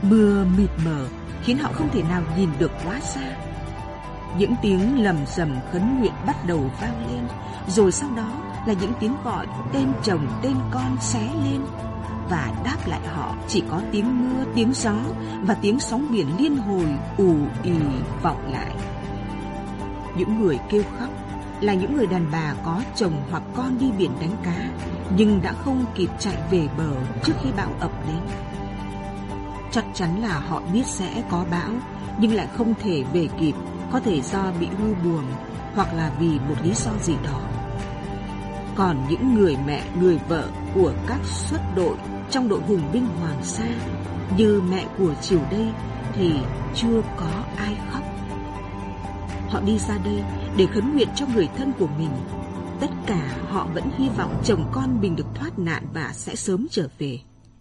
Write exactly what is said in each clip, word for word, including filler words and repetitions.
Mưa mịt mờ khiến họ không thể nào nhìn được quá xa. Những tiếng lầm rầm khấn nguyện bắt đầu vang lên, rồi sau đó là những tiếng gọi tên chồng tên con xé lên, và đáp lại họ chỉ có tiếng mưa, tiếng gió và tiếng sóng biển liên hồi ù ì vọng lại. Những người kêu khóc là những người đàn bà có chồng hoặc con đi biển đánh cá, nhưng đã không kịp chạy về bờ trước khi bão ập đến. Chắc chắn là họ biết sẽ có bão, nhưng lại không thể về kịp, có thể do bị hư buồm hoặc là vì một lý do gì đó. Còn những người mẹ, người vợ của các suất đội trong đội hùng binh Hoàng Sa, như mẹ của Triều đây, thì chưa có ai khóc. Họ đi ra đây để khấn nguyện cho người thân của mình. Tất cả họ vẫn hy vọng chồng con mình được thoát nạn và sẽ sớm trở về.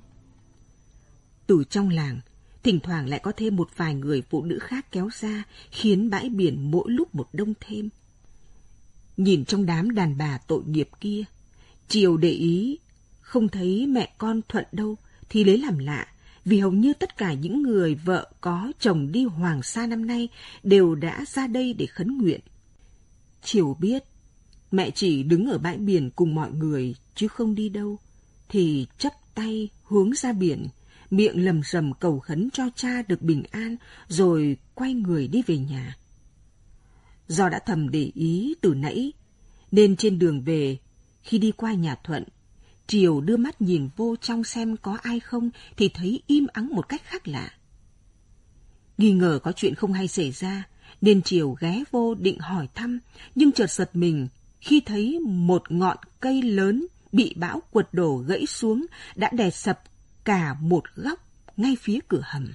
Từ trong làng, thỉnh thoảng lại có thêm một vài người phụ nữ khác kéo ra, khiến bãi biển mỗi lúc một đông thêm. Nhìn trong đám đàn bà tội nghiệp kia, Triều để ý không thấy mẹ con Thuận đâu thì lấy làm lạ, vì hầu như tất cả những người vợ có chồng đi Hoàng Sa năm nay đều đã ra đây để khấn nguyện. Triều biết mẹ chỉ đứng ở bãi biển cùng mọi người chứ không đi đâu, thì chắp tay hướng ra biển, miệng lầm rầm cầu khấn cho cha được bình an, rồi quay người đi về nhà. Do đã thầm để ý từ nãy, nên trên đường về, khi đi qua nhà Thuận, Triều đưa mắt nhìn vô trong xem có ai không thì thấy im ắng một cách khác lạ. Nghi ngờ có chuyện không hay xảy ra, nên Triều ghé vô định hỏi thăm, nhưng chợt giật mình khi thấy một ngọn cây lớn bị bão quật đổ gãy xuống đã đè sập cả một góc ngay phía cửa hầm.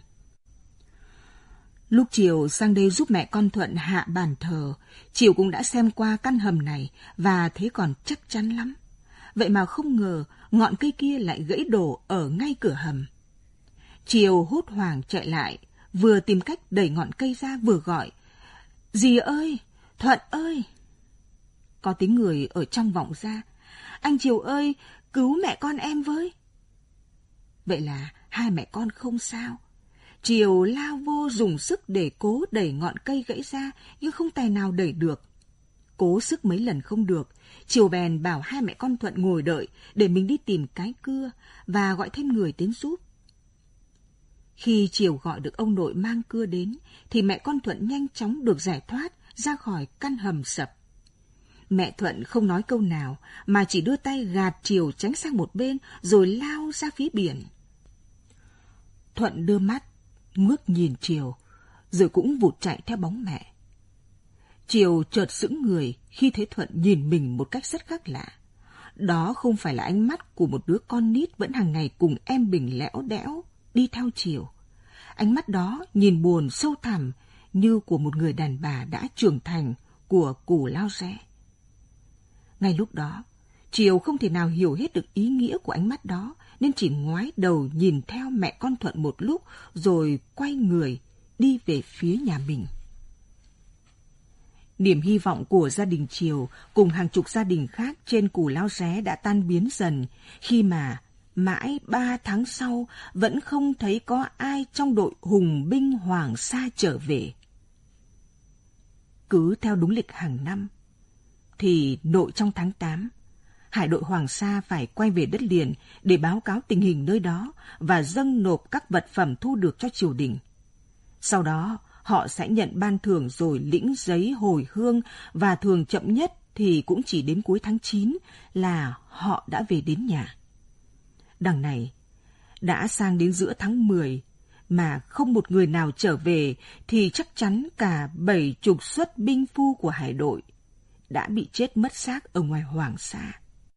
Lúc Triều sang đây giúp mẹ con Thuận hạ bàn thờ, Triều cũng đã xem qua căn hầm này và thấy còn chắc chắn lắm. Vậy mà không ngờ ngọn cây kia lại gãy đổ ở ngay cửa hầm. Triều hốt hoảng chạy lại, vừa tìm cách đẩy ngọn cây ra vừa gọi: "Dì ơi! Thuận ơi!" Có tiếng người ở trong vọng ra: "Anh Triều ơi! Cứu mẹ con em với!" Vậy là hai mẹ con không sao. Triều lao vô dùng sức để cố đẩy ngọn cây gãy ra, nhưng không tài nào đẩy được. Cố sức mấy lần không được, Triều bèn bảo hai mẹ con Thuận ngồi đợi để mình đi tìm cái cưa và gọi thêm người đến giúp. Khi Triều gọi được ông nội mang cưa đến, thì mẹ con Thuận nhanh chóng được giải thoát ra khỏi căn hầm sập. Mẹ Thuận không nói câu nào mà chỉ đưa tay gạt Triều tránh sang một bên rồi lao ra phía biển. Thuận đưa mắt ngước nhìn Triều, rồi cũng vụt chạy theo bóng mẹ. Triều chợt sững người khi thấy Thuận nhìn mình một cách rất khác lạ. Đó không phải là ánh mắt của một đứa con nít vẫn hàng ngày cùng em Bình lẽo đẽo đi theo Triều. Ánh mắt đó nhìn buồn sâu thẳm như của một người đàn bà đã trưởng thành của Cù Lao Rẽ. Ngay lúc đó, Triều không thể nào hiểu hết được ý nghĩa của ánh mắt đó, nên chỉ ngoái đầu nhìn theo mẹ con Thuận một lúc rồi quay người đi về phía nhà mình. Niềm hy vọng của gia đình Triều cùng hàng chục gia đình khác trên Cù Lao Ré đã tan biến dần khi mà mãi ba tháng sau vẫn không thấy có ai trong đội hùng binh Hoàng Sa trở về. Cứ theo đúng lịch hàng năm, thì nội trong tháng tám, hải đội Hoàng Sa phải quay về đất liền để báo cáo tình hình nơi đó và dâng nộp các vật phẩm thu được cho triều đình. Sau đó, họ sẽ nhận ban thưởng rồi lĩnh giấy hồi hương, và thường chậm nhất thì cũng chỉ đến cuối tháng chín là họ đã về đến nhà. Đằng này, đã sang đến giữa tháng mười mà không một người nào trở về thì chắc chắn cả bảy chục suất binh phu của hải đội đã bị chết mất xác ở ngoài Hoàng Sa.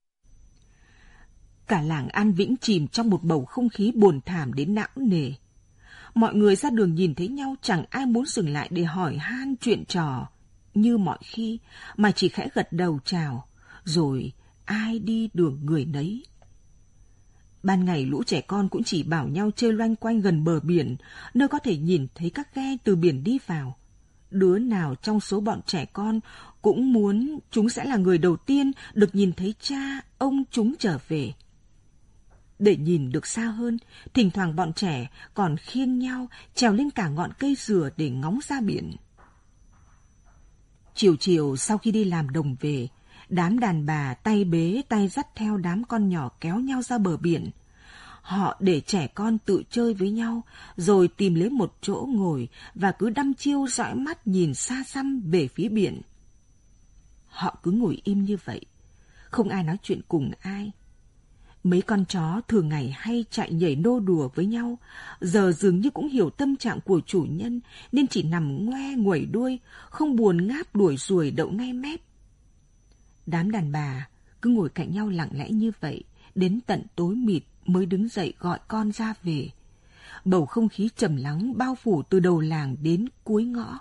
Cả làng An Vĩnh chìm trong một bầu không khí buồn thảm đến não nề. Mọi người ra đường nhìn thấy nhau chẳng ai muốn dừng lại để hỏi han chuyện trò như mọi khi, mà chỉ khẽ gật đầu chào, rồi ai đi đường người nấy. Ban ngày lũ trẻ con cũng chỉ bảo nhau chơi loanh quanh gần bờ biển, nơi có thể nhìn thấy các ghe từ biển đi vào. Đứa nào trong số bọn trẻ con cũng muốn chúng sẽ là người đầu tiên được nhìn thấy cha, ông chúng trở về. Để nhìn được xa hơn, thỉnh thoảng bọn trẻ còn khiêng nhau trèo lên cả ngọn cây dừa để ngóng ra biển. Chiều chiều sau khi đi làm đồng về, đám đàn bà tay bế tay dắt theo đám con nhỏ kéo nhau ra bờ biển. Họ để trẻ con tự chơi với nhau, rồi tìm lấy một chỗ ngồi và cứ đăm chiêu dõi mắt nhìn xa xăm về phía biển. Họ cứ ngồi im như vậy, không ai nói chuyện cùng ai. Mấy con chó thường ngày hay chạy nhảy nô đùa với nhau, giờ dường như cũng hiểu tâm trạng của chủ nhân nên chỉ nằm ngoe nguẩy đuôi, không buồn ngáp đuổi ruồi đậu ngay mép. Đám đàn bà cứ ngồi cạnh nhau lặng lẽ như vậy, đến tận tối mịt mới đứng dậy gọi con ra về. Bầu không khí trầm lắng bao phủ từ đầu làng đến cuối ngõ.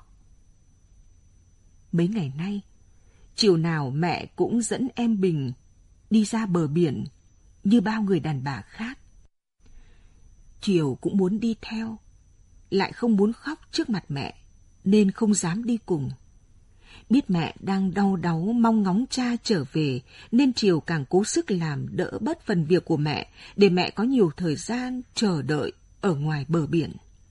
Mấy ngày nay, chiều nào mẹ cũng dẫn em Bình đi ra bờ biển như bao người đàn bà khác. Chiều cũng muốn đi theo, lại không muốn khóc trước mặt mẹ, nên không dám đi cùng. Biết mẹ đang đau đáu mong ngóng cha trở về, nên Chiều càng cố sức làm đỡ bớt phần việc của mẹ, để mẹ có nhiều thời gian chờ đợi ở ngoài bờ biển.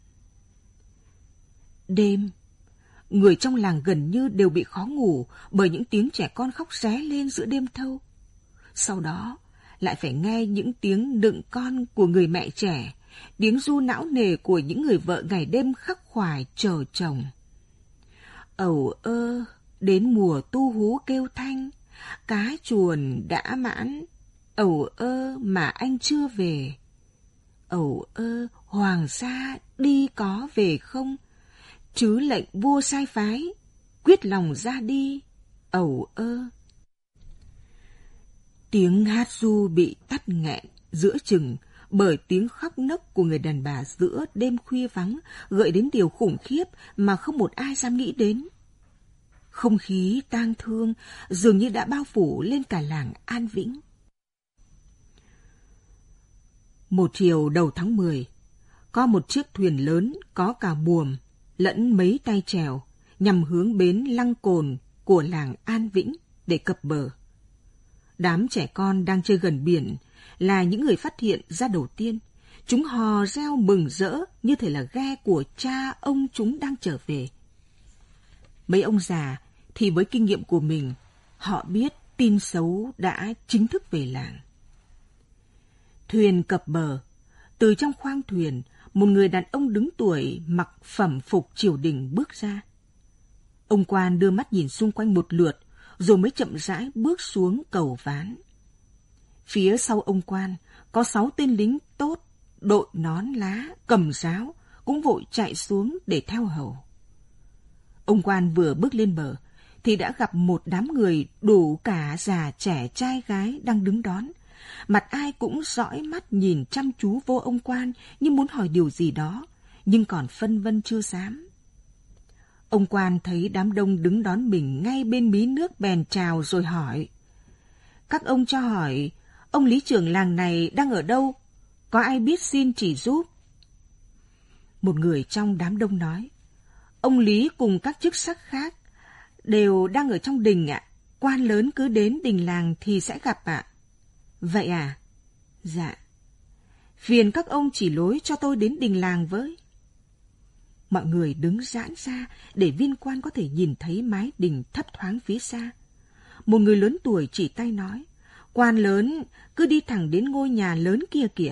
Đêm, người trong làng gần như đều bị khó ngủ bởi những tiếng trẻ con khóc ré lên giữa đêm thâu. Sau đó, lại phải nghe những tiếng đựng con của người mẹ trẻ, tiếng ru não nề của những người vợ ngày đêm khắc khoải chờ chồng. Ẩu ơ, đến mùa tu hú kêu thanh, cá chuồn đã mãn, ẩu ơ mà anh chưa về. Ẩu ơ, hoàng sa đi có về không? Chứ lệnh vua sai phái, quyết lòng ra đi, ẩu ơ. Tiếng hát ru bị tắt nghẹn giữa chừng bởi tiếng khóc nấc của người đàn bà giữa đêm khuya vắng, gợi đến điều khủng khiếp mà không một ai dám nghĩ đến. Không khí tang thương dường như đã bao phủ lên cả làng An Vĩnh. Một chiều đầu tháng mười, có một chiếc thuyền lớn có cả buồm lẫn mấy tay chèo nhằm hướng bến Lăng Cồn của làng An Vĩnh để cập bờ. Đám trẻ con đang chơi gần biển là những người phát hiện ra đầu tiên. Chúng hò reo mừng rỡ như thể là ghe của cha ông chúng đang trở về. Mấy ông già thì với kinh nghiệm của mình, họ biết tin xấu đã chính thức về làng. Thuyền cập bờ, từ trong khoang thuyền, một người đàn ông đứng tuổi mặc phẩm phục triều đình bước ra. Ông quan đưa mắt nhìn xung quanh một lượt, rồi mới chậm rãi bước xuống cầu ván. Phía sau ông quan có sáu tên lính tốt, đội nón lá, cầm giáo, cũng vội chạy xuống để theo hầu. Ông quan vừa bước lên bờ, thì đã gặp một đám người đủ cả già trẻ trai gái đang đứng đón. Mặt ai cũng dõi mắt nhìn chăm chú vô ông quan như muốn hỏi điều gì đó, nhưng còn phân vân chưa dám. Ông quan thấy đám đông đứng đón mình ngay bên mí nước bèn chào rồi hỏi. Các ông cho hỏi, ông lý trưởng làng này đang ở đâu? Có ai biết xin chỉ giúp? Một người trong đám đông nói. Ông lý cùng các chức sắc khác đều đang ở trong đình ạ. Quan lớn cứ đến đình làng thì sẽ gặp ạ. Vậy à? Dạ. Phiền các ông chỉ lối cho tôi đến đình làng với. Mọi người đứng giãn ra để viên quan có thể nhìn thấy mái đình thấp thoáng phía xa. Một người lớn tuổi chỉ tay nói, quan lớn cứ đi thẳng đến ngôi nhà lớn kia kìa.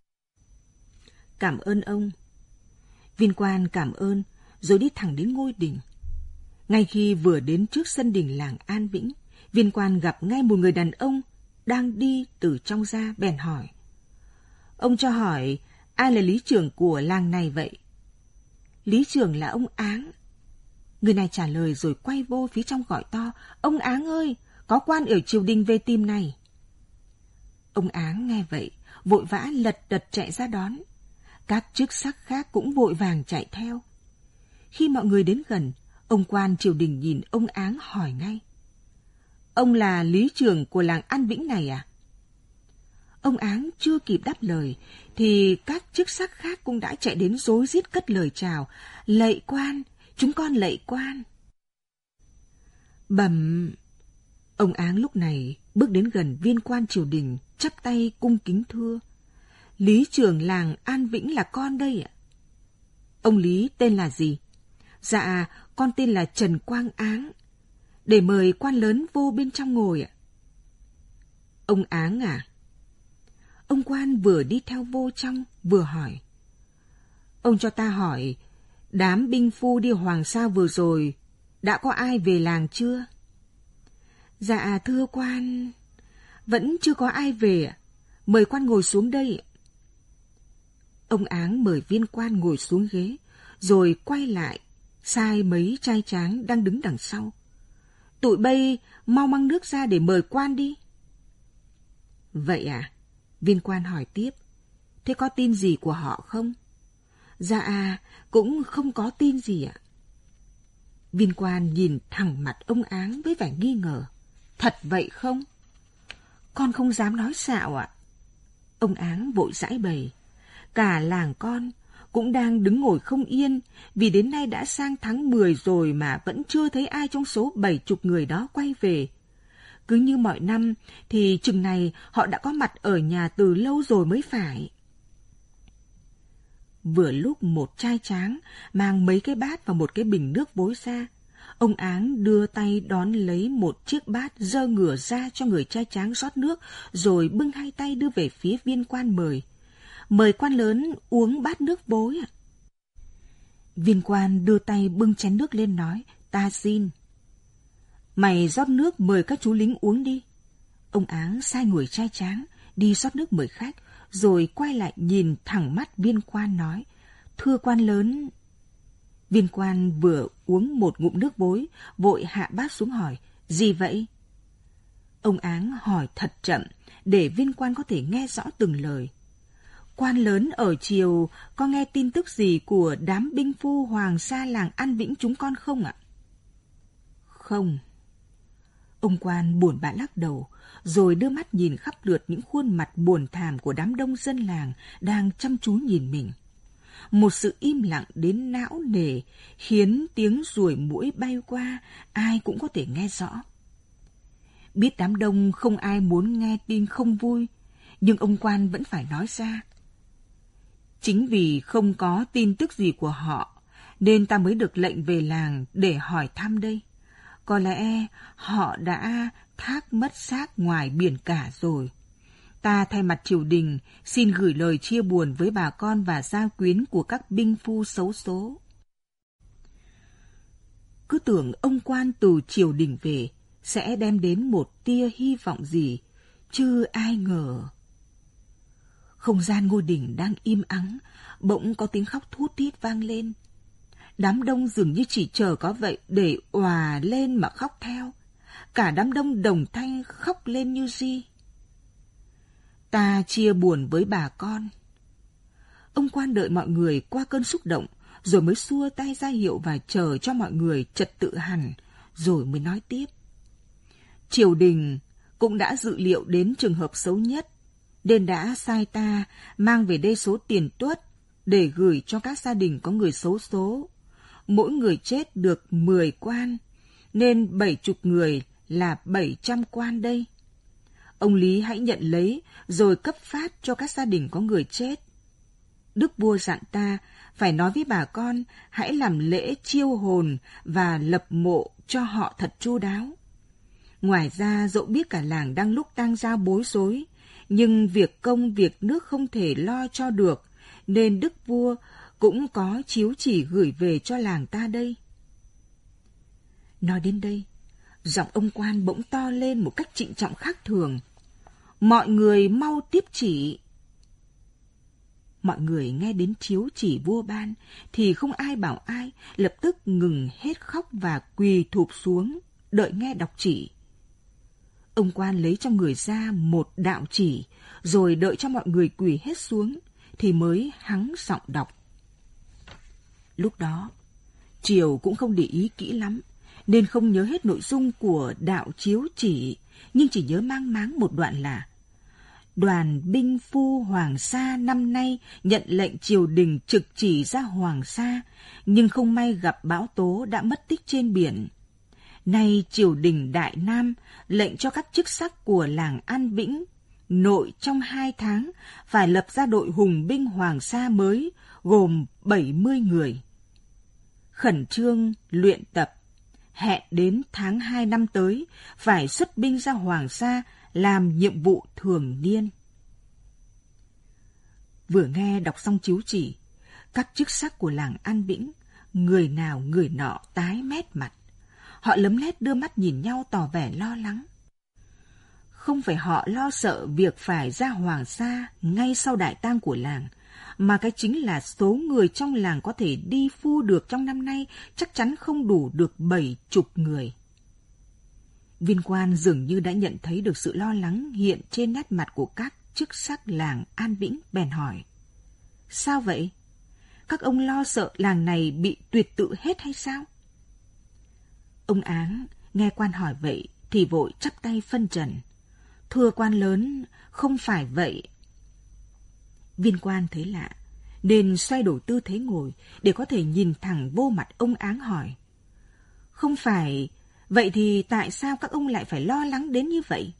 Cảm ơn ông. Viên quan cảm ơn rồi đi thẳng đến ngôi đình. Ngay khi vừa đến trước sân đình làng An Vĩnh, viên quan gặp ngay một người đàn ông đang đi từ trong ra bèn hỏi. Ông cho hỏi ai là lý trưởng của làng này vậy? Lý trưởng là ông Áng. Người này trả lời rồi quay vô phía trong gọi to. Ông Áng ơi, có quan ở triều đình về tìm này. Ông Áng nghe vậy, vội vã lật đật chạy ra đón. Các chức sắc khác cũng vội vàng chạy theo. Khi mọi người đến gần, ông quan triều đình nhìn ông Áng hỏi ngay. Ông là lý trưởng của làng An Vĩnh này à? Ông Áng chưa kịp đáp lời, thì các chức sắc khác cũng đã chạy đến rối rít cất lời chào. Lạy quan, chúng con lạy quan. Bẩm. Ông Áng lúc này bước đến gần viên quan triều đình, chắp tay cung kính thưa. Lý trưởng làng An Vĩnh là con đây ạ. Ông Lý tên là gì? Dạ, con tên là Trần Quang Áng. Để mời quan lớn vô bên trong ngồi ạ. Ông Áng à? Ông quan vừa đi theo vô trong, vừa hỏi. Ông cho ta hỏi, đám binh phu đi Hoàng Sa vừa rồi, đã có ai về làng chưa? Dạ thưa quan, vẫn chưa có ai về ạ. Mời quan ngồi xuống đây. Ông Áng mời viên quan ngồi xuống ghế, rồi quay lại, sai mấy trai tráng đang đứng đằng sau. Tụi bay mau mang nước ra để mời quan đi. Vậy à? Viên quan hỏi tiếp. Thế có tin gì của họ không? Dạ, cũng không có tin gì ạ. Viên quan nhìn thẳng mặt ông Áng với vẻ nghi ngờ. Thật vậy không? Con không dám nói xạo ạ. Ông Áng vội giãi bày. Cả làng con cũng đang đứng ngồi không yên, vì đến nay đã sang tháng mười rồi mà vẫn chưa thấy ai trong số bảy chục người đó quay về. Cứ như mọi năm thì chừng này họ đã có mặt ở nhà từ lâu rồi mới phải. Vừa lúc một trai tráng mang mấy cái bát và một cái bình nước vối ra, ông Áng đưa tay đón lấy một chiếc bát, giơ ngửa ra cho người trai tráng rót nước, rồi bưng hai tay đưa về phía viên quan mời. Mời quan lớn uống bát nước vối ạ. Viên quan đưa tay bưng chén nước lên nói, ta xin. Mày rót nước mời các chú lính uống đi. Ông Áng sai người trai tráng đi rót nước mời khách, rồi quay lại nhìn thẳng mắt viên quan nói, thưa quan lớn. Viên quan vừa uống một ngụm nước vối, vội hạ bát xuống hỏi, gì vậy? Ông Áng hỏi thật chậm, để viên quan có thể nghe rõ từng lời. Quan lớn ở triều có nghe tin tức gì của đám binh phu Hoàng Sa làng An Vĩnh chúng con không ạ? Không. Ông quan buồn bã lắc đầu, rồi đưa mắt nhìn khắp lượt những khuôn mặt buồn thảm của đám đông dân làng đang chăm chú nhìn mình. Một sự im lặng đến não nề khiến tiếng ruồi muỗi bay qua, ai cũng có thể nghe rõ. Biết đám đông không ai muốn nghe tin không vui, nhưng ông quan vẫn phải nói ra. Chính vì không có tin tức gì của họ, nên ta mới được lệnh về làng để hỏi thăm đây. Có lẽ họ đã thác mất xác ngoài biển cả rồi. Ta thay mặt triều đình xin gửi lời chia buồn với bà con và gia quyến của các binh phu xấu số. Cứ tưởng ông quan từ triều đình về sẽ đem đến một tia hy vọng gì, chứ ai ngờ. Không gian ngôi đình đang im ắng, bỗng có tiếng khóc thút thít vang lên. Đám đông dường như chỉ chờ có vậy để òa lên mà khóc theo. Cả đám đông đồng thanh khóc lên như ri. Ta chia buồn với bà con. Ông quan đợi mọi người qua cơn xúc động, rồi mới xua tay ra hiệu và chờ cho mọi người trật tự hẳn, rồi mới nói tiếp. Triều đình cũng đã dự liệu đến trường hợp xấu nhất, nên đã sai ta mang về đây số tiền tuất để gửi cho các gia đình có người xấu số. Mỗi người chết được mười quan, nên bảy chục người là bảy trăm quan đây. Ông Lý hãy nhận lấy rồi cấp phát cho các gia đình có người chết. Đức vua dặn ta phải nói với bà con hãy làm lễ chiêu hồn và lập mộ cho họ thật chu đáo. Ngoài ra dẫu biết cả làng đang lúc tang gia bối rối, nhưng việc công việc nước không thể lo cho được, nên đức vua cũng có chiếu chỉ gửi về cho làng ta đây. Nói đến đây, giọng ông quan bỗng to lên một cách trịnh trọng khác thường. Mọi người mau tiếp chỉ. Mọi người nghe đến chiếu chỉ vua ban thì không ai bảo ai, lập tức ngừng hết khóc và quỳ thụp xuống, đợi nghe đọc chỉ. Ông quan lấy trong người ra một đạo chỉ, rồi đợi cho mọi người quỳ hết xuống, thì mới hắng giọng đọc. Lúc đó, triều cũng không để ý kỹ lắm, nên không nhớ hết nội dung của đạo chiếu chỉ, nhưng chỉ nhớ mang máng một đoạn là: đoàn binh phu Hoàng Sa năm nay nhận lệnh triều đình trực chỉ ra Hoàng Sa, nhưng không may gặp bão tố đã mất tích trên biển. Nay triều đình Đại Nam lệnh cho các chức sắc của làng An Vĩnh nội trong hai tháng phải lập ra đội hùng binh Hoàng Sa mới gồm bảy mươi người. Khẩn trương luyện tập, hẹn đến tháng hai năm tới phải xuất binh ra Hoàng Sa làm nhiệm vụ thường niên. Vừa nghe đọc xong chiếu chỉ, các chức sắc của làng An Bĩnh, người nào người nọ tái mét mặt. Họ lấm lét đưa mắt nhìn nhau tỏ vẻ lo lắng. Không phải họ lo sợ việc phải ra Hoàng Sa ngay sau đại tang của làng, mà cái chính là số người trong làng có thể đi phu được trong năm nay chắc chắn không đủ được bảy chục người. Viên quan dường như đã nhận thấy được sự lo lắng hiện trên nét mặt của các chức sắc làng An Bĩnh, bèn hỏi: sao vậy? Các ông lo sợ làng này bị tuyệt tự hết hay sao? Ông Áng nghe quan hỏi vậy thì vội chắp tay phân trần: thưa quan lớn, không phải vậy. Viên quan thấy lạ nên xoay đổi tư thế ngồi để có thể nhìn thẳng vô mặt ông Áng, hỏi: không phải vậy thì tại sao các ông lại phải lo lắng đến như vậy?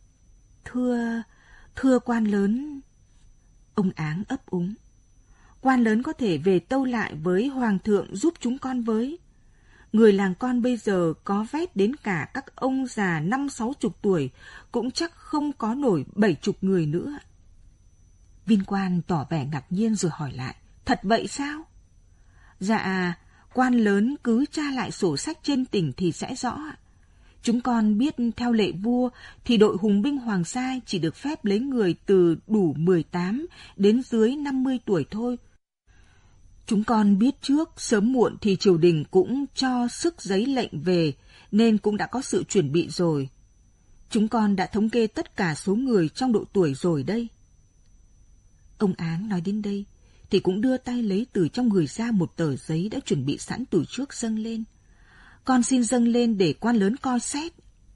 Thưa, thưa quan lớn. Ông Áng ấp úng: quan lớn có thể về tâu lại với hoàng thượng giúp chúng con với. Người làng con bây giờ có vét đến cả các ông già năm sáu chục tuổi cũng chắc không có nổi bảy chục người nữa. Viên quan tỏ vẻ ngạc nhiên rồi hỏi lại: thật vậy sao? Dạ, quan lớn cứ tra lại sổ sách trên tỉnh thì sẽ rõ. Chúng con biết theo lệ vua thì đội hùng binh Hoàng Sa chỉ được phép lấy người từ đủ mười tám đến dưới năm mươi tuổi thôi. Chúng con biết trước, sớm muộn thì triều đình cũng cho sức giấy lệnh về, nên cũng đã có sự chuẩn bị rồi. Chúng con đã thống kê tất cả số người trong độ tuổi rồi đây. Ông Áng nói đến đây, thì cũng đưa tay lấy từ trong người ra một tờ giấy đã chuẩn bị sẵn từ trước dâng lên. Con xin dâng lên để quan lớn coi xét.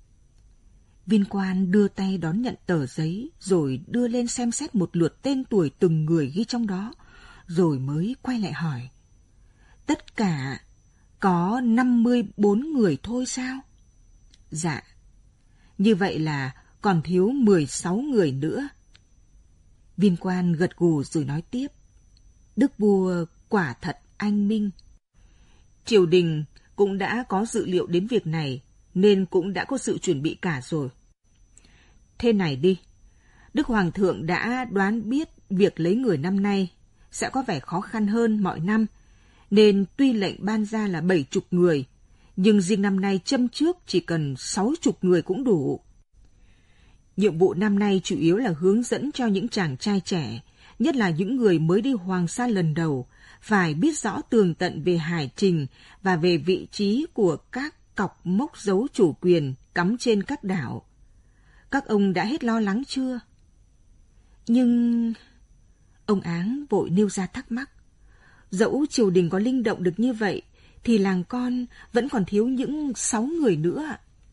Viên quan đưa tay đón nhận tờ giấy, rồi đưa lên xem xét một lượt tên tuổi từng người ghi trong đó, rồi mới quay lại hỏi: tất cả có năm mươi bốn người thôi sao? Dạ. Như vậy là còn thiếu mười sáu người nữa. Viên quan gật gù rồi nói tiếp: đức vua quả thật anh minh. Triều đình cũng đã có dự liệu đến việc này, nên cũng đã có sự chuẩn bị cả rồi. Thế này đi, Đức Hoàng thượng đã đoán biết việc lấy người năm nay sẽ có vẻ khó khăn hơn mọi năm, nên tuy lệnh ban ra là bảy chục người, nhưng riêng năm nay châm trước chỉ cần sáu chục người cũng đủ. Nhiệm vụ năm nay chủ yếu là hướng dẫn cho những chàng trai trẻ, nhất là những người mới đi Hoàng Sa lần đầu, phải biết rõ tường tận về hải trình và về vị trí của các cọc mốc dấu chủ quyền cắm trên các đảo. Các ông đã hết lo lắng chưa? Nhưng... Ông Áng vội nêu ra thắc mắc. Dẫu triều đình có linh động được như vậy, thì làng con vẫn còn thiếu những sáu người nữa.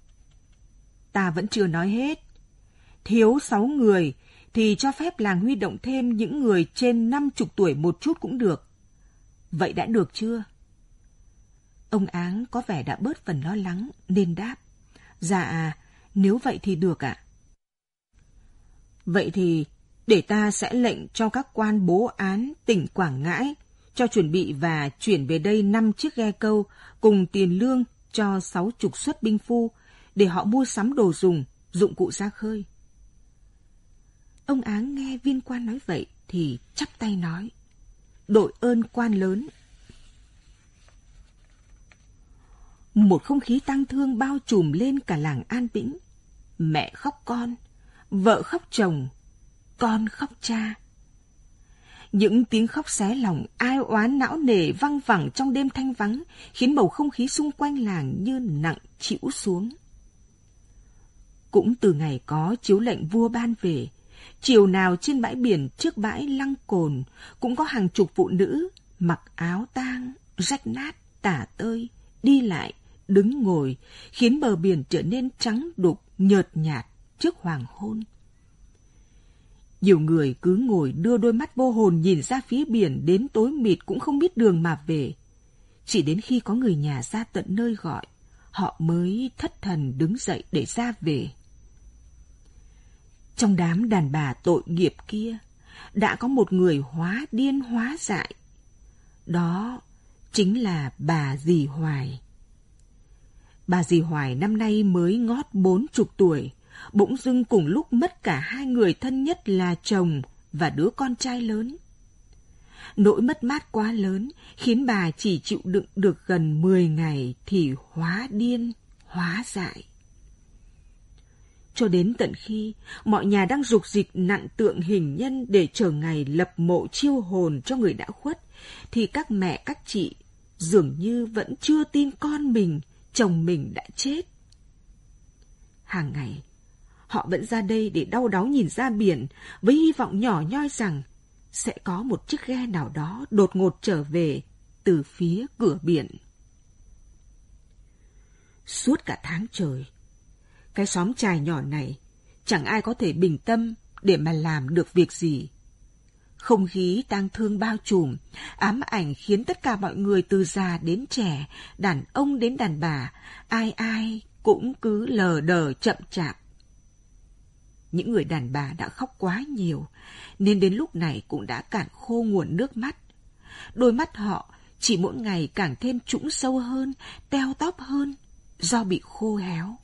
Ta vẫn chưa nói hết. Thiếu sáu người thì cho phép làng huy động thêm những người trên năm chục tuổi một chút cũng được. Vậy đã được chưa? Ông Áng có vẻ đã bớt phần lo lắng nên đáp: dạ, nếu vậy thì được ạ. Vậy thì để ta sẽ lệnh cho các quan bố án tỉnh Quảng Ngãi cho chuẩn bị và chuyển về đây năm chiếc ghe câu cùng tiền lương cho sáu chục suất binh phu để họ mua sắm đồ dùng, dụng cụ ra khơi. Ông Áng nghe viên quan nói vậy thì chắp tay nói: đội ơn quan lớn. Một không khí tang thương bao trùm lên cả làng An Bĩnh. Mẹ khóc con, vợ khóc chồng, con khóc cha. Những tiếng khóc xé lòng ai oán não nề văng vẳng trong đêm thanh vắng, khiến bầu không khí xung quanh làng như nặng trĩu xuống. Cũng từ ngày có chiếu lệnh vua ban về, chiều nào trên bãi biển trước bãi Lăng Cồn cũng có hàng chục phụ nữ mặc áo tang, rách nát, tả tơi, đi lại, đứng ngồi, khiến bờ biển trở nên trắng đục, nhợt nhạt trước hoàng hôn. Nhiều người cứ ngồi đưa đôi mắt vô hồn nhìn ra phía biển đến tối mịt cũng không biết đường mà về. Chỉ đến khi có người nhà ra tận nơi gọi, họ mới thất thần đứng dậy để ra về. Trong đám đàn bà tội nghiệp kia, đã có một người hóa điên hóa dại. Đó chính là bà dì Hoài. Bà dì Hoài năm nay mới ngót bốn chục tuổi, bỗng dưng cùng lúc mất cả hai người thân nhất là chồng và đứa con trai lớn. Nỗi mất mát quá lớn khiến bà chỉ chịu đựng được gần mười ngày thì hóa điên, hóa dại. Cho đến tận khi mọi nhà đang rục rịch nặn tượng hình nhân để chờ ngày lập mộ chiêu hồn cho người đã khuất, thì các mẹ các chị dường như vẫn chưa tin con mình, chồng mình đã chết. Hàng ngày, họ vẫn ra đây để đau đáu nhìn ra biển với hy vọng nhỏ nhoi rằng sẽ có một chiếc ghe nào đó đột ngột trở về từ phía cửa biển. Suốt cả tháng trời, cái xóm chài nhỏ này chẳng ai có thể bình tâm để mà làm được việc gì. Không khí tang thương bao trùm, ám ảnh khiến tất cả mọi người từ già đến trẻ, đàn ông đến đàn bà, ai ai cũng cứ lờ đờ chậm chạp. Những người đàn bà đã khóc quá nhiều, nên đến lúc này cũng đã cạn khô nguồn nước mắt. Đôi mắt họ chỉ mỗi ngày càng thêm trũng sâu hơn, teo tóp hơn, do bị khô héo.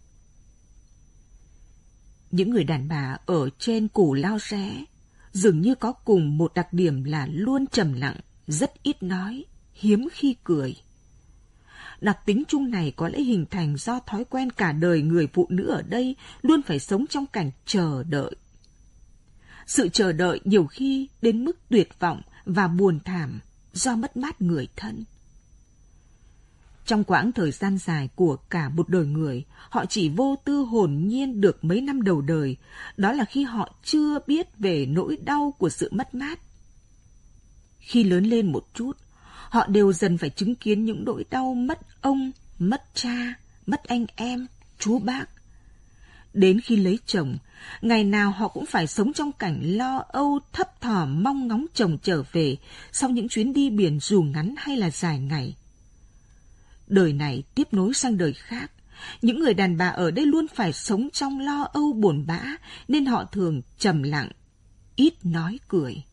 Những người đàn bà ở trên Cù Lao Ré dường như có cùng một đặc điểm là luôn trầm lặng, rất ít nói, hiếm khi cười. Đặc tính chung này có lẽ hình thành do thói quen cả đời người phụ nữ ở đây luôn phải sống trong cảnh chờ đợi. Sự chờ đợi nhiều khi đến mức tuyệt vọng và buồn thảm do mất mát người thân. Trong quãng thời gian dài của cả một đời người, họ chỉ vô tư hồn nhiên được mấy năm đầu đời, đó là khi họ chưa biết về nỗi đau của sự mất mát. Khi lớn lên một chút, họ đều dần phải chứng kiến những nỗi đau mất ông, mất cha, mất anh em, chú bác. Đến khi lấy chồng, ngày nào họ cũng phải sống trong cảnh lo âu thấp thỏm mong ngóng chồng trở về sau những chuyến đi biển dù ngắn hay là dài ngày. Đời này tiếp nối sang đời khác, những người đàn bà ở đây luôn phải sống trong lo âu buồn bã nên họ thường trầm lặng, ít nói cười.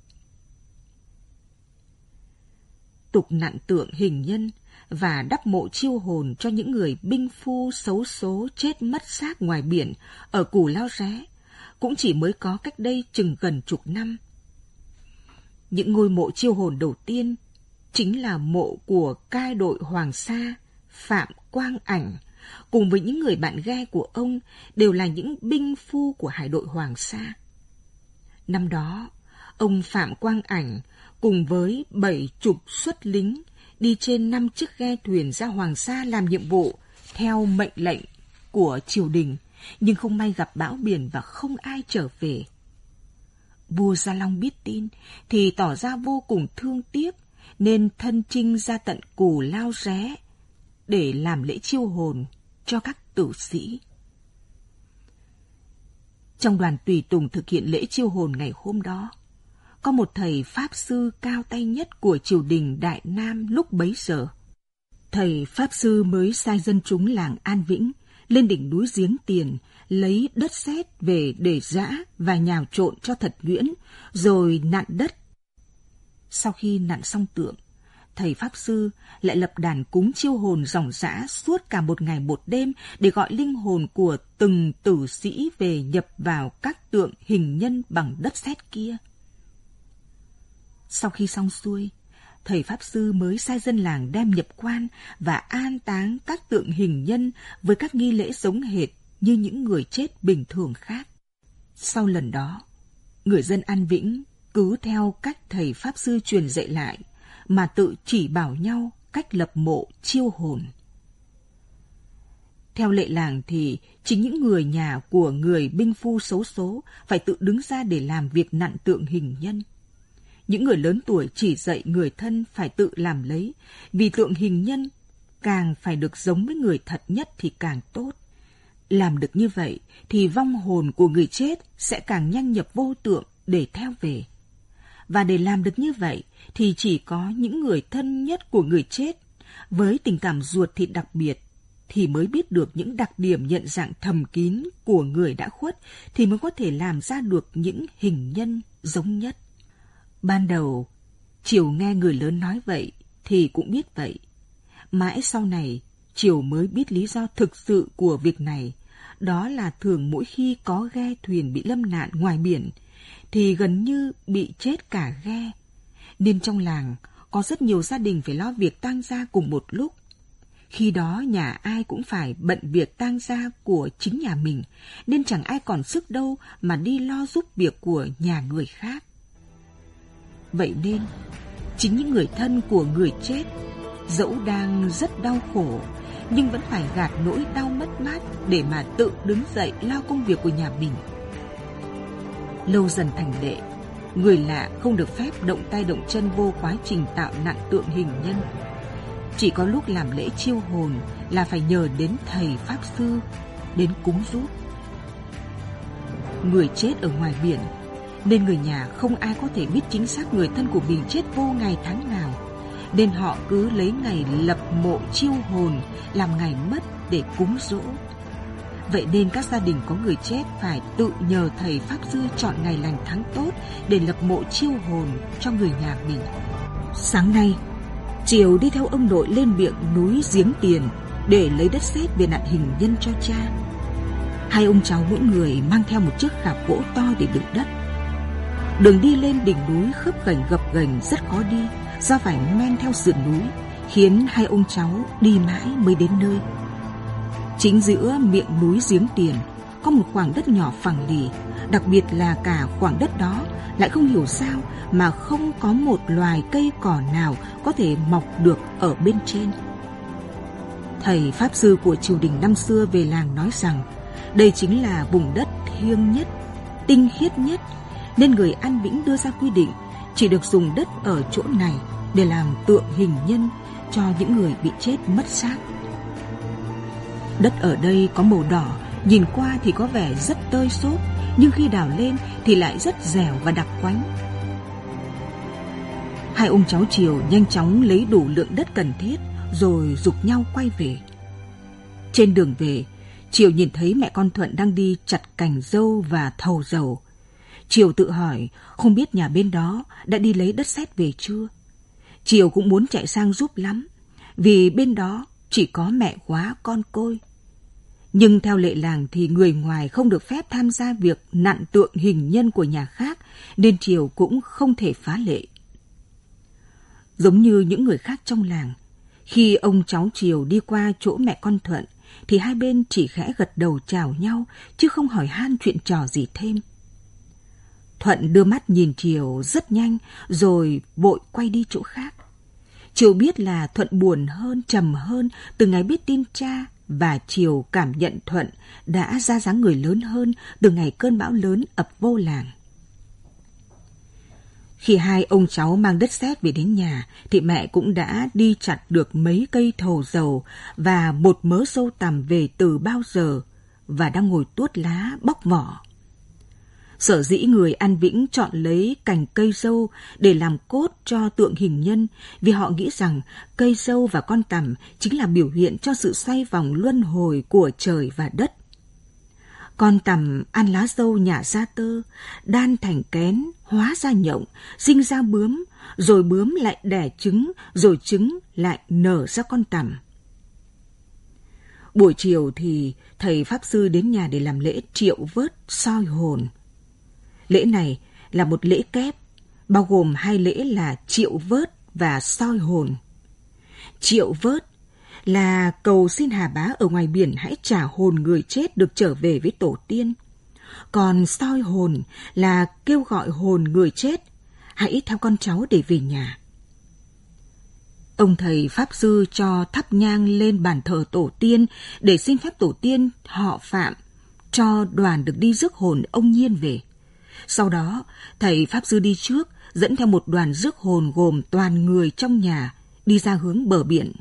Tục nặn tượng hình nhân và đắp mộ chiêu hồn cho những người binh phu xấu số chết mất xác ngoài biển ở Cù Lao Ré cũng chỉ mới có cách đây chừng gần chục năm. Những ngôi mộ chiêu hồn đầu tiên chính là mộ của cai đội Hoàng Sa, Phạm Quang Ảnh, cùng với những người bạn ghe của ông đều là những binh phu của hải đội Hoàng Sa. Năm đó, ông Phạm Quang Ảnh cùng với bảy chục suất lính đi trên năm chiếc ghe thuyền ra Hoàng Sa làm nhiệm vụ theo mệnh lệnh của triều đình, nhưng không may gặp bão biển và không ai trở về. Vua Gia Long biết tin thì tỏ ra vô cùng thương tiếc, nên thân chinh ra tận Cù Lao Ré để làm lễ chiêu hồn cho các tử sĩ. Trong đoàn tùy tùng thực hiện lễ chiêu hồn ngày hôm đó, có một thầy Pháp Sư cao tay nhất của triều đình Đại Nam lúc bấy giờ. Thầy Pháp Sư mới sai dân chúng làng An Vĩnh lên đỉnh núi Giếng Tiền, lấy đất sét về để giã và nhào trộn cho thật nhuyễn, rồi nặn đất. Sau khi nặn xong tượng, thầy Pháp Sư lại lập đàn cúng chiêu hồn ròng rã suốt cả một ngày một đêm để gọi linh hồn của từng tử sĩ về nhập vào các tượng hình nhân bằng đất sét kia. Sau khi xong xuôi, thầy Pháp Sư mới sai dân làng đem nhập quan và an táng các tượng hình nhân với các nghi lễ giống hệt như những người chết bình thường khác. Sau lần đó, người dân An Vĩnh cứ theo cách thầy Pháp Sư truyền dạy lại mà tự chỉ bảo nhau cách lập mộ chiêu hồn. Theo lệ làng thì chính những người nhà của người binh phu xấu số phải tự đứng ra để làm việc nặn tượng hình nhân. Những người lớn tuổi chỉ dạy người thân phải tự làm lấy, vì tượng hình nhân càng phải được giống với người thật nhất thì càng tốt. Làm được như vậy thì vong hồn của người chết sẽ càng nhanh nhập vô tượng để theo về. Và để làm được như vậy thì chỉ có những người thân nhất của người chết với tình cảm ruột thịt đặc biệt thì mới biết được những đặc điểm nhận dạng thầm kín của người đã khuất, thì mới có thể làm ra được những hình nhân giống nhất. Ban đầu, Triều nghe người lớn nói vậy thì cũng biết vậy. Mãi sau này, Triều mới biết lý do thực sự của việc này. Đó là thường mỗi khi có ghe thuyền bị lâm nạn ngoài biển, thì gần như bị chết cả ghe. Nên trong làng có rất nhiều gia đình phải lo việc tang gia cùng một lúc. Khi đó nhà ai cũng phải bận việc tang gia của chính nhà mình, nên chẳng ai còn sức đâu mà đi lo giúp việc của nhà người khác. Vậy nên, chính những người thân của người chết, dẫu đang rất đau khổ, nhưng vẫn phải gạt nỗi đau mất mát để mà tự đứng dậy lo công việc của nhà mình. Lâu dần thành lệ, người lạ không được phép động tay động chân vô quá trình tạo nặng tượng hình nhân. Chỉ có lúc làm lễ chiêu hồn là phải nhờ đến thầy pháp sư đến cúng giúp. Người chết ở ngoài biển, nên người nhà không ai có thể biết chính xác người thân của mình chết vô ngày tháng nào, nên họ cứ lấy ngày lập mộ chiêu hồn làm ngày mất để cúng dỗ. Vậy nên các gia đình có người chết phải tự nhờ thầy pháp sư chọn ngày lành tháng tốt để lập mộ chiêu hồn cho người nhà mình. Sáng nay, Triều đi theo ông nội lên miệng núi Giếng Tiền để lấy đất sét về nặn hình nhân cho cha. Hai ông cháu mỗi người mang theo một chiếc khạp gỗ to để đựng đất. Đường đi lên đỉnh núi khấp khểnh gập ghềnh rất khó đi, do phải men theo sườn núi, khiến hai ông cháu đi mãi mới đến nơi. Chính giữa miệng núi Giếng Tiền có một khoảng đất nhỏ phẳng lì, đặc biệt là cả khoảng đất đó lại không hiểu sao mà không có một loài cây cỏ nào có thể mọc được ở bên trên. Thầy pháp sư của triều đình năm xưa về làng nói rằng đây chính là vùng đất thiêng nhất, tinh khiết nhất, nên người An Vĩnh đưa ra quy định chỉ được dùng đất ở chỗ này để làm tượng hình nhân cho những người bị chết mất xác. Đất ở đây có màu đỏ, nhìn qua thì có vẻ rất tơi xốp, nhưng khi đào lên thì lại rất dẻo và đặc quánh. Hai ông cháu Triều nhanh chóng lấy đủ lượng đất cần thiết rồi giục nhau quay về. Trên đường về, Triều nhìn thấy mẹ con Thuận đang đi chặt cành dâu và thầu dầu. Triều tự hỏi không biết nhà bên đó đã đi lấy đất sét về chưa. Triều cũng muốn chạy sang giúp lắm, vì bên đó chỉ có mẹ góa con côi. Nhưng theo lệ làng thì người ngoài không được phép tham gia việc nặn tượng hình nhân của nhà khác, nên Triều cũng không thể phá lệ. Giống như những người khác trong làng, khi ông cháu Triều đi qua chỗ mẹ con Thuận, thì hai bên chỉ khẽ gật đầu chào nhau, chứ không hỏi han chuyện trò gì thêm. Thuận đưa mắt nhìn Triều rất nhanh, rồi vội quay đi chỗ khác. Triều biết là Thuận buồn hơn, trầm hơn từ ngày biết tin cha, và Triều cảm nhận Thuận đã ra dáng người lớn hơn từ ngày cơn bão lớn ập vô làng. Khi hai ông cháu mang đất sét về đến nhà, thì mẹ cũng đã đi chặt được mấy cây thầu dầu và một mớ sâu tằm về từ bao giờ, và đang ngồi tuốt lá bóc vỏ. Sở dĩ người An Vĩnh chọn lấy cành cây dâu để làm cốt cho tượng hình nhân, vì họ nghĩ rằng cây dâu và con tằm chính là biểu hiện cho sự xoay vòng luân hồi của trời và đất. Con tằm ăn lá dâu nhả ra tơ, đan thành kén, hóa ra nhộng, sinh ra bướm, rồi bướm lại đẻ trứng, rồi trứng lại nở ra con tằm. Buổi chiều thì thầy pháp sư đến nhà để làm lễ triệu vớt soi hồn. Lễ này là một lễ kép, bao gồm hai lễ là triệu vớt và soi hồn. Triệu vớt là cầu xin Hà Bá ở ngoài biển hãy trả hồn người chết được trở về với tổ tiên. Còn soi hồn là kêu gọi hồn người chết hãy theo con cháu để về nhà. Ông thầy pháp sư cho thắp nhang lên bàn thờ tổ tiên để xin phép tổ tiên họ Phạm cho đoàn được đi rước hồn ông Nhiên về. Sau đó, thầy pháp sư đi trước, dẫn theo một đoàn rước hồn gồm toàn người trong nhà, đi ra hướng bờ biển.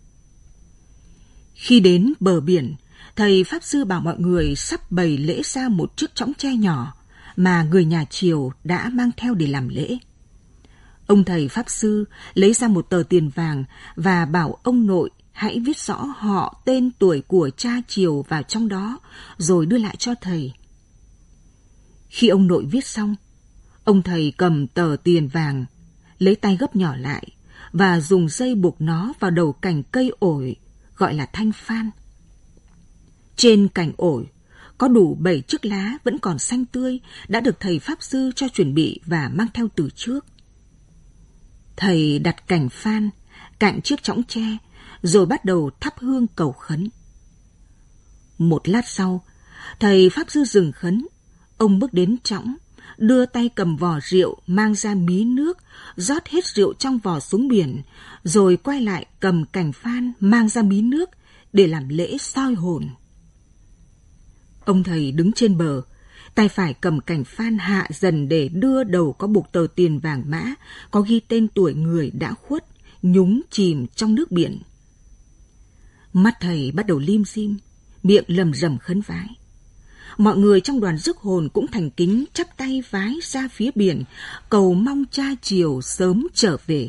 Khi đến bờ biển, thầy pháp sư bảo mọi người sắp bày lễ ra một chiếc chõng tre nhỏ mà người nhà Triều đã mang theo để làm lễ. Ông thầy pháp sư lấy ra một tờ tiền vàng và bảo ông nội hãy viết rõ họ, tên, tuổi của cha Triều vào trong đó, rồi đưa lại cho thầy. Khi ông nội viết xong, ông thầy cầm tờ tiền vàng, lấy tay gấp nhỏ lại và dùng dây buộc nó vào đầu cành cây ổi, gọi là thanh phan. Trên cành ổi có đủ bảy chiếc lá vẫn còn xanh tươi, đã được thầy Pháp Sư cho chuẩn bị và mang theo từ trước. Thầy đặt cành phan cạnh chiếc chõng tre, rồi bắt đầu thắp hương cầu khấn. Một lát sau, thầy Pháp Sư dừng khấn. Ông bước đến chõng, đưa tay cầm vò rượu mang ra mí nước, rót hết rượu trong vò xuống biển, rồi quay lại cầm cành phan mang ra mí nước để làm lễ soi hồn. Ông thầy đứng trên bờ, tay phải cầm cành phan hạ dần để đưa đầu có buộc tờ tiền vàng mã, có ghi tên tuổi người đã khuất, nhúng chìm trong nước biển. Mắt thầy bắt đầu lim dim, miệng lầm rầm khấn vái. Mọi người trong đoàn rước hồn cũng thành kính chắp tay vái ra phía biển, cầu mong cha Triều sớm trở về.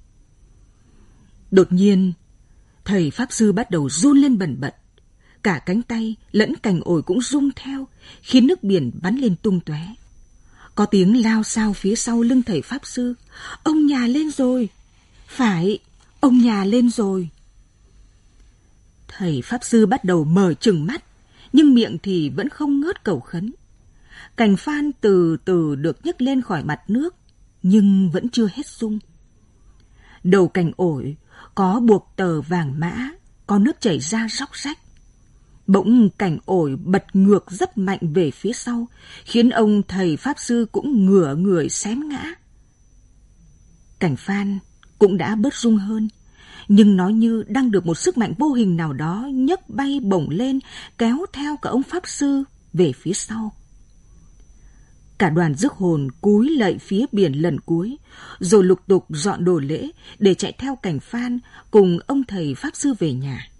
Đột nhiên, thầy Pháp Sư bắt đầu run lên bần bật. Cả cánh tay lẫn cành ổi cũng rung theo, khiến nước biển bắn lên tung tóe. Có tiếng lao xao phía sau lưng thầy Pháp Sư. Ông nhà lên rồi! Phải, ông nhà lên rồi! Thầy Pháp Sư bắt đầu mở trừng mắt, nhưng miệng thì vẫn không ngớt cầu khấn. Cành phan từ từ được nhấc lên khỏi mặt nước, nhưng vẫn chưa hết rung. Đầu cành ổi có buộc tờ vàng mã, có nước chảy ra róc rách. Bỗng cành ổi bật ngược rất mạnh về phía sau, khiến ông thầy Pháp Sư cũng ngửa người xém ngã. Cành phan cũng đã bớt rung hơn, nhưng nó như đang được một sức mạnh vô hình nào đó nhấc bay bổng lên, kéo theo cả ông Pháp Sư về phía sau. Cả đoàn rước hồn cúi lạy phía biển lần cuối, rồi lục tục dọn đồ lễ để chạy theo cành phan cùng ông thầy Pháp Sư về nhà.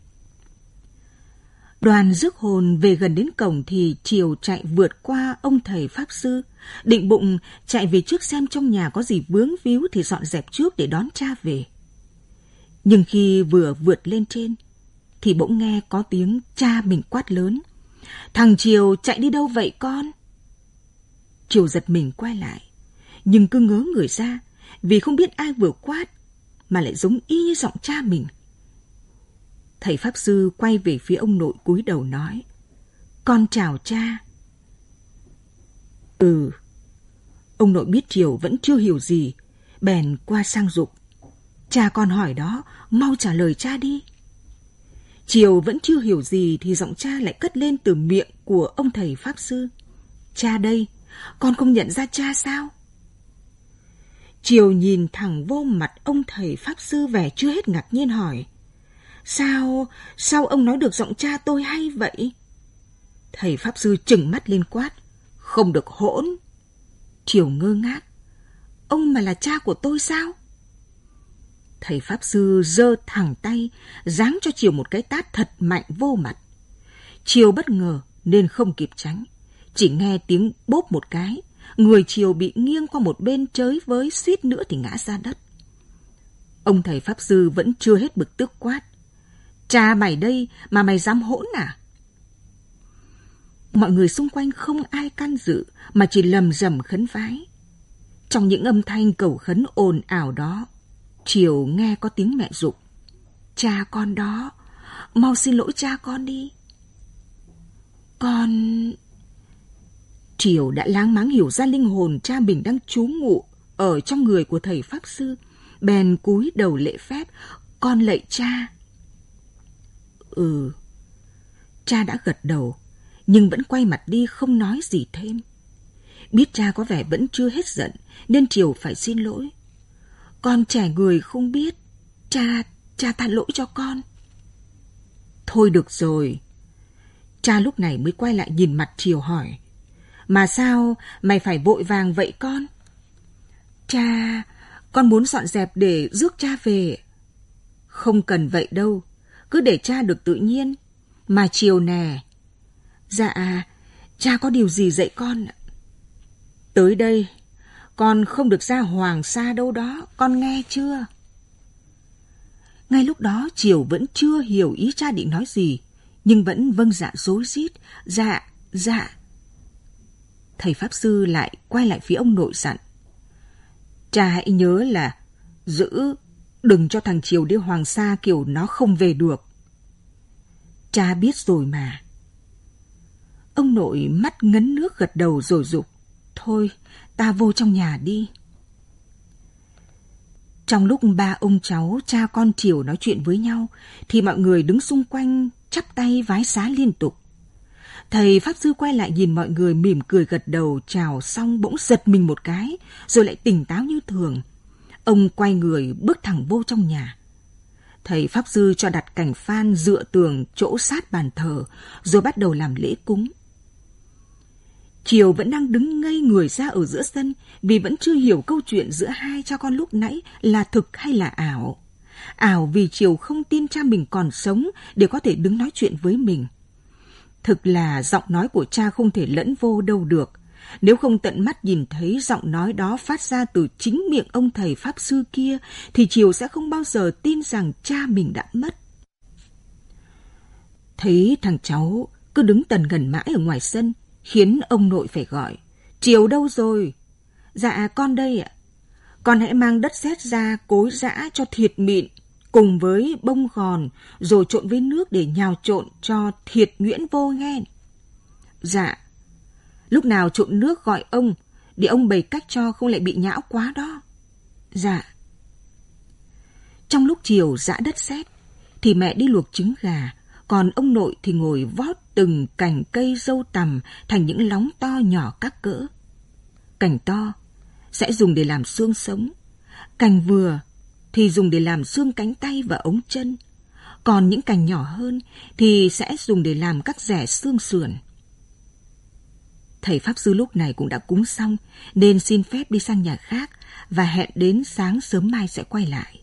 Đoàn rước hồn về gần đến cổng thì Triều chạy vượt qua ông thầy Pháp Sư, định bụng chạy về trước xem trong nhà có gì vướng víu thì dọn dẹp trước để đón cha về. Nhưng khi vừa vượt lên trên, thì bỗng nghe có tiếng cha mình quát lớn. Thằng Triều chạy đi đâu vậy con? Triều giật mình quay lại, nhưng cứ ngớ người ra vì không biết ai vừa quát, mà lại giống y như giọng cha mình. Thầy Pháp Sư quay về phía ông nội cúi đầu nói, con chào cha. Ừ. Ông nội biết Triều vẫn chưa hiểu gì, bèn qua sang giục. Cha con hỏi đó, mau trả lời cha đi. Triều vẫn chưa hiểu gì thì giọng cha lại cất lên từ miệng của ông thầy Pháp Sư. Cha đây, con không nhận ra cha sao? Triều nhìn thẳng vô mặt ông thầy Pháp Sư vẻ chưa hết ngạc nhiên hỏi. Sao, sao ông nói được giọng cha tôi hay vậy? Thầy Pháp Sư trừng mắt lên quát. Không được hỗn. Triều ngơ ngác. Ông mà là cha của tôi sao? Thầy Pháp Sư giơ thẳng tay, giáng cho Triều một cái tát thật mạnh vô mặt. Triều bất ngờ nên không kịp tránh. Chỉ nghe tiếng bốp một cái, người Triều bị nghiêng qua một bên chới với, suýt nữa thì ngã ra đất. Ông thầy Pháp Sư vẫn chưa hết bực tức quát. Cha mày đây mà mày dám hỗn à? Mọi người xung quanh không ai can dự mà chỉ lầm rầm khấn vái. Trong những âm thanh cầu khấn ồn ào đó, Triều nghe có tiếng mẹ giục. Cha con đó, mau xin lỗi cha con đi. Con... Triều đã láng máng hiểu ra linh hồn cha mình đang trú ngụ ở trong người của thầy Pháp Sư, bèn cúi đầu lễ phép. Con lạy cha. Ừ. Cha đã gật đầu, nhưng vẫn quay mặt đi không nói gì thêm. Biết cha có vẻ vẫn chưa hết giận, nên Triều phải xin lỗi. Con trẻ người không biết. Cha, cha tha lỗi cho con. Thôi được rồi. Cha lúc này mới quay lại nhìn mặt Triều hỏi. Mà sao mày phải vội vàng vậy con? Cha, con muốn dọn dẹp để rước cha về. Không cần vậy đâu, cứ để cha được tự nhiên. Mà Triều nè. Dạ, cha có điều gì dạy con ạ? Tới đây, con không được ra Hoàng Sa đâu đó, con nghe chưa? Ngay lúc đó Triều vẫn chưa hiểu ý cha định nói gì, nhưng vẫn vâng dạ rối rít. Dạ, dạ. Thầy Pháp Sư lại quay lại phía ông nội dặn. Cha hãy nhớ là giữ, đừng cho thằng Triều đi Hoàng Sa kiểu nó không về được. Cha biết rồi mà. Ông nội mắt ngấn nước gật đầu rồi giục. Thôi, ta vô trong nhà đi. Trong lúc ba ông cháu, cha con Triều nói chuyện với nhau, thì mọi người đứng xung quanh chắp tay vái xá liên tục. Thầy Pháp Sư quay lại nhìn mọi người mỉm cười gật đầu chào xong bỗng giật mình một cái, rồi lại tỉnh táo như thường. Ông quay người bước thẳng vô trong nhà. Thầy Pháp Sư cho đặt cành phan dựa tường chỗ sát bàn thờ, rồi bắt đầu làm lễ cúng. Triều vẫn đang đứng ngây người ra ở giữa sân vì vẫn chưa hiểu câu chuyện giữa hai cha con lúc nãy là thực hay là ảo. Ảo vì Triều không tin cha mình còn sống để có thể đứng nói chuyện với mình. Thực là giọng nói của cha không thể lẫn vô đâu được. Nếu không tận mắt nhìn thấy giọng nói đó phát ra từ chính miệng ông thầy Pháp Sư kia, thì Triều sẽ không bao giờ tin rằng cha mình đã mất. Thấy thằng cháu cứ đứng tần ngần mãi ở ngoài sân, khiến ông nội phải gọi. Triều đâu rồi? Dạ con đây ạ. Con hãy mang đất sét ra cối giã cho thiệt mịn, cùng với bông gòn, rồi trộn với nước để nhào trộn cho thiệt nhuyễn vô nghe. Dạ. Lúc nào trộn nước gọi ông, để ông bày cách cho không lại bị nhão quá đó. Dạ. Trong lúc Triều giã đất sét, thì mẹ đi luộc trứng gà, còn ông nội thì ngồi vót từng cành cây dâu tằm thành những lóng to nhỏ các cỡ. Cành to sẽ dùng để làm xương sống, cành vừa thì dùng để làm xương cánh tay và ống chân, còn những cành nhỏ hơn thì sẽ dùng để làm các rẻ xương sườn. Thầy Pháp Sư lúc này cũng đã cúng xong nên xin phép đi sang nhà khác và hẹn đến sáng sớm mai sẽ quay lại.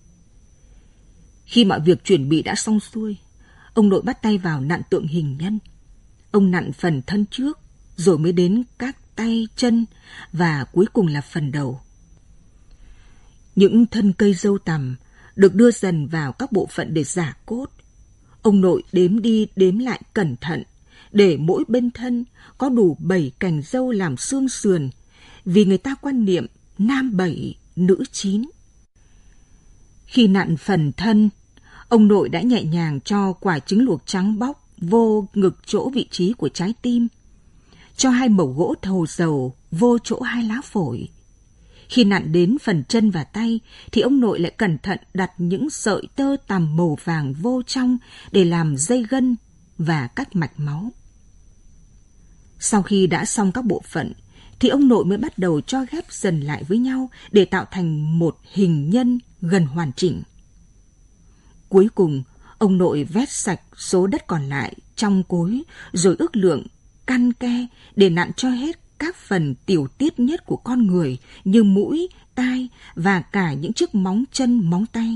Khi mọi việc chuẩn bị đã xong xuôi, ông nội bắt tay vào nặn tượng hình nhân. Ông nặn phần thân trước, rồi mới đến các tay, chân và cuối cùng là phần đầu. Những thân cây dâu tằm được đưa dần vào các bộ phận để rả cốt. Ông nội đếm đi đếm lại cẩn thận, để mỗi bên thân có đủ bảy cành dâu làm xương sườn, vì người ta quan niệm nam bảy, nữ chín. Khi nặn phần thân, ông nội đã nhẹ nhàng cho quả trứng luộc trắng bóc vô ngực chỗ vị trí của trái tim, cho hai mẩu gỗ thầu dầu vô chỗ hai lá phổi. Khi nặn đến phần chân và tay, thì ông nội lại cẩn thận đặt những sợi tơ tằm màu vàng vô trong để làm dây gân và các mạch máu. Sau khi đã xong các bộ phận, thì ông nội mới bắt đầu cho ghép dần lại với nhau để tạo thành một hình nhân gần hoàn chỉnh. Cuối cùng, ông nội vét sạch số đất còn lại trong cối, rồi ước lượng, căn ke để nặn cho hết các phần tiểu tiết nhất của con người như mũi, tai và cả những chiếc móng chân, móng tay.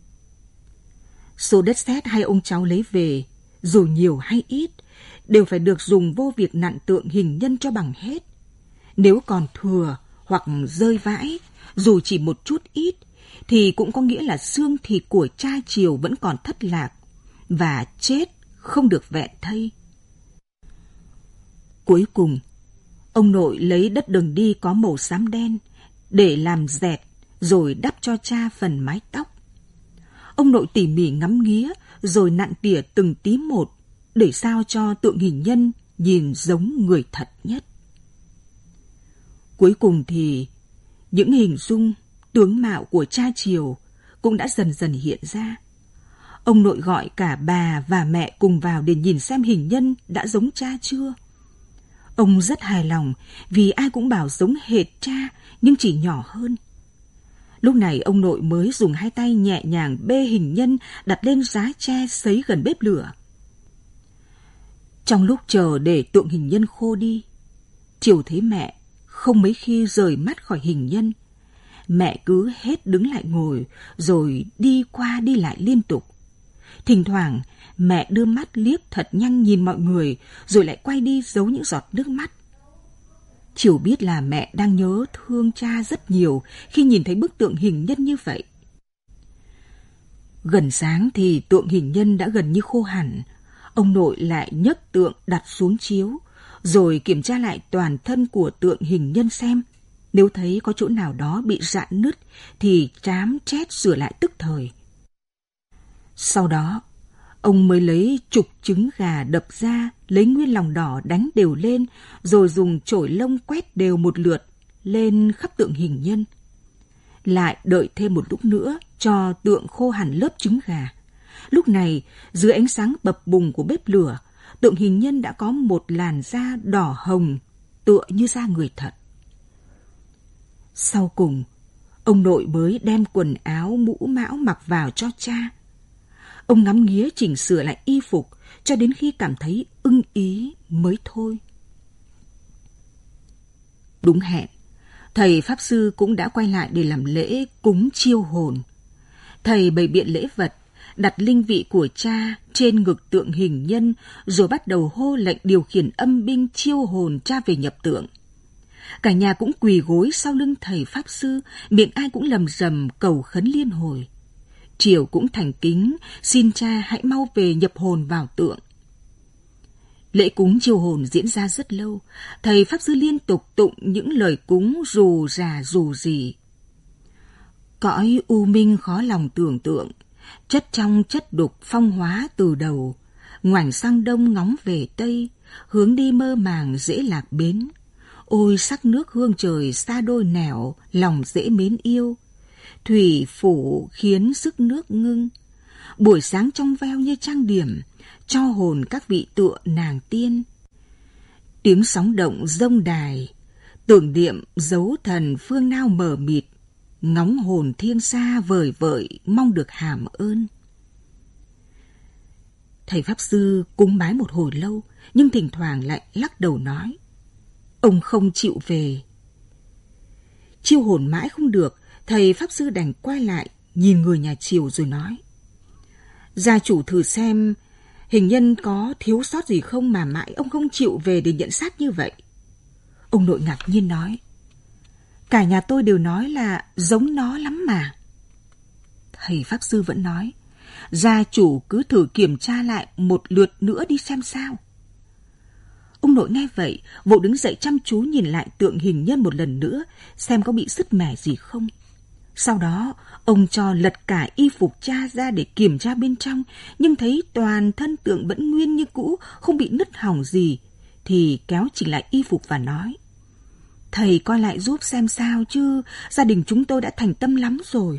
Số đất sét hai ông cháu lấy về, dù nhiều hay ít, đều phải được dùng vô việc nặn tượng hình nhân cho bằng hết. Nếu còn thừa hoặc rơi vãi, dù chỉ một chút ít, thì cũng có nghĩa là xương thịt của cha Triều vẫn còn thất lạc và chết không được vẹn thây. Cuối cùng, ông nội lấy đất đường đi có màu xám đen để làm dẹt, rồi đắp cho cha phần mái tóc. Ông nội tỉ mỉ ngắm nghía rồi nặn tỉa từng tí một để sao cho tượng hình nhân nhìn giống người thật nhất. Cuối cùng thì những hình dung, tướng mạo của cha Triều cũng đã dần dần hiện ra. Ông nội gọi cả bà và mẹ cùng vào để nhìn xem hình nhân đã giống cha chưa. Ông rất hài lòng vì ai cũng bảo giống hệt cha nhưng chỉ nhỏ hơn. Lúc này ông nội mới dùng hai tay nhẹ nhàng bê hình nhân đặt lên giá tre sấy gần bếp lửa. Trong lúc chờ để tượng hình nhân khô đi, Triều thấy mẹ không mấy khi rời mắt khỏi hình nhân. Mẹ cứ hết đứng lại ngồi rồi đi qua đi lại liên tục. Thỉnh thoảng mẹ đưa mắt liếc thật nhanh nhìn mọi người rồi lại quay đi giấu những giọt nước mắt. Triều biết là mẹ đang nhớ thương cha rất nhiều khi nhìn thấy bức tượng hình nhân như vậy. Gần sáng thì tượng hình nhân đã gần như khô hẳn. Ông nội lại nhấc tượng đặt xuống chiếu, rồi kiểm tra lại toàn thân của tượng hình nhân xem. Nếu thấy có chỗ nào đó bị rạn nứt thì trám trét sửa lại tức thời. Sau đó, ông mới lấy chục trứng gà đập ra, lấy nguyên lòng đỏ đánh đều lên, rồi dùng chổi lông quét đều một lượt lên khắp tượng hình nhân. Lại đợi thêm một lúc nữa cho tượng khô hẳn lớp trứng gà. Lúc này, dưới ánh sáng bập bùng của bếp lửa, tượng hình nhân đã có một làn da đỏ hồng, tựa như da người thật. Sau cùng, ông nội mới đem quần áo mũ mão mặc vào cho cha. Ông ngắm nghía chỉnh sửa lại y phục cho đến khi cảm thấy ưng ý mới thôi. Đúng hẹn, thầy Pháp Sư cũng đã quay lại để làm lễ cúng chiêu hồn. Thầy bày biện lễ vật, đặt linh vị của cha trên ngực tượng hình nhân, rồi bắt đầu hô lệnh điều khiển âm binh chiêu hồn cha về nhập tượng. Cả nhà cũng quỳ gối sau lưng thầy Pháp Sư, miệng ai cũng lầm rầm cầu khấn liên hồi. Triều cũng thành kính, xin cha hãy mau về nhập hồn vào tượng. Lễ cúng chiêu hồn diễn ra rất lâu, thầy Pháp Sư liên tục tụng những lời cúng rù rà rù rì. Cõi u minh khó lòng tưởng tượng, chất trong chất đục phong hóa từ đầu, ngoảnh sang đông ngóng về tây, hướng đi mơ màng dễ lạc bến. Ôi sắc nước hương trời xa đôi nẻo, lòng dễ mến yêu. Thủy phủ khiến sức nước ngưng, buổi sáng trong veo như trang điểm, cho hồn các vị tựa nàng tiên. Tiếng sóng động rông đài, tưởng niệm dấu thần phương nào mờ mịt, ngóng hồn thiêng xa vời vợi mong được hàm ơn. Thầy Pháp Sư cúng bái một hồi lâu, nhưng thỉnh thoảng lại lắc đầu nói, ông không chịu về. Chiêu hồn mãi không được, thầy Pháp Sư đành quay lại nhìn người nhà Triều rồi nói, gia chủ thử xem hình nhân có thiếu sót gì không mà mãi ông không chịu về để nhận xác như vậy. Ông nội ngạc nhiên nói, cả nhà tôi đều nói là giống nó lắm mà. Thầy Pháp Sư vẫn nói, gia chủ cứ thử kiểm tra lại một lượt nữa đi xem sao. Ông nội nghe vậy, vội đứng dậy chăm chú nhìn lại tượng hình nhân một lần nữa, xem có bị sứt mẻ gì không. Sau đó, ông cho lật cả y phục cha ra để kiểm tra bên trong, nhưng thấy toàn thân tượng vẫn nguyên như cũ, không bị nứt hỏng gì, thì kéo chỉnh lại y phục và nói, thầy coi lại giúp xem sao chứ, gia đình chúng tôi đã thành tâm lắm rồi.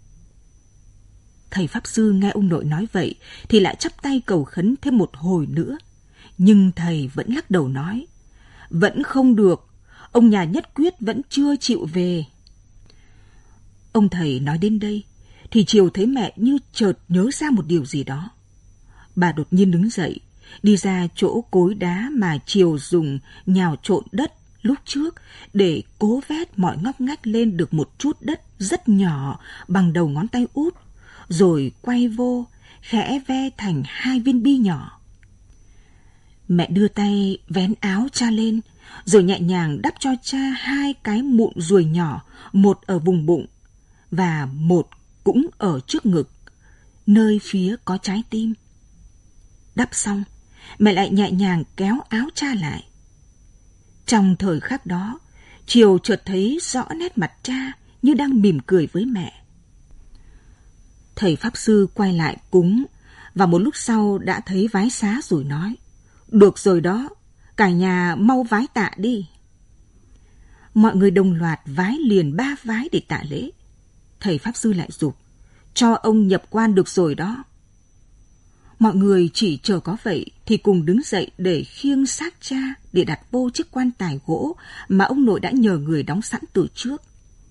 Thầy Pháp Sư nghe ông nội nói vậy, thì lại chắp tay cầu khấn thêm một hồi nữa. Nhưng thầy vẫn lắc đầu nói, vẫn không được, ông nhà nhất quyết vẫn chưa chịu về. Ông thầy nói đến đây, thì Triều thấy mẹ như chợt nhớ ra một điều gì đó. Bà đột nhiên đứng dậy, đi ra chỗ cối đá mà Triều dùng nhào trộn đất lúc trước để cố vét mọi ngóc ngách lên được một chút đất rất nhỏ bằng đầu ngón tay út, rồi quay vô, khẽ ve thành hai viên bi nhỏ. Mẹ đưa tay vén áo cha lên, rồi nhẹ nhàng đắp cho cha hai cái mụn ruồi nhỏ, một ở vùng bụng và một cũng ở trước ngực, nơi phía có trái tim. Đắp xong, mẹ lại nhẹ nhàng kéo áo cha lại. Trong thời khắc đó, Triều chợt thấy rõ nét mặt cha như đang mỉm cười với mẹ. Thầy Pháp Sư quay lại cúng, và một lúc sau đã thấy vái xá rồi nói, được rồi đó, cả nhà mau vái tạ đi. Mọi người đồng loạt vái liền ba vái để tạ lễ. Thầy Pháp Sư lại giục, cho ông nhập quan được rồi đó. Mọi người chỉ chờ có vậy thì cùng đứng dậy để khiêng xác cha để đặt vô chiếc quan tài gỗ mà ông nội đã nhờ người đóng sẵn từ trước.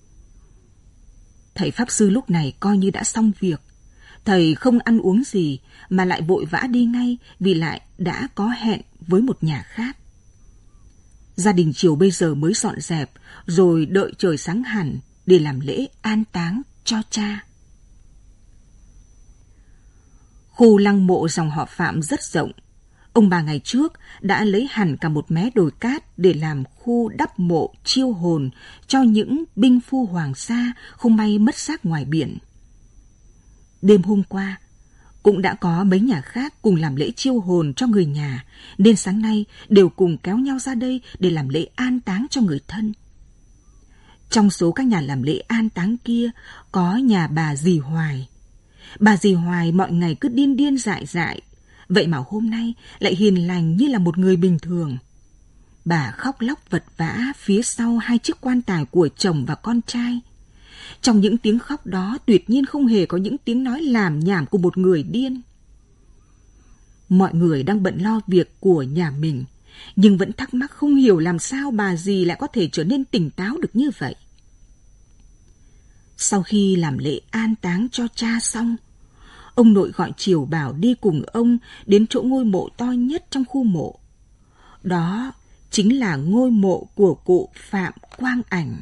Thầy Pháp Sư lúc này coi như đã xong việc. Thầy không ăn uống gì mà lại vội vã đi ngay vì lại đã có hẹn với một nhà khác. Gia đình Triều bây giờ mới dọn dẹp rồi đợi trời sáng hẳn để làm lễ an táng cho cha. Khu lăng mộ dòng họ Phạm rất rộng. Ông bà ngày trước đã lấy hẳn cả một mé đồi cát để làm khu đắp mộ chiêu hồn cho những binh phu hoàng sa không may mất xác ngoài biển. Đêm hôm qua, cũng đã có mấy nhà khác cùng làm lễ chiêu hồn cho người nhà, nên sáng nay đều cùng kéo nhau ra đây để làm lễ an táng cho người thân. Trong số các nhà làm lễ an táng kia có nhà bà dì Hoài. Bà dì Hoài mọi ngày cứ điên điên dại dại, vậy mà hôm nay lại hiền lành như là một người bình thường. Bà khóc lóc vật vã phía sau hai chiếc quan tài của chồng và con trai. Trong những tiếng khóc đó tuyệt nhiên không hề có những tiếng nói lảm nhảm của một người điên. Mọi người đang bận lo việc của nhà mình, nhưng vẫn thắc mắc không hiểu làm sao bà dì lại có thể trở nên tỉnh táo được như vậy. Sau khi làm lễ an táng cho cha xong, ông nội gọi Triều bảo đi cùng ông đến chỗ ngôi mộ to nhất trong khu mộ. Đó chính là ngôi mộ của cụ Phạm Quang Ảnh.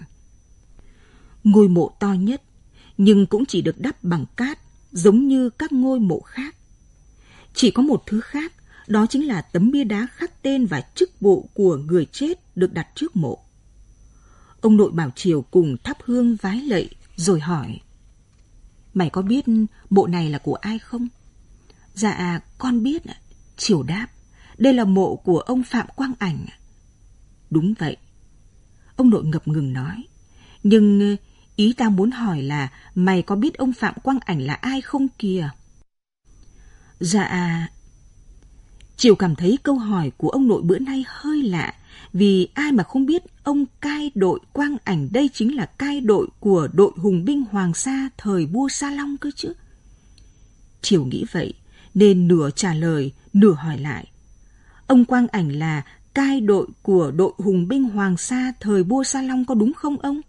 Ngôi mộ to nhất, nhưng cũng chỉ được đắp bằng cát, giống như các ngôi mộ khác. Chỉ có một thứ khác, đó chính là tấm bia đá khắc tên và chức vụ của người chết được đặt trước mộ. Ông nội bảo Triều cùng thắp hương vái lạy, rồi hỏi: "Mày có biết mộ này là của ai không?" "Dạ, con biết ạ." Triều đáp: "Đây là mộ của ông Phạm Quang Ảnh." "Đúng vậy." Ông nội ngập ngừng nói: "Nhưng ý ta muốn hỏi là mày có biết ông Phạm Quang Ảnh là ai không kìa?" "Dạ." Triều cảm thấy câu hỏi của ông nội bữa nay hơi lạ, vì ai mà không biết ông cai đội Quang Ảnh đây chính là cai đội của đội hùng binh Hoàng Sa thời vua Sa Long cơ chứ. Triều nghĩ vậy nên nửa trả lời, nửa hỏi lại: "Ông Quang Ảnh là cai đội của đội hùng binh Hoàng Sa thời vua Sa Long có đúng không ông?"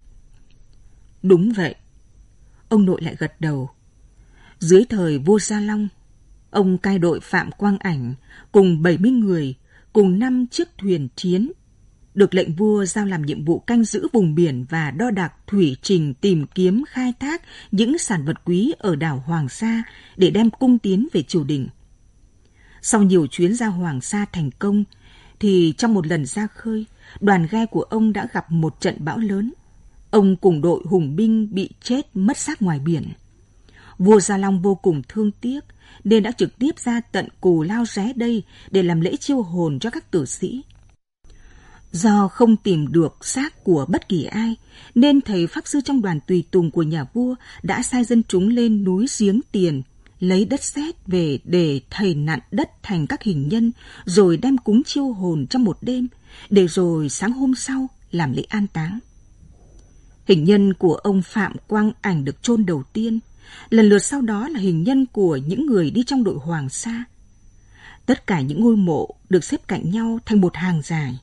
"Đúng vậy." Ông nội lại gật đầu. Dưới thời vua Sa Long, ông cai đội Phạm Quang Ảnh cùng bảy mươi người, cùng năm chiếc thuyền chiến, được lệnh vua giao làm nhiệm vụ canh giữ vùng biển và đo đạc thủy trình tìm kiếm khai thác những sản vật quý ở đảo Hoàng Sa để đem cung tiến về triều đình. Sau nhiều chuyến ra Hoàng Sa thành công, thì trong một lần ra khơi, đoàn ghe của ông đã gặp một trận bão lớn. Ông cùng đội hùng binh bị chết mất xác ngoài biển. Vua Gia Long vô cùng thương tiếc nên đã trực tiếp ra tận Cù Lao Ré đây để làm lễ chiêu hồn cho các tử sĩ. Do không tìm được xác của bất kỳ ai, nên thầy pháp sư trong đoàn tùy tùng của nhà vua đã sai dân chúng lên núi Giếng Tiền, lấy đất sét về để thầy nặn đất thành các hình nhân, rồi đem cúng chiêu hồn trong một đêm, để rồi sáng hôm sau làm lễ an táng. Hình nhân của ông Phạm Quang Ảnh được chôn đầu tiên, lần lượt sau đó là hình nhân của những người đi trong đội Hoàng Sa. Tất cả những ngôi mộ được xếp cạnh nhau thành một hàng dài.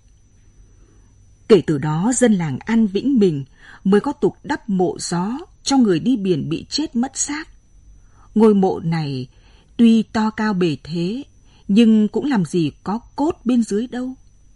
Kể từ đó, dân làng An Vĩnh Bình mới có tục đắp mộ gió cho người đi biển bị chết mất xác. Ngôi mộ này tuy to cao bề thế, nhưng cũng làm gì có cốt bên dưới đâu.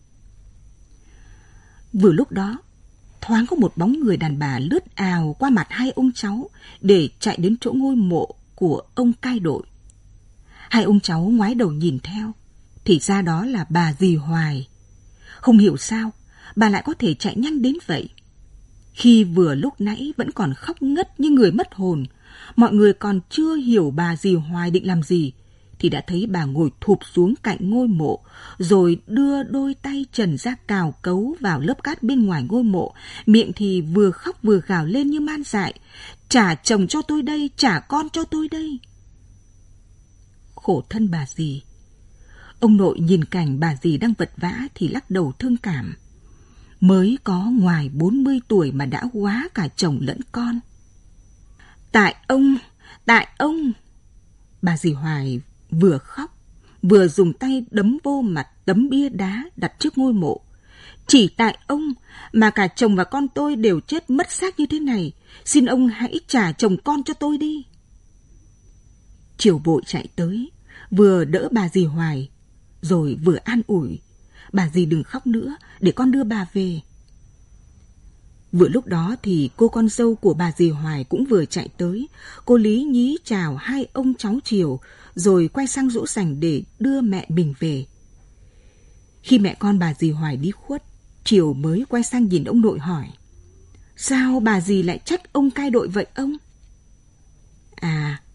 Vừa lúc đó, thoáng có một bóng người đàn bà lướt ào qua mặt hai ông cháu để chạy đến chỗ ngôi mộ của ông cai đội. Hai ông cháu ngoái đầu nhìn theo, thì ra đó là bà dì Hoài. Không hiểu sao, bà lại có thể chạy nhanh đến vậy. Khi vừa lúc nãy vẫn còn khóc ngất như người mất hồn, mọi người còn chưa hiểu bà dì Hoài định làm gì, thì đã thấy bà ngồi thụp xuống cạnh ngôi mộ, rồi đưa đôi tay trần ra cào cấu vào lớp cát bên ngoài ngôi mộ, miệng thì vừa khóc vừa gào lên như man dại: "Trả chồng cho tôi đây, trả con cho tôi đây." Khổ thân bà dì. Ông nội nhìn cảnh bà dì đang vật vã thì lắc đầu thương cảm. Mới có ngoài bốn mươi tuổi mà đã quá cả chồng lẫn con. Tại ông, tại ông. Bà dì Hoài vừa khóc, vừa dùng tay đấm vô mặt tấm bia đá đặt trước ngôi mộ. Chỉ tại ông mà cả chồng và con tôi đều chết mất xác như thế này. Xin ông hãy trả chồng con cho tôi đi. Triều vội chạy tới, vừa đỡ bà dì Hoài, rồi vừa an ủi: "Bà dì đừng khóc nữa, để con đưa bà về." Vừa lúc đó thì cô con dâu của bà dì Hoài cũng vừa chạy tới. Cô Lý nhí chào hai ông cháu Triều, rồi quay sang dỗ dành để đưa mẹ mình về. Khi mẹ con bà dì Hoài đi khuất, Triều mới quay sang nhìn ông nội hỏi: "Sao bà dì lại trách ông cai đội vậy ông?" "À,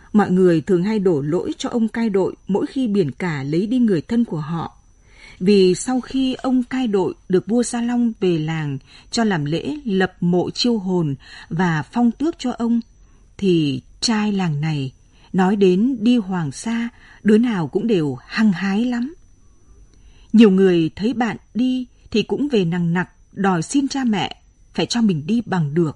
Mọi người thường hay đổ lỗi cho ông cai đội mỗi khi biển cả lấy đi người thân của họ. Vì sau khi ông cai đội được vua Gia Long về làng cho làm lễ lập mộ chiêu hồn và phong tước cho ông, thì trai làng này nói đến đi Hoàng Sa, đứa nào cũng đều hăng hái lắm. Nhiều người thấy bạn đi thì cũng về nằng nặc đòi xin cha mẹ phải cho mình đi bằng được.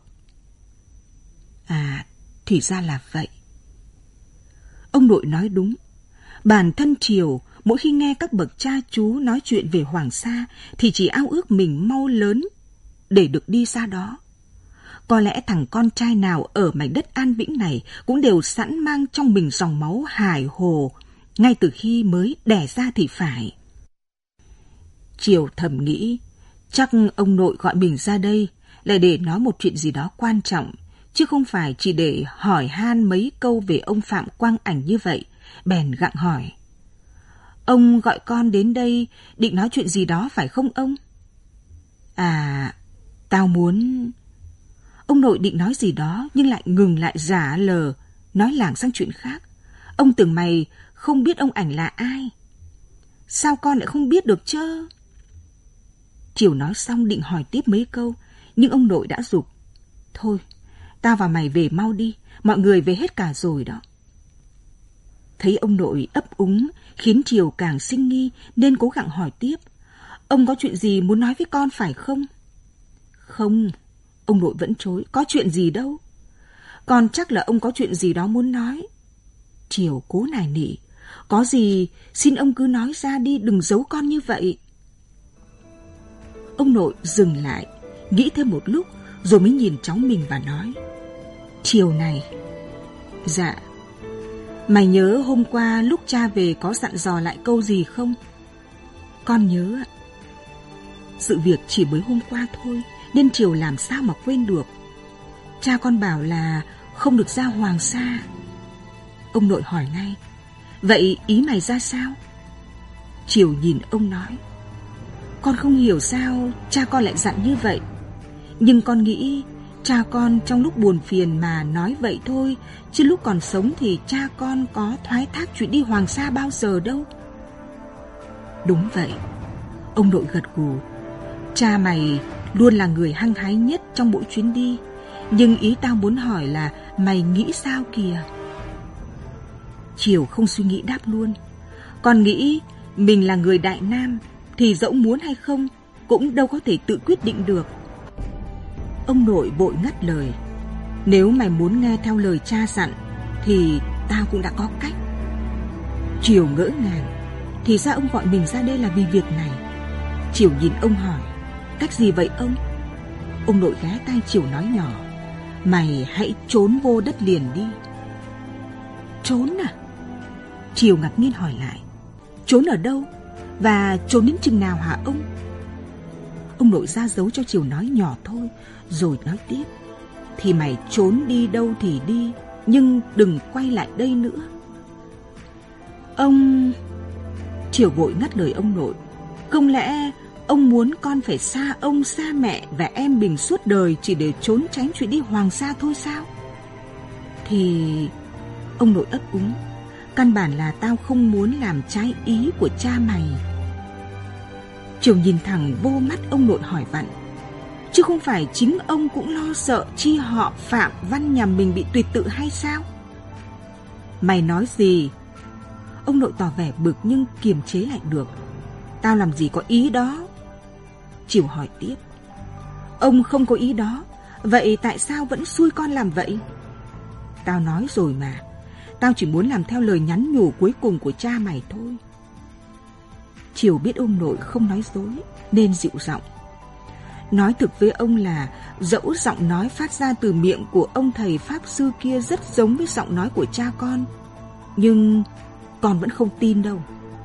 À, thì ra là vậy. Ông nội nói đúng. Bản thân Triều mỗi khi nghe các bậc cha chú nói chuyện về Hoàng Sa thì chỉ ao ước mình mau lớn để được đi xa đó. Có lẽ thằng con trai nào ở mảnh đất an vĩnh này cũng đều sẵn mang trong mình dòng máu Hải Hồ ngay từ khi mới đẻ ra thì phải. Triều thầm nghĩ, chắc ông nội gọi mình ra đây là để nói một chuyện gì đó quan trọng, chứ không phải chỉ để hỏi han mấy câu về ông Phạm Quang Ảnh như vậy. Bèn gặng hỏi, ông gọi con đến đây định nói chuyện gì đó phải không ông? À, tao muốn... Ông nội định nói gì đó nhưng lại ngừng lại giả lờ, nói lảng sang chuyện khác. Ông tưởng mày không biết ông Ảnh là ai. Sao con lại không biết được chứ? Triều nói xong định hỏi tiếp mấy câu, nhưng ông nội đã giục. Thôi, tao và mày về mau đi, mọi người về hết cả rồi đó. Thấy ông nội ấp úng khiến Triều càng sinh nghi nên cố gắng hỏi tiếp. Ông có chuyện gì muốn nói với con phải không? Không, ông nội vẫn chối, có chuyện gì đâu. Con chắc là ông có chuyện gì đó muốn nói. Triều cố nài nỉ, có gì xin ông cứ nói ra đi, đừng giấu con như vậy. Ông nội dừng lại, nghĩ thêm một lúc rồi mới nhìn cháu mình và nói. Triều này. Dạ. Mày nhớ hôm qua lúc cha về có dặn dò lại câu gì không? Con nhớ ạ. Sự việc chỉ mới hôm qua thôi nên Triều làm sao mà quên được. Cha con bảo là không được ra Hoàng Sa. Ông nội hỏi ngay, vậy ý mày ra sao? Triều nhìn ông nói, con không hiểu sao cha con lại dặn như vậy, nhưng con nghĩ cha con trong lúc buồn phiền mà nói vậy thôi, chứ lúc còn sống thì cha con có thoái thác chuyện đi Hoàng Sa bao giờ đâu. Đúng vậy, ông nội gật gù. Cha mày luôn là người hăng hái nhất trong mỗi chuyến đi, nhưng ý tao muốn hỏi là mày nghĩ sao kìa? Triều không suy nghĩ đáp luôn. Con nghĩ mình là người Đại Nam thì dẫu muốn hay không cũng đâu có thể tự quyết định được. Ông nội vội ngắt lời. Nếu mày muốn nghe theo lời cha dặn thì tao cũng đã có cách. Triều ngỡ ngàng. Thì ra ông gọi mình ra đây là vì việc này. Triều nhìn ông hỏi, cách gì vậy ông? Ông nội ghé tai Triều nói nhỏ, mày hãy trốn vô đất liền đi. Trốn à? Triều ngạc nhiên hỏi lại, trốn ở đâu? Và trốn đến chừng nào hả ông? Ông nội ra dấu cho Triều nói nhỏ thôi, rồi nói tiếp. Thì mày trốn đi đâu thì đi, nhưng đừng quay lại đây nữa. Ông... Triều vội ngắt lời ông nội. Không lẽ ông muốn con phải xa ông, xa mẹ và em mình suốt đời chỉ để trốn tránh chuyện đi Hoàng Sa thôi sao? Thì... Ông nội ấp úng. Căn bản là tao không muốn làm trái ý của cha mày. Triều nhìn thẳng vô mắt ông nội hỏi vặn. Chứ không phải chính ông cũng lo sợ chi họ Phạm Văn nhà mình bị tuyệt tự hay sao? Mày nói gì? Ông nội tỏ vẻ bực nhưng kiềm chế lại được. Tao làm gì có ý đó. Triều hỏi tiếp. Ông không có ý đó, vậy tại sao vẫn xui con làm vậy? Tao nói rồi mà, tao chỉ muốn làm theo lời nhắn nhủ cuối cùng của cha mày thôi. Triều biết ông nội không nói dối nên dịu giọng. Nói thực với ông là dẫu giọng nói phát ra từ miệng của ông thầy Pháp sư kia rất giống với giọng nói của cha con, nhưng con vẫn không tin đâu.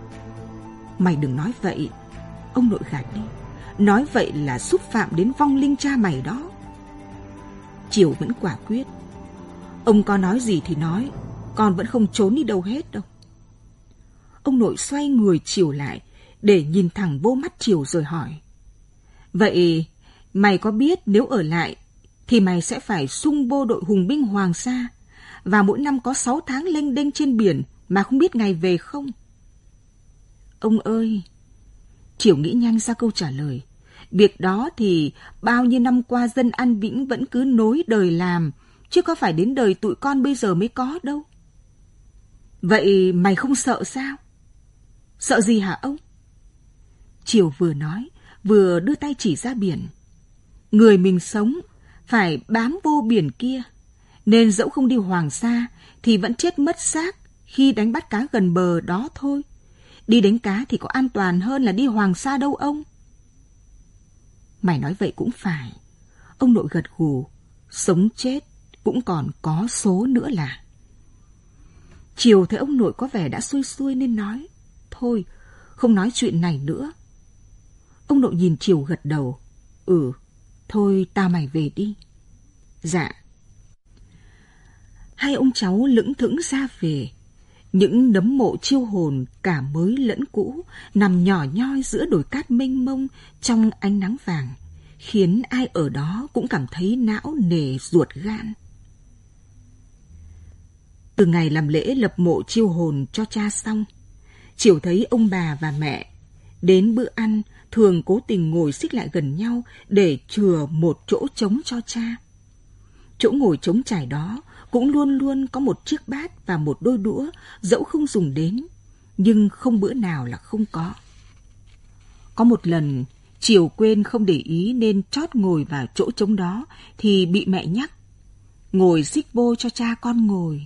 Mày đừng nói vậy. Ông nội gạt đi. Nói vậy là xúc phạm đến vong linh cha mày đó. Triều vẫn quả quyết. Ông có nói gì thì nói, con vẫn không trốn đi đâu hết đâu. Ông nội xoay người Triều lại để nhìn thẳng vô mắt Triều rồi hỏi. Vậy mày có biết nếu ở lại thì mày sẽ phải xung vô đội hùng binh Hoàng Sa và mỗi năm có sáu tháng lênh đênh trên biển mà không biết ngày về không? Ông ơi! Chiểu nghĩ nhanh ra câu trả lời. Việc đó thì bao nhiêu năm qua dân An Vĩnh vẫn cứ nối đời làm, chứ có phải đến đời tụi con bây giờ mới có đâu. Vậy mày không sợ sao? Sợ gì hả ông? Chiểu vừa nói, vừa đưa tay chỉ ra biển. Người mình sống phải bám vô biển kia, nên dẫu không đi Hoàng Sa thì vẫn chết mất xác khi đánh bắt cá gần bờ đó thôi. Đi đánh cá thì có an toàn hơn là đi Hoàng Sa đâu ông. Mày nói vậy cũng phải. Ông nội gật gù. Sống chết cũng còn có số nữa là. Chiều thấy ông nội có vẻ đã xuôi xuôi nên nói. Thôi, không nói chuyện này nữa. Ông nội nhìn Chiều gật đầu. Ừ, thôi tao mày về đi. Dạ. Hai ông cháu lững thững ra về. Những nấm mộ chiêu hồn cả mới lẫn cũ nằm nhỏ nhoi giữa đồi cát mênh mông trong ánh nắng vàng, khiến ai ở đó cũng cảm thấy não nề ruột gan. Từ ngày làm lễ lập mộ chiêu hồn cho cha xong, Chiểu thấy ông bà và mẹ đến bữa ăn thường cố tình ngồi xích lại gần nhau để chừa một chỗ trống cho cha. Chỗ ngồi trống trải đó cũng luôn luôn có một chiếc bát và một đôi đũa, dẫu không dùng đến, nhưng không bữa nào là không có. Có một lần, Chiều quên không để ý nên trót ngồi vào chỗ trống đó thì bị mẹ nhắc. Ngồi xích vô cho cha con ngồi.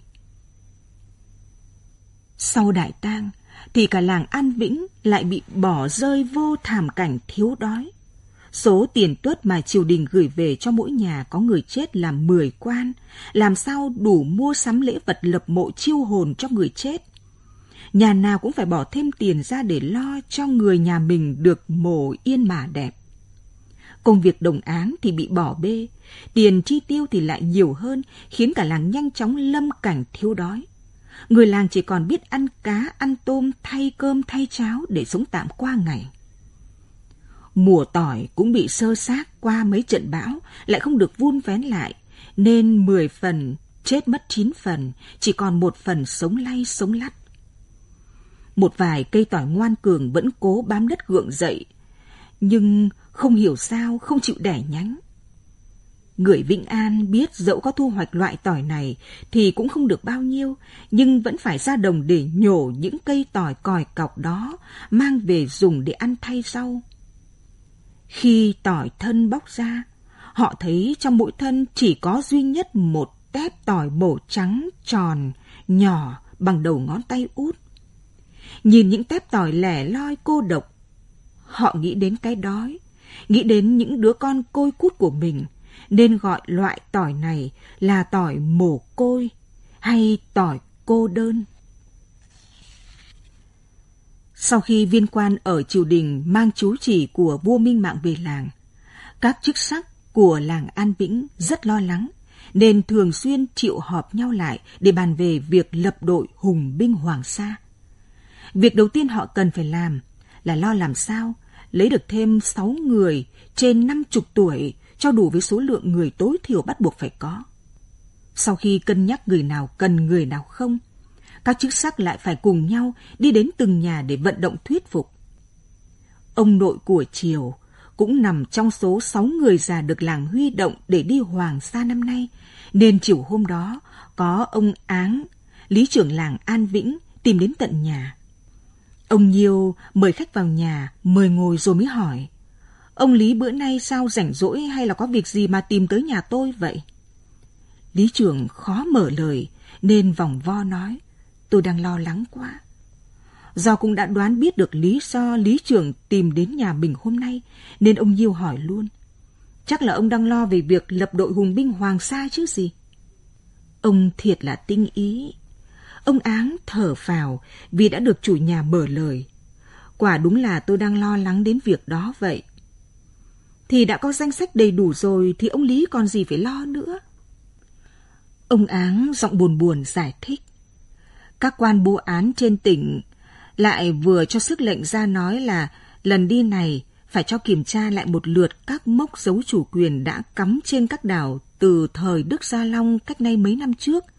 Sau đại tang thì cả làng An Vĩnh lại bị bỏ rơi vô thảm cảnh thiếu đói. Số tiền tuất mà triều đình gửi về cho mỗi nhà có người chết là mười quan, làm sao đủ mua sắm lễ vật lập mộ chiêu hồn cho người chết. Nhà nào cũng phải bỏ thêm tiền ra để lo cho người nhà mình được mồ yên mả đẹp. Công việc đồng áng thì bị bỏ bê, tiền chi tiêu thì lại nhiều hơn, khiến cả làng nhanh chóng lâm cảnh thiếu đói. Người làng chỉ còn biết ăn cá, ăn tôm, thay cơm, thay cháo để sống tạm qua ngày. Mùa tỏi cũng bị xơ xác qua mấy trận bão, lại không được vun vén lại, nên mười phần chết mất chín phần, chỉ còn một phần sống lay sống lắt. Một vài cây tỏi ngoan cường vẫn cố bám đất gượng dậy, nhưng không hiểu sao không chịu đẻ nhánh. Người Vĩnh An biết dẫu có thu hoạch loại tỏi này thì cũng không được bao nhiêu, nhưng vẫn phải ra đồng để nhổ những cây tỏi còi cọc đó, mang về dùng để ăn thay rau. Khi tỏi thân bóc ra, họ thấy trong mỗi thân chỉ có duy nhất một tép tỏi bổ trắng, tròn, nhỏ bằng đầu ngón tay út. Nhìn những tép tỏi lẻ loi cô độc, họ nghĩ đến cái đói, nghĩ đến những đứa con côi cút của mình, nên gọi loại tỏi này là tỏi mồ côi hay tỏi cô đơn. Sau khi viên quan ở triều đình mang chiếu chỉ của vua Minh Mạng về làng, các chức sắc của làng An Vĩnh rất lo lắng, nên thường xuyên triệu họp nhau lại để bàn về việc lập đội hùng binh Hoàng Sa. Việc đầu tiên họ cần phải làm là lo làm sao lấy được thêm sáu người trên năm chục tuổi cho đủ với số lượng người tối thiểu bắt buộc phải có. Sau khi cân nhắc người nào cần người nào không, các chức sắc lại phải cùng nhau đi đến từng nhà để vận động thuyết phục. Ông nội của triều cũng nằm trong số sáu người già được làng huy động để đi Hoàng Sa năm nay, nên chiều hôm đó có ông Áng, lý trưởng làng An Vĩnh, tìm đến tận nhà. Ông Nhiêu mời khách vào nhà, mời ngồi rồi mới hỏi: Ông Lý bữa nay sao rảnh rỗi hay là có việc gì mà tìm tới nhà tôi vậy? Lý trưởng khó mở lời nên vòng vo nói: Tôi đang lo lắng quá. Do cũng đã đoán biết được lý do lý trưởng tìm đến nhà mình hôm nay, nên ông Nhiêu hỏi luôn: Chắc là ông đang lo về việc lập đội hùng binh Hoàng Sa chứ gì? Ông thiệt là tinh ý. Ông Áng thở phào vì đã được chủ nhà mở lời. Quả đúng là tôi đang lo lắng đến việc đó vậy. Thì đã có danh sách đầy đủ rồi thì ông Lý còn gì phải lo nữa. Ông Áng giọng buồn buồn giải thích: Các quan bố án trên tỉnh lại vừa cho sức lệnh ra nói là lần đi này phải cho kiểm tra lại một lượt các mốc dấu chủ quyền đã cắm trên các đảo từ thời Đức Gia Long cách nay mấy năm trước,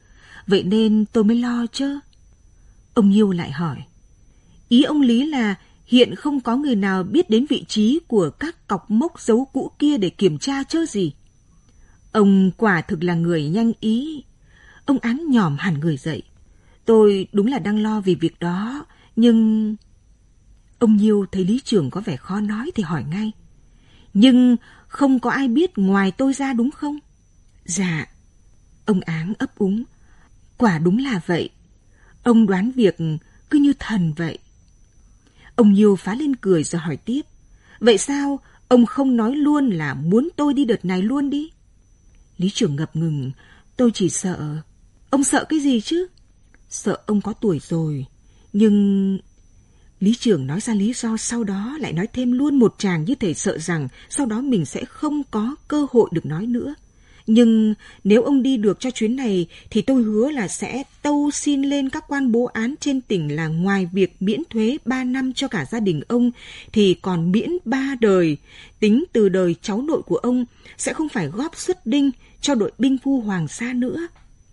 vậy nên tôi mới lo chứ. Ông Nhiêu lại hỏi, ý ông Lý là hiện không có người nào biết đến vị trí của các cọc mốc dấu cũ kia để kiểm tra chứ gì? Ông quả thực là người nhanh ý. Ông Áng nhòm hẳn người dậy. Tôi đúng là đang lo vì việc đó, nhưng... Ông Nhiêu thấy lý trưởng có vẻ khó nói thì hỏi ngay. Nhưng không có ai biết ngoài tôi ra đúng không? Dạ. Ông Áng ấp úng. Quả đúng là vậy. Ông đoán việc cứ như thần vậy. Ông Nhiêu phá lên cười rồi hỏi tiếp. Vậy sao ông không nói luôn là muốn tôi đi đợt này luôn đi? Lý trưởng ngập ngừng. Tôi chỉ sợ... Ông sợ cái gì chứ? Sợ ông có tuổi rồi. Nhưng... Lý trưởng nói ra lý do, sau đó lại nói thêm luôn một tràng như thể sợ rằng sau đó mình sẽ không có cơ hội được nói nữa. Nhưng nếu ông đi được cho chuyến này thì tôi hứa là sẽ tâu xin lên các quan bố án trên tỉnh là ngoài việc miễn thuế ba năm cho cả gia đình ông thì còn miễn ba đời, tính từ đời cháu nội của ông sẽ không phải góp suất đinh cho đội binh phu Hoàng Sa nữa.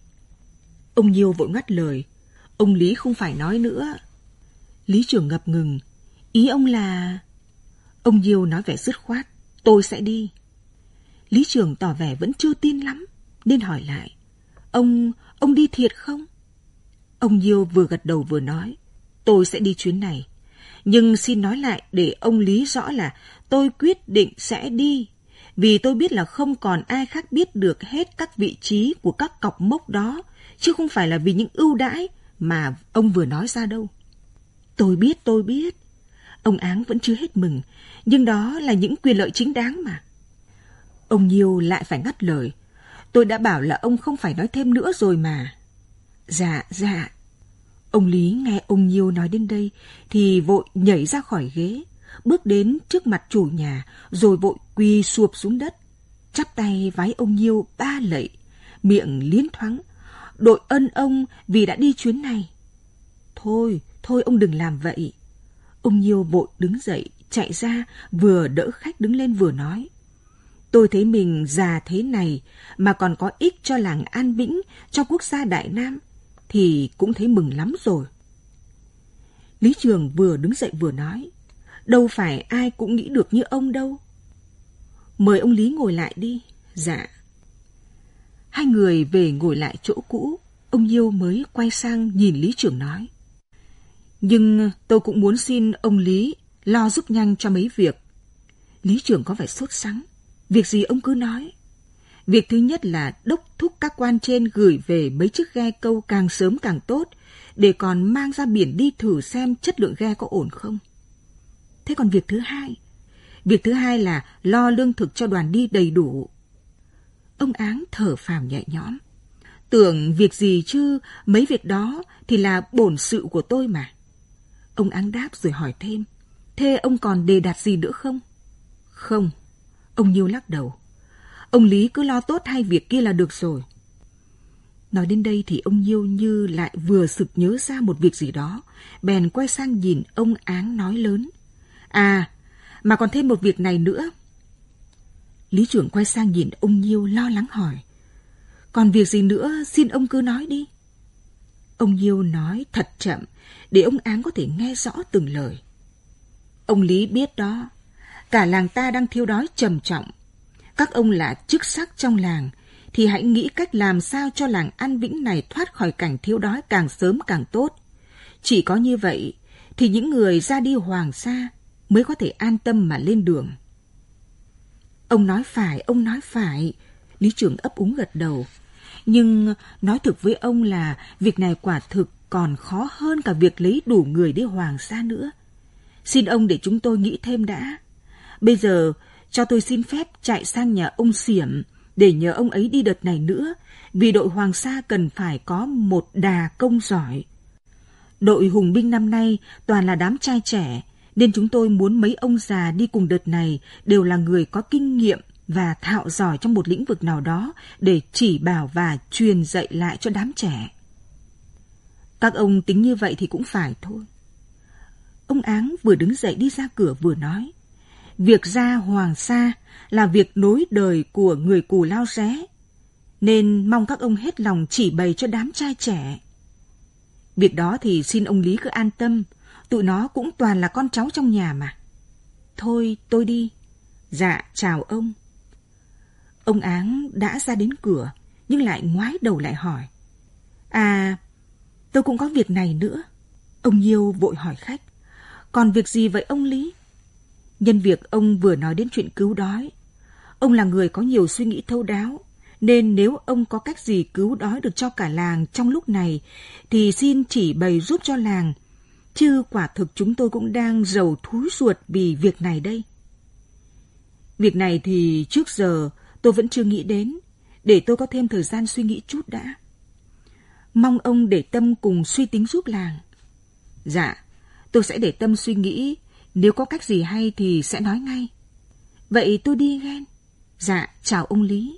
Ông Nhiêu vội ngắt lời. Ông Lý không phải nói nữa. Lý trưởng ngập ngừng. Ý ông là... Ông Nhiêu nói vẻ dứt khoát. Tôi sẽ đi. Lý trưởng tỏ vẻ vẫn chưa tin lắm, nên hỏi lại. Ông... ông đi thiệt không? Ông Nhiêu vừa gật đầu vừa nói. Tôi sẽ đi chuyến này. Nhưng xin nói lại để ông Lý rõ là tôi quyết định sẽ đi. Vì tôi biết là không còn ai khác biết được hết các vị trí của các cọc mốc đó, chứ không phải là vì những ưu đãi mà ông vừa nói ra đâu. Tôi biết, tôi biết. Ông Áng vẫn chưa hết mừng, nhưng đó là những quyền lợi chính đáng mà. Ông Nhiêu lại phải ngắt lời. Tôi đã bảo là ông không phải nói thêm nữa rồi mà. Dạ, dạ. Ông Lý nghe ông Nhiêu nói đến đây thì vội nhảy ra khỏi ghế, bước đến trước mặt chủ nhà rồi vội quỳ sụp xuống đất, chắp tay vái ông Nhiêu ba lạy, miệng liến thoáng. Đội ân ông vì đã đi chuyến này. Thôi, thôi ông đừng làm vậy. Ông Nhiêu vội đứng dậy, chạy ra, vừa đỡ khách đứng lên vừa nói. Tôi thấy mình già thế này mà còn có ích cho làng An Vĩnh, cho quốc gia Đại Nam, thì cũng thấy mừng lắm rồi. Lý Trường vừa đứng dậy vừa nói. Đâu phải ai cũng nghĩ được như ông đâu. Mời ông Lý ngồi lại đi. Dạ. Hai người về ngồi lại chỗ cũ, ông Nhiêu mới quay sang nhìn Lý Trưởng nói. Nhưng tôi cũng muốn xin ông Lý lo giúp nhanh cho mấy việc. Lý Trưởng có vẻ sốt sắng. Việc gì ông cứ nói. Việc thứ nhất là đốc thúc các quan trên gửi về mấy chiếc ghe câu càng sớm càng tốt, để còn mang ra biển đi thử xem chất lượng ghe có ổn không. Thế còn việc thứ hai? Việc thứ hai là lo lương thực cho đoàn đi đầy đủ. Ông Áng thở phào nhẹ nhõm. Tưởng việc gì chứ, mấy việc đó thì là bổn sự của tôi mà. Ông Áng đáp rồi hỏi thêm. Thế ông còn đề đạt gì nữa không? Không. Ông Nhiêu lắc đầu. Ông Lý cứ lo tốt hai việc kia là được rồi. Nói đến đây thì ông Nhiêu như lại vừa sực nhớ ra một việc gì đó, bèn quay sang nhìn ông Áng nói lớn. À, mà còn thêm một việc này nữa. Lý Trưởng quay sang nhìn ông Nhiêu lo lắng hỏi. Còn việc gì nữa xin ông cứ nói đi. Ông Nhiêu nói thật chậm để ông Áng có thể nghe rõ từng lời. Ông Lý biết đó, cả làng ta đang thiếu đói trầm trọng. Các ông là chức sắc trong làng thì hãy nghĩ cách làm sao cho làng An Vĩnh này thoát khỏi cảnh thiếu đói càng sớm càng tốt. Chỉ có như vậy thì những người ra đi Hoàng Sa mới có thể an tâm mà lên đường. Ông nói phải, ông nói phải. Lý Trưởng ấp úng gật đầu. Nhưng nói thực với ông là việc này quả thực còn khó hơn cả việc lấy đủ người đi Hoàng Sa nữa. Xin ông để chúng tôi nghĩ thêm đã. Bây giờ cho tôi xin phép chạy sang nhà ông Xiểm để nhờ ông ấy đi đợt này nữa, vì đội Hoàng Sa cần phải có một đà công giỏi. Đội hùng binh năm nay toàn là đám trai trẻ, nên chúng tôi muốn mấy ông già đi cùng đợt này đều là người có kinh nghiệm và thạo giỏi trong một lĩnh vực nào đó để chỉ bảo và truyền dạy lại cho đám trẻ. Các ông tính như vậy thì cũng phải thôi. Ông Áng vừa đứng dậy đi ra cửa vừa nói. Việc ra Hoàng Sa là việc nối đời của người Cù Lao Ré. nên mong các ông hết lòng chỉ bày cho đám trai trẻ. Việc đó thì xin ông Lý cứ an tâm, tụi nó cũng toàn là con cháu trong nhà mà. Thôi tôi đi. Dạ chào ông. Ông Áng đã ra đến cửa, nhưng lại ngoái đầu lại hỏi. À, tôi cũng có việc này nữa. Ông Nhiêu vội hỏi khách. Còn việc gì vậy ông Lý? Nhân việc ông vừa nói đến chuyện cứu đói. Ông là người có nhiều suy nghĩ thấu đáo, nên nếu ông có cách gì cứu đói được cho cả làng trong lúc này, thì xin chỉ bày giúp cho làng. Chứ quả thực chúng tôi cũng đang rầu thúi ruột vì việc này đây. Việc này thì trước giờ tôi vẫn chưa nghĩ đến, để tôi có thêm thời gian suy nghĩ chút đã. Mong ông để tâm cùng suy tính giúp làng. Dạ, tôi sẽ để tâm suy nghĩ, nếu có cách gì hay thì sẽ nói ngay. Vậy tôi đi ghen. Dạ, chào ông Lý.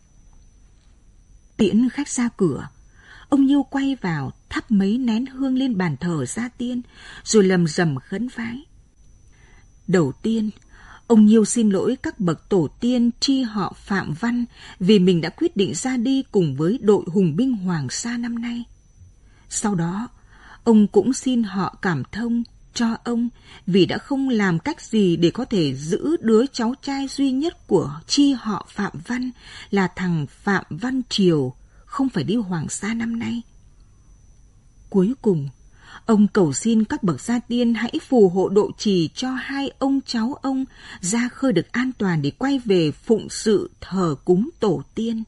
Tiễn khách ra cửa, ông Nhiêu quay vào thắp mấy nén hương lên bàn thờ gia tiên, rồi lầm rầm khấn vái. Đầu tiên, ông Nhiêu xin lỗi các bậc tổ tiên tri họ Phạm Văn vì mình đã quyết định ra đi cùng với đội hùng binh Hoàng Sa năm nay. Sau đó, ông cũng xin họ cảm thông cho ông vì đã không làm cách gì để có thể giữ đứa cháu trai duy nhất của tri họ Phạm Văn là thằng Phạm Văn Triều không phải đi Hoàng Sa năm nay. Cuối cùng, ông cầu xin các bậc gia tiên hãy phù hộ độ trì cho hai ông cháu ông ra khơi được an toàn để quay về phụng sự thờ cúng tổ tiên.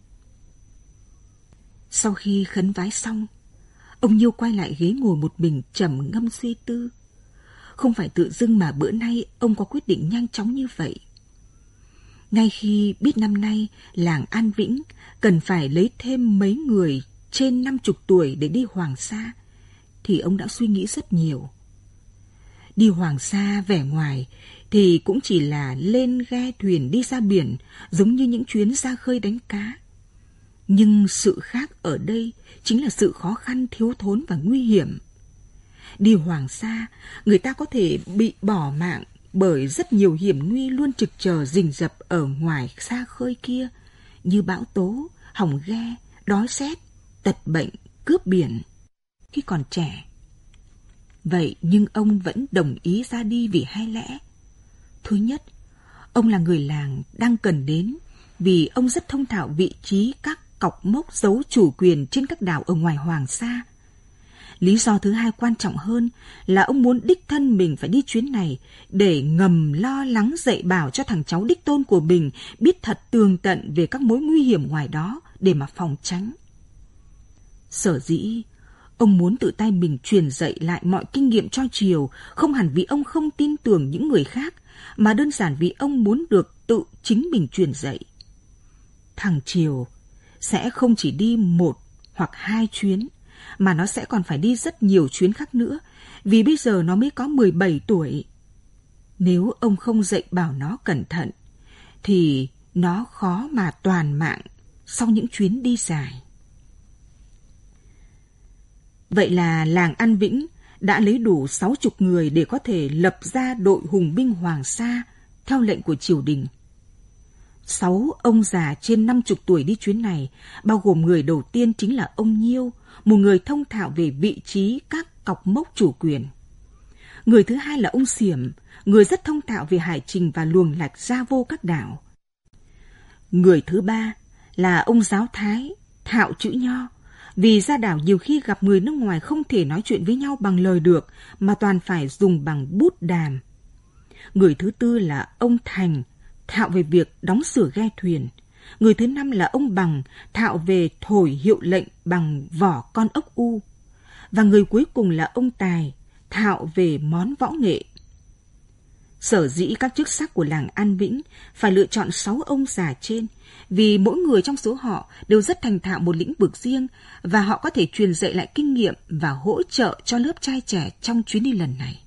Sau khi khấn vái xong, ông Nhiêu quay lại ghế ngồi một mình trầm ngâm suy tư. Không phải tự dưng mà bữa nay ông có quyết định nhanh chóng như vậy. Ngay khi biết năm nay làng An Vĩnh cần phải lấy thêm mấy người trên năm chục tuổi để đi Hoàng Sa, thì ông đã suy nghĩ rất nhiều. Đi Hoàng Sa vẻ ngoài thì cũng chỉ là lên ghe thuyền đi ra biển, giống như những chuyến ra khơi đánh cá. Nhưng sự khác ở đây chính là sự khó khăn, thiếu thốn và nguy hiểm. Đi Hoàng Sa, người ta có thể bị bỏ mạng bởi rất nhiều hiểm nguy luôn trực chờ rình rập ở ngoài xa khơi kia, như bão tố, hỏng ghe, đói rét, tật bệnh, cướp biển. Khi còn trẻ. Vậy nhưng ông vẫn đồng ý ra đi vì hai lẽ. Thứ nhất, ông là người làng đang cần đến vì ông rất thông thạo vị trí các cọc mốc giấu chủ quyền trên các đảo ở ngoài Hoàng Sa. Lý do thứ hai quan trọng hơn là ông muốn đích thân mình phải đi chuyến này để ngầm lo lắng dạy bảo cho thằng cháu đích tôn của mình biết thật tường tận về các mối nguy hiểm ngoài đó để mà phòng tránh. Sở dĩ ông muốn tự tay mình truyền dạy lại mọi kinh nghiệm cho Triều, không hẳn vì ông không tin tưởng những người khác, mà đơn giản vì ông muốn được tự chính mình truyền dạy. Thằng Triều sẽ không chỉ đi một hoặc hai chuyến, mà nó sẽ còn phải đi rất nhiều chuyến khác nữa, vì bây giờ nó mới có mười bảy tuổi. Nếu ông không dạy bảo nó cẩn thận, thì nó khó mà toàn mạng sau những chuyến đi dài. Vậy là làng An Vĩnh đã lấy đủ sáu chục người để có thể lập ra đội hùng binh Hoàng Sa theo lệnh của triều đình. Sáu ông già trên năm chục tuổi đi chuyến này, bao gồm người đầu tiên chính là ông Nhiêu, một người thông thạo về vị trí các cọc mốc chủ quyền. Người thứ hai là ông Xiểm, người rất thông thạo về hải trình và luồng lạch ra vô các đảo. Người thứ ba là ông Giáo Thái, thạo chữ nho, vì ra đảo nhiều khi gặp người nước ngoài không thể nói chuyện với nhau bằng lời được, mà toàn phải dùng bằng bút đàm. Người thứ tư là ông Thành, thạo về việc đóng sửa ghe thuyền. Người thứ năm là ông Bằng, thạo về thổi hiệu lệnh bằng vỏ con ốc u. Và người cuối cùng là ông Tài, thạo về món võ nghệ. Sở dĩ các chức sắc của làng An Vĩnh phải lựa chọn sáu ông già trên, vì mỗi người trong số họ đều rất thành thạo một lĩnh vực riêng và họ có thể truyền dạy lại kinh nghiệm và hỗ trợ cho lớp trai trẻ trong chuyến đi lần này.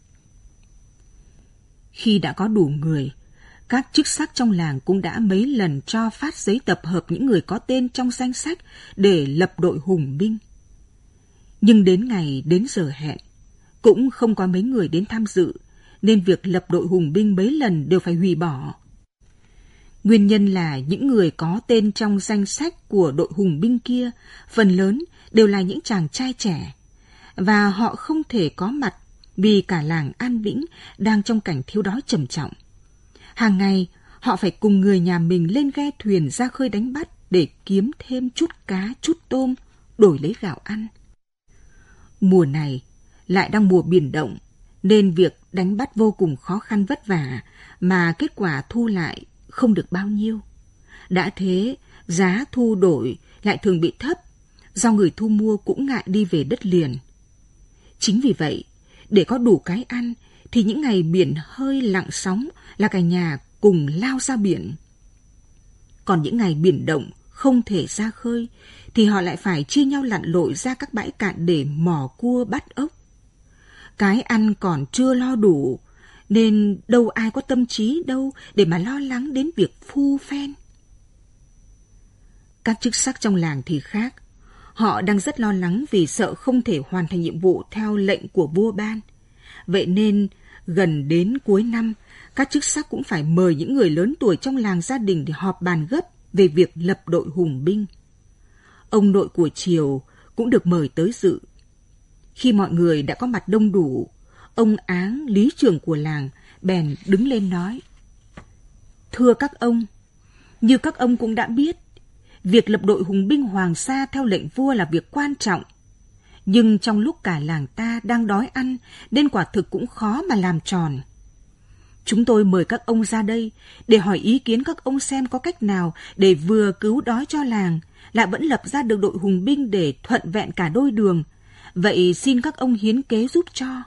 Khi đã có đủ người, các chức sắc trong làng cũng đã mấy lần cho phát giấy tập hợp những người có tên trong danh sách để lập đội hùng binh. Nhưng đến ngày đến giờ hẹn, cũng không có mấy người đến tham dự, nên việc lập đội hùng binh mấy lần đều phải hủy bỏ. Nguyên nhân là những người có tên trong danh sách của đội hùng binh kia, phần lớn đều là những chàng trai trẻ, và họ không thể có mặt vì cả làng An Vĩnh đang trong cảnh thiếu đói trầm trọng. Hàng ngày, họ phải cùng người nhà mình lên ghe thuyền ra khơi đánh bắt để kiếm thêm chút cá, chút tôm, đổi lấy gạo ăn. Mùa này lại đang mùa biển động, nên việc đánh bắt vô cùng khó khăn vất vả, mà kết quả thu lại không được bao nhiêu. Đã thế, giá thu đổi lại thường bị thấp, do người thu mua cũng ngại đi về đất liền. Chính vì vậy, để có đủ cái ăn, thì những ngày biển hơi lặng sóng là cả nhà cùng lao ra biển. Còn những ngày biển động không thể ra khơi, thì họ lại phải chia nhau lặn lội ra các bãi cạn để mò cua bắt ốc. Cái ăn còn chưa lo đủ, nên đâu ai có tâm trí đâu để mà lo lắng đến việc phu phen. Các chức sắc trong làng thì khác. Họ đang rất lo lắng vì sợ không thể hoàn thành nhiệm vụ theo lệnh của vua ban. Vậy nên, gần đến cuối năm, các chức sắc cũng phải mời những người lớn tuổi trong làng gia đình để họp bàn gấp về việc lập đội hùng binh. Ông nội của Triều cũng được mời tới dự. Khi mọi người đã có mặt đông đủ, ông Áng, lý trưởng của làng, bèn đứng lên nói: Thưa các ông, như các ông cũng đã biết, việc lập đội hùng binh Hoàng Sa theo lệnh vua là việc quan trọng. Nhưng trong lúc cả làng ta đang đói ăn, nên quả thực cũng khó mà làm tròn. Chúng tôi mời các ông ra đây để hỏi ý kiến các ông xem có cách nào để vừa cứu đói cho làng, lại vẫn lập ra được đội hùng binh để thuận vẹn cả đôi đường. Vậy xin các ông hiến kế giúp cho.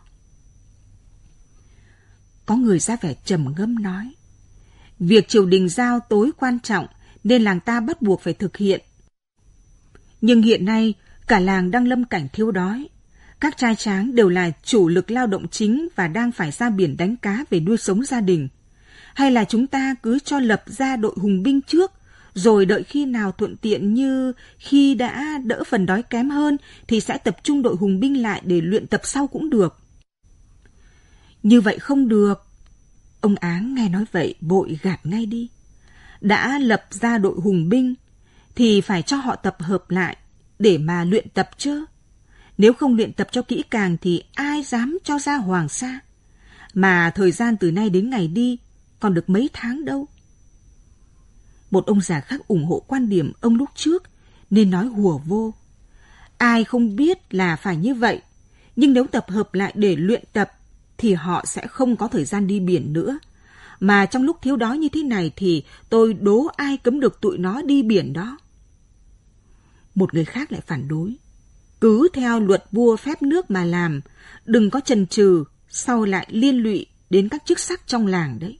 Có người ra vẻ trầm ngâm nói: Việc triều đình giao tối quan trọng, nên làng ta bắt buộc phải thực hiện. Nhưng hiện nay, cả làng đang lâm cảnh thiếu đói. Các trai tráng đều là chủ lực lao động chính và đang phải ra biển đánh cá về nuôi sống gia đình. Hay là chúng ta cứ cho lập ra đội hùng binh trước, rồi đợi khi nào thuận tiện, như khi đã đỡ phần đói kém hơn, thì sẽ tập trung đội hùng binh lại để luyện tập sau cũng được. Như vậy không được. Ông Áng nghe nói vậy vội gạt ngay đi. Đã lập ra đội hùng binh thì phải cho họ tập hợp lại để mà luyện tập chứ. Nếu không luyện tập cho kỹ càng thì ai dám cho ra Hoàng Sa. Mà thời gian từ nay đến ngày đi còn được mấy tháng đâu. Một ông già khác ủng hộ quan điểm ông lúc trước, nên nói hùa vô: Ai không biết là phải như vậy, nhưng nếu tập hợp lại để luyện tập thì họ sẽ không có thời gian đi biển nữa. Mà trong lúc thiếu đói như thế này thì tôi đố ai cấm được tụi nó đi biển đó. Một người khác lại phản đối: Cứ theo luật vua phép nước mà làm, đừng có chần chừ, sau lại liên lụy đến các chức sắc trong làng đấy.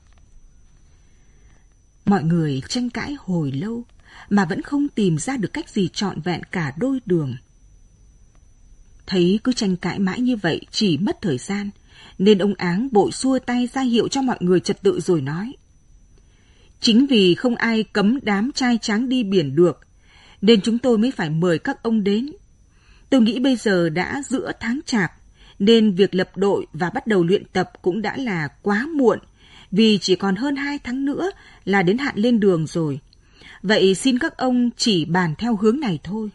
Mọi người tranh cãi hồi lâu mà vẫn không tìm ra được cách gì trọn vẹn cả đôi đường. Thấy cứ tranh cãi mãi như vậy chỉ mất thời gian, nên ông Áng vội xua tay ra hiệu cho mọi người trật tự rồi nói: Chính vì không ai cấm đám trai tráng đi biển được, nên chúng tôi mới phải mời các ông đến. Tôi nghĩ bây giờ đã giữa tháng Chạp, nên việc lập đội và bắt đầu luyện tập cũng đã là quá muộn, vì chỉ còn hơn hai tháng nữa là đến hạn lên đường rồi. Vậy xin các ông chỉ bàn theo hướng này thôi.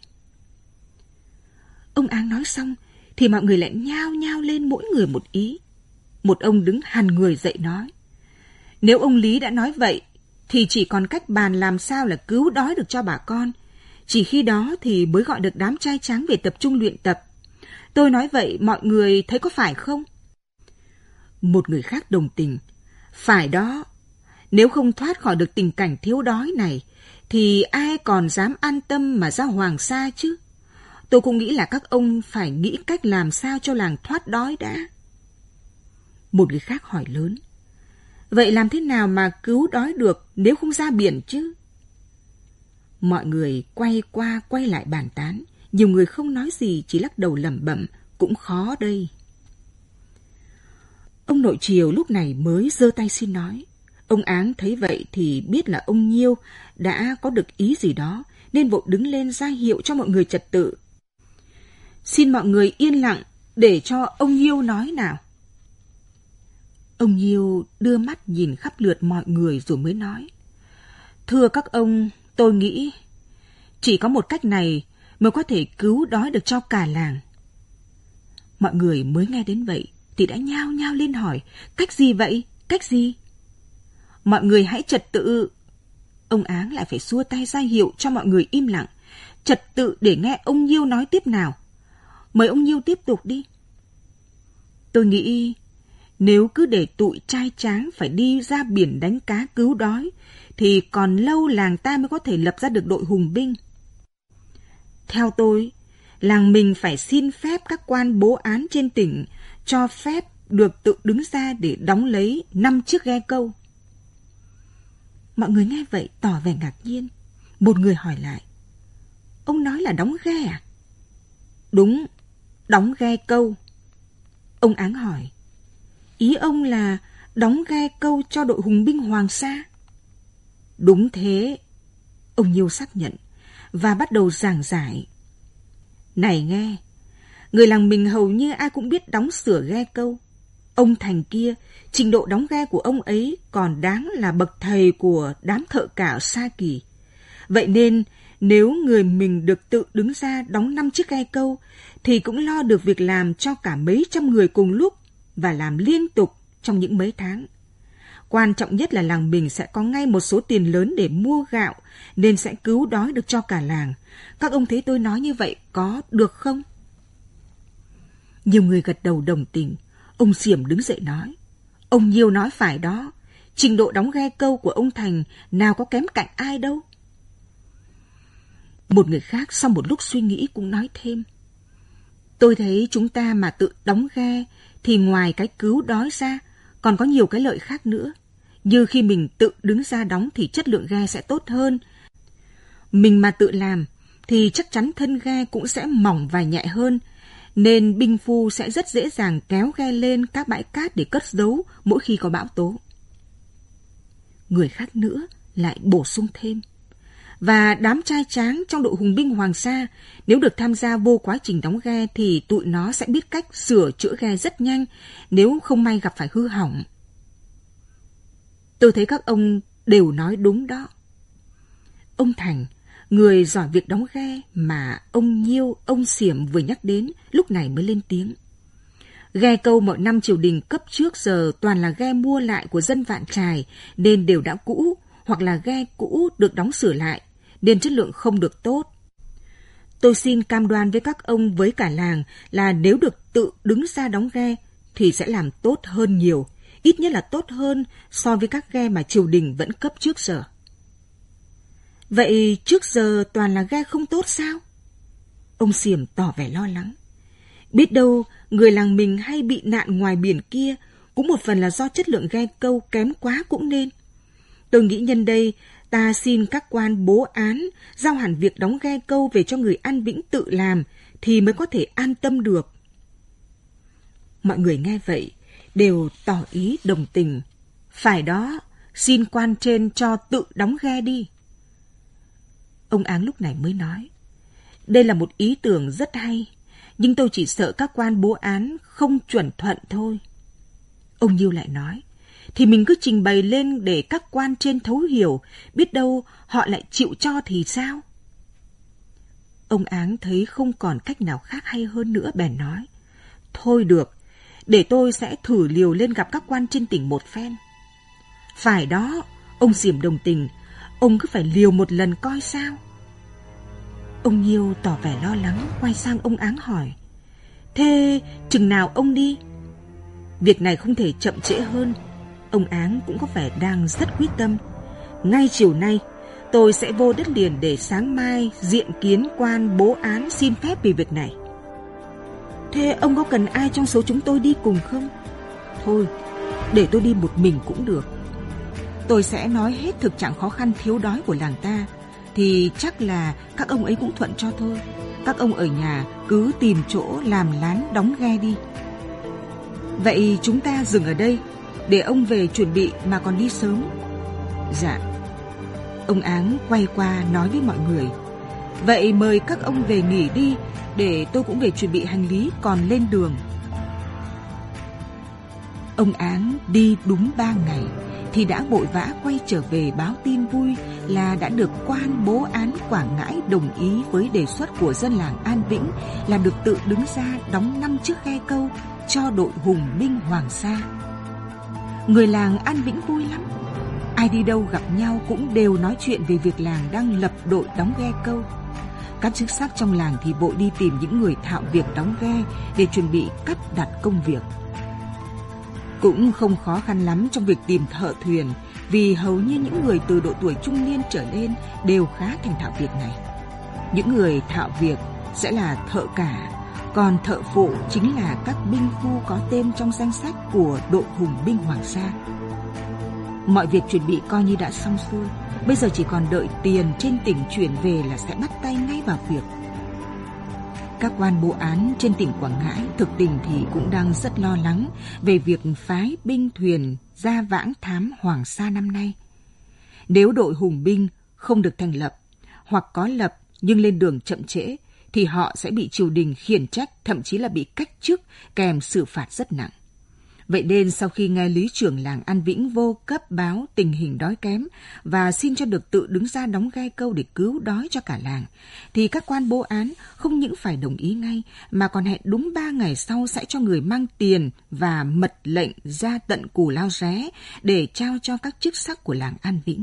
Ông Áng nói xong thì mọi người lại nhao nhao lên mỗi người một ý. Một ông đứng hằn người dậy nói: Nếu ông Lý đã nói vậy thì chỉ còn cách bàn làm sao là cứu đói được cho bà con. Chỉ khi đó thì mới gọi được đám trai tráng về tập trung luyện tập. Tôi nói vậy mọi người thấy có phải không? Một người khác đồng tình: Phải đó. Nếu không thoát khỏi được tình cảnh thiếu đói này thì ai còn dám an tâm mà ra Hoàng Sa chứ. Tôi cũng nghĩ là các ông phải nghĩ cách làm sao cho làng thoát đói đã. Một người khác hỏi lớn: Vậy làm thế nào mà cứu đói được nếu không ra biển chứ? Mọi người quay qua quay lại bàn tán. Nhiều người không nói gì, chỉ lắc đầu lẩm bẩm: Cũng khó đây. Ông nội Triều lúc này mới giơ tay xin nói. Ông Áng thấy vậy thì biết là ông Nhiêu đã có được ý gì đó, nên vội đứng lên ra hiệu cho mọi người trật tự. Xin mọi người yên lặng để cho ông Nhiêu nói nào. Ông Nhiêu đưa mắt nhìn khắp lượt mọi người rồi mới nói: Thưa các ông, tôi nghĩ chỉ có một cách này mới có thể cứu đói được cho cả làng. Mọi người mới nghe đến vậy thì đã nhao nhao lên hỏi, cách gì vậy? Cách gì? Mọi người hãy trật tự. Ông Áng lại phải xua tay ra hiệu cho mọi người im lặng. Trật tự để nghe ông Nhiêu nói tiếp nào. Mời ông Nhiêu tiếp tục đi. Tôi nghĩ nếu cứ để tụi trai tráng phải đi ra biển đánh cá cứu đói thì còn lâu làng ta mới có thể lập ra được đội hùng binh. Theo tôi, làng mình phải xin phép các quan bố án trên tỉnh cho phép được tự đứng ra để đóng lấy năm chiếc ghe câu. Mọi người nghe vậy tỏ vẻ ngạc nhiên. Một người hỏi lại, ông nói là đóng ghe à? Đúng, đóng ghe câu. Ông Áng hỏi, ý ông là đóng ghe câu cho đội hùng binh Hoàng Sa? Đúng thế, ông Nhiêu xác nhận và bắt đầu giảng giải. Này nghe, người làng mình hầu như ai cũng biết đóng sửa ghe câu. Ông Thành kia, trình độ đóng ghe của ông ấy còn đáng là bậc thầy của đám thợ cả ở Sa Kỳ. Vậy nên, nếu người mình được tự đứng ra đóng năm chiếc ghe câu, thì cũng lo được việc làm cho cả mấy trăm người cùng lúc và làm liên tục trong những mấy tháng. Quan trọng nhất là làng mình sẽ có ngay một số tiền lớn để mua gạo, nên sẽ cứu đói được cho cả làng. Các ông thấy tôi nói như vậy có được không? Nhiều người gật đầu đồng tình. Ông Xiểm đứng dậy nói, ông Nhiêu nói phải đó, trình độ đóng ghe câu của ông Thành nào có kém cạnh ai đâu. Một người khác sau một lúc suy nghĩ cũng nói thêm, tôi thấy chúng ta mà tự đóng ghe thì ngoài cái cứu đói ra còn có nhiều cái lợi khác nữa. Như khi mình tự đứng ra đóng thì chất lượng ghe sẽ tốt hơn. Mình mà tự làm thì chắc chắn thân ghe cũng sẽ mỏng và nhẹ hơn, nên binh phu sẽ rất dễ dàng kéo ghe lên các bãi cát để cất giấu mỗi khi có bão tố. Người khác nữa lại bổ sung thêm, và đám trai tráng trong đội hùng binh Hoàng Sa nếu được tham gia vô quá trình đóng ghe thì tụi nó sẽ biết cách sửa chữa ghe rất nhanh nếu không may gặp phải hư hỏng. Tôi thấy các ông đều nói đúng đó. Ông Thành, người giỏi việc đóng ghe mà ông Nhiêu, ông Xiểm vừa nhắc đến, lúc này mới lên tiếng. Ghe câu mọi năm triều đình cấp trước giờ toàn là ghe mua lại của dân Vạn Trài nên đều đã cũ, hoặc là ghe cũ được đóng sửa lại nên chất lượng không được tốt. Tôi xin cam đoan với các ông với cả làng là nếu được tự đứng ra đóng ghe thì sẽ làm tốt hơn nhiều, ít nhất là tốt hơn so với các ghe mà triều đình vẫn cấp trước giờ. Vậy trước giờ toàn là ghe không tốt sao? Ông Xiểm tỏ vẻ lo lắng. Biết đâu người làng mình hay bị nạn ngoài biển kia cũng một phần là do chất lượng ghe câu kém quá cũng nên. Tôi nghĩ nhân đây ta xin các quan bố án giao hẳn việc đóng ghe câu về cho người An Vĩnh tự làm thì mới có thể an tâm được. Mọi người nghe vậy đều tỏ ý đồng tình. Phải đó, xin quan trên cho tự đóng ghe đi. Ông Áng lúc này mới nói, đây là một ý tưởng rất hay, nhưng tôi chỉ sợ các quan bố án không chuẩn thuận thôi. Ông Nhiêu lại nói, thì mình cứ trình bày lên để các quan trên thấu hiểu, biết đâu họ lại chịu cho thì sao? Ông Áng thấy không còn cách nào khác hay hơn nữa bèn nói, thôi được, để tôi sẽ thử liều lên gặp các quan trên tỉnh một phen. Phải đó, ông Xiểm đồng tình, ông cứ phải liều một lần coi sao. Ông Nhiêu tỏ vẻ lo lắng, quay sang ông Áng hỏi, thế chừng nào ông đi? Việc này không thể chậm trễ hơn. Ông Áng cũng có vẻ đang rất quyết tâm. Ngay chiều nay, tôi sẽ vô đất liền để sáng mai diện kiến quan bố án xin phép về việc này. Thế ông có cần ai trong số chúng tôi đi cùng không? Thôi, để tôi đi một mình cũng được. Tôi sẽ nói hết thực trạng khó khăn thiếu đói của làng ta, thì chắc là các ông ấy cũng thuận cho thôi. Các ông ở nhà cứ tìm chỗ làm lán đóng ghe đi. Vậy chúng ta dừng ở đây, để ông về chuẩn bị mà còn đi sớm. Dạ. Ông Áng quay qua nói với mọi người, vậy mời các ông về nghỉ đi, để tôi cũng về chuẩn bị hành lý còn lên đường. Ông Áng đi đúng ba ngày thì đã vội vã quay trở về báo tin vui là đã được quan bố án Quảng Ngãi đồng ý với đề xuất của dân làng An Vĩnh là được tự đứng ra đóng năm chiếc ghe câu cho đội hùng binh Hoàng Sa. Người làng An Vĩnh vui lắm. Ai đi đâu gặp nhau cũng đều nói chuyện về việc làng đang lập đội đóng ghe câu. Các chức sắc trong làng thì vội đi tìm những người thạo việc đóng ghe để chuẩn bị cắt đặt công việc. Cũng không khó khăn lắm trong việc tìm thợ thuyền, vì hầu như những người từ độ tuổi trung niên trở lên đều khá thành thạo việc này. Những người thạo việc sẽ là thợ cả, còn thợ phụ chính là các binh phu có tên trong danh sách của đội hùng binh Hoàng Sa. Mọi việc chuẩn bị coi như đã xong xuôi, bây giờ chỉ còn đợi tiền trên tỉnh chuyển về là sẽ bắt tay ngay vào việc. Các quan bố án trên tỉnh Quảng Ngãi thực tình thì cũng đang rất lo lắng về việc phái binh thuyền ra vãng thám Hoàng Sa năm nay. Nếu đội hùng binh không được thành lập, hoặc có lập nhưng lên đường chậm trễ, thì họ sẽ bị triều đình khiển trách, thậm chí là bị cách chức kèm xử phạt rất nặng. Vậy nên sau khi nghe lý trưởng làng An Vĩnh vô cấp báo tình hình đói kém và xin cho được tự đứng ra đóng ghe câu để cứu đói cho cả làng, thì các quan bố án không những phải đồng ý ngay mà còn hẹn đúng ba ngày sau sẽ cho người mang tiền và mật lệnh ra tận Cù Lao Ré để trao cho các chức sắc của làng An Vĩnh.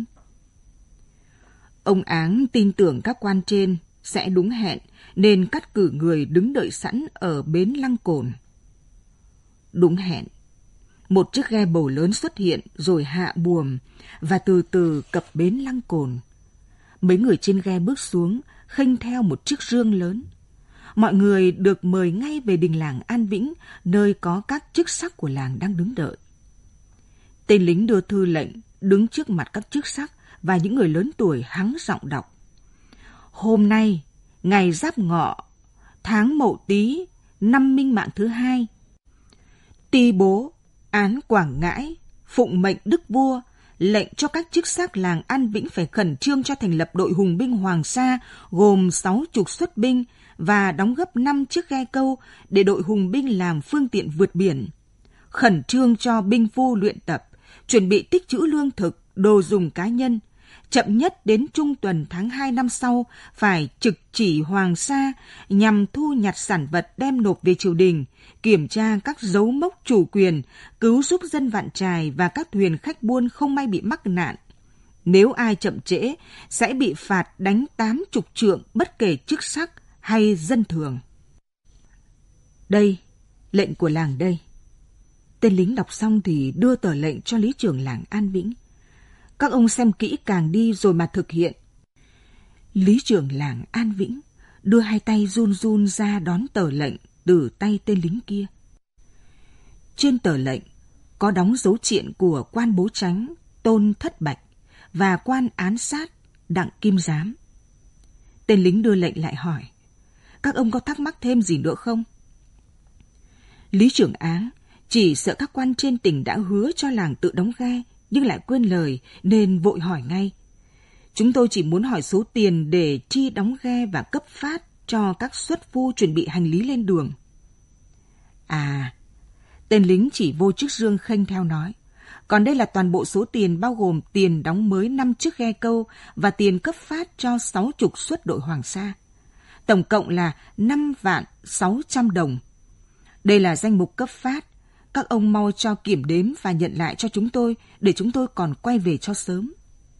Ông Áng tin tưởng các quan trên sẽ đúng hẹn nên cắt cử người đứng đợi sẵn ở bến Lăng Cồn. Đúng hẹn, một chiếc ghe bầu lớn xuất hiện rồi hạ buồm và từ từ cập bến Lăng Cồn. Mấy người trên ghe bước xuống, khênh theo một chiếc rương lớn. Mọi người được mời ngay về đình làng An Vĩnh, nơi có các chức sắc của làng đang đứng đợi. Tên lính đưa thư lệnh, đứng trước mặt các chức sắc và những người lớn tuổi hắng giọng đọc. Hôm nay, ngày Giáp Ngọ, tháng Mậu Tý, năm Minh Mạng thứ hai, ti bố án Quảng Ngãi, phụng mệnh đức vua, lệnh cho các chức sắc làng An Vĩnh phải khẩn trương cho thành lập đội hùng binh Hoàng Sa gồm sáu chục xuất binh và đóng gấp năm chiếc ghe câu để đội hùng binh làm phương tiện vượt biển. Khẩn trương cho binh phu luyện tập, chuẩn bị tích trữ lương thực, đồ dùng cá nhân. Chậm nhất đến trung tuần tháng hai năm sau phải trực chỉ Hoàng Sa nhằm thu nhặt sản vật đem nộp về triều đình, kiểm tra các dấu mốc chủ quyền, cứu giúp dân Vạn Trài và các thuyền khách buôn không may bị mắc nạn. Nếu ai chậm trễ sẽ bị phạt đánh tám chục trượng bất kể chức sắc hay dân thường. Đây, lệnh của làng đây. Tên lính đọc xong thì đưa tờ lệnh cho lý trưởng làng An Vĩnh. Các ông xem kỹ càng đi rồi mà thực hiện. Lý trưởng làng An Vĩnh đưa hai tay run run ra đón tờ lệnh từ tay tên lính kia. Trên tờ lệnh có đóng dấu triện của quan bố tránh Tôn Thất Bạch và quan án sát Đặng Kim Giám. Tên lính đưa lệnh lại hỏi, các ông có thắc mắc thêm gì nữa không? Lý trưởng Áng chỉ sợ các quan trên tỉnh đã hứa cho làng tự đóng ghe nhưng lại quên lời nên vội hỏi ngay. Chúng tôi chỉ muốn hỏi số tiền để chi đóng ghe và cấp phát cho các xuất phu chuẩn bị hành lý lên đường. À, tên lính chỉ vô chiếc rương khênh theo nói. Còn đây là toàn bộ số tiền bao gồm tiền đóng mới năm chiếc ghe câu và tiền cấp phát cho sáu chục suất đội Hoàng Sa. Tổng cộng là năm vạn sáu trăm đồng. Đây là danh mục cấp phát. Các ông mau cho kiểm đếm và nhận lại cho chúng tôi để chúng tôi còn quay về cho sớm.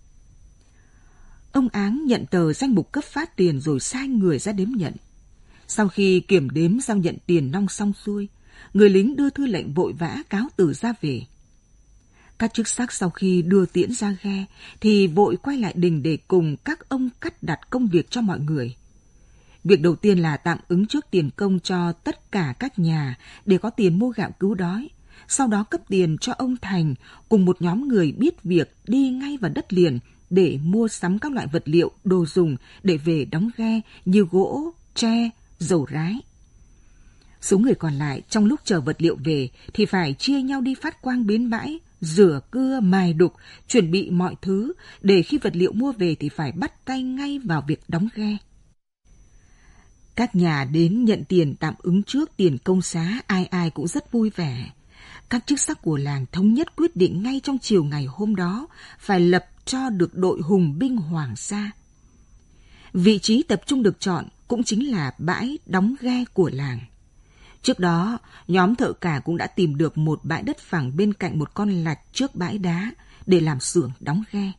Ông Áng nhận tờ danh mục cấp phát tiền rồi sai người ra đếm nhận. Sau khi kiểm đếm giao nhận tiền nong xong xuôi, người lính đưa thư lệnh vội vã cáo từ ra về. Các chức sắc sau khi đưa tiễn ra ghe thì vội quay lại đình để cùng các ông cắt đặt công việc cho mọi người. Việc đầu tiên là tạm ứng trước tiền công cho tất cả các nhà để có tiền mua gạo cứu đói. Sau đó cấp tiền cho ông Thành cùng một nhóm người biết việc đi ngay vào đất liền để mua sắm các loại vật liệu, đồ dùng để về đóng ghe như gỗ, tre, dầu rái. Số người còn lại trong lúc chờ vật liệu về thì phải chia nhau đi phát quang bến bãi, rửa cưa, mài đục, chuẩn bị mọi thứ để khi vật liệu mua về thì phải bắt tay ngay vào việc đóng ghe. Các nhà đến nhận tiền tạm ứng trước tiền công xá, ai ai cũng rất vui vẻ. Các chức sắc của làng thống nhất quyết định ngay trong chiều ngày hôm đó phải lập cho được đội hùng binh Hoàng gia. Vị trí tập trung được chọn cũng chính là bãi đóng ghe của làng. Trước đó, nhóm thợ cả cũng đã tìm được một bãi đất phẳng bên cạnh một con lạch trước bãi đá để làm xưởng đóng ghe.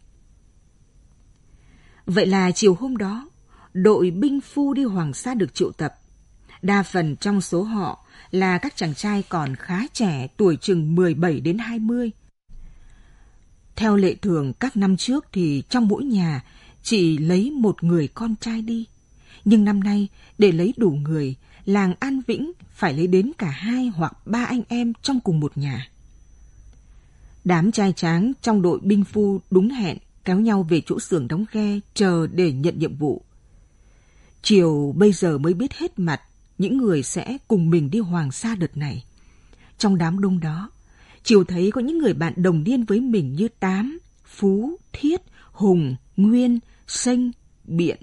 Vậy là chiều hôm đó, đội binh phu đi Hoàng sa được triệu tập. Đa phần trong số họ là các chàng trai còn khá trẻ, tuổi chừng mười bảy đến hai mươi. Theo lệ thường các năm trước thì trong mỗi nhà chỉ lấy một người con trai đi. Nhưng năm nay, để lấy đủ người, làng An Vĩnh phải lấy đến cả hai hoặc ba anh em trong cùng một nhà. Đám trai tráng trong đội binh phu đúng hẹn kéo nhau về chỗ xưởng đóng ghe chờ để nhận nhiệm vụ. Chiều bây giờ mới biết hết mặt những người sẽ cùng mình đi Hoàng sa đợt này. Trong đám đông đó, Chiều thấy có những người bạn đồng niên với mình như Tám, Phú, Thiết, Hùng, Nguyên, Sênh, Biện.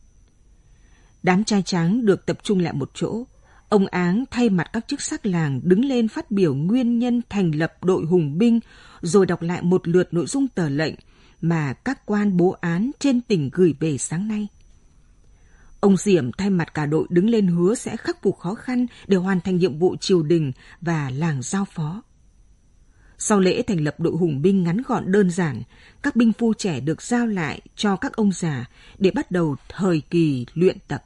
Đám trai tráng được tập trung lại một chỗ. Ông Áng thay mặt các chức sắc làng đứng lên phát biểu nguyên nhân thành lập đội hùng binh, rồi đọc lại một lượt nội dung tờ lệnh mà các quan bố án trên tỉnh gửi về sáng nay. Ông Diệm thay mặt cả đội đứng lên hứa sẽ khắc phục khó khăn để hoàn thành nhiệm vụ triều đình và làng giao phó. Sau lễ thành lập đội hùng binh ngắn gọn đơn giản, các binh phu trẻ được giao lại cho các ông già để bắt đầu thời kỳ luyện tập.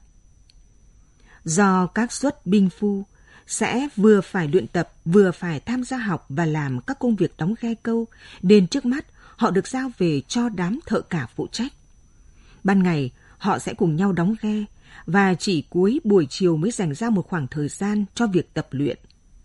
Do các suất binh phu sẽ vừa phải luyện tập, vừa phải tham gia học và làm các công việc đóng ghe câu, nên trước mắt họ được giao về cho đám thợ cả phụ trách. Ban ngày, họ sẽ cùng nhau đóng ghe và chỉ cuối buổi chiều mới dành ra một khoảng thời gian cho việc tập luyện.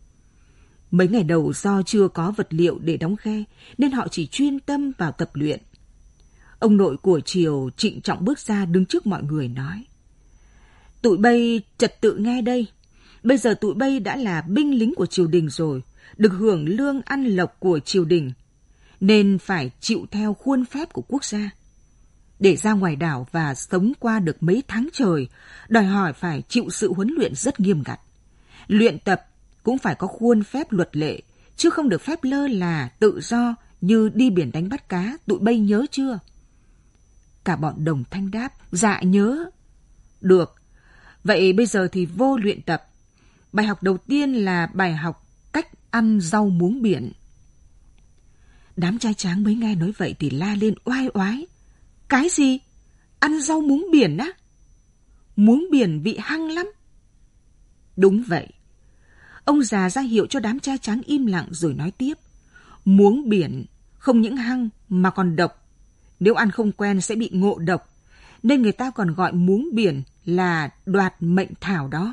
Mấy ngày đầu do chưa có vật liệu để đóng ghe nên họ chỉ chuyên tâm vào tập luyện. Ông nội của Triều trịnh trọng bước ra đứng trước mọi người nói: "Tụi bây trật tự nghe đây. Bây giờ tụi bây đã là binh lính của triều đình rồi, được hưởng lương ăn lộc của triều đình, nên phải chịu theo khuôn phép của quốc gia. Để ra ngoài đảo và sống qua được mấy tháng trời, đòi hỏi phải chịu sự huấn luyện rất nghiêm ngặt. Luyện tập cũng phải có khuôn phép luật lệ, chứ không được phép lơ là, tự do như đi biển đánh bắt cá, tụi bây nhớ chưa?" Cả bọn đồng thanh đáp: "Dạ nhớ." "Được, vậy bây giờ thì vô luyện tập. Bài học đầu tiên là bài học cách ăn rau muống biển." Đám trai tráng mới nghe nói vậy thì la lên oai oái: "Cái gì? Ăn rau muống biển á? Muống biển vị hăng lắm." Đúng vậy. Ông già ra hiệu cho đám trai tráng im lặng rồi nói tiếp: "Muống biển không những hăng mà còn độc. Nếu ăn không quen sẽ bị ngộ độc, nên người ta còn gọi muống biển là đoạt mệnh thảo đó."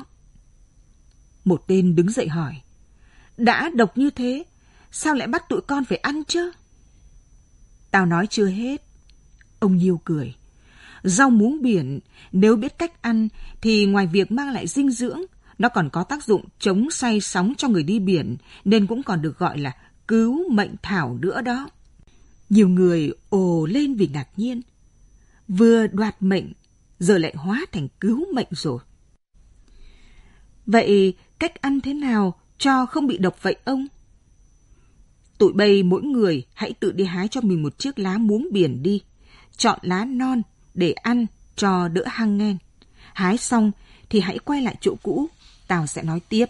Một tên đứng dậy hỏi: "Đã độc như thế, sao lại bắt tụi con phải ăn chứ?" "Tao nói chưa hết." Ông Nhiêu cười: "Rau muống biển nếu biết cách ăn thì ngoài việc mang lại dinh dưỡng, nó còn có tác dụng chống say sóng cho người đi biển, nên cũng còn được gọi là cứu mệnh thảo nữa đó." Nhiều người ồ lên vì ngạc nhiên. Vừa đoạt mệnh, giờ lại hóa thành cứu mệnh rồi. "Vậy cách ăn thế nào cho không bị độc vậy ông?" "Tụi bây mỗi người hãy tự đi hái cho mình một chiếc lá muống biển đi. Chọn lá non để ăn cho đỡ hăng nghen. Hái xong thì hãy quay lại chỗ cũ, tao sẽ nói tiếp."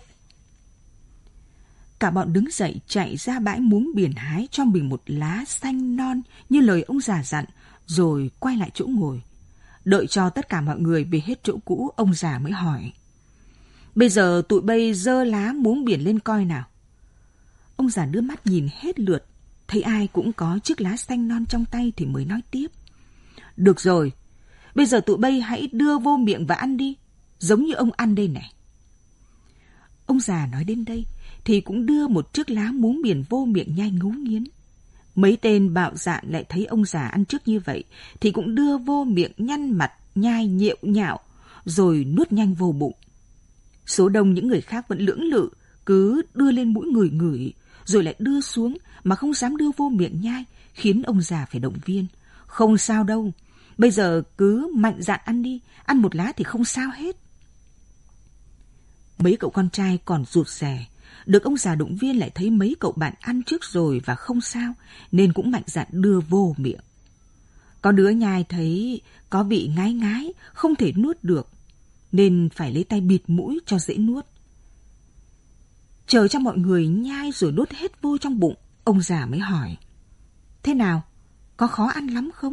Cả bọn đứng dậy chạy ra bãi muống biển hái cho mình một lá xanh non như lời ông già dặn, rồi quay lại chỗ ngồi. Đợi cho tất cả mọi người về hết chỗ cũ, ông già mới hỏi: "Bây giờ tụi bây giơ lá muống biển lên coi nào." Ông già đưa mắt nhìn hết lượt, thấy ai cũng có chiếc lá xanh non trong tay thì mới nói tiếp: "Được rồi, bây giờ tụi bây hãy đưa vô miệng và ăn đi, giống như ông ăn đây này." Ông già nói đến đây thì cũng đưa một chiếc lá muống biển vô miệng nhai ngấu nghiến. Mấy tên bạo dạn lại thấy ông già ăn trước như vậy thì cũng đưa vô miệng nhăn mặt nhai nhệu nhạo rồi nuốt nhanh vô bụng. Số đông những người khác vẫn lưỡng lự, cứ đưa lên mũi ngửi ngửi rồi lại đưa xuống mà không dám đưa vô miệng nhai, khiến ông già phải động viên: "Không sao đâu, bây giờ cứ mạnh dạn ăn đi, ăn một lá thì không sao hết." Mấy cậu con trai còn rụt rè, được ông già động viên lại thấy mấy cậu bạn ăn trước rồi và không sao, nên cũng mạnh dạn đưa vô miệng. Có đứa nhai thấy có vị ngái ngái, không thể nuốt được, nên phải lấy tay bịt mũi cho dễ nuốt. Chờ cho mọi người nhai rồi nuốt hết vô trong bụng, ông già mới hỏi: thế nào, có khó ăn lắm không?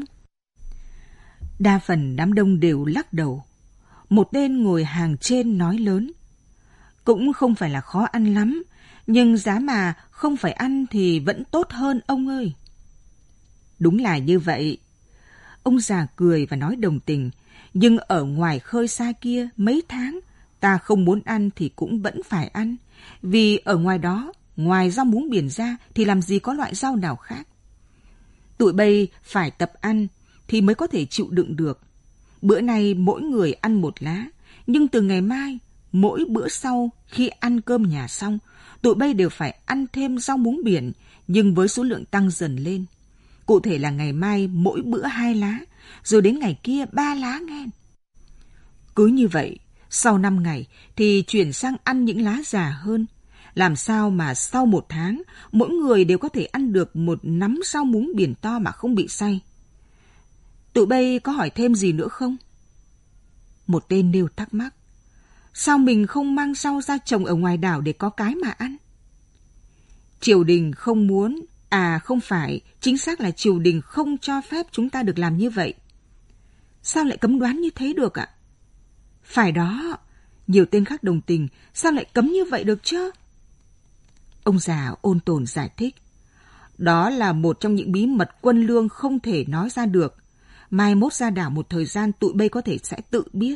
Đa phần đám đông đều lắc đầu. Một tên ngồi hàng trên nói lớn: cũng không phải là khó ăn lắm, nhưng giá mà không phải ăn thì vẫn tốt hơn ông ơi. Đúng là như vậy. Ông già cười và nói đồng tình. Nhưng ở ngoài khơi xa kia mấy tháng, ta không muốn ăn thì cũng vẫn phải ăn. Vì ở ngoài đó, ngoài rau muống biển ra thì làm gì có loại rau nào khác. Tụi bây phải tập ăn thì mới có thể chịu đựng được. Bữa nay mỗi người ăn một lá, nhưng từ ngày mai, mỗi bữa sau khi ăn cơm nhà xong, tụi bây đều phải ăn thêm rau muống biển, nhưng với số lượng tăng dần lên. Cụ thể là ngày mai mỗi bữa hai lá, rồi đến ngày kia ba lá nghe. Cứ như vậy, sau năm ngày thì chuyển sang ăn những lá già hơn. Làm sao mà sau một tháng, mỗi người đều có thể ăn được một nắm rau muống biển to mà không bị say? Tụi bây có hỏi thêm gì nữa không? Một tên nêu thắc mắc: sao mình không mang rau ra trồng ở ngoài đảo để có cái mà ăn? Triều đình không muốn, à không phải, chính xác là triều đình không cho phép chúng ta được làm như vậy. Sao lại cấm đoán như thế được ạ? Phải đó, nhiều tên khác đồng tình, sao lại cấm như vậy được chứ? Ông già ôn tồn giải thích: đó là một trong những bí mật quân lương không thể nói ra được. Mai mốt ra đảo một thời gian tụi bây có thể sẽ tự biết.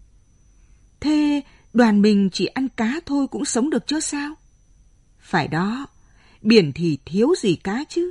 Thế đoàn mình chỉ ăn cá thôi cũng sống được chứ sao? Phải đó, biển thì thiếu gì cá chứ.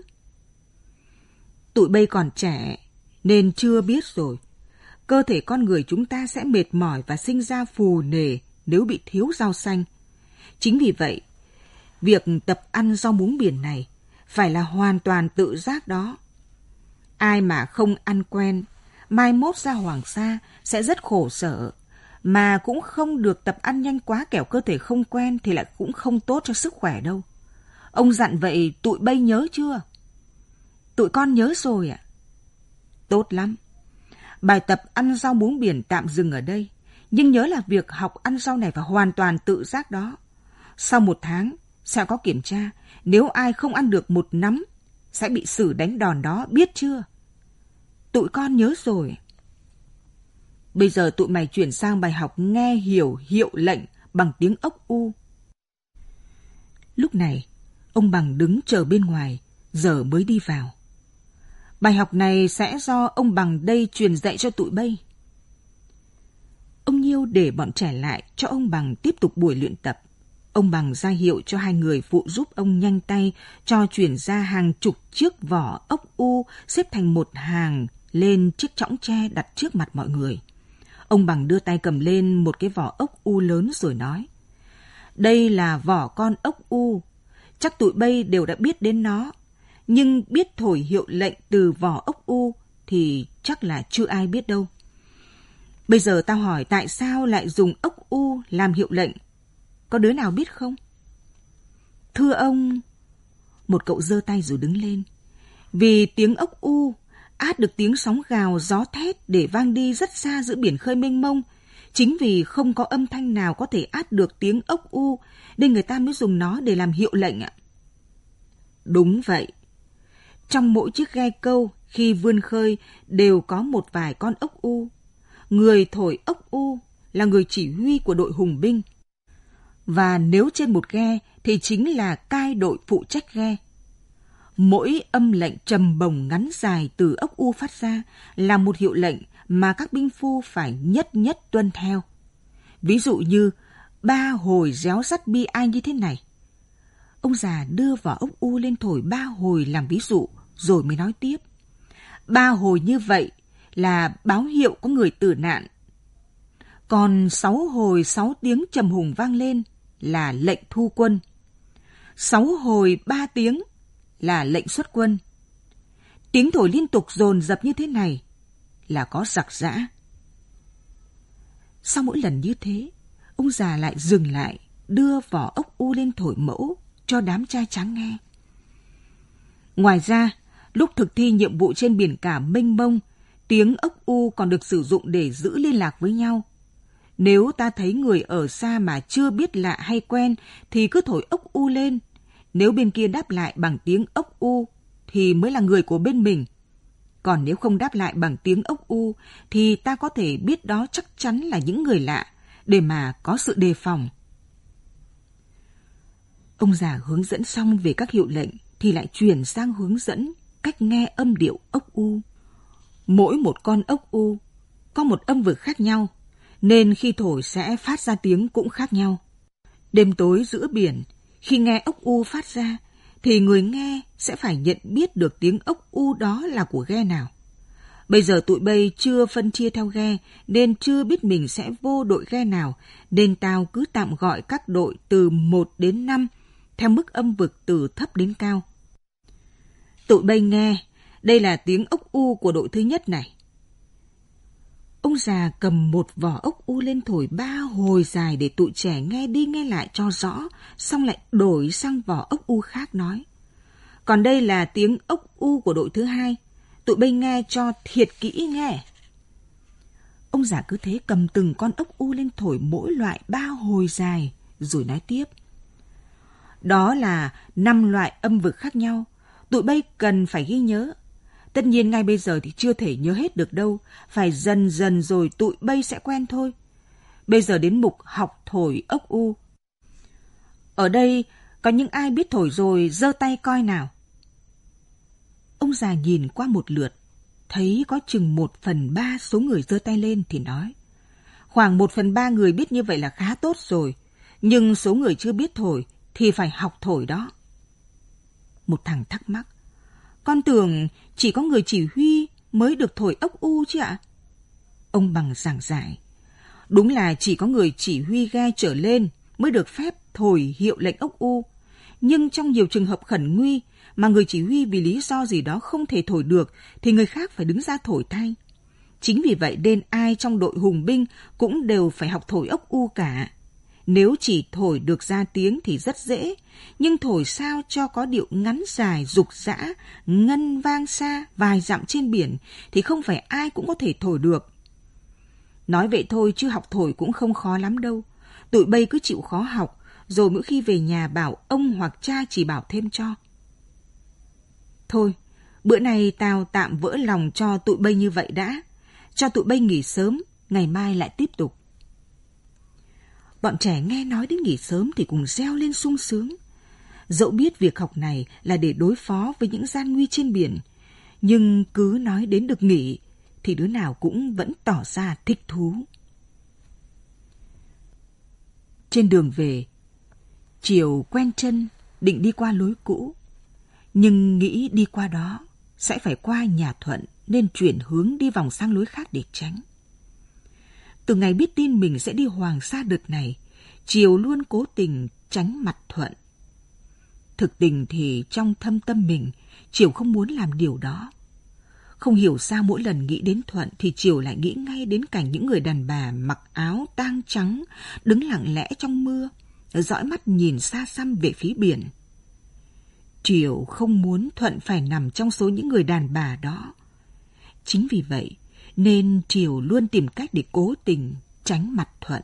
Tụi bây còn trẻ nên chưa biết rồi. Cơ thể con người chúng ta sẽ mệt mỏi và sinh ra phù nề nếu bị thiếu rau xanh. Chính vì vậy, việc tập ăn rau muống biển này phải là hoàn toàn tự giác đó. Ai mà không ăn quen, mai mốt ra Hoàng Sa sẽ rất khổ sở, mà cũng không được tập ăn nhanh quá, kẻo cơ thể không quen thì lại cũng không tốt cho sức khỏe đâu. Ông dặn vậy tụi bây nhớ chưa? Tụi con nhớ rồi ạ. Tốt lắm. Bài tập ăn rau muống biển tạm dừng ở đây, nhưng nhớ là việc học ăn rau này phải hoàn toàn tự giác đó. Sau một tháng sẽ có kiểm tra, nếu ai không ăn được một nắm sẽ bị xử đánh đòn đó, biết chưa? Tụi con nhớ rồi. Bây giờ tụi mày chuyển sang bài học nghe hiểu hiệu lệnh bằng tiếng ốc u. Lúc này, ông Bằng đứng chờ bên ngoài, giờ mới đi vào. Bài học này sẽ do ông Bằng đây truyền dạy cho tụi bây. Ông Nhiêu để bọn trẻ lại cho ông Bằng tiếp tục buổi luyện tập. Ông Bằng ra hiệu cho hai người phụ giúp ông nhanh tay cho chuyển ra hàng chục chiếc vỏ ốc u xếp thành một hàng lên chiếc chõng tre đặt trước mặt mọi người. Ông Bằng đưa tay cầm lên một cái vỏ ốc u lớn rồi nói: đây là vỏ con ốc u, chắc tụi bây đều đã biết đến nó, nhưng biết thổi hiệu lệnh từ vỏ ốc u thì chắc là chưa ai biết đâu. Bây giờ tao hỏi tại sao lại dùng ốc u làm hiệu lệnh, có đứa nào biết không? Thưa ông, một cậu giơ tay rồi đứng lên. Vì tiếng ốc u át được tiếng sóng gào gió thét để vang đi rất xa giữa biển khơi mênh mông. Chính vì không có âm thanh nào có thể át được tiếng ốc u, nên người ta mới dùng nó để làm hiệu lệnh ạ. Đúng vậy. Trong mỗi chiếc ghe câu khi vươn khơi đều có một vài con ốc u. Người thổi ốc u là người chỉ huy của đội hùng binh. Và nếu trên một ghe thì chính là cai đội phụ trách ghe. Mỗi âm lệnh trầm bổng ngắn dài từ ốc u phát ra là một hiệu lệnh mà các binh phu phải nhất nhất tuân theo. Ví dụ như ba hồi réo rắt bi ai như thế này. Ông già đưa vỏ ốc u lên thổi ba hồi làm ví dụ, rồi mới nói tiếp. Ba hồi như vậy là báo hiệu có người tử nạn. Còn sáu hồi sáu tiếng trầm hùng vang lên là lệnh thu quân. Sáu hồi ba tiếng là lệnh xuất quân. Tiếng thổi liên tục dồn dập như thế này là có giặc giã. Sau mỗi lần như thế, ông già lại dừng lại, đưa vỏ ốc u lên thổi mẫu cho đám trai tráng nghe. Ngoài ra, Lúc thực thi nhiệm vụ trên biển cả mênh mông, tiếng ốc u còn được sử dụng để giữ liên lạc với nhau. Nếu ta thấy người ở xa mà chưa biết lạ hay quen thì cứ thổi ốc u lên. Nếu bên kia đáp lại bằng tiếng ốc u thì mới là người của bên mình. Còn nếu không đáp lại bằng tiếng ốc u thì ta có thể biết đó chắc chắn là những người lạ để mà có sự đề phòng. Ông già hướng dẫn xong về các hiệu lệnh thì lại chuyển sang hướng dẫn cách nghe âm điệu ốc u. Mỗi một con ốc u có một âm vực khác nhau, nên khi thổi sẽ phát ra tiếng cũng khác nhau. Đêm tối giữa biển, khi nghe ốc u phát ra, thì người nghe sẽ phải nhận biết được tiếng ốc u đó là của ghe nào. Bây giờ tụi bay chưa phân chia theo ghe, nên chưa biết mình sẽ vô đội ghe nào, nên tao cứ tạm gọi các đội từ một đến năm, theo mức âm vực từ thấp đến cao. Tụi bay nghe, đây là tiếng ốc u của đội thứ nhất này. Ông già cầm một vỏ ốc u lên thổi ba hồi dài để tụi trẻ nghe đi nghe lại cho rõ, xong lại đổi sang vỏ ốc u khác nói. Còn đây là tiếng ốc u của đội thứ hai, tụi bay nghe cho thiệt kỹ nghe. Ông già cứ thế cầm từng con ốc u lên thổi mỗi loại ba hồi dài, rồi nói tiếp. Đó là năm loại âm vực khác nhau, tụi bay cần phải ghi nhớ. Tất nhiên ngay bây giờ thì chưa thể nhớ hết được đâu, phải dần dần rồi tụi bay sẽ quen thôi. Bây giờ đến mục học thổi ốc u. Ở đây có những ai biết thổi rồi giơ tay coi nào. Ông già nhìn qua một lượt, thấy có chừng một phần ba số người giơ tay lên thì nói. Khoảng một phần ba người biết như vậy là khá tốt rồi, nhưng số người chưa biết thổi thì phải học thổi đó. Một thằng thắc mắc. Con tưởng chỉ có người chỉ huy mới được thổi ốc u chứ ạ? Ông Bằng giảng giải. Đúng là chỉ có người chỉ huy ghe trở lên mới được phép thổi hiệu lệnh ốc u. Nhưng trong nhiều trường hợp khẩn nguy mà người chỉ huy vì lý do gì đó không thể thổi được thì người khác phải đứng ra thổi thay. Chính vì vậy nên ai trong đội hùng binh cũng đều phải học thổi ốc u cả. Nếu chỉ thổi được ra tiếng thì rất dễ, nhưng thổi sao cho có điệu ngắn dài, rục rã, ngân vang xa, vài dặm trên biển thì không phải ai cũng có thể thổi được. Nói vậy thôi chứ học thổi cũng không khó lắm đâu. Tụi bay cứ chịu khó học, rồi mỗi khi về nhà bảo ông hoặc cha chỉ bảo thêm cho. Thôi, bữa nay tao tạm vỡ lòng cho tụi bay như vậy đã. Cho tụi bay nghỉ sớm, ngày mai lại tiếp tục. Bọn trẻ nghe nói đến nghỉ sớm thì cùng reo lên sung sướng. Dẫu biết việc học này là để đối phó với những gian nguy trên biển, nhưng cứ nói đến được nghỉ thì đứa nào cũng vẫn tỏ ra thích thú. Trên đường về, chiều quen chân định đi qua lối cũ, nhưng nghĩ đi qua đó sẽ phải qua nhà Thuận nên chuyển hướng đi vòng sang lối khác để tránh. Từ ngày biết tin mình sẽ đi Hoàng Sa đợt này, Chiều luôn cố tình tránh mặt Thuận. Thực tình thì trong thâm tâm mình, Chiều không muốn làm điều đó. Không hiểu sao mỗi lần nghĩ đến Thuận thì Chiều lại nghĩ ngay đến cảnh những người đàn bà mặc áo tang trắng, đứng lặng lẽ trong mưa, dõi mắt nhìn xa xăm về phía biển. Chiều không muốn Thuận phải nằm trong số những người đàn bà đó. Chính vì vậy, nên Chiều luôn tìm cách để cố tình tránh mặt Thuận.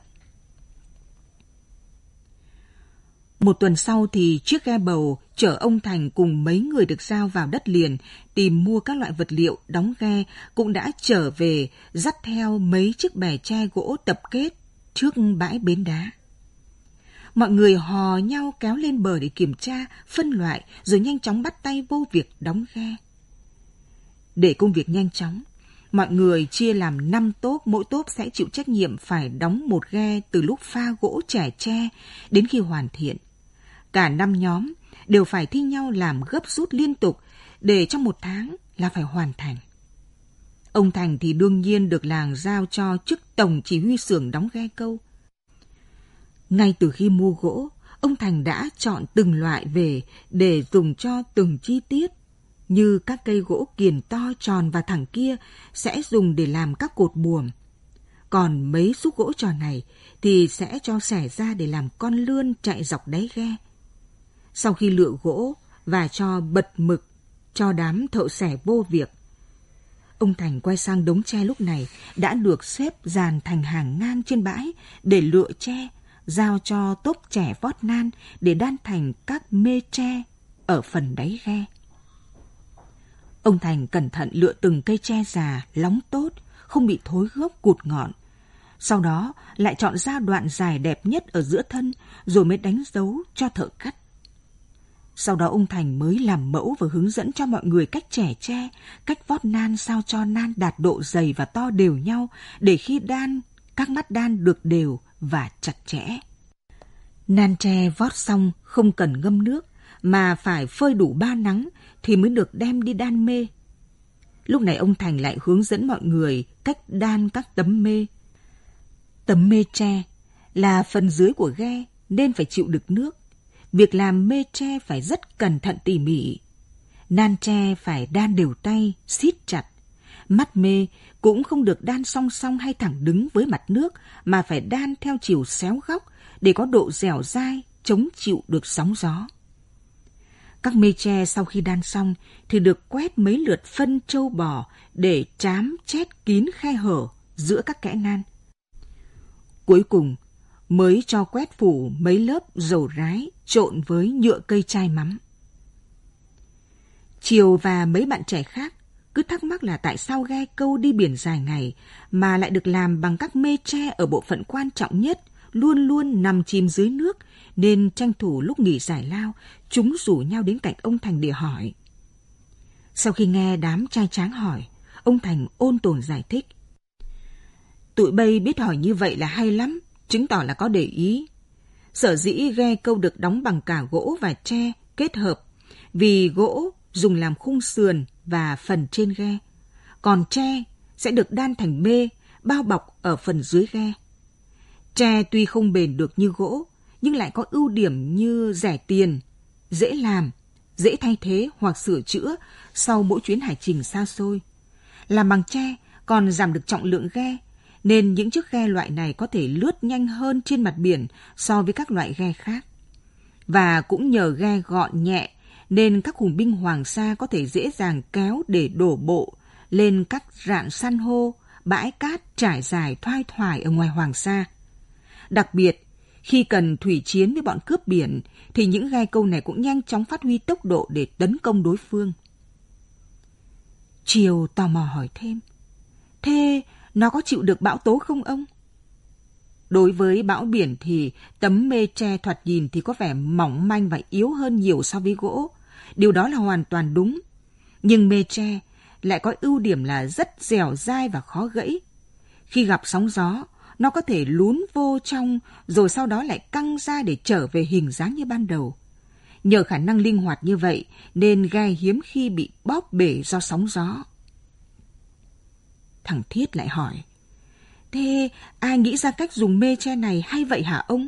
Một tuần sau thì chiếc ghe bầu chở ông Thành cùng mấy người được giao vào đất liền tìm mua các loại vật liệu đóng ghe cũng đã trở về, dắt theo mấy chiếc bè tre gỗ tập kết trước bãi bến đá. Mọi người hò nhau kéo lên bờ để kiểm tra, phân loại rồi nhanh chóng bắt tay vô việc đóng ghe. Để công việc nhanh chóng, mọi người chia làm năm tốp, mỗi tốp sẽ chịu trách nhiệm phải đóng một ghe từ lúc pha gỗ chẻ tre đến khi hoàn thiện. Cả năm nhóm đều phải thi nhau làm gấp rút liên tục để trong một tháng là phải hoàn thành. Ông Thành thì đương nhiên được làng giao cho chức tổng chỉ huy xưởng đóng ghe câu. Ngay từ khi mua gỗ, ông Thành đã chọn từng loại về để dùng cho từng chi tiết. Như các cây gỗ kiền to tròn và thẳng kia sẽ dùng để làm các cột buồm. Còn mấy xúc gỗ tròn này thì sẽ cho xẻ ra để làm con lươn chạy dọc đáy ghe. Sau khi lựa gỗ và cho bật mực cho đám thợ xẻ vô việc. Ông Thành quay sang đống tre lúc này đã được xếp dàn thành hàng ngang trên bãi để lựa tre, giao cho tốp trẻ vót nan để đan thành các mê tre ở phần đáy ghe. Ông Thành cẩn thận lựa từng cây tre già, lóng tốt, không bị thối gốc cụt ngọn. Sau đó lại chọn ra đoạn dài đẹp nhất ở giữa thân, rồi mới đánh dấu cho thợ cắt. Sau đó ông Thành mới làm mẫu và hướng dẫn cho mọi người cách chẻ tre, cách vót nan sao cho nan đạt độ dày và to đều nhau, để khi đan, các mắt đan được đều và chặt chẽ. Nan tre vót xong không cần ngâm nước, mà phải phơi đủ ba nắng thì mới được đem đi đan mê. Lúc này ông Thành lại hướng dẫn mọi người cách đan các tấm mê. Tấm mê tre là phần dưới của ghe nên phải chịu được nước. Việc làm mê tre phải rất cẩn thận tỉ mỉ. Nan tre phải đan đều tay, siết chặt. Mắt mê cũng không được đan song song hay thẳng đứng với mặt nước, mà phải đan theo chiều xéo góc để có độ dẻo dai, chống chịu được sóng gió. Các mê tre sau khi đan xong thì được quét mấy lượt phân trâu bò để trám chét kín khe hở giữa các kẽ nan. Cuối cùng mới cho quét phủ mấy lớp dầu rái trộn với nhựa cây chai mắm. Triều và mấy bạn trẻ khác cứ thắc mắc là tại sao ghe câu đi biển dài ngày mà lại được làm bằng các mê tre ở bộ phận quan trọng nhất, luôn luôn nằm chìm dưới nước, nên tranh thủ lúc nghỉ giải lao, chúng rủ nhau đến cạnh ông Thành để hỏi. Sau khi nghe đám trai tráng hỏi, ông Thành ôn tồn giải thích. Tụi bay biết hỏi như vậy là hay lắm, chứng tỏ là có để ý. Sở dĩ ghe câu được đóng bằng cả gỗ và tre kết hợp, vì gỗ dùng làm khung sườn và phần trên ghe, còn tre sẽ được đan thành mê, bao bọc ở phần dưới ghe. Tre tuy không bền được như gỗ, nhưng lại có ưu điểm như rẻ tiền, dễ làm, dễ thay thế hoặc sửa chữa sau mỗi chuyến hải trình xa xôi. Làm bằng tre còn giảm được trọng lượng ghe, nên những chiếc ghe loại này có thể lướt nhanh hơn trên mặt biển so với các loại ghe khác. Và cũng nhờ ghe gọn nhẹ, nên các hùng binh Hoàng Sa có thể dễ dàng kéo để đổ bộ lên các rạn san hô, bãi cát trải dài thoai thoải ở ngoài Hoàng Sa. Đặc biệt, khi cần thủy chiến với bọn cướp biển, thì những ghe câu này cũng nhanh chóng phát huy tốc độ để tấn công đối phương. Triều tò mò hỏi thêm, thế nó có chịu được bão tố không ông? Đối với bão biển thì tấm mê tre thoạt nhìn thì có vẻ mỏng manh và yếu hơn nhiều so với gỗ. Điều đó là hoàn toàn đúng. Nhưng mê tre lại có ưu điểm là rất dẻo dai và khó gãy. Khi gặp sóng gió, nó có thể lún vô trong rồi sau đó lại căng ra để trở về hình dáng như ban đầu. Nhờ khả năng linh hoạt như vậy nên ghe hiếm khi bị bóp bể do sóng gió. Thằng Thiết lại hỏi, thế ai nghĩ ra cách dùng mê tre này hay vậy hả ông?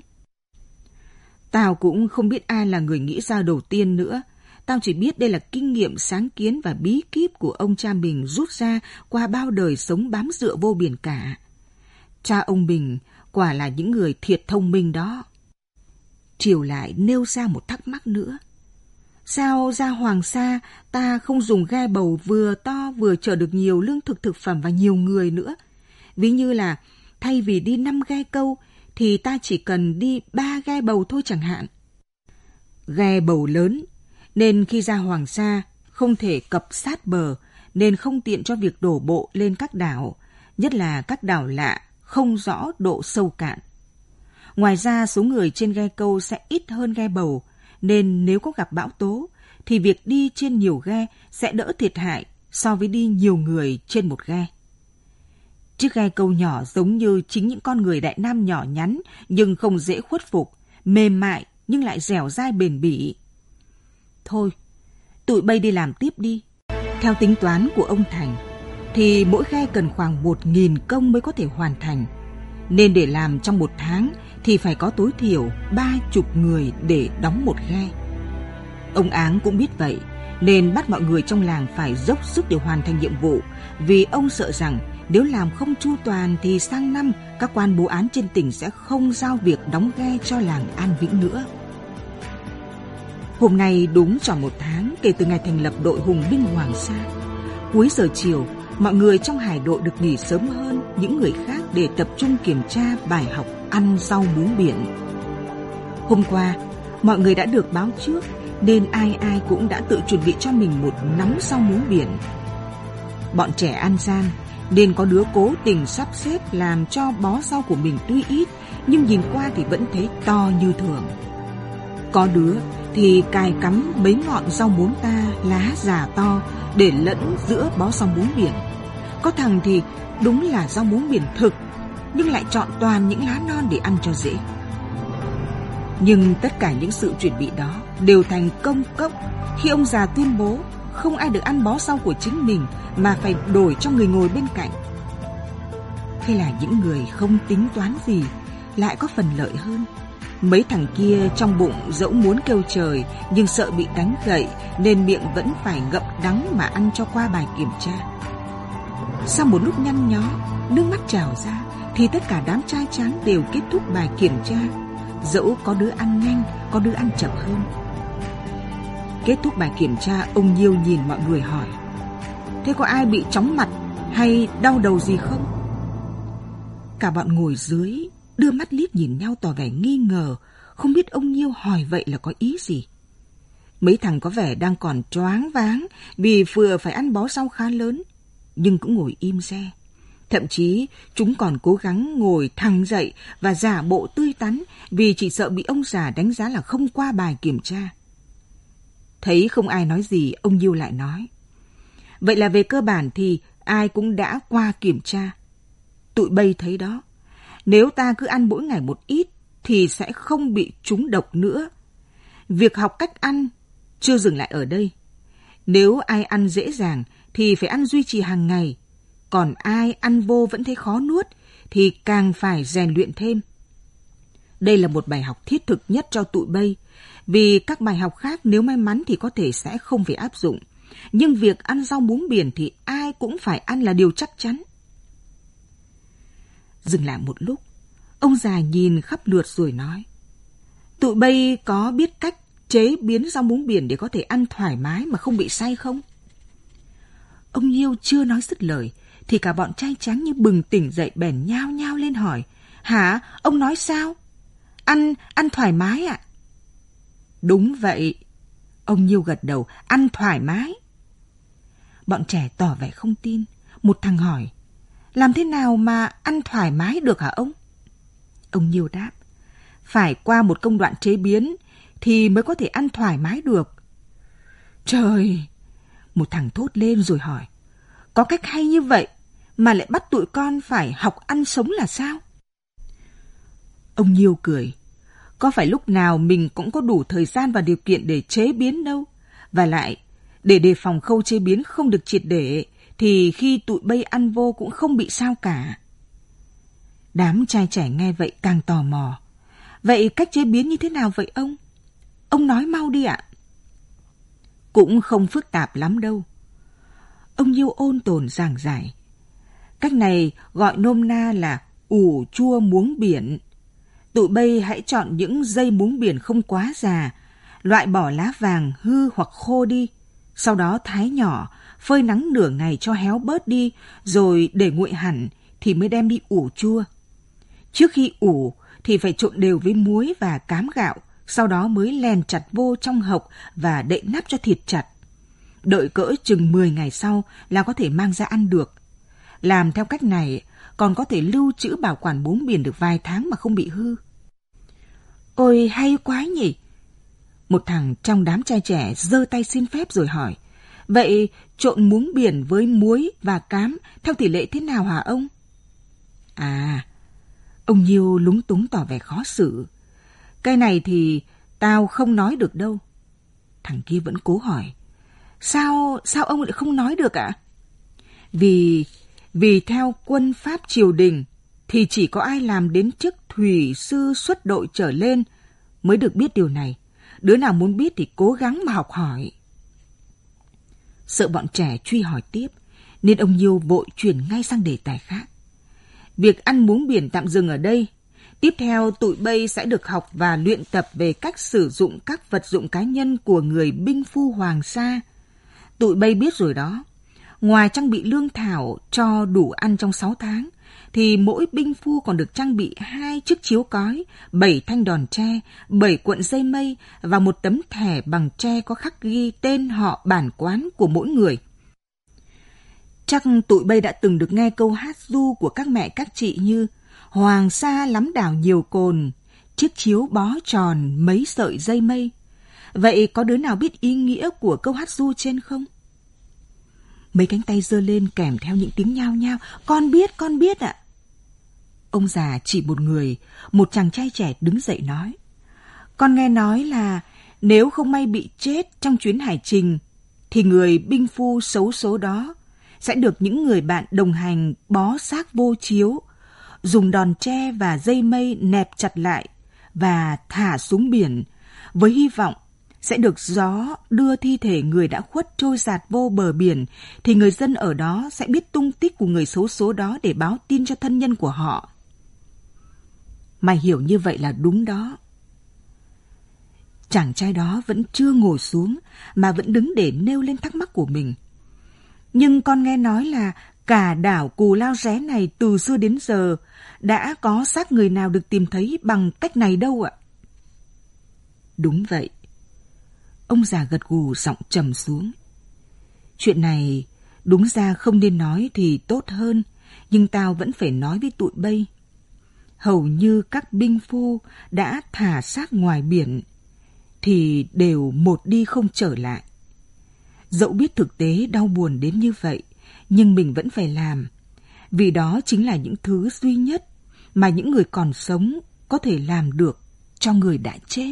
Tao cũng không biết ai là người nghĩ ra đầu tiên nữa. Tao chỉ biết đây là kinh nghiệm sáng kiến và bí kíp của ông cha mình rút ra qua bao đời sống bám dựa vô biển cả. Cha ông mình quả là những người thiệt thông minh đó. Triều lại nêu ra một thắc mắc nữa. Sao ra Hoàng Sa ta không dùng ghe bầu vừa to vừa chở được nhiều lương thực thực phẩm và nhiều người nữa? Ví như là thay vì đi năm ghe câu thì ta chỉ cần đi ba ghe bầu thôi chẳng hạn. Ghe bầu lớn nên khi ra Hoàng Sa không thể cập sát bờ, nên không tiện cho việc đổ bộ lên các đảo, nhất là các đảo lạ không rõ độ sâu cạn. Ngoài ra số người trên ghe câu sẽ ít hơn ghe bầu, nên nếu có gặp bão tố thì việc đi trên nhiều ghe sẽ đỡ thiệt hại so với đi nhiều người trên một ghe. Chiếc ghe câu nhỏ giống như chính những con người Đại Nam nhỏ nhắn nhưng không dễ khuất phục, mềm mại nhưng lại dẻo dai bền bỉ. Thôi, tụi bay đi làm tiếp đi. Theo tính toán của ông Thành, thì mỗi ghe cần khoảng một nghìn công mới có thể hoàn thành. Nên để làm trong một tháng thì phải có tối thiểu ba chục người để đóng một ghe. Ông Áng cũng biết vậy, nên bắt mọi người trong làng phải dốc sức để hoàn thành nhiệm vụ, vì ông sợ rằng nếu làm không chu toàn thì sang năm các quan bố án trên tỉnh sẽ không giao việc đóng ghe cho làng An Vĩnh nữa. Hôm nay đúng tròn một tháng kể từ ngày thành lập đội hùng binh Hoàng Sa. Cuối giờ chiều, mọi người trong hải đội được nghỉ sớm hơn những người khác để tập trung kiểm tra bài học ăn rau muống biển. Hôm qua, mọi người đã được báo trước nên ai ai cũng đã tự chuẩn bị cho mình một nắm rau muống biển. Bọn trẻ ăn gian nên có đứa cố tình sắp xếp làm cho bó rau của mình tuy ít nhưng nhìn qua thì vẫn thấy to như thường. Có đứa thì cài cắm mấy ngọn rau muống ta lá già to để lẫn giữa bó rau muống biển. Có thằng thì đúng là rau muống biển thực nhưng lại chọn toàn những lá non để ăn cho dễ. Nhưng tất cả những sự chuẩn bị đó đều thành công cốc khi ông già tuyên bố không ai được ăn bó rau của chính mình mà phải đổi cho người ngồi bên cạnh. Thế là những người không tính toán gì lại có phần lợi hơn. Mấy thằng kia trong bụng dẫu muốn kêu trời nhưng sợ bị đánh gậy nên miệng vẫn phải ngậm đắng mà ăn cho qua bài kiểm tra. Sau một lúc nhăn nhó, nước mắt trào ra thì tất cả đám trai tráng đều kết thúc bài kiểm tra, dẫu có đứa ăn nhanh, có đứa ăn chậm hơn. Kết thúc bài kiểm tra, ông Nhiêu nhìn mọi người hỏi: thế có ai bị chóng mặt hay đau đầu gì không? Cả bọn ngồi dưới đưa mắt liếc nhìn nhau tỏ vẻ nghi ngờ, không biết ông Nhiêu hỏi vậy là có ý gì. Mấy thằng có vẻ đang còn choáng váng vì vừa phải ăn bó rau khá lớn, nhưng cũng ngồi im re. Thậm chí chúng còn cố gắng ngồi thẳng dậy và giả bộ tươi tắn vì chỉ sợ bị ông già đánh giá là không qua bài kiểm tra. Thấy không ai nói gì, ông Nhiêu lại nói: vậy là về cơ bản thì ai cũng đã qua kiểm tra. Tụi bay thấy đó, nếu ta cứ ăn mỗi ngày một ít thì sẽ không bị trúng độc nữa. Việc học cách ăn chưa dừng lại ở đây. Nếu ai ăn dễ dàng thì phải ăn duy trì hàng ngày. Còn ai ăn vô vẫn thấy khó nuốt thì càng phải rèn luyện thêm. Đây là một bài học thiết thực nhất cho tụi bay, vì các bài học khác nếu may mắn thì có thể sẽ không phải áp dụng. Nhưng việc ăn rau muống biển thì ai cũng phải ăn là điều chắc chắn. Dừng lại một lúc, ông già nhìn khắp lượt rồi nói: tụi bay có biết cách chế biến rau muống biển để có thể ăn thoải mái mà không bị say không? Ông Nhiêu chưa nói dứt lời thì cả bọn trai tráng như bừng tỉnh dậy bèn nhao nhao lên hỏi: hả? Ông nói sao? Ăn, ăn thoải mái ạ? À? Đúng vậy. Ông Nhiêu gật đầu: ăn thoải mái. Bọn trẻ tỏ vẻ không tin. Một thằng hỏi: làm thế nào mà ăn thoải mái được hả ông? Ông Nhiêu đáp: phải qua một công đoạn chế biến thì mới có thể ăn thoải mái được. Trời! Một thằng thốt lên rồi hỏi: có cách hay như vậy mà lại bắt tụi con phải học ăn sống là sao? Ông Nhiêu cười: có phải lúc nào mình cũng có đủ thời gian và điều kiện để chế biến đâu. Và lại, để đề phòng khâu chế biến không được triệt để thì khi tụi bay ăn vô cũng không bị sao cả. Đám trai trẻ nghe vậy càng tò mò. Vậy cách chế biến như thế nào vậy ông? Ông nói mau đi ạ. Cũng không phức tạp lắm đâu. Ông Nhiêu ôn tồn giảng giải. Cách này gọi nôm na là ủ chua muống biển. Tụi bay hãy chọn những dây muống biển không quá già, loại bỏ lá vàng hư hoặc khô đi. Sau đó thái nhỏ, phơi nắng nửa ngày cho héo bớt đi, rồi để nguội hẳn thì mới đem đi ủ chua. Trước khi ủ thì phải trộn đều với muối và cám gạo, sau đó mới lèn chặt vô trong hộc và đậy nắp cho thiệt chặt. Đợi cỡ chừng mười ngày sau là có thể mang ra ăn được. Làm theo cách này còn có thể lưu trữ bảo quản muống biển được vài tháng mà không bị hư. Ôi hay quá nhỉ! Một thằng trong đám trai trẻ giơ tay xin phép rồi hỏi: vậy trộn muống biển với muối và cám theo tỷ lệ thế nào hả ông? À, ông Nhiêu lúng túng tỏ vẻ khó xử. Cái này thì tao không nói được đâu. Thằng kia vẫn cố hỏi: Sao, sao ông lại không nói được ạ? À? Vì, vì theo quân pháp triều đình thì chỉ có ai làm đến chức thủy sư xuất đội trở lên mới được biết điều này. Đứa nào muốn biết thì cố gắng mà học hỏi. Sợ bọn trẻ truy hỏi tiếp nên ông Nhiêu vội chuyển ngay sang đề tài khác. Việc ăn muống biển tạm dừng ở đây, Tiếp theo, tụi bay sẽ được học và luyện tập về cách sử dụng các vật dụng cá nhân của người binh phu Hoàng Sa. Tụi bay biết rồi đó, ngoài trang bị lương thảo cho đủ ăn trong sáu tháng, thì mỗi binh phu còn được trang bị hai chiếc chiếu cói, bảy thanh đòn tre, bảy cuộn dây mây và một tấm thẻ bằng tre có khắc ghi tên họ bản quán của mỗi người. Chắc tụi bay đã từng được nghe câu hát ru của các mẹ các chị như Hoàng Sa lắm đảo nhiều cồn, chiếc chiếu bó tròn mấy sợi dây mây. Vậy có đứa nào biết ý nghĩa của câu hát ru trên không? Mấy cánh tay giơ lên kèm theo những tiếng nhao nhao. Con biết, con biết ạ. Ông già chỉ một người, một chàng trai trẻ đứng dậy nói. Con nghe nói là nếu không may bị chết trong chuyến hải trình, thì người binh phu xấu số đó sẽ được những người bạn đồng hành bó xác vô chiếu, dùng đòn tre và dây mây nẹp chặt lại và thả xuống biển, với hy vọng sẽ được gió đưa thi thể người đã khuất trôi dạt vô bờ biển, thì người dân ở đó sẽ biết tung tích của người xấu số đó để báo tin cho thân nhân của họ. Mày hiểu như vậy là đúng đó. Chàng trai đó vẫn chưa ngồi xuống mà vẫn đứng để nêu lên thắc mắc của mình. Nhưng con nghe nói là cả đảo Cù Lao Ré này từ xưa đến giờ đã có xác người nào được tìm thấy bằng cách này đâu ạ. Đúng vậy. Ông già gật gù giọng trầm xuống. Chuyện này đúng ra không nên nói thì tốt hơn, nhưng tao vẫn phải nói với tụi bay. Hầu như các binh phu đã thả xác ngoài biển thì đều một đi không trở lại. Dẫu biết thực tế đau buồn đến như vậy, nhưng mình vẫn phải làm, vì đó chính là những thứ duy nhất mà những người còn sống có thể làm được cho người đã chết.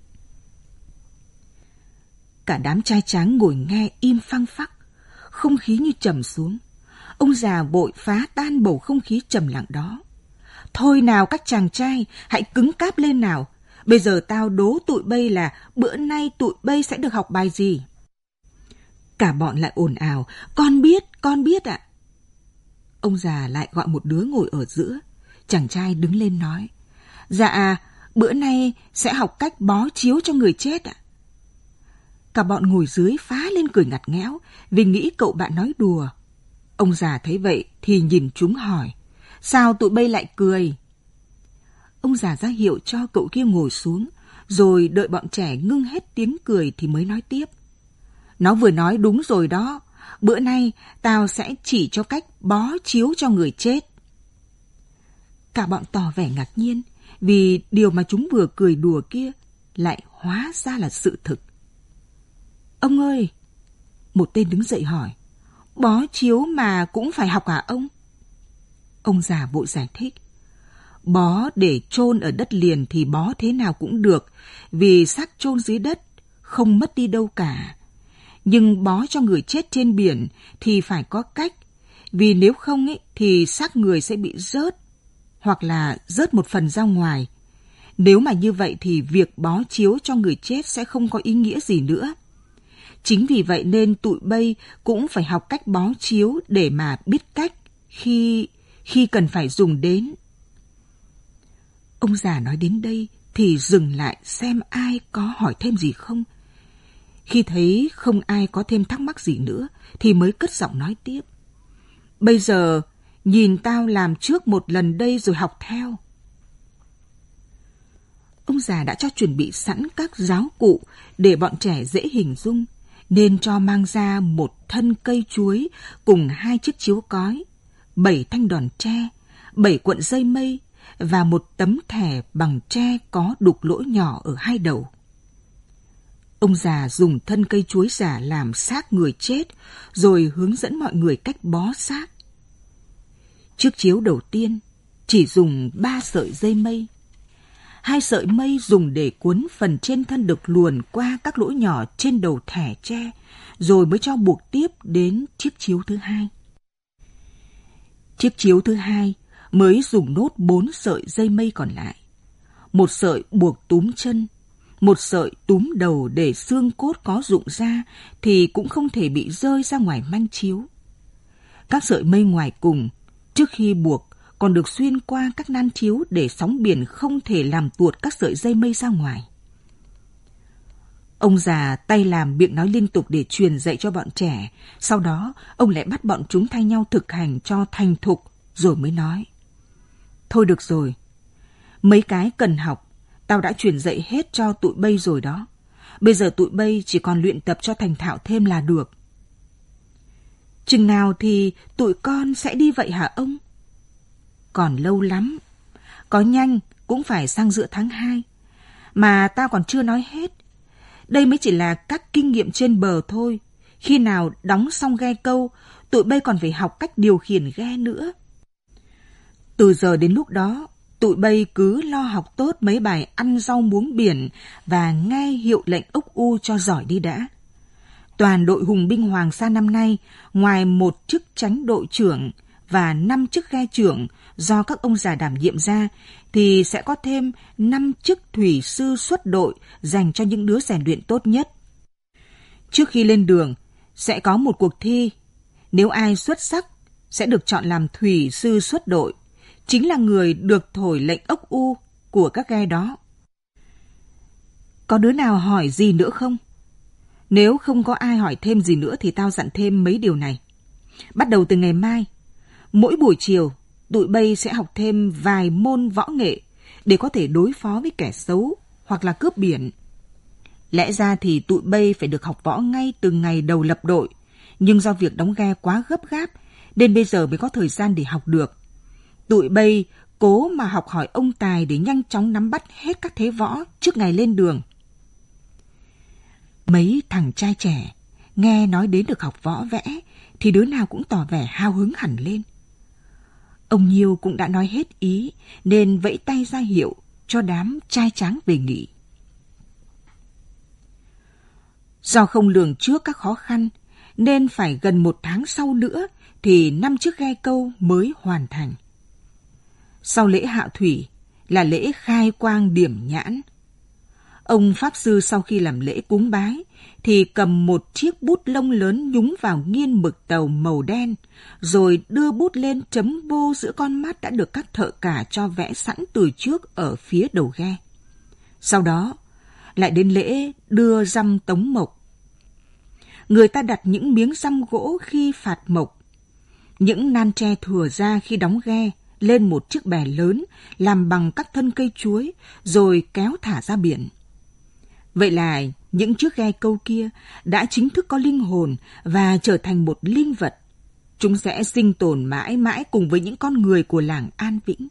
Cả đám trai tráng ngồi nghe im phăng phắc, không khí như trầm xuống. Ông già vội phá tan bầu không khí trầm lặng đó. Thôi nào các chàng trai, hãy cứng cáp lên nào. Bây giờ tao đố tụi bay là bữa nay tụi bay sẽ được học bài gì. Cả bọn lại ồn ào, con biết, con biết ạ. Ông già lại gọi một đứa ngồi ở giữa. Chàng trai đứng lên nói, dạ, bữa nay sẽ học cách bó chiếu cho người chết ạ. Cả bọn ngồi dưới phá lên cười ngặt nghẽo vì nghĩ cậu bạn nói đùa. Ông già thấy vậy thì nhìn chúng hỏi, sao tụi bay lại cười? Ông già ra hiệu cho cậu kia ngồi xuống, rồi đợi bọn trẻ ngưng hết tiếng cười thì mới nói tiếp. Nó vừa nói đúng rồi đó, bữa nay tao sẽ chỉ cho cách bó chiếu cho người chết. Cả bọn tỏ vẻ ngạc nhiên vì điều mà chúng vừa cười đùa kia lại hóa ra là sự thực. Ông ơi! Một tên đứng dậy hỏi, bó chiếu mà cũng phải học hả ông? Ông già vội giải thích, bó để chôn ở đất liền thì bó thế nào cũng được, vì xác chôn dưới đất không mất đi đâu cả. Nhưng bó cho người chết trên biển thì phải có cách, vì nếu không ấy, thì xác người sẽ bị rớt, hoặc là rớt một phần ra ngoài. Nếu mà như vậy thì việc bó chiếu cho người chết sẽ không có ý nghĩa gì nữa. Chính vì vậy nên tụi bay cũng phải học cách bó chiếu để mà biết cách khi, khi cần phải dùng đến. Ông già nói đến đây thì dừng lại xem ai có hỏi thêm gì không. Khi thấy không ai có thêm thắc mắc gì nữa thì mới cất giọng nói tiếp. Bây giờ nhìn tao làm trước một lần đây rồi học theo. Ông già đã cho chuẩn bị sẵn các giáo cụ để bọn trẻ dễ hình dung, nên cho mang ra một thân cây chuối cùng hai chiếc chiếu cói, bảy thanh đòn tre, bảy cuộn dây mây và một tấm thẻ bằng tre có đục lỗ nhỏ ở hai đầu. Ông già dùng thân cây chuối giả làm xác người chết, rồi hướng dẫn mọi người cách bó xác. Chiếc chiếu đầu tiên chỉ dùng ba sợi dây mây. Hai sợi mây dùng để cuốn phần trên thân được luồn qua các lỗ nhỏ trên đầu thẻ tre, rồi mới cho buộc tiếp đến chiếc chiếu thứ hai. Chiếc chiếu thứ hai mới dùng nốt bốn sợi dây mây còn lại. Một sợi buộc túm chân, một sợi túm đầu để xương cốt có rụng ra thì cũng không thể bị rơi ra ngoài manh chiếu. Các sợi mây ngoài cùng, trước khi buộc còn được xuyên qua các nan chiếu để sóng biển không thể làm tuột các sợi dây mây ra ngoài. Ông già tay làm miệng nói liên tục để truyền dạy cho bọn trẻ. Sau đó, ông lại bắt bọn chúng thay nhau thực hành cho thành thục, rồi mới nói. Thôi được rồi, mấy cái cần học, tao đã truyền dạy hết cho tụi bay rồi đó. Bây giờ tụi bay chỉ còn luyện tập cho thành thạo thêm là được. Chừng nào thì tụi con sẽ đi vậy hả ông? Còn lâu lắm, có nhanh cũng phải sang giữa tháng hai. Mà tao còn chưa nói hết. Đây mới chỉ là các kinh nghiệm trên bờ thôi. Khi nào đóng xong ghe câu, tụi bay còn phải học cách điều khiển ghe nữa. Từ giờ đến lúc đó, tụi bay cứ lo học tốt mấy bài ăn rau muống biển và nghe hiệu lệnh ốc u cho giỏi đi đã. Toàn đội hùng binh Hoàng Sa năm nay, ngoài một chức chánh đội trưởng và năm chức ghe trưởng do các ông già đảm nhiệm ra, thì sẽ có thêm năm chức thủy sư xuất đội dành cho những đứa rèn luyện tốt nhất. Trước khi lên đường, sẽ có một cuộc thi. Nếu ai xuất sắc, sẽ được chọn làm thủy sư xuất đội, chính là người được thổi lệnh ốc u của các ghe đó. Có đứa nào hỏi gì nữa không? Nếu không có ai hỏi thêm gì nữa thì tao dặn thêm mấy điều này. Bắt đầu từ ngày mai, mỗi buổi chiều, tụi bay sẽ học thêm vài môn võ nghệ để có thể đối phó với kẻ xấu hoặc là cướp biển. Lẽ ra thì tụi bay phải được học võ ngay từ ngày đầu lập đội, nhưng do việc đóng ghe quá gấp gáp nên bây giờ mới có thời gian để học được. Tụi bay cố mà học hỏi ông Tài để nhanh chóng nắm bắt hết các thế võ trước ngày lên đường. Mấy thằng trai trẻ nghe nói đến được học võ vẽ thì đứa nào cũng tỏ vẻ hào hứng hẳn lên. Ông Nhiêu cũng đã nói hết ý nên vẫy tay ra hiệu cho đám trai tráng về nghỉ. Do không lường trước các khó khăn nên phải gần một tháng sau nữa thì năm chiếc ghe câu mới hoàn thành. Sau lễ hạ thủy là lễ khai quang điểm nhãn. Ông Pháp Sư sau khi làm lễ cúng bái thì cầm một chiếc bút lông lớn nhúng vào nghiên mực tàu màu đen, rồi đưa bút lên chấm bô giữa con mắt đã được các thợ cả cho vẽ sẵn từ trước ở phía đầu ghe. Sau đó, lại đến lễ đưa răm tống mộc. Người ta đặt những miếng răm gỗ khi phạt mộc, những nan tre thừa ra khi đóng ghe lên một chiếc bè lớn làm bằng các thân cây chuối, rồi kéo thả ra biển. Vậy là những chiếc ghe câu kia đã chính thức có linh hồn và trở thành một linh vật. Chúng sẽ sinh tồn mãi mãi cùng với những con người của làng An Vĩnh.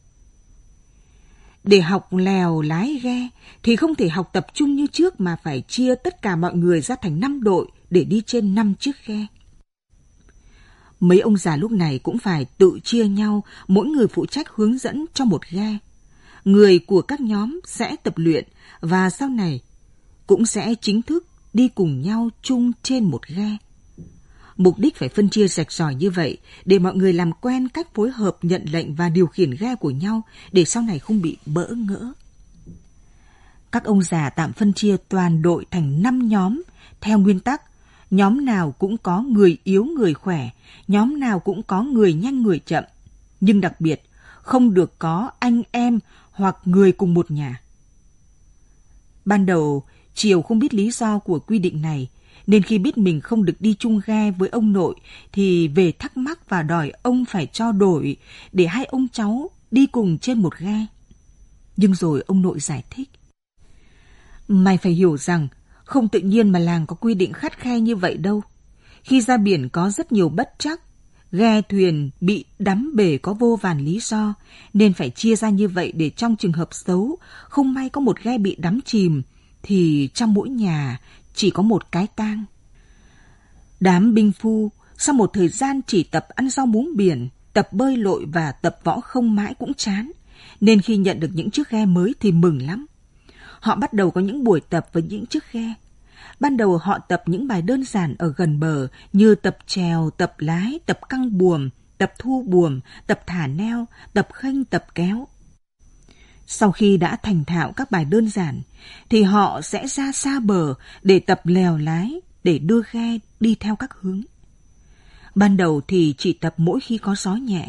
Để học lèo lái ghe thì không thể học tập trung như trước mà phải chia tất cả mọi người ra thành năm đội để đi trên năm chiếc ghe. Mấy ông già lúc này cũng phải tự chia nhau, mỗi người phụ trách hướng dẫn cho một ghe. Người của các nhóm sẽ tập luyện và sau này cũng sẽ chính thức đi cùng nhau chung trên một ghe. Mục đích phải phân chia rạch ròi như vậy để mọi người làm quen cách phối hợp nhận lệnh và điều khiển ghe của nhau để sau này không bị bỡ ngỡ. Các ông già tạm phân chia toàn đội thành năm nhóm theo nguyên tắc nhóm nào cũng có người yếu người khỏe, nhóm nào cũng có người nhanh người chậm, nhưng đặc biệt không được có anh em hoặc người cùng một nhà. Ban đầu, Triều không biết lý do của quy định này, nên khi biết mình không được đi chung ghe với ông nội thì về thắc mắc và đòi ông phải cho đổi để hai ông cháu đi cùng trên một ghe. Nhưng rồi ông nội giải thích. Mày phải hiểu rằng không tự nhiên mà làng có quy định khắt khe như vậy đâu. Khi ra biển có rất nhiều bất trắc, ghe thuyền bị đắm bể có vô vàn lý do, nên phải chia ra như vậy để trong trường hợp xấu, không may có một ghe bị đắm chìm, thì trong mỗi nhà chỉ có một cái tang. Đám binh phu sau một thời gian chỉ tập ăn rau muống biển, tập bơi lội và tập võ không mãi cũng chán, nên khi nhận được những chiếc ghe mới thì mừng lắm. Họ bắt đầu có những buổi tập với những chiếc ghe. Ban đầu họ tập những bài đơn giản ở gần bờ như tập chèo, tập lái, tập căng buồm, tập thu buồm, tập thả neo, tập khênh, tập kéo. Sau khi đã thành thạo các bài đơn giản, thì họ sẽ ra xa bờ để tập lèo lái, để đưa ghe đi theo các hướng. Ban đầu thì chỉ tập mỗi khi có gió nhẹ,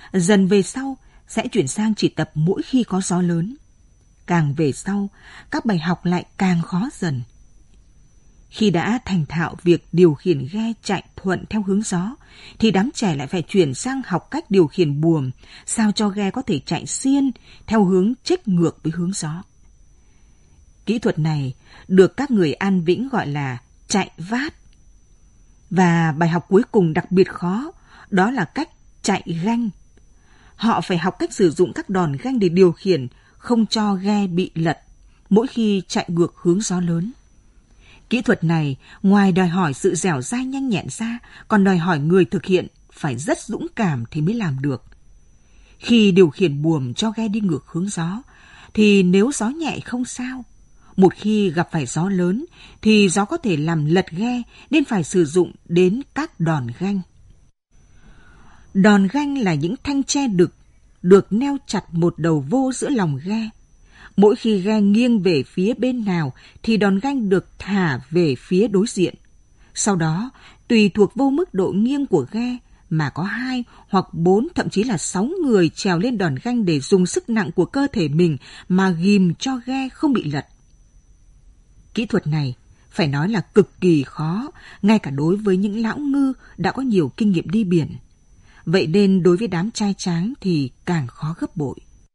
Dần về sau sẽ chuyển sang chỉ tập mỗi khi có gió lớn. Càng về sau, các bài học lại càng khó dần. Khi đã thành thạo việc điều khiển ghe chạy thuận theo hướng gió, thì đám trẻ lại phải chuyển sang học cách điều khiển buồm, sao cho ghe có thể chạy xiên theo hướng chếch ngược với hướng gió. Kỹ thuật này được các người An Vĩnh gọi là chạy vát. Và bài học cuối cùng đặc biệt khó, đó là cách chạy ganh. Họ phải học cách sử dụng các đòn ganh để điều khiển, không cho ghe bị lật mỗi khi chạy ngược hướng gió lớn. Kỹ thuật này ngoài đòi hỏi sự dẻo dai nhanh nhẹn ra, còn đòi hỏi người thực hiện phải rất dũng cảm thì mới làm được. Khi điều khiển buồm cho ghe đi ngược hướng gió, thì nếu gió nhẹ không sao. Một khi gặp phải gió lớn, thì gió có thể làm lật ghe, nên phải sử dụng đến các đòn ganh. Đòn ganh là những thanh tre đực, được neo chặt một đầu vô giữa lòng ghe. Mỗi khi ghe nghiêng về phía bên nào thì đòn ganh được thả về phía đối diện. Sau đó, tùy thuộc vô mức độ nghiêng của ghe mà có hai hoặc bốn thậm chí là sáu người trèo lên đòn ganh để dùng sức nặng của cơ thể mình mà ghìm cho ghe không bị lật. Kỹ thuật này phải nói là cực kỳ khó, ngay cả đối với những lão ngư đã có nhiều kinh nghiệm đi biển. Vậy nên đối với đám trai tráng thì càng khó gấp bội.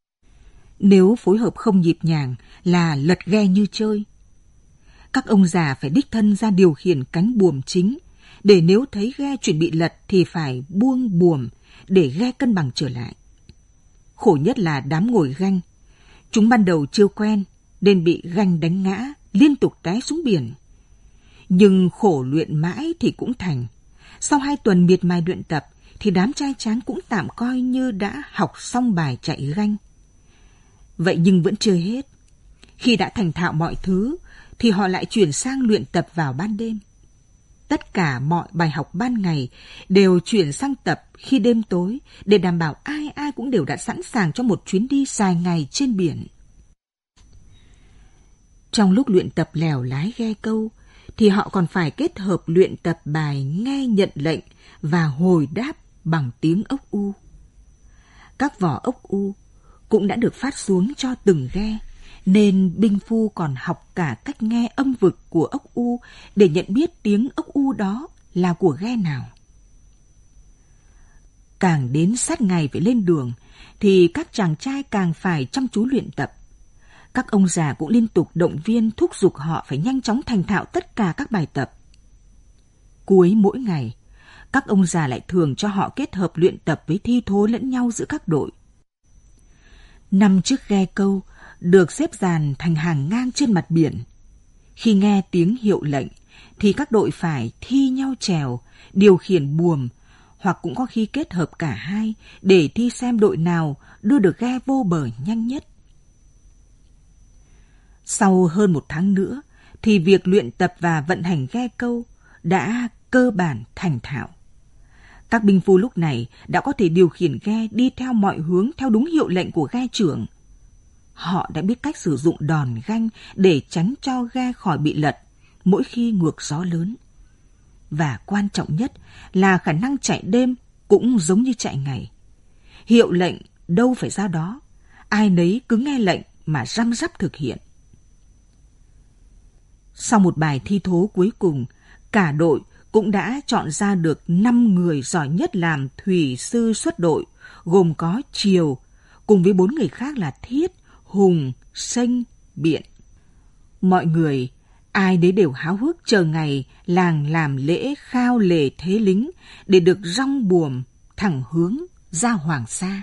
Nếu phối hợp không nhịp nhàng là lật ghe như chơi. Các ông già phải đích thân ra điều khiển cánh buồm chính, để nếu thấy ghe chuẩn bị lật thì phải buông buồm để ghe cân bằng trở lại. Khổ nhất là đám ngồi ganh. Chúng ban đầu chưa quen nên bị ganh đánh ngã, liên tục té xuống biển. Nhưng khổ luyện mãi thì cũng thành. Sau hai tuần miệt mài luyện tập thì đám trai tráng cũng tạm coi như đã học xong bài chạy ganh. Vậy nhưng vẫn chưa hết. Khi đã thành thạo mọi thứ thì họ lại chuyển sang luyện tập vào ban đêm. Tất cả mọi bài học ban ngày đều chuyển sang tập khi đêm tối, để đảm bảo ai ai cũng đều đã sẵn sàng cho một chuyến đi dài ngày trên biển. Trong lúc luyện tập lèo lái ghe câu thì họ còn phải kết hợp luyện tập bài nghe nhận lệnh và hồi đáp bằng tiếng ốc u. Các vỏ ốc u cũng đã được phát xuống cho từng ghe, nên binh phu còn học cả cách nghe âm vực của ốc u để nhận biết tiếng ốc u đó là của ghe nào. Càng đến sát ngày phải lên đường thì các chàng trai càng phải chăm chú luyện tập. Các ông già cũng liên tục động viên thúc giục họ phải nhanh chóng thành thạo tất cả các bài tập. Cuối mỗi ngày, các ông già lại thường cho họ kết hợp luyện tập với thi thố lẫn nhau giữa các đội. Năm chiếc ghe câu được xếp dàn thành hàng ngang trên mặt biển. Khi nghe tiếng hiệu lệnh thì các đội phải thi nhau chèo, điều khiển buồm, hoặc cũng có khi kết hợp cả hai để thi xem đội nào đưa được ghe vô bờ nhanh nhất. Sau hơn một tháng nữa thì việc luyện tập và vận hành ghe câu đã cơ bản thành thạo. Các binh phu lúc này đã có thể điều khiển ghe đi theo mọi hướng theo đúng hiệu lệnh của ghe trưởng. Họ đã biết cách sử dụng đòn ganh để tránh cho ghe khỏi bị lật mỗi khi ngược gió lớn. Và quan trọng nhất là khả năng chạy đêm cũng giống như chạy ngày. Hiệu lệnh đâu phải ra đó, ai nấy cứ nghe lệnh mà răm rắp thực hiện. Sau một bài thi thố cuối cùng, cả đội cũng đã chọn ra được năm người giỏi nhất làm thủy sư xuất đội, gồm có Triều, cùng với bốn người khác là Thiết, Hùng, Sênh, Biện. Mọi người, ai đấy đều háo hức chờ ngày làng làm lễ khao lề thế lính để được rong buồm thẳng hướng ra Hoàng Sa.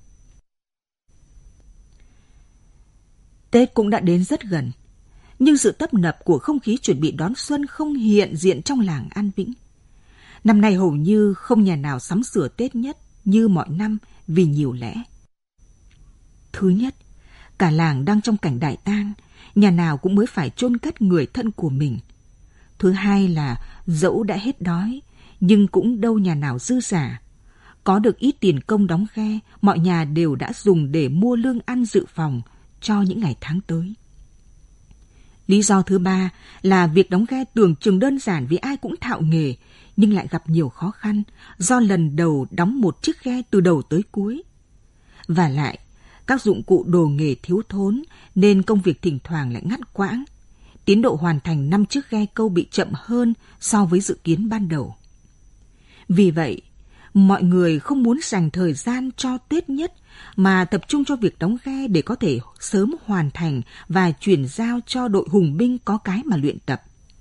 Tết cũng đã đến rất gần, nhưng sự tấp nập của không khí chuẩn bị đón xuân không hiện diện trong làng An Vĩnh. Năm nay hầu như không nhà nào sắm sửa Tết nhất như mọi năm vì nhiều lẽ. Thứ nhất, cả làng đang trong cảnh đại tang, nhà nào cũng mới phải chôn cất người thân của mình. Thứ hai là dẫu đã hết đói, nhưng cũng đâu nhà nào dư giả. Có được ít tiền công đóng ghe, mọi nhà đều đã dùng để mua lương ăn dự phòng cho những ngày tháng tới. Lý do thứ ba là việc đóng ghe tưởng chừng đơn giản vì ai cũng thạo nghề, nhưng lại gặp nhiều khó khăn do lần đầu đóng một chiếc ghe từ đầu tới cuối. Và lại, các dụng cụ đồ nghề thiếu thốn nên công việc thỉnh thoảng lại ngắt quãng. Tiến độ hoàn thành năm chiếc ghe câu bị chậm hơn so với dự kiến ban đầu. Vì vậy, mọi người không muốn dành thời gian cho Tết nhất mà tập trung cho việc đóng ghe để có thể sớm hoàn thành và chuyển giao cho đội hùng binh có cái mà luyện tập.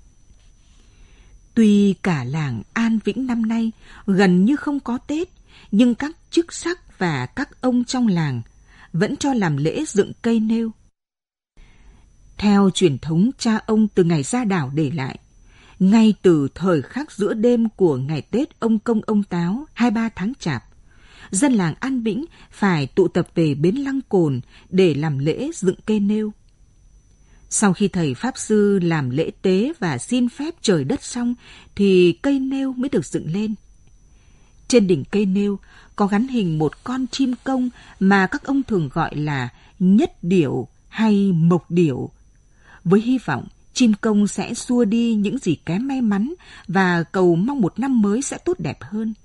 Tuy cả làng An Vĩnh năm nay gần như không có Tết, nhưng các chức sắc và các ông trong làng vẫn cho làm lễ dựng cây nêu. Theo truyền thống cha ông từ ngày ra đảo để lại, ngay từ thời khắc giữa đêm của ngày Tết ông Công ông Táo hai mươi ba tháng Chạp, dân làng An Vĩnh phải tụ tập về bến Lăng Cồn để làm lễ dựng cây nêu. Sau khi thầy Pháp Sư làm lễ tế và xin phép trời đất xong thì cây nêu mới được dựng lên. Trên đỉnh cây nêu có gắn hình một con chim công mà các ông thường gọi là nhất điểu hay mộc điểu, với hy vọng chim công sẽ xua đi những gì kém may mắn và cầu mong một năm mới sẽ tốt đẹp hơn.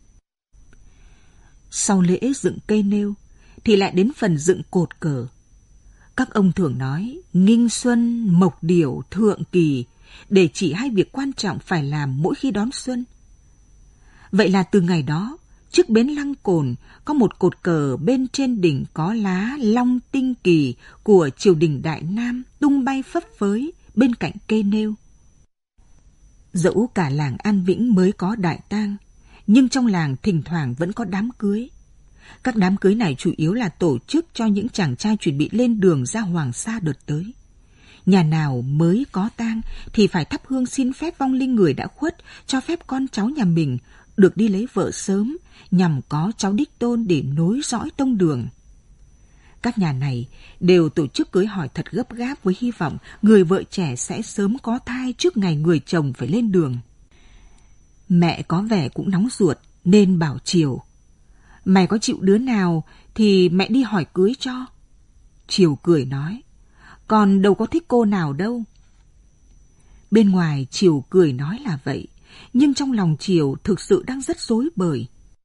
Sau lễ dựng cây nêu thì lại đến phần dựng cột cờ. Các ông thường nói nghinh xuân, mộc điểu, thượng kỳ để chỉ hai việc quan trọng phải làm mỗi khi đón xuân. Vậy là từ ngày đó, trước bến Lăng Cồn có một cột cờ bên trên đỉnh có lá long tinh kỳ của triều đình Đại Nam tung bay phấp phới bên cạnh cây nêu. Dẫu cả làng An Vĩnh mới có đại tang, nhưng trong làng thỉnh thoảng vẫn có đám cưới. Các đám cưới này chủ yếu là tổ chức cho những chàng trai chuẩn bị lên đường ra Hoàng Sa đợt tới. Nhà nào mới có tang thì phải thắp hương xin phép vong linh người đã khuất, cho phép con cháu nhà mình được đi lấy vợ sớm, nhằm có cháu đích tôn để nối dõi tông đường. Các nhà này đều tổ chức cưới hỏi thật gấp gáp với hy vọng người vợ trẻ sẽ sớm có thai trước ngày người chồng phải lên đường. Mẹ có vẻ cũng nóng ruột nên bảo Triều: "Mày có chịu đứa nào thì mẹ đi hỏi cưới cho." Triều cười nói: "Còn đâu có thích cô nào đâu." Bên ngoài Triều cười nói là vậy, nhưng trong lòng Triều thực sự đang rất rối bời.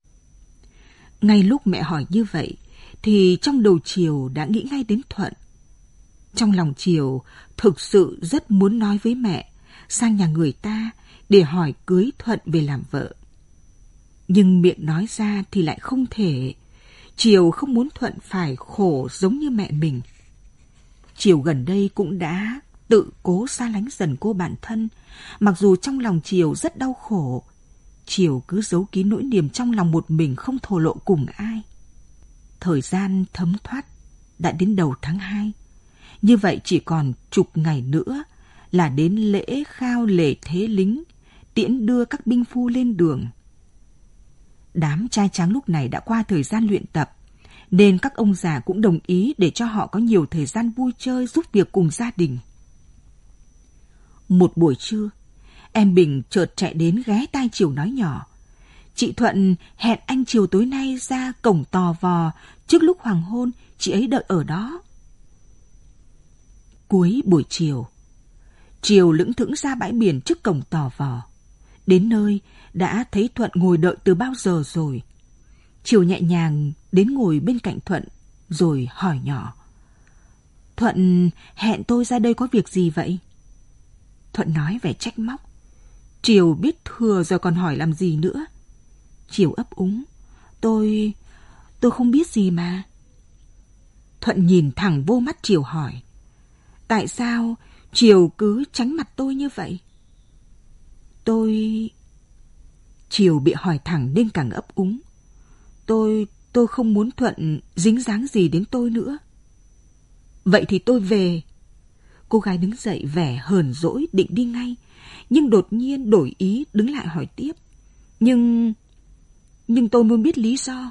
Ngay lúc mẹ hỏi như vậy, thì trong đầu Triều đã nghĩ ngay đến Thuận. Trong lòng Triều thực sự rất muốn nói với mẹ sang nhà người ta để hỏi cưới Thuận về làm vợ. Nhưng miệng nói ra thì lại không thể. Triều không muốn Thuận phải khổ giống như mẹ mình. Triều gần đây cũng đã tự cố xa lánh dần cô bạn thân, mặc dù trong lòng Triều rất đau khổ. Triều cứ giấu kín nỗi niềm trong lòng một mình, không thổ lộ cùng ai. Thời gian thấm thoát đã đến đầu tháng hai. Như vậy chỉ còn chục ngày nữa là đến lễ khao lễ thế lính, tiễn đưa các binh phu lên đường. Đám trai tráng lúc này đã qua thời gian luyện tập, nên các ông già cũng đồng ý để cho họ có nhiều thời gian vui chơi, giúp việc cùng gia đình. Một buổi trưa, em Bình chợt chạy đến ghé tai Triều nói nhỏ: "Chị Thuận hẹn anh chiều tối nay ra cổng Tò Vò, trước lúc hoàng hôn, chị ấy đợi ở đó." Cuối buổi chiều, Triều lững thững ra bãi biển trước cổng Tò Vò. Đến nơi, đã thấy Thuận ngồi đợi từ bao giờ rồi. Triều nhẹ nhàng đến ngồi bên cạnh Thuận, rồi hỏi nhỏ: "Thuận hẹn tôi ra đây có việc gì vậy?" Thuận nói vẻ trách móc. Triều biết thừa rồi còn hỏi làm gì nữa. Triều ấp úng: Tôi... tôi không biết gì mà." Thuận nhìn thẳng vô mắt Triều hỏi: "Tại sao Triều cứ tránh mặt tôi như vậy?" Tôi... Triều bị hỏi thẳng nên càng ấp úng. Tôi... tôi không muốn Thuận dính dáng gì đến tôi nữa." "Vậy thì tôi về." Cô gái đứng dậy vẻ hờn dỗi định đi ngay, nhưng đột nhiên đổi ý đứng lại hỏi tiếp: Nhưng... nhưng tôi muốn biết lý do."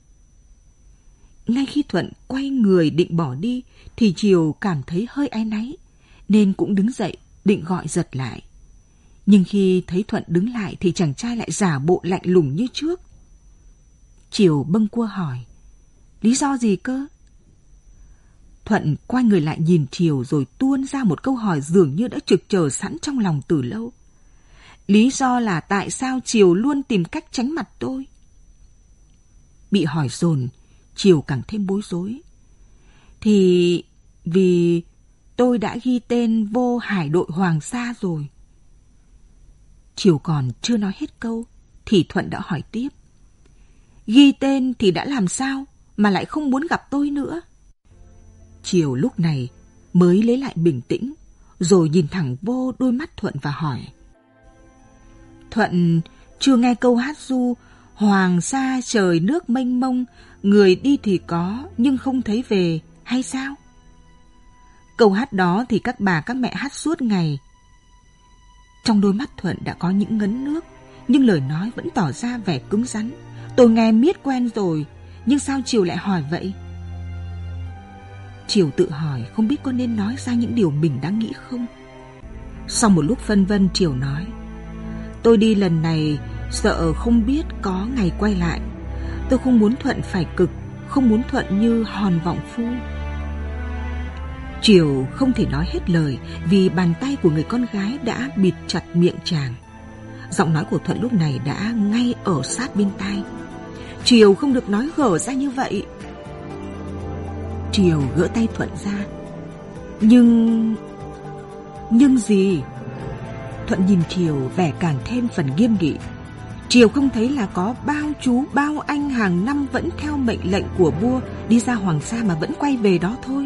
Ngay khi Thuận quay người định bỏ đi thì Triều cảm thấy hơi áy náy, nên cũng đứng dậy định gọi giật lại. Nhưng khi thấy Thuận đứng lại thì chàng trai lại giả bộ lạnh lùng như trước. Triều bâng quơ hỏi: "Lý do gì cơ?" Thuận quay người lại nhìn Triều rồi tuôn ra một câu hỏi dường như đã trực chờ sẵn trong lòng từ lâu. Lý do là tại sao Triều luôn tìm cách tránh mặt tôi. Bị hỏi dồn, Triều càng thêm bối rối. Thì vì tôi đã ghi tên vô hải đội Hoàng Sa rồi. Triều còn chưa nói hết câu thì Thuận đã hỏi tiếp. Ghi tên thì đã làm sao mà lại không muốn gặp tôi nữa? Triều lúc này mới lấy lại bình tĩnh, rồi nhìn thẳng vô đôi mắt Thuận và hỏi. Thuận chưa nghe câu hát ru Hoàng Sa trời nước mênh mông, người đi thì có nhưng không thấy về hay sao? Câu hát đó thì các bà các mẹ hát suốt ngày. Trong đôi mắt Thuận đã có những ngấn nước, nhưng lời nói vẫn tỏ ra vẻ cứng rắn. Tôi nghe miết quen rồi, nhưng sao Triều lại hỏi vậy? Triều tự hỏi không biết có nên nói ra những điều mình đang nghĩ không. Sau một lúc phân vân, Triều nói. Tôi đi lần này sợ không biết có ngày quay lại. Tôi không muốn Thuận phải cực, không muốn Thuận như hòn vọng phu. Triều không thể nói hết lời vì bàn tay của người con gái đã bịt chặt miệng chàng. Giọng nói của Thuận lúc này đã ngay ở sát bên tai. Triều không được nói gở ra như vậy. Triều gỡ tay Thuận ra. Nhưng... Nhưng gì? Thuận nhìn Triều vẻ càng thêm phần nghiêm nghị. Triều không thấy là có bao chú bao anh hàng năm vẫn theo mệnh lệnh của vua đi ra Hoàng Sa mà vẫn quay về đó thôi.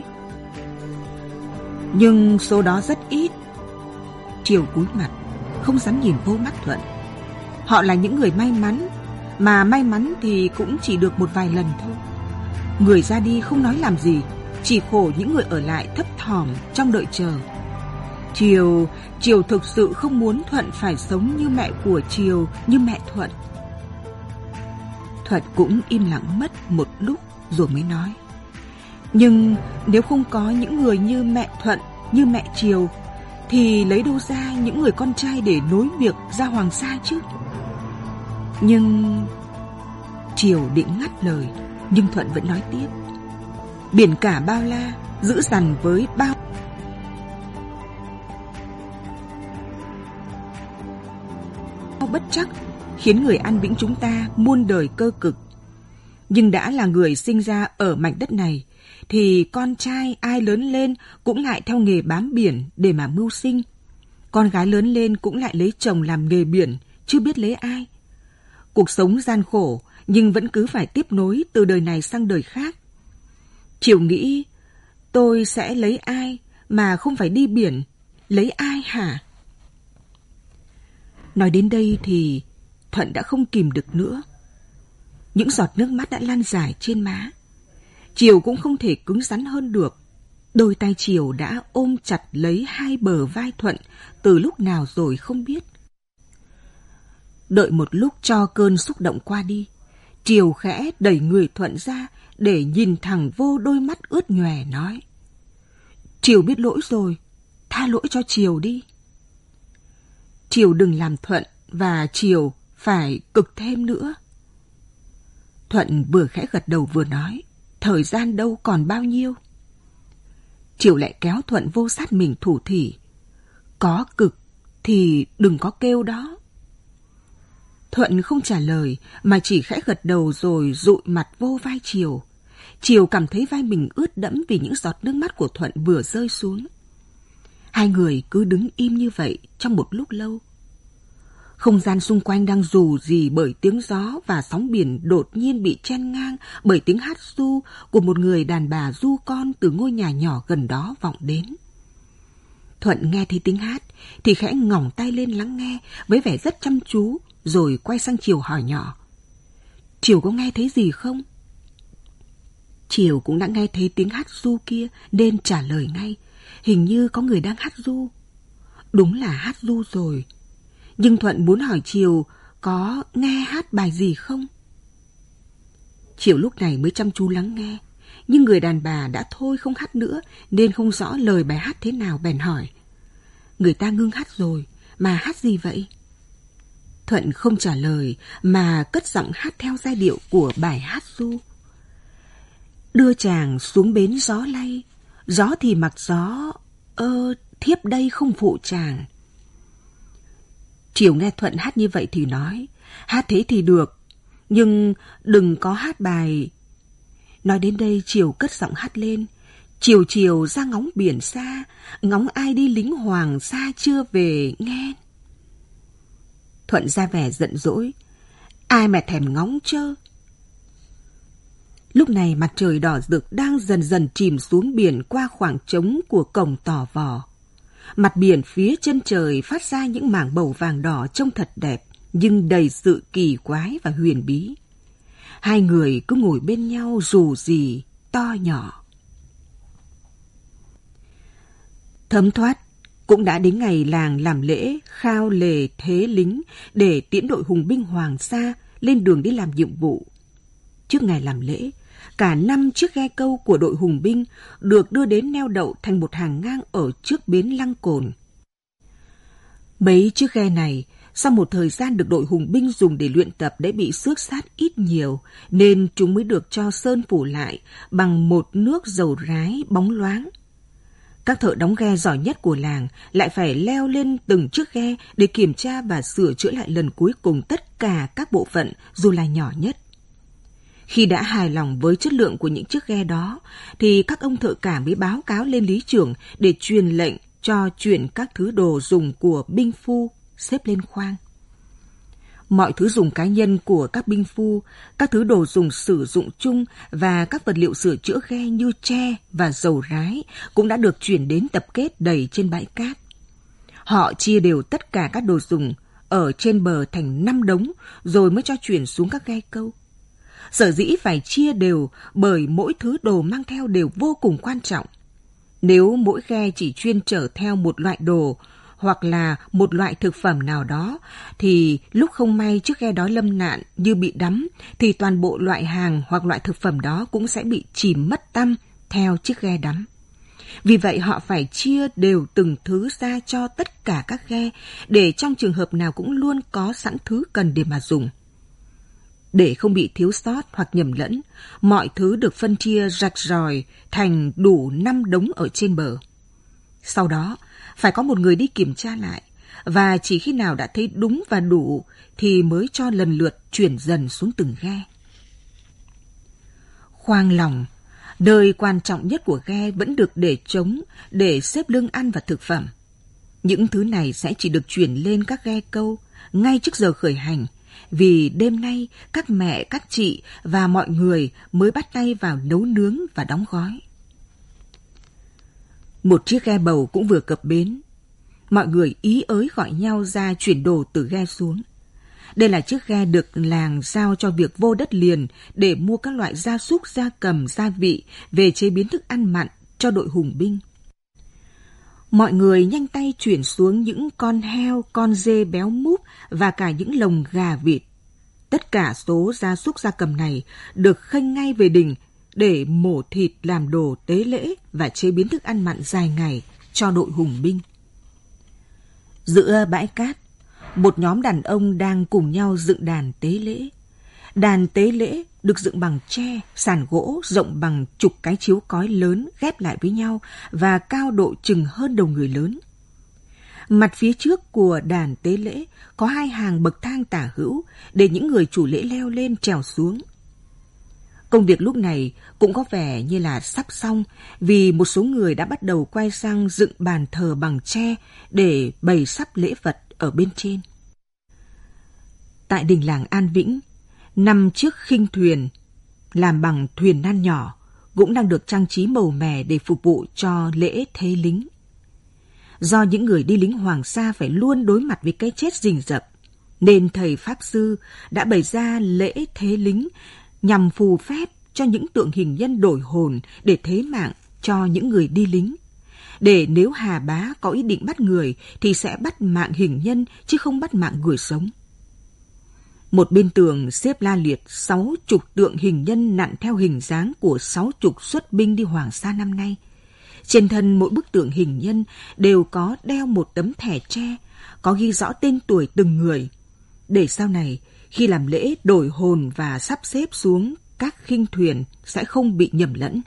Nhưng số đó rất ít. Triều cúi mặt, không dám nhìn vô mắt Thuận. Họ là những người may mắn, mà may mắn thì cũng chỉ được một vài lần thôi. Người ra đi không nói làm gì, chỉ khổ những người ở lại thấp thỏm trong đợi chờ. Triều, Triều thực sự không muốn Thuận phải sống như mẹ của Triều, như mẹ Thuận. Thuận cũng im lặng mất một lúc rồi mới nói. Nhưng nếu không có những người như mẹ Thuận, như mẹ Triều, thì lấy đâu ra những người con trai để nối việc ra Hoàng Sa chứ? Nhưng... Triều định ngắt lời, nhưng Thuận vẫn nói tiếp. Biển cả bao la, dữ dằn với bao... bất chắc, khiến người An Vĩnh chúng ta muôn đời cơ cực. Nhưng đã là người sinh ra ở mảnh đất này, thì con trai ai lớn lên cũng lại theo nghề bám biển để mà mưu sinh. Con gái lớn lên cũng lại lấy chồng làm nghề biển, chưa biết lấy ai. Cuộc sống gian khổ, nhưng vẫn cứ phải tiếp nối từ đời này sang đời khác. Triều nghĩ, tôi sẽ lấy ai mà không phải đi biển, lấy ai hả? Nói đến đây thì Thuận đã không kìm được nữa. Những giọt nước mắt đã lan dài trên má. Triều cũng không thể cứng rắn hơn được. Đôi tay Triều đã ôm chặt lấy hai bờ vai Thuận từ lúc nào rồi không biết. Đợi một lúc cho cơn xúc động qua đi, Triều khẽ đẩy người Thuận ra để nhìn thẳng vô đôi mắt ướt nhòe nói. Triều biết lỗi rồi, tha lỗi cho Triều đi. Triều đừng làm Thuận và Triều phải cực thêm nữa. Thuận vừa khẽ gật đầu vừa nói, thời gian đâu còn bao nhiêu. Triều lại kéo Thuận vô sát mình thủ thỉ, có cực thì đừng có kêu đó. Thuận không trả lời mà chỉ khẽ gật đầu rồi dụi mặt vô vai Triều. Triều cảm thấy vai mình ướt đẫm vì những giọt nước mắt của Thuận vừa rơi xuống. Hai người cứ đứng im như vậy trong một lúc lâu. Không gian xung quanh đang rù rì bởi tiếng gió và sóng biển đột nhiên bị chen ngang bởi tiếng hát ru của một người đàn bà ru con từ ngôi nhà nhỏ gần đó vọng đến. Thuận nghe thấy tiếng hát thì khẽ ngỏng tay lên lắng nghe với vẻ rất chăm chú, rồi quay sang Triều hỏi nhỏ. Triều có nghe thấy gì không? Triều cũng đã nghe thấy tiếng hát ru kia nên trả lời ngay. Hình như có người đang hát ru. Đúng là hát ru rồi. Nhưng Thuận muốn hỏi Triều có nghe hát bài gì không? Triều lúc này mới chăm chú lắng nghe. Nhưng người đàn bà đã thôi không hát nữa nên không rõ lời bài hát thế nào, bèn hỏi. Người ta ngưng hát rồi, mà hát gì vậy? Thuận không trả lời mà cất giọng hát theo giai điệu của bài hát ru. Đưa chàng xuống bến gió lay, gió thì mặc gió, ơ thiếp đây không phụ chàng. Triều nghe Thuận hát như vậy thì nói, hát thế thì được, nhưng đừng có hát bài. Nói đến đây Triều cất giọng hát lên, chiều chiều ra ngóng biển xa, ngóng ai đi lính hoàng sa chưa về nghe. Thuận ra vẻ giận dỗi, ai mà thèm ngóng chơ. Lúc này mặt trời đỏ rực đang dần dần chìm xuống biển qua khoảng trống của cổng Tò Vò. Mặt biển phía chân trời phát ra những mảng bầu vàng đỏ trông thật đẹp, nhưng đầy sự kỳ quái và huyền bí. Hai người cứ ngồi bên nhau dù gì, to nhỏ. Thấm thoát, cũng đã đến ngày làng làm lễ khao lề thế lính để tiễn đội hùng binh Hoàng Sa lên đường đi làm nhiệm vụ. Trước ngày làm lễ, cả năm chiếc ghe câu của đội hùng binh được đưa đến neo đậu thành một hàng ngang ở trước bến Lăng Cồn. Mấy chiếc ghe này, sau một thời gian được đội hùng binh dùng để luyện tập đã bị xước sát ít nhiều, nên chúng mới được cho sơn phủ lại bằng một nước dầu rái bóng loáng. Các thợ đóng ghe giỏi nhất của làng lại phải leo lên từng chiếc ghe để kiểm tra và sửa chữa lại lần cuối cùng tất cả các bộ phận dù là nhỏ nhất. Khi đã hài lòng với chất lượng của những chiếc ghe đó, thì các ông thợ cả mới báo cáo lên lý trưởng để truyền lệnh cho chuyển các thứ đồ dùng của binh phu xếp lên khoang. Mọi thứ dùng cá nhân của các binh phu, các thứ đồ dùng sử dụng chung và các vật liệu sửa chữa ghe như tre và dầu rái cũng đã được chuyển đến tập kết đầy trên bãi cát. Họ chia đều tất cả các đồ dùng ở trên bờ thành năm đống rồi mới cho chuyển xuống các ghe câu. Sở dĩ phải chia đều bởi mỗi thứ đồ mang theo đều vô cùng quan trọng. Nếu mỗi ghe chỉ chuyên chở theo một loại đồ hoặc là một loại thực phẩm nào đó, thì lúc không may chiếc ghe đó lâm nạn như bị đắm, thì toàn bộ loại hàng hoặc loại thực phẩm đó cũng sẽ bị chìm mất tăm theo chiếc ghe đắm. Vì vậy họ phải chia đều từng thứ ra cho tất cả các ghe, để trong trường hợp nào cũng luôn có sẵn thứ cần để mà dùng. Để không bị thiếu sót hoặc nhầm lẫn, mọi thứ được phân chia rạch ròi thành đủ năm đống ở trên bờ. Sau đó, phải có một người đi kiểm tra lại, và chỉ khi nào đã thấy đúng và đủ thì mới cho lần lượt chuyển dần xuống từng ghe. Khoang lòng, nơi quan trọng nhất của ghe vẫn được để trống để xếp lương ăn và thực phẩm. Những thứ này sẽ chỉ được chuyển lên các ghe câu ngay trước giờ khởi hành, vì đêm nay các mẹ, các chị và mọi người mới bắt tay vào nấu nướng và đóng gói. Một chiếc ghe bầu cũng vừa cập bến. Mọi người ý ới gọi nhau ra chuyển đồ từ ghe xuống. Đây là chiếc ghe được làng giao cho việc vô đất liền để mua các loại gia súc, gia cầm, gia vị về chế biến thức ăn mặn cho đội hùng binh. Mọi người nhanh tay chuyển xuống những con heo, con dê béo múp và cả những lồng gà vịt. Tất cả số gia súc gia cầm này được khênh ngay về đình để mổ thịt làm đồ tế lễ và chế biến thức ăn mặn dài ngày cho đội hùng binh. Giữa bãi cát, một nhóm đàn ông đang cùng nhau dựng đàn tế lễ. Đàn tế lễ được dựng bằng tre, sàn gỗ rộng bằng chục cái chiếu cói lớn ghép lại với nhau và cao độ chừng hơn đầu người lớn. Mặt phía trước của đàn tế lễ có hai hàng bậc thang tả hữu để những người chủ lễ leo lên trèo xuống. Công việc lúc này cũng có vẻ như là sắp xong, vì một số người đã bắt đầu quay sang dựng bàn thờ bằng tre để bày sắp lễ vật ở bên trên. Tại đình làng An Vĩnh, năm chiếc khinh thuyền làm bằng thuyền nan nhỏ cũng đang được trang trí màu mè để phục vụ cho lễ thế lính. Do những người đi lính Hoàng Sa phải luôn đối mặt với cái chết rình rập, nên thầy Pháp Sư đã bày ra lễ thế lính nhằm phù phép cho những tượng hình nhân đổi hồn để thế mạng cho những người đi lính. Để nếu Hà Bá có ý định bắt người thì sẽ bắt mạng hình nhân chứ không bắt mạng người sống. Một bên tường xếp la liệt sáu chục tượng hình nhân nặn theo hình dáng của sáu chục xuất binh đi Hoàng Sa năm nay. Trên thân mỗi bức tượng hình nhân đều có đeo một tấm thẻ tre, có ghi rõ tên tuổi từng người, để sau này khi làm lễ đổi hồn và sắp xếp xuống các khinh thuyền sẽ không bị nhầm lẫn.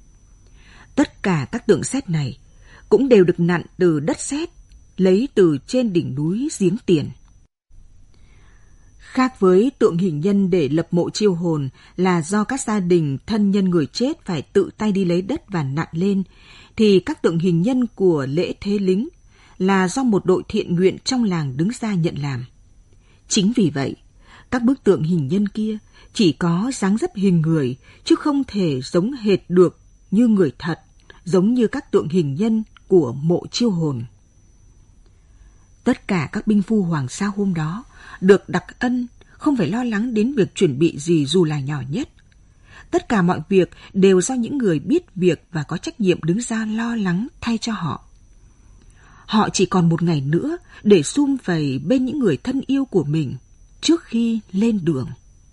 Tất cả các tượng sét này cũng đều được nặn từ đất sét lấy từ trên đỉnh núi Giếng Tiền. Khác với tượng hình nhân để lập mộ chiêu hồn là do các gia đình thân nhân người chết phải tự tay đi lấy đất và nặn lên, thì các tượng hình nhân của lễ thế lính là do một đội thiện nguyện trong làng đứng ra nhận làm. Chính vì vậy, các bức tượng hình nhân kia chỉ có dáng dấp hình người, chứ không thể giống hệt được như người thật, giống như các tượng hình nhân của mộ chiêu hồn. Tất cả các binh phu hoàng sa hôm đó được đặc ân, không phải lo lắng đến việc chuẩn bị gì dù là nhỏ nhất. Tất cả mọi việc đều do những người biết việc và có trách nhiệm đứng ra lo lắng thay cho họ. Họ chỉ còn một ngày nữa để sum vầy bên những người thân yêu của mình trước khi lên đường.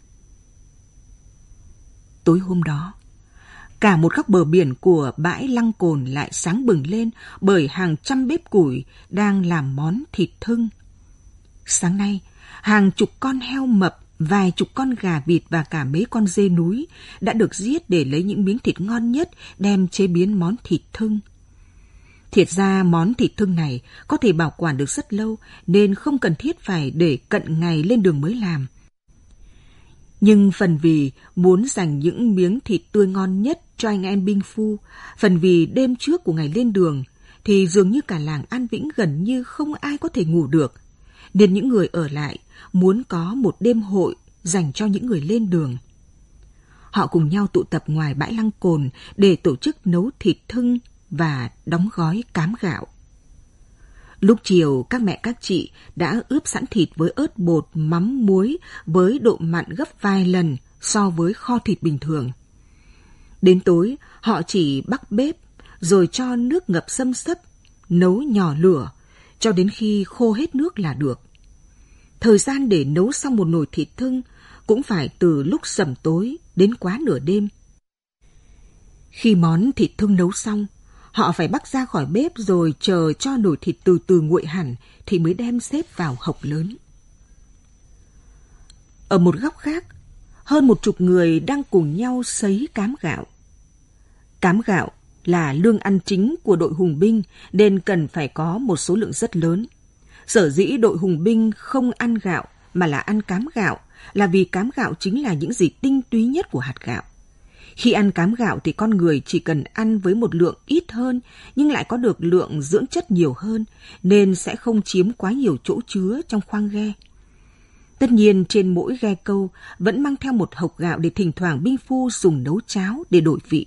Tối hôm đó, cả một góc bờ biển của bãi Lăng Cồn lại sáng bừng lên bởi hàng trăm bếp củi đang làm món thịt thưng. Sáng nay, hàng chục con heo mập, vài chục con gà vịt và cả mấy con dê núi đã được giết để lấy những miếng thịt ngon nhất đem chế biến món thịt thưng. Thiệt ra món thịt thưng này có thể bảo quản được rất lâu nên không cần thiết phải để cận ngày lên đường mới làm. Nhưng phần vì muốn dành những miếng thịt tươi ngon nhất cho anh em binh phu, phần vì đêm trước của ngày lên đường, thì dường như cả làng An Vĩnh gần như không ai có thể ngủ được. Nên những người ở lại muốn có một đêm hội dành cho những người lên đường. Họ cùng nhau tụ tập ngoài bãi Lăng Cồn để tổ chức nấu thịt thưng và đóng gói cám gạo. Lúc chiều, các mẹ các chị đã ướp sẵn thịt với ớt bột, mắm, muối với độ mặn gấp vài lần so với kho thịt bình thường. Đến tối, họ chỉ bắc bếp rồi cho nước ngập xâm xấp, nấu nhỏ lửa cho đến khi khô hết nước là được. Thời gian để nấu xong một nồi thịt thưng cũng phải từ lúc sẩm tối đến quá nửa đêm. Khi món thịt thưng nấu xong, họ phải bắc ra khỏi bếp rồi chờ cho nồi thịt từ từ nguội hẳn thì mới đem xếp vào hộc lớn. Ở một góc khác, hơn một chục người đang cùng nhau sấy cám gạo. Cám gạo là lương ăn chính của đội hùng binh nên cần phải có một số lượng rất lớn. Sở dĩ đội hùng binh không ăn gạo mà là ăn cám gạo là vì cám gạo chính là những gì tinh túy nhất của hạt gạo. Khi ăn cám gạo thì con người chỉ cần ăn với một lượng ít hơn nhưng lại có được lượng dưỡng chất nhiều hơn nên sẽ không chiếm quá nhiều chỗ chứa trong khoang ghe. Tất nhiên trên mỗi ghe câu vẫn mang theo một hộc gạo để thỉnh thoảng binh phu dùng nấu cháo để đổi vị.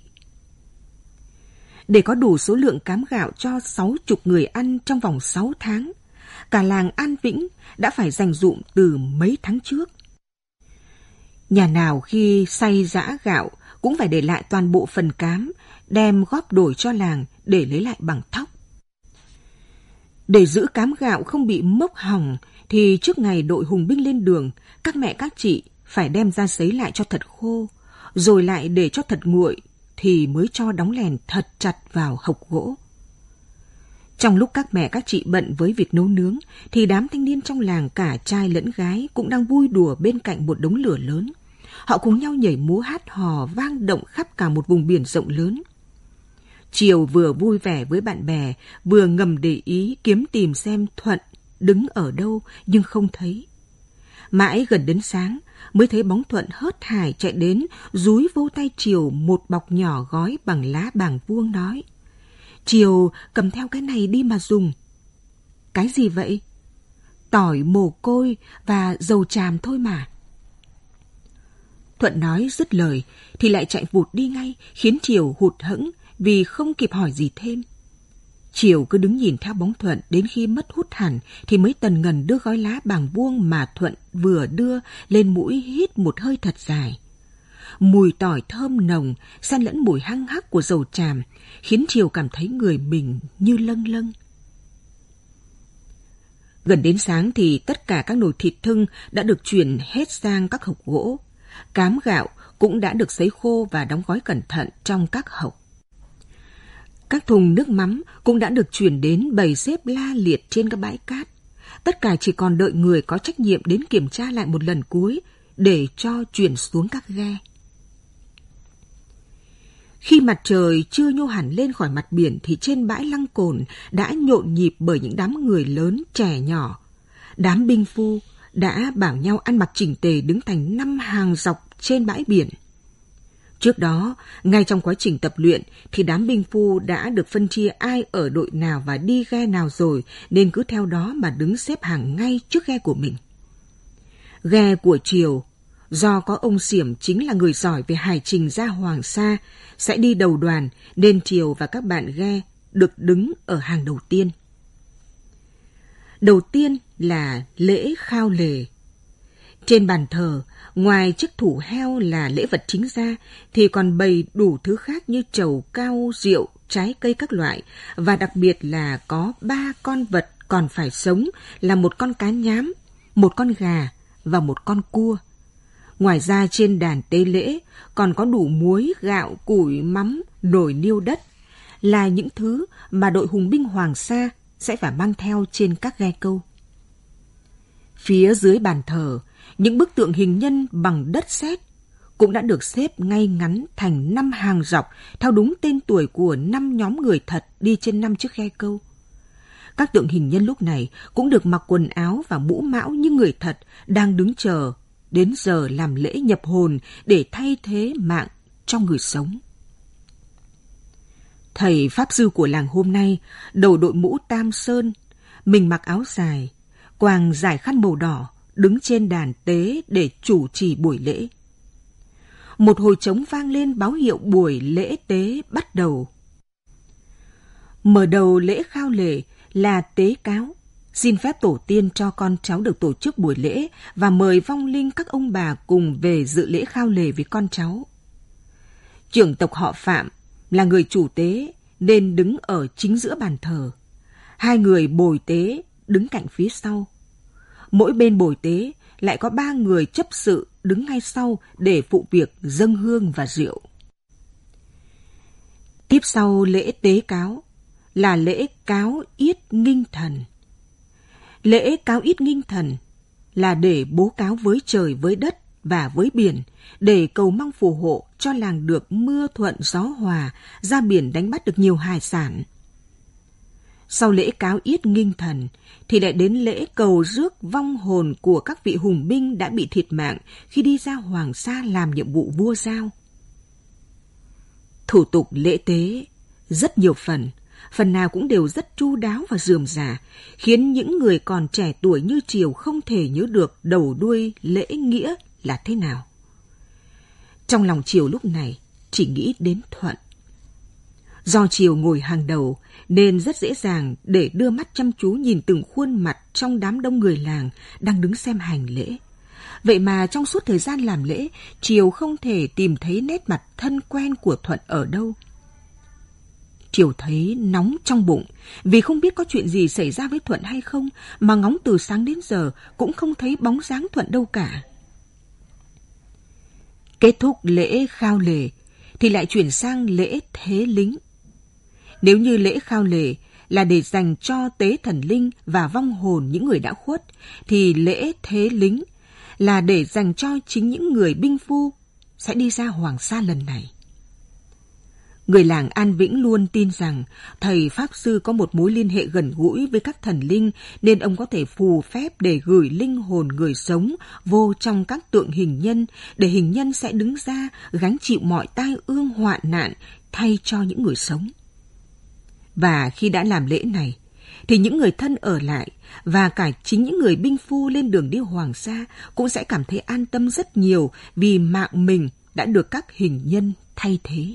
Để có đủ số lượng cám gạo cho sáu chục người ăn trong vòng sáu tháng, cả làng An Vĩnh đã phải dành dụm từ mấy tháng trước. Nhà nào khi xay giã gạo cũng phải để lại toàn bộ phần cám, đem góp đổi cho làng để lấy lại bằng thóc. Để giữ cám gạo không bị mốc hỏng thì trước ngày đội hùng binh lên đường, các mẹ các chị phải đem ra sấy lại cho thật khô, rồi lại để cho thật nguội thì mới cho đóng lèn thật chặt vào hộc gỗ. Trong lúc các mẹ các chị bận với việc nấu nướng thì đám thanh niên trong làng cả trai lẫn gái cũng đang vui đùa bên cạnh một đống lửa lớn. Họ cùng nhau nhảy múa hát hò vang động khắp cả một vùng biển rộng lớn. Chiều vừa vui vẻ với bạn bè, vừa ngầm để ý kiếm tìm xem Thuận đứng ở đâu nhưng không thấy. Mãi gần đến sáng mới thấy bóng Thuận hớt hải chạy đến, dúi vô tay Chiều một bọc nhỏ gói bằng lá bàng vuông nói: "Chiều, cầm theo cái này đi mà dùng." "Cái gì vậy?" "Tỏi mồ côi và dầu tràm thôi mà." Thuận nói dứt lời thì lại chạy vụt đi ngay, khiến Chiều hụt hẫng vì không kịp hỏi gì thêm. Chiều cứ đứng nhìn theo bóng Thuận đến khi mất hút hẳn thì mới tần ngần đưa gói lá bàng vuông mà Thuận vừa đưa lên mũi hít một hơi thật dài. Mùi tỏi thơm nồng xen lẫn mùi hăng hắc của dầu tràm khiến Chiều cảm thấy người mình như lâng lâng. Gần đến sáng thì tất cả các nồi thịt thưng đã được chuyển hết sang các hộc gỗ. Cám gạo cũng đã được sấy khô và đóng gói cẩn thận trong các hộc. Các thùng nước mắm cũng đã được chuyển đến bày xếp la liệt trên các bãi cát. Tất cả chỉ còn đợi người có trách nhiệm đến kiểm tra lại một lần cuối để cho chuyển xuống các ghe. Khi mặt trời chưa nhô hẳn lên khỏi mặt biển thì trên bãi Lăng Cồn đã nhộn nhịp bởi những đám người lớn trẻ nhỏ. Đám binh phu đã bảo nhau ăn mặc chỉnh tề đứng thành năm hàng dọc trên bãi biển. Trước đó, ngay trong quá trình tập luyện thì đám binh phu đã được phân chia ai ở đội nào và đi ghe nào rồi, nên cứ theo đó mà đứng xếp hàng ngay trước ghe của mình. Ghe của Triều, do có ông Xiểm chính là người giỏi về hải trình ra Hoàng Sa, sẽ đi đầu đoàn, nên Triều và các bạn ghe được đứng ở hàng đầu tiên. Đầu tiên là lễ khao lề. Trên bàn thờ, ngoài chiếc thủ heo là lễ vật chính ra, thì còn bày đủ thứ khác như trầu cao, rượu, trái cây các loại, và đặc biệt là có ba con vật còn phải sống là một con cá nhám, một con gà và một con cua. Ngoài ra trên đàn tế lễ còn có đủ muối, gạo, củi, mắm, nồi niêu đất, là những thứ mà đội hùng binh Hoàng Sa sẽ phải mang theo trên các ghe câu. Phía dưới bàn thờ, những bức tượng hình nhân bằng đất sét cũng đã được xếp ngay ngắn thành năm hàng dọc theo đúng tên tuổi của năm nhóm người thật đi trên năm chiếc ghe câu. Các tượng hình nhân lúc này cũng được mặc quần áo và mũ mão như người thật, đang đứng chờ đến giờ làm lễ nhập hồn để thay thế mạng cho người sống. Thầy Pháp Sư của làng hôm nay đầu đội mũ tam sơn, mình mặc áo dài, quàng dải khăn màu đỏ, đứng trên đàn tế để chủ trì buổi lễ. Một hồi trống vang lên báo hiệu buổi lễ tế bắt đầu. Mở đầu lễ khao lề là tế cáo, xin phép tổ tiên cho con cháu được tổ chức buổi lễ và mời vong linh các ông bà cùng về dự lễ khao lề với con cháu. Trưởng tộc họ Phạm là người chủ tế nên đứng ở chính giữa bàn thờ. Hai người bồi tế đứng cạnh phía sau. Mỗi bên bồi tế lại có ba người chấp sự đứng ngay sau để phụ việc dâng hương và rượu. Tiếp sau lễ tế cáo là lễ cáo yết nghinh thần. Lễ cáo yết nghinh thần là để bố cáo với trời, với đất và với biển, để cầu mong phù hộ cho làng được mưa thuận gió hòa, ra biển đánh bắt được nhiều hải sản. Sau lễ cáo yết nghinh thần thì lại đến lễ cầu rước vong hồn của các vị hùng binh đã bị thiệt mạng khi đi ra Hoàng Sa làm nhiệm vụ vua giao. Thủ tục lễ tế rất nhiều phần, phần nào cũng đều rất chu đáo và rườm rà, khiến những người còn trẻ tuổi như Triều không thể nhớ được đầu đuôi lễ nghĩa là thế nào. Trong lòng Triều lúc này chỉ nghĩ đến thuận. Do Triều ngồi hàng đầu nên rất dễ dàng để đưa mắt chăm chú nhìn từng khuôn mặt trong đám đông người làng đang đứng xem hành lễ. Vậy mà trong suốt thời gian làm lễ, Triều không thể tìm thấy nét mặt thân quen của Thuận ở đâu. Triều thấy nóng trong bụng vì không biết có chuyện gì xảy ra với Thuận hay không, mà ngóng từ sáng đến giờ cũng không thấy bóng dáng Thuận đâu cả. Kết thúc lễ khao lề thì lại chuyển sang lễ thế lính. Nếu như lễ khao lề là để dành cho tế thần linh và vong hồn những người đã khuất, thì lễ thế lính là để dành cho chính những người binh phu sẽ đi ra Hoàng Sa lần này. Người làng An Vĩnh luôn tin rằng thầy Pháp Sư có một mối liên hệ gần gũi với các thần linh, nên ông có thể phù phép để gửi linh hồn người sống vô trong các tượng hình nhân, để hình nhân sẽ đứng ra gánh chịu mọi tai ương hoạn nạn thay cho những người sống. Và khi đã làm lễ này, thì những người thân ở lại và cả chính những người binh phu lên đường đi Hoàng Sa cũng sẽ cảm thấy an tâm rất nhiều vì mạng mình đã được các hình nhân thay thế.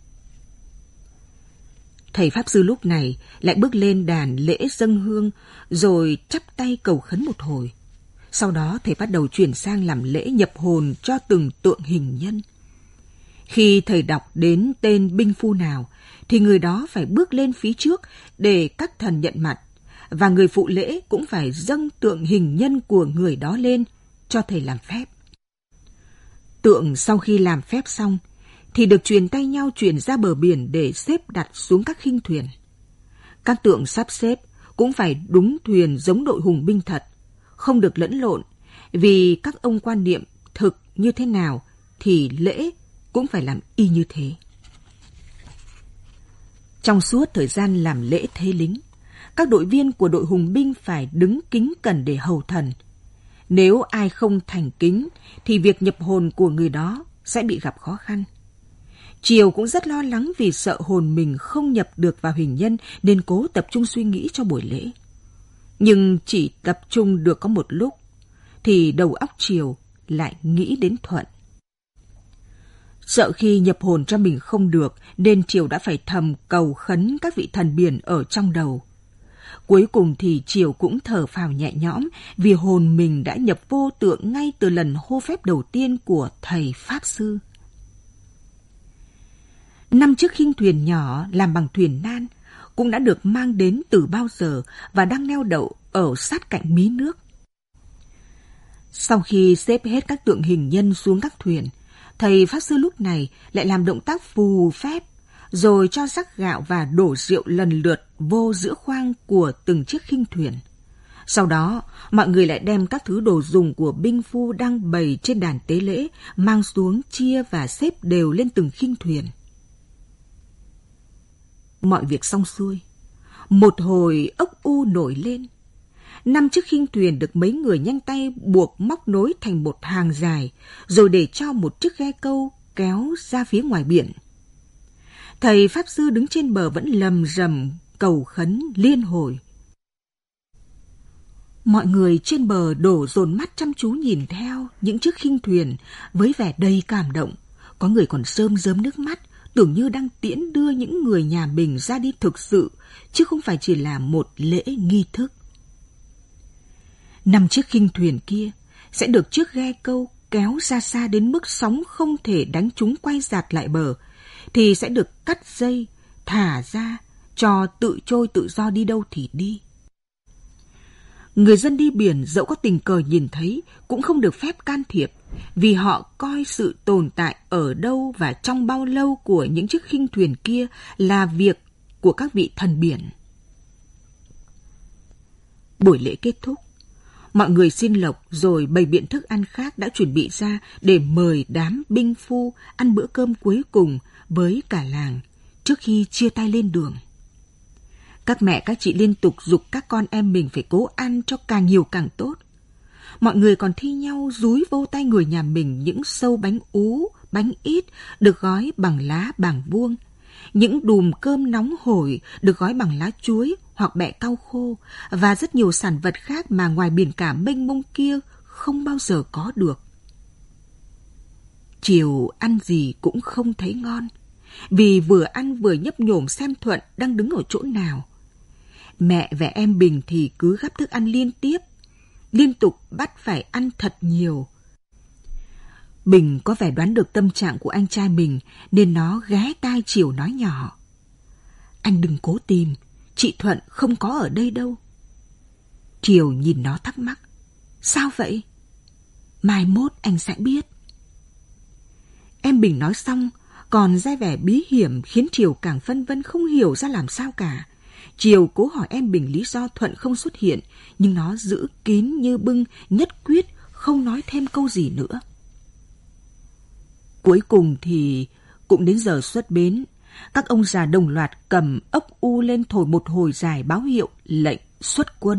Thầy Pháp Sư lúc này lại bước lên đàn lễ dâng hương rồi chắp tay cầu khấn một hồi. Sau đó thầy bắt đầu chuyển sang làm lễ nhập hồn cho từng tượng hình nhân. Khi thầy đọc đến tên binh phu nào thì người đó phải bước lên phía trước để các thần nhận mặt, và người phụ lễ cũng phải dâng tượng hình nhân của người đó lên cho thầy làm phép. Tượng sau khi làm phép xong thì được truyền tay nhau chuyển ra bờ biển để xếp đặt xuống các khinh thuyền. Các tượng sắp xếp cũng phải đúng thuyền giống đội hùng binh thật, không được lẫn lộn, vì các ông quan niệm thực như thế nào thì lễ cũng phải làm y như thế. Trong suốt thời gian làm lễ thế lính, các đội viên của đội hùng binh phải đứng kính cẩn để hầu thần. Nếu ai không thành kính thì việc nhập hồn của người đó sẽ bị gặp khó khăn. Triều cũng rất lo lắng vì sợ hồn mình không nhập được vào hình nhân nên cố tập trung suy nghĩ cho buổi lễ. Nhưng chỉ tập trung được có một lúc thì đầu óc Triều lại nghĩ đến Thuận. Sợ khi nhập hồn cho mình không được nên Triều đã phải thầm cầu khấn các vị thần biển ở trong đầu. Cuối cùng thì Triều cũng thở phào nhẹ nhõm vì hồn mình đã nhập vô tượng ngay từ lần hô phép đầu tiên của thầy Pháp Sư. Năm chiếc khinh thuyền nhỏ làm bằng thuyền nan cũng đã được mang đến từ bao giờ và đang neo đậu ở sát cạnh mí nước. Sau khi xếp hết các tượng hình nhân xuống các thuyền, thầy Pháp Sư lúc này lại làm động tác phù phép, rồi cho rắc gạo và đổ rượu lần lượt vô giữa khoang của từng chiếc khinh thuyền. Sau đó, mọi người lại đem các thứ đồ dùng của binh phu đang bày trên đàn tế lễ, mang xuống chia và xếp đều lên từng khinh thuyền. Mọi việc xong xuôi, một hồi ốc u nổi lên. Năm chiếc khinh thuyền được mấy người nhanh tay buộc móc nối thành một hàng dài, rồi để cho một chiếc ghe câu kéo ra phía ngoài biển. Thầy Pháp Sư đứng trên bờ vẫn lầm rầm cầu khấn liên hồi. Mọi người trên bờ đổ dồn mắt chăm chú nhìn theo những chiếc khinh thuyền với vẻ đầy cảm động. Có người còn rơm rớm nước mắt, tưởng như đang tiễn đưa những người nhà mình ra đi thực sự, chứ không phải chỉ là một lễ nghi thức. Năm chiếc khinh thuyền kia sẽ được chiếc ghe câu kéo ra xa đến mức sóng không thể đánh chúng quay giạt lại bờ, thì sẽ được cắt dây, thả ra, cho tự trôi tự do đi đâu thì đi. Người dân đi biển dẫu có tình cờ nhìn thấy cũng không được phép can thiệp, vì họ coi sự tồn tại ở đâu và trong bao lâu của những chiếc khinh thuyền kia là việc của các vị thần biển. Buổi lễ kết thúc, mọi người xin lộc rồi bày biện thức ăn khác đã chuẩn bị ra để mời đám binh phu ăn bữa cơm cuối cùng với cả làng trước khi chia tay lên đường. Các mẹ các chị liên tục giục các con em mình phải cố ăn cho càng nhiều càng tốt. Mọi người còn thi nhau dúi vô tay người nhà mình những sâu bánh ú, bánh ít được gói bằng lá bàng vuông, những đùm cơm nóng hổi được gói bằng lá chuối hoặc bẹ cau khô và rất nhiều sản vật khác mà ngoài biển cả mênh mông kia không bao giờ có được. Chiều ăn gì cũng không thấy ngon, vì vừa ăn vừa nhấp nhổm xem Thuận đang đứng ở chỗ nào. Mẹ và em Bình thì cứ gắp thức ăn liên tiếp, liên tục bắt phải ăn thật nhiều. Bình có vẻ đoán được tâm trạng của anh trai mình nên nó ghé tai Chiều nói nhỏ: "Anh đừng cố tìm, chị Thuận không có ở đây đâu." Chiều nhìn nó thắc mắc: "Sao vậy?" "Mai mốt anh sẽ biết." Em Bình nói xong còn ra vẻ bí hiểm khiến Chiều càng phân vân không hiểu ra làm sao cả. Chiều cố hỏi em Bình lý do Thuận không xuất hiện, nhưng nó giữ kín như bưng, nhất quyết không nói thêm câu gì nữa. Cuối cùng thì cũng đến giờ xuất bến. Các ông già đồng loạt cầm ốc u lên thổi một hồi dài báo hiệu lệnh xuất quân.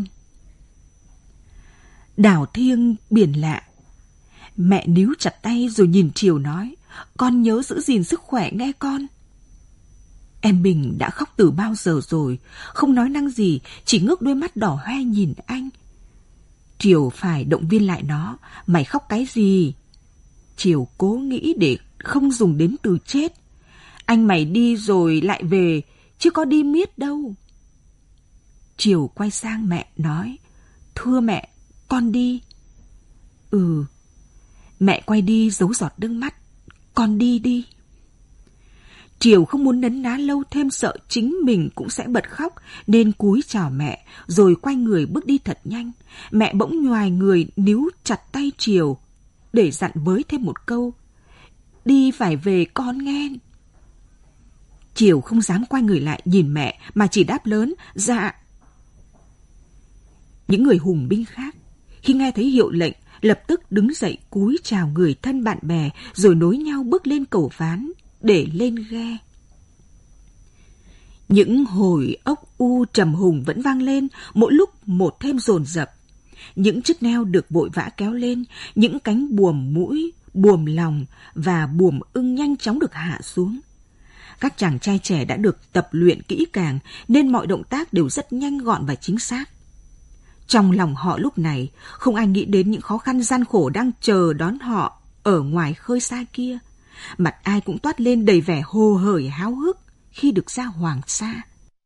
Đảo thiêng biển lạ. Mẹ níu chặt tay rồi nhìn Chiều nói: "Con nhớ giữ gìn sức khỏe nghe con." Em Bình đã khóc từ bao giờ rồi, không nói năng gì, chỉ ngước đôi mắt đỏ hoe nhìn anh. Chiều phải động viên lại nó: "Mày khóc cái gì?" Chiều cố nghĩ để không dùng đến từ chết. "Anh mày đi rồi lại về, chứ có đi miết đâu." Chiều quay sang mẹ nói: "Thưa mẹ, con đi." "Ừ." Mẹ quay đi giấu giọt nước mắt: "Con đi đi." Chiều không muốn nấn ná lâu thêm, sợ chính mình cũng sẽ bật khóc, nên cúi chào mẹ rồi quay người bước đi thật nhanh. Mẹ bỗng nhoài người níu chặt tay Chiều để dặn với thêm một câu: "Đi phải về con nghe." Chiều không dám quay người lại nhìn mẹ mà chỉ đáp lớn: "Dạ." Những người hùng binh khác khi nghe thấy hiệu lệnh lập tức đứng dậy cúi chào người thân bạn bè rồi nối nhau bước lên cầu ván để lên ghe. Những hồi ốc u trầm hùng vẫn vang lên, mỗi lúc một thêm dồn dập. Những chiếc neo được vội vã kéo lên, những cánh buồm mũi, buồm lòng và buồm ưng nhanh chóng được hạ xuống. Các chàng trai trẻ đã được tập luyện kỹ càng nên mọi động tác đều rất nhanh gọn và chính xác. Trong lòng họ lúc này, không ai nghĩ đến những khó khăn gian khổ đang chờ đón họ ở ngoài khơi xa kia. Mặt ai cũng toát lên đầy vẻ hồ hởi háo hức khi được ra Hoàng Sa.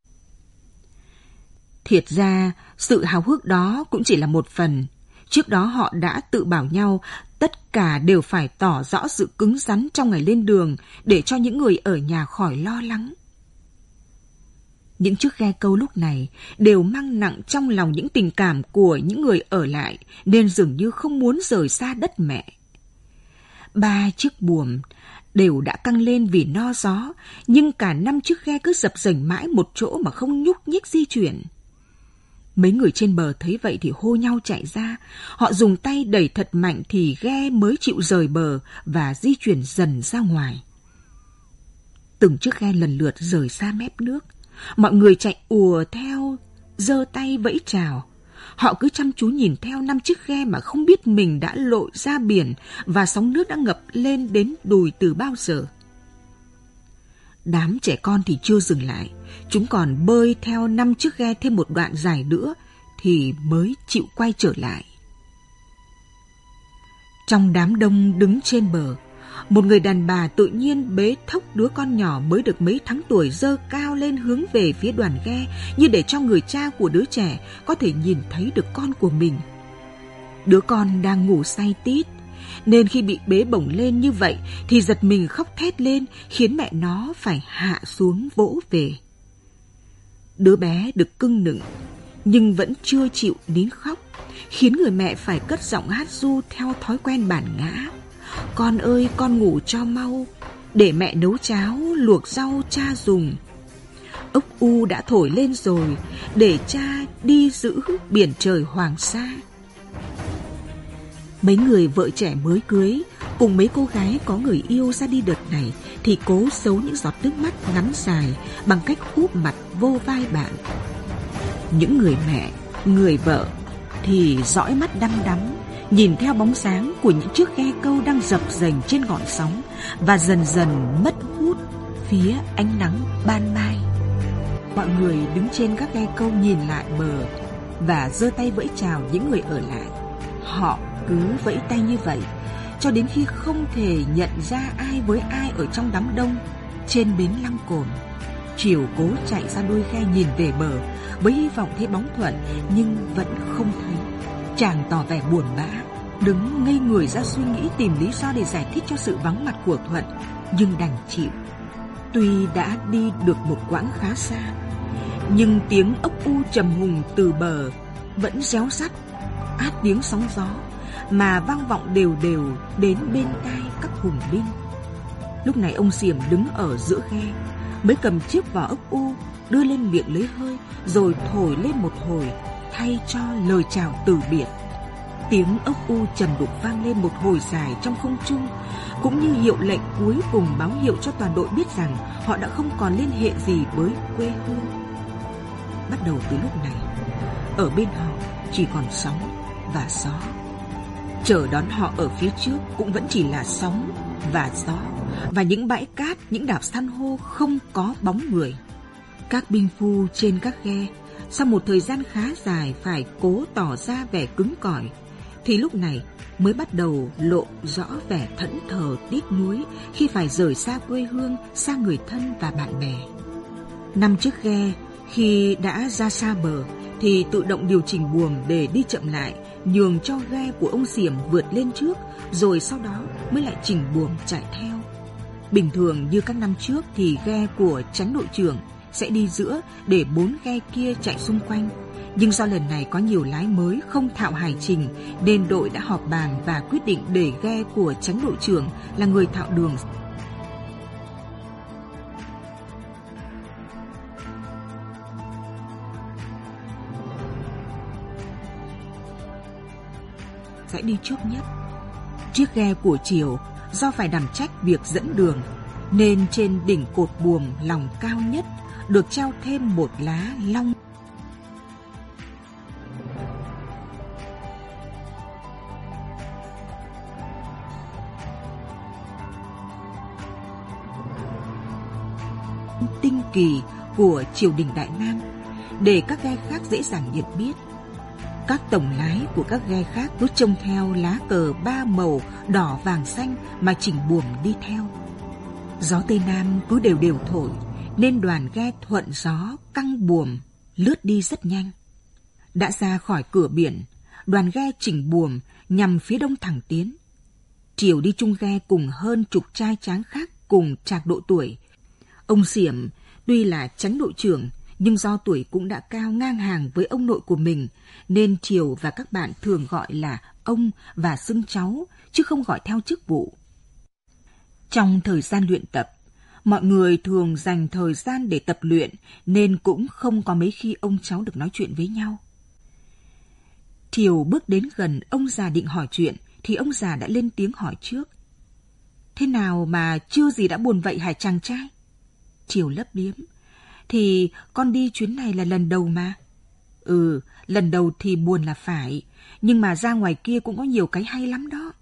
Thiệt ra, sự háo hức đó cũng chỉ là một phần. Trước đó họ đã tự bảo nhau tất cả đều phải tỏ rõ sự cứng rắn trong ngày lên đường để cho những người ở nhà khỏi lo lắng. Những chiếc ghe câu lúc này đều mang nặng trong lòng những tình cảm của những người ở lại nên dường như không muốn rời xa đất mẹ. Ba chiếc buồm đều đã căng lên vì no gió, nhưng cả năm chiếc ghe cứ dập dềnh mãi một chỗ mà không nhúc nhích di chuyển. Mấy người trên bờ thấy vậy thì hô nhau chạy ra. Họ dùng tay đẩy thật mạnh thì ghe mới chịu rời bờ và di chuyển dần ra ngoài. Từng chiếc ghe lần lượt rời xa mép nước. Mọi người chạy ùa theo, giơ tay vẫy chào. Họ cứ chăm chú nhìn theo năm chiếc ghe mà không biết mình đã lội ra biển và sóng nước đã ngập lên đến đùi từ bao giờ. Đám trẻ con thì chưa dừng lại. Chúng còn bơi theo năm chiếc ghe thêm một đoạn dài nữa thì mới chịu quay trở lại. Trong đám đông đứng trên bờ, một người đàn bà tự nhiên bế thốc đứa con nhỏ mới được mấy tháng tuổi giơ cao lên hướng về phía đoàn ghe như để cho người cha của đứa trẻ có thể nhìn thấy được con của mình. Đứa con đang ngủ say tít, nên khi bị bế bổng lên như vậy thì giật mình khóc thét lên khiến mẹ nó phải hạ xuống vỗ về. Đứa bé được cưng nựng nhưng vẫn chưa chịu nín khóc, khiến người mẹ phải cất giọng hát ru theo thói quen bản ngã. Con ơi, con ngủ cho mau, để mẹ nấu cháo, luộc rau cha dùng. Ốc u đã thổi lên rồi, để cha đi giữ biển trời Hoàng Sa. Mấy người vợ trẻ mới cưới cùng mấy cô gái có người yêu ra đi đợt này thì cố giấu những giọt nước mắt ngắn dài bằng cách úp mặt vô vai bạn. Những người mẹ, người vợ thì dõi mắt đăm đắm nhìn theo bóng dáng của những chiếc ghe câu đang dập dềnh trên ngọn sóng và dần dần mất hút phía ánh nắng ban mai. Mọi người đứng trên các ghe câu nhìn lại bờ và giơ tay vẫy chào những người ở lại. Họ cứ vẫy tay như vậy cho đến khi không thể nhận ra ai với ai ở trong đám đông trên bến Lăng Cồn. Triều cố chạy ra đuôi ghe nhìn về bờ với hy vọng thấy bóng Thuận nhưng vẫn không thấy. Chàng tỏ vẻ buồn bã, đứng ngây người ra suy nghĩ tìm lý do để giải thích cho sự vắng mặt của Thuận, nhưng đành chịu. Tuy đã đi được một quãng khá xa, nhưng tiếng ốc u trầm hùng từ bờ vẫn réo rắt, át tiếng sóng gió mà vang vọng đều đều đến bên tai các hùng binh. Lúc này ông Xiểm đứng ở giữa ghe, mới cầm chiếc vỏ ốc u đưa lên miệng lấy hơi, rồi thổi lên một hồi thay cho lời chào từ biệt. Tiếng ốc u trầm đục vang lên một hồi dài trong không trung, cũng như hiệu lệnh cuối cùng báo hiệu cho toàn đội biết rằng họ đã không còn liên hệ gì với quê hương. Bắt đầu từ lúc này, ở bên họ chỉ còn sóng và gió. Chờ đón họ ở phía trước cũng vẫn chỉ là sóng và gió, và những bãi cát, những đảo san hô không có bóng người. Các binh phu trên các ghe sau một thời gian khá dài phải cố tỏ ra vẻ cứng cỏi, thì lúc này mới bắt đầu lộ rõ vẻ thẫn thờ tiếc nuối khi phải rời xa quê hương, xa người thân và bạn bè. Năm chiếc ghe khi đã ra xa bờ thì tự động điều chỉnh buồm để đi chậm lại, nhường cho ghe của ông Xiểm vượt lên trước, rồi sau đó mới lại chỉnh buồm chạy theo. Bình thường như các năm trước thì ghe của Chánh đội trưởng sẽ đi giữa để bốn ghe kia chạy xung quanh. Nhưng do lần này có nhiều lái mới không thạo hải trình nên đội đã họp bàn và quyết định để ghe của Chánh đội trưởng là người thạo đường sẽ đi trước nhất. Chiếc ghe của Triều do phải đảm trách việc dẫn đường nên trên đỉnh cột buồm lòng cao nhất được treo thêm một lá long. kỳ của triều đình Đại Nam, để các ghe khác dễ dàng nhận biết. Các tổng lái của các ghe khác cứ trông theo lá cờ ba màu đỏ vàng xanh mà chỉnh buồm đi theo. Gió Tây Nam cứ đều đều thổi, nên đoàn ghe thuận gió căng buồm, lướt đi rất nhanh. Đã ra khỏi cửa biển, đoàn ghe chỉnh buồm nhằm phía đông thẳng tiến. Triều đi chung ghe cùng hơn chục trai tráng khác cùng trạc độ tuổi. Ông Xiểm tuy là chánh đội trưởng, nhưng do tuổi cũng đã cao ngang hàng với ông nội của mình, nên Triều và các bạn thường gọi là ông và xưng cháu, chứ không gọi theo chức vụ. Trong thời gian luyện tập, mọi người thường dành thời gian để tập luyện, nên cũng không có mấy khi ông cháu được nói chuyện với nhau. Triều bước đến gần ông già định hỏi chuyện, thì ông già đã lên tiếng hỏi trước. Thế nào mà chưa gì đã buồn vậy hả chàng trai? Triều lấp liếm. Thì con đi chuyến này là lần đầu mà. Ừ, lần đầu thì buồn là phải, nhưng mà ra ngoài kia cũng có nhiều cái hay lắm đó.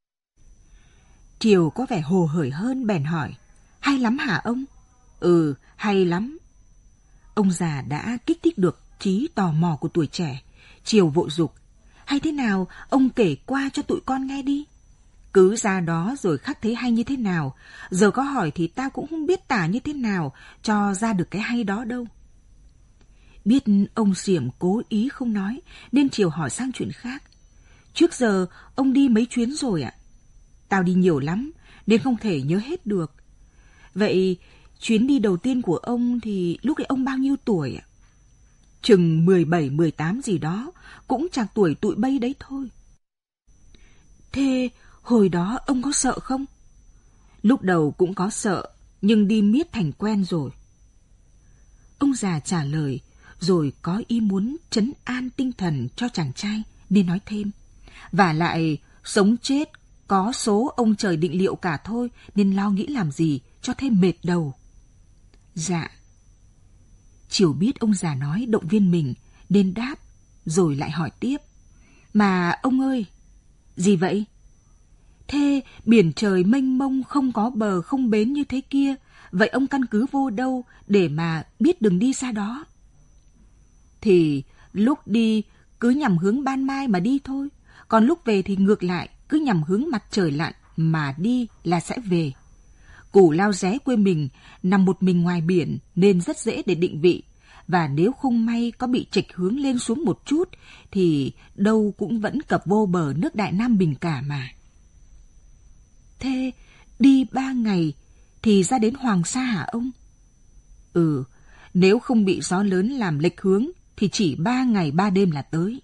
Triều có vẻ hồ hởi hơn, bèn hỏi. Hay lắm hả ông? Ừ, hay lắm. Ông già đã kích thích được trí tò mò của tuổi trẻ. Triều vội giục. Hay thế nào, ông kể qua cho tụi con nghe đi. Cứ ra đó rồi khắc thấy hay như thế nào. Giờ có hỏi thì tao cũng không biết tả như thế nào cho ra được cái hay đó đâu. Biết ông Xiểm cố ý không nói, nên Triều hỏi sang chuyện khác. Trước giờ ông đi mấy chuyến rồi ạ? Tao đi nhiều lắm, nên không thể nhớ hết được. Vậy chuyến đi đầu tiên của ông thì lúc ấy ông bao nhiêu tuổi ạ? Chừng mười bảy, mười tám gì đó, cũng chạc tuổi tụi bây đấy thôi. Thế hồi đó ông có sợ không? Lúc đầu cũng có sợ, nhưng đi miết thành quen rồi. Ông già trả lời, rồi có ý muốn trấn an tinh thần cho chàng trai, nên nói thêm. Và lại, sống chết, có số ông trời định liệu cả thôi, nên lo nghĩ làm gì, cho thêm mệt đầu. Dạ. Triều biết ông già nói động viên mình, nên đáp, rồi lại hỏi tiếp. Mà ông ơi! Gì vậy? Thế biển trời mênh mông không có bờ không bến như thế kia, vậy ông căn cứ vô đâu để mà biết đường đi xa đó? Thì lúc đi cứ nhằm hướng ban mai mà đi thôi, còn lúc về thì ngược lại, cứ nhằm hướng mặt trời lặn mà đi là sẽ về. Củ Lao Ré quê mình nằm một mình ngoài biển nên rất dễ để định vị, và nếu không may có bị chệch hướng lên xuống một chút thì đâu cũng vẫn cập vô bờ nước Đại Nam mình cả mà. Thế đi ba ngày thì ra đến Hoàng Sa hả ông? Ừ, nếu không bị gió lớn làm lệch hướng thì chỉ ba ngày ba đêm là tới.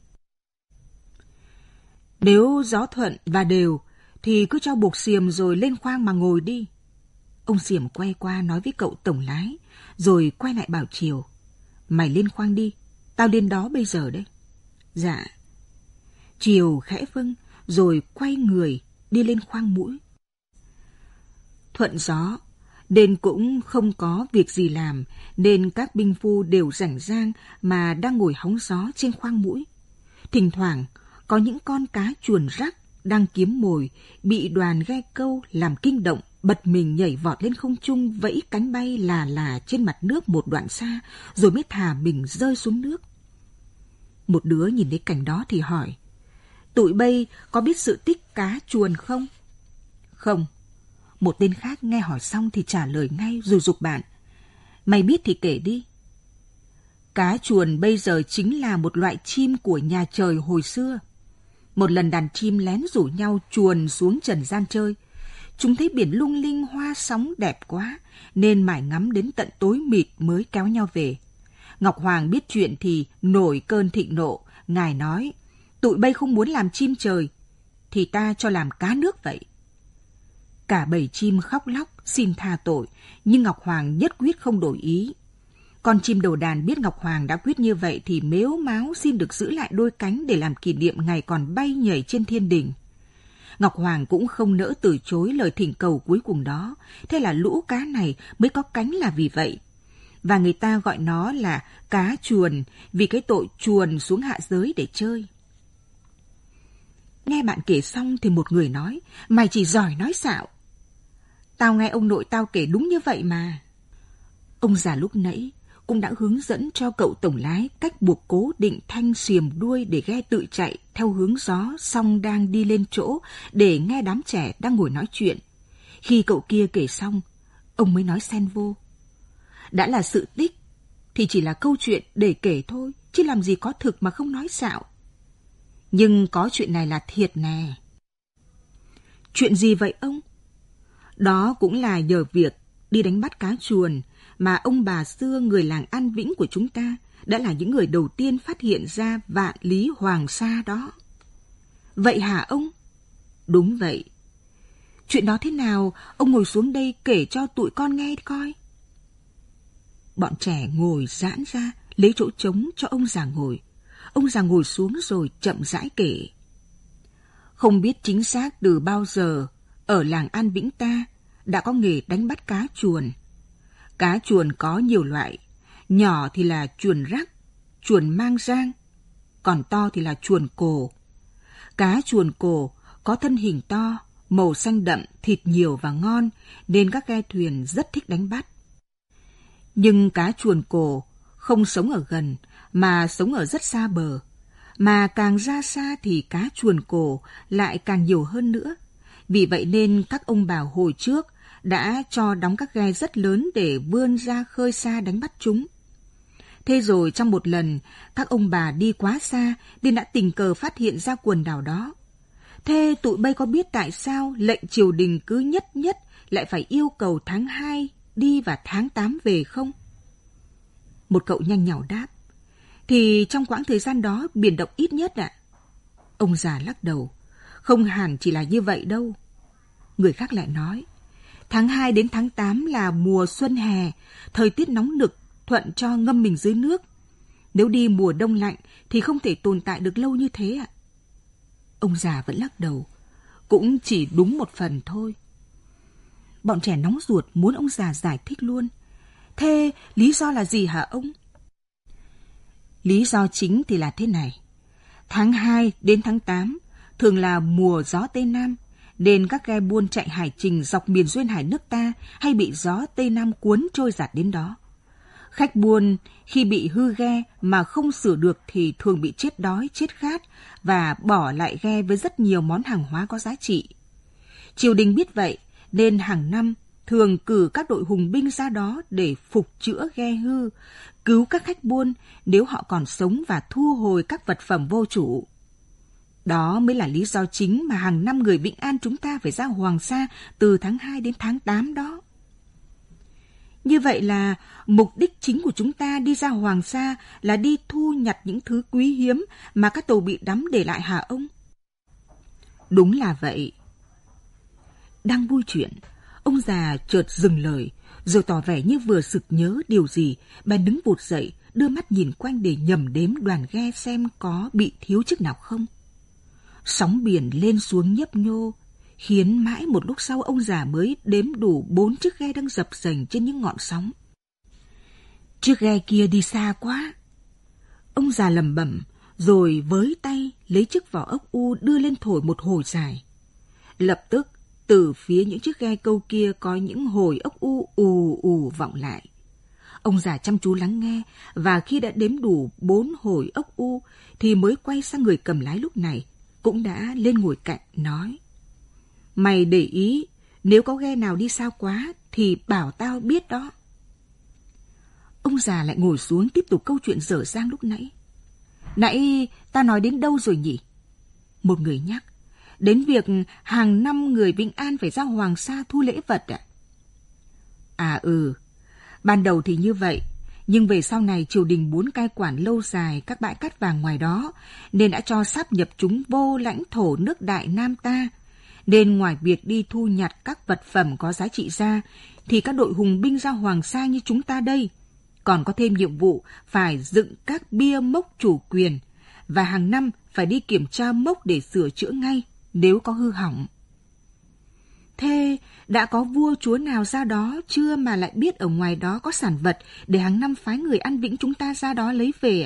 Nếu gió thuận và đều thì cứ cho buộc xiềm rồi lên khoang mà ngồi đi. Ông Xiểm quay qua nói với cậu tổng lái, rồi quay lại bảo Triều. Mày lên khoang đi, tao lên đó bây giờ đấy. Dạ. Triều khẽ vâng, rồi quay người đi lên khoang mũi. Thuận gió, nên cũng không có việc gì làm, nên các binh phu đều rảnh rang mà đang ngồi hóng gió trên khoang mũi. Thỉnh thoảng, có những con cá chuồn rắc đang kiếm mồi, bị đoàn ghe câu làm kinh động, bật mình nhảy vọt lên không trung, vẫy cánh bay là là trên mặt nước một đoạn xa, rồi mới thả mình rơi xuống nước. Một đứa nhìn thấy cảnh đó thì hỏi, tụi bây có biết sự tích cá chuồn không? Không. Một tên khác nghe hỏi xong thì trả lời ngay rồi giục bạn, mày biết thì kể đi. Cá chuồn bây giờ chính là một loại chim của nhà trời hồi xưa. Một lần đàn chim lén rủ nhau chuồn xuống trần gian chơi. Chúng thấy biển lung linh hoa sóng đẹp quá, nên mải ngắm đến tận tối mịt mới kéo nhau về. Ngọc Hoàng biết chuyện thì nổi cơn thịnh nộ. Ngài nói, tụi bây không muốn làm chim trời, thì ta cho làm cá nước vậy. Cả bầy chim khóc lóc xin tha tội, nhưng Ngọc Hoàng nhất quyết không đổi ý. Con chim đầu đàn biết Ngọc Hoàng đã quyết như vậy thì mếu máo xin được giữ lại đôi cánh để làm kỷ niệm ngày còn bay nhảy trên thiên đình. Ngọc Hoàng cũng không nỡ từ chối lời thỉnh cầu cuối cùng đó, thế là lũ cá này mới có cánh là vì vậy. Và người ta gọi nó là cá chuồn vì cái tội chuồn xuống hạ giới để chơi. Nghe bạn kể xong thì một người nói, mày chỉ giỏi nói xạo. Tao nghe ông nội tao kể đúng như vậy mà. Ông già lúc nãy cũng đã hướng dẫn cho cậu tổng lái cách buộc cố định thanh xiềm đuôi để ghe tự chạy theo hướng gió, xong đang đi lên chỗ để nghe đám trẻ đang ngồi nói chuyện. Khi cậu kia kể xong, ông mới nói xen vô: đã là sự tích thì chỉ là câu chuyện để kể thôi, chứ làm gì có thực mà không nói xạo. Nhưng có chuyện này là thiệt nè. Chuyện gì vậy ông? Đó cũng là nhờ việc đi đánh bắt cá chuồn mà ông bà xưa người làng An Vĩnh của chúng ta đã là những người đầu tiên phát hiện ra vạn lý hoàng sa đó. Vậy hả ông? Đúng vậy. Chuyện đó thế nào? Ông ngồi xuống đây kể cho tụi con nghe coi. Bọn trẻ ngồi giãn ra, lấy chỗ trống cho ông già ngồi. Ông già ngồi xuống rồi chậm rãi kể. Không biết chính xác từ bao giờ, ở làng An Vĩnh ta đã có nghề đánh bắt cá chuồn. Cá chuồn có nhiều loại, nhỏ thì là chuồn rắc, chuồn mang rang, còn to thì là chuồn cổ. Cá chuồn cổ có thân hình to, màu xanh đậm, thịt nhiều và ngon, nên các ghe thuyền rất thích đánh bắt. Nhưng cá chuồn cổ không sống ở gần, mà sống ở rất xa bờ. Mà càng ra xa thì cá chuồn cổ lại càng nhiều hơn nữa. Vì vậy nên các ông bà hồi trước đã cho đóng các ghe rất lớn để vươn ra khơi xa đánh bắt chúng. Thế rồi trong một lần, các ông bà đi quá xa nên đã tình cờ phát hiện ra quần đảo đó. Thế tụi bay có biết tại sao lệnh triều đình cứ nhất nhất lại phải yêu cầu tháng hai đi và tháng tám về không? Một cậu nhanh nhảu đáp: thì trong quãng thời gian đó biển động ít nhất ạ. À? Ông già lắc đầu: không hẳn chỉ là như vậy đâu. Người khác lại nói: tháng hai đến tháng tám là mùa xuân hè, thời tiết nóng nực, thuận cho ngâm mình dưới nước. Nếu đi mùa đông lạnh thì không thể tồn tại được lâu như thế ạ. À? Ông già vẫn lắc đầu: cũng chỉ đúng một phần thôi. Bọn trẻ nóng ruột muốn ông già giải thích luôn. Thế lý do là gì hả ông? Lý do chính thì là thế này. Tháng hai đến tháng tám thường là mùa gió Tây Nam, nên các ghe buôn chạy hải trình dọc miền duyên hải nước ta hay bị gió Tây Nam cuốn trôi giạt đến đó. Khách buôn khi bị hư ghe mà không sửa được thì thường bị chết đói, chết khát và bỏ lại ghe với rất nhiều món hàng hóa có giá trị. Triều đình biết vậy nên hàng năm thường cử các đội hùng binh ra đó để phục chữa ghe hư, cứu các khách buôn nếu họ còn sống và thu hồi các vật phẩm vô chủ. Đó mới là lý do chính mà hàng năm người Vĩnh An chúng ta phải ra Hoàng Sa từ tháng hai đến tháng tám đó. Như vậy là mục đích chính của chúng ta đi ra Hoàng Sa là đi thu nhặt những thứ quý hiếm mà các tàu bị đắm để lại hả ông? Đúng là vậy. Đang vui chuyện, ông già chợt dừng lời, rồi tỏ vẻ như vừa sực nhớ điều gì, bèn đứng vụt dậy, đưa mắt nhìn quanh để nhẩm đếm đoàn ghe xem có bị thiếu chiếc nào không. Sóng biển lên xuống nhấp nhô, khiến mãi một lúc sau ông già mới đếm đủ bốn chiếc ghe đang dập dềnh trên những ngọn sóng. Chiếc ghe kia đi xa quá. Ông già lẩm bẩm, rồi với tay lấy chiếc vỏ ốc u đưa lên thổi một hồi dài. Lập tức, từ phía những chiếc ghe câu kia có những hồi ốc u ù ù vọng lại. Ông già chăm chú lắng nghe, và khi đã đếm đủ bốn hồi ốc u thì mới quay sang người cầm lái lúc này, cũng đã lên ngồi cạnh, nói: mày để ý, nếu có ghe nào đi xa quá thì bảo tao biết đó. Ông già lại ngồi xuống tiếp tục câu chuyện dở dang lúc nãy. Nãy ta nói đến đâu rồi nhỉ? Một người nhắc: đến việc hàng năm người Vĩnh An phải ra Hoàng Sa thu lễ vật ạ. À? à ừ, ban đầu thì như vậy, nhưng về sau này triều đình muốn cai quản lâu dài các bãi cát vàng ngoài đó, nên đã cho sáp nhập chúng vô lãnh thổ nước Đại Nam ta. Nên ngoài việc đi thu nhặt các vật phẩm có giá trị ra, thì các đội hùng binh ra Hoàng Sa như chúng ta đây còn có thêm nhiệm vụ phải dựng các bia mốc chủ quyền, và hàng năm phải đi kiểm tra mốc để sửa chữa ngay nếu có hư hỏng. Thế đã có vua chúa nào ra đó chưa mà lại biết ở ngoài đó có sản vật để hàng năm phái người An Vĩnh chúng ta ra đó lấy về ạ?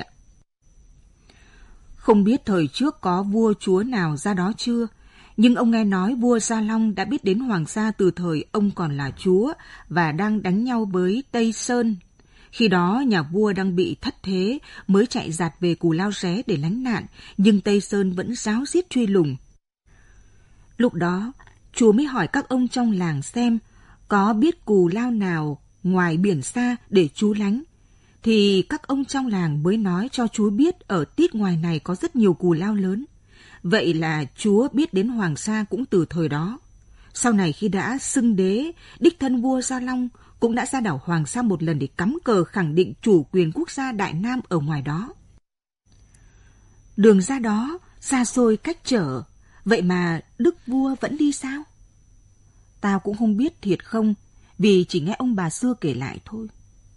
Không biết thời trước có vua chúa nào ra đó chưa, nhưng ông nghe nói vua Gia Long đã biết đến Hoàng Sa từ thời ông còn là chúa và đang đánh nhau với Tây Sơn Khi đó nhà vua đang bị thất thế mới chạy dạt về Cù Lao Ré để lánh nạn, nhưng Tây Sơn vẫn ráo riết truy lùng. Lúc đó, chúa mới hỏi các ông trong làng xem có biết cù lao nào ngoài biển xa để trú lánh. Thì các ông trong làng mới nói cho chúa biết ở tít ngoài này có rất nhiều cù lao lớn. Vậy là chúa biết đến Hoàng Sa cũng từ thời đó. Sau này khi đã xưng đế, đích thân vua Gia Long cũng đã ra đảo Hoàng Sa một lần để cắm cờ khẳng định chủ quyền quốc gia Đại Nam ở ngoài đó. Đường ra đó xa xôi cách trở, vậy mà đức vua vẫn đi sao? Tao cũng không biết thiệt không, vì chỉ nghe ông bà xưa kể lại thôi.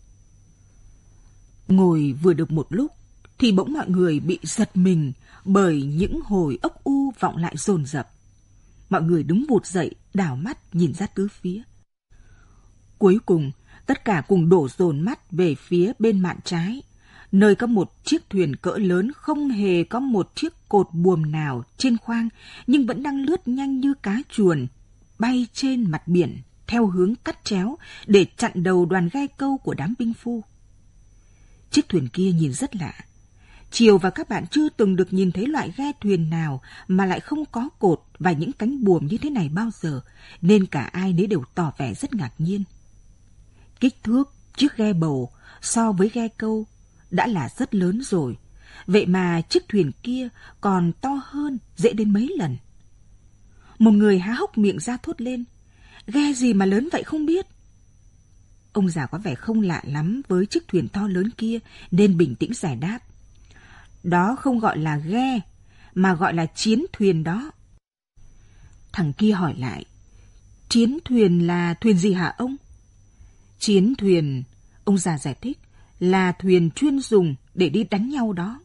Ngồi vừa được một lúc, thì bỗng mọi người bị giật mình bởi những hồi ốc u vọng lại dồn dập. Mọi người đứng vụt dậy, đảo mắt nhìn ra tứ phía. Cuối cùng, tất cả cùng đổ dồn mắt về phía bên mạn trái, nơi có một chiếc thuyền cỡ lớn không hề có một chiếc cột buồm nào trên khoang, nhưng vẫn đang lướt nhanh như cá chuồn, bay trên mặt biển theo hướng cắt chéo để chặn đầu đoàn ghe câu của đám binh phu. Chiếc thuyền kia nhìn rất lạ. Triều và các bạn chưa từng được nhìn thấy loại ghe thuyền nào mà lại không có cột và những cánh buồm như thế này bao giờ, nên cả ai nấy đều tỏ vẻ rất ngạc nhiên. Kích thước chiếc ghe bầu so với ghe câu đã là rất lớn rồi, vậy mà chiếc thuyền kia còn to hơn dễ đến mấy lần. Một người há hốc miệng ra thốt lên, ghe gì mà lớn vậy không biết. Ông già có vẻ không lạ lắm với chiếc thuyền to lớn kia nên bình tĩnh giải đáp. Đó không gọi là ghe, mà gọi là chiến thuyền đó. Thằng kia hỏi lại, chiến thuyền là thuyền gì hả ông? Chiến thuyền, ông già giải thích, là thuyền chuyên dùng để đi đánh nhau đó.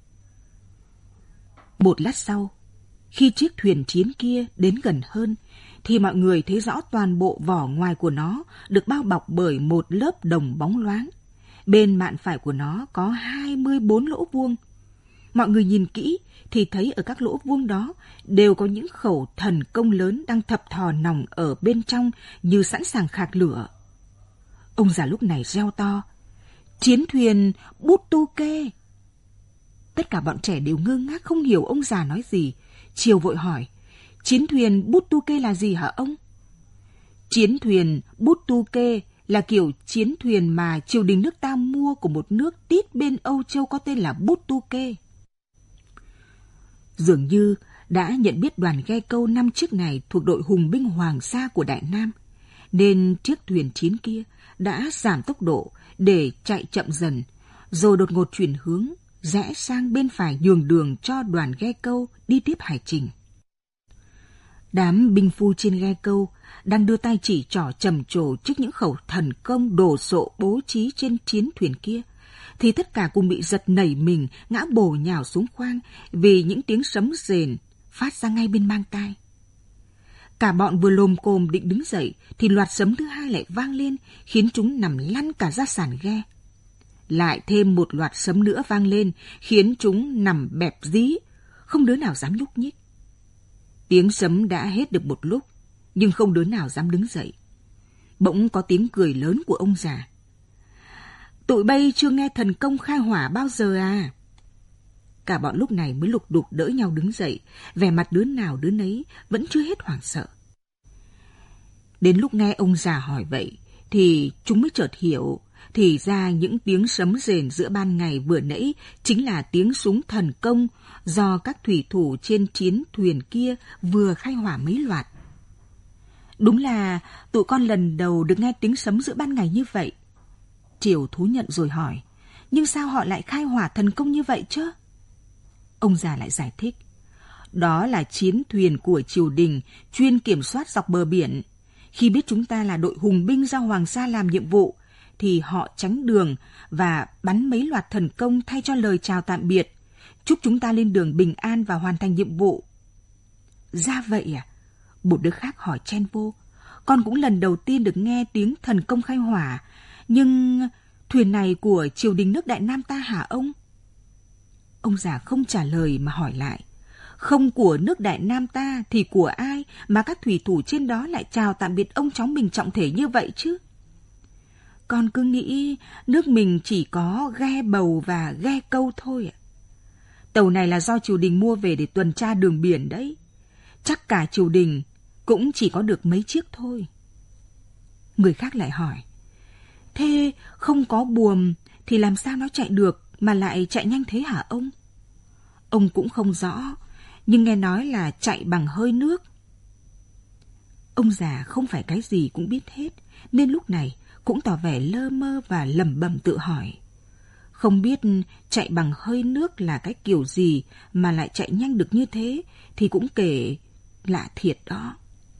Một lát sau, khi chiếc thuyền chiến kia đến gần hơn, thì mọi người thấy rõ toàn bộ vỏ ngoài của nó được bao bọc bởi một lớp đồng bóng loáng. Bên mạn phải của nó có hai mươi bốn lỗ vuông. Mọi người nhìn kỹ thì thấy ở các lỗ vuông đó đều có những khẩu thần công lớn đang thập thò nòng ở bên trong như sẵn sàng khạc lửa. Ông già lúc này reo to, chiến thuyền Bút Tu Kê. Tất cả bọn trẻ đều ngơ ngác không hiểu ông già nói gì. Triều vội hỏi, chiến thuyền Bút Tu Kê là gì hả ông? Chiến thuyền Bút Tu Kê là kiểu chiến thuyền mà triều đình nước ta mua của một nước tít bên Âu Châu có tên là Bút Tu Kê. Dường như đã nhận biết đoàn ghe câu năm chiếc này thuộc đội hùng binh Hoàng Sa của Đại Nam, nên chiếc thuyền chiến kia đã giảm tốc độ để chạy chậm dần, rồi đột ngột chuyển hướng, rẽ sang bên phải nhường đường cho đoàn ghe câu đi tiếp hải trình. Đám binh phu trên ghe câu đang đưa tay chỉ trỏ trầm trồ trước những khẩu thần công đồ sộ bố trí trên chiến thuyền kia, thì tất cả cùng bị giật nảy mình, ngã bổ nhào xuống khoang vì những tiếng sấm rền phát ra ngay bên mang tai. Cả bọn vừa lồm cồm định đứng dậy thì loạt sấm thứ hai lại vang lên, khiến chúng nằm lăn cả ra sàn ghe. Lại thêm một loạt sấm nữa vang lên, khiến chúng nằm bẹp dí, không đứa nào dám nhúc nhích. Tiếng sấm đã hết được một lúc, nhưng không đứa nào dám đứng dậy. Bỗng có tiếng cười lớn của ông già. Tụi bay chưa nghe thần công khai hỏa bao giờ à? Cả bọn lúc này mới lục đục đỡ nhau đứng dậy, vẻ mặt đứa nào đứa nấy vẫn chưa hết hoảng sợ. Đến lúc nghe ông già hỏi vậy, thì chúng mới chợt hiểu, thì ra những tiếng sấm rền giữa ban ngày vừa nãy chính là tiếng súng thần công do các thủy thủ trên chiến thuyền kia vừa khai hỏa mấy loạt. Đúng là tụi con lần đầu được nghe tiếng sấm giữa ban ngày như vậy. Triều thú nhận rồi hỏi, nhưng sao họ lại khai hỏa thần công như vậy chứ? Ông già lại giải thích, đó là chiến thuyền của triều đình chuyên kiểm soát dọc bờ biển. Khi biết chúng ta là đội hùng binh ra Hoàng Sa làm nhiệm vụ, thì họ tránh đường và bắn mấy loạt thần công thay cho lời chào tạm biệt, chúc chúng ta lên đường bình an và hoàn thành nhiệm vụ. Ra vậy à? Một đứa khác hỏi chen vô, con cũng lần đầu tiên được nghe tiếng thần công khai hỏa, nhưng thuyền này của triều đình nước Đại Nam ta hả ông? Ông già không trả lời mà hỏi lại, không của nước Đại Nam ta thì của ai mà các thủy thủ trên đó lại chào tạm biệt ông cháu mình trọng thể như vậy chứ? con cứ nghĩ nước mình chỉ có ghe bầu và ghe câu thôi ạ. Tàu này là do triều đình mua về để tuần tra đường biển đấy. Chắc cả triều đình cũng chỉ có được mấy chiếc thôi. Người khác lại hỏi, thế không có buồm thì làm sao nó chạy được mà lại chạy nhanh thế hả ông? Ông cũng không rõ, nhưng nghe nói là chạy bằng hơi nước. Ông già không phải cái gì cũng biết hết, nên lúc này cũng tỏ vẻ lơ mơ và lẩm bẩm tự hỏi. Không biết chạy bằng hơi nước là cái kiểu gì mà lại chạy nhanh được như thế thì cũng kể lạ thiệt đó.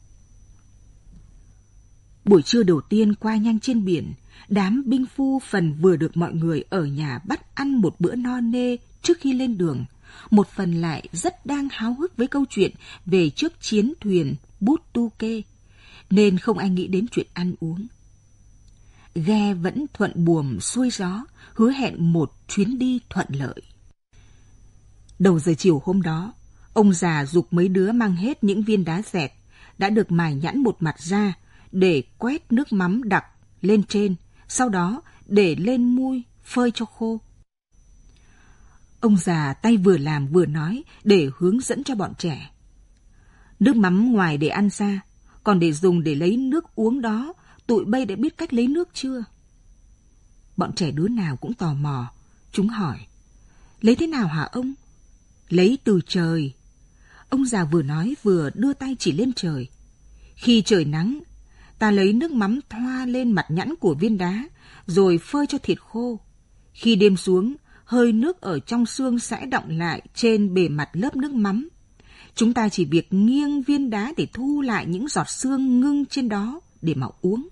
Buổi trưa đầu tiên qua nhanh trên biển, đám binh phu phần vừa được mọi người ở nhà bắt ăn một bữa no nê trước khi lên đường, một phần lại rất đang háo hức với câu chuyện về chiếc chiến thuyền Bút Tu Kê, nên không ai nghĩ đến chuyện ăn uống. Ghe vẫn thuận buồm xuôi gió, hứa hẹn một chuyến đi thuận lợi. Đầu giờ chiều hôm đó, ông già giục mấy đứa mang hết những viên đá dẹt đã được mài nhẵn một mặt ra để quét nước mắm đặc lên trên, sau đó để lên mui phơi cho khô. Ông già tay vừa làm vừa nói để hướng dẫn cho bọn trẻ. Nước mắm ngoài để ăn ra, còn để dùng để lấy nước uống đó, tụi bay đã biết cách lấy nước chưa? Bọn trẻ đứa nào cũng tò mò. Chúng hỏi, lấy thế nào hả ông? Lấy từ trời. Ông già vừa nói vừa đưa tay chỉ lên trời. Khi trời nắng, ta lấy nước mắm thoa lên mặt nhẵn của viên đá, rồi phơi cho thịt khô. Khi đêm xuống, hơi nước ở trong xương sẽ đọng lại trên bề mặt lớp nước mắm. Chúng ta chỉ việc nghiêng viên đá để thu lại những giọt xương ngưng trên đó để mà uống.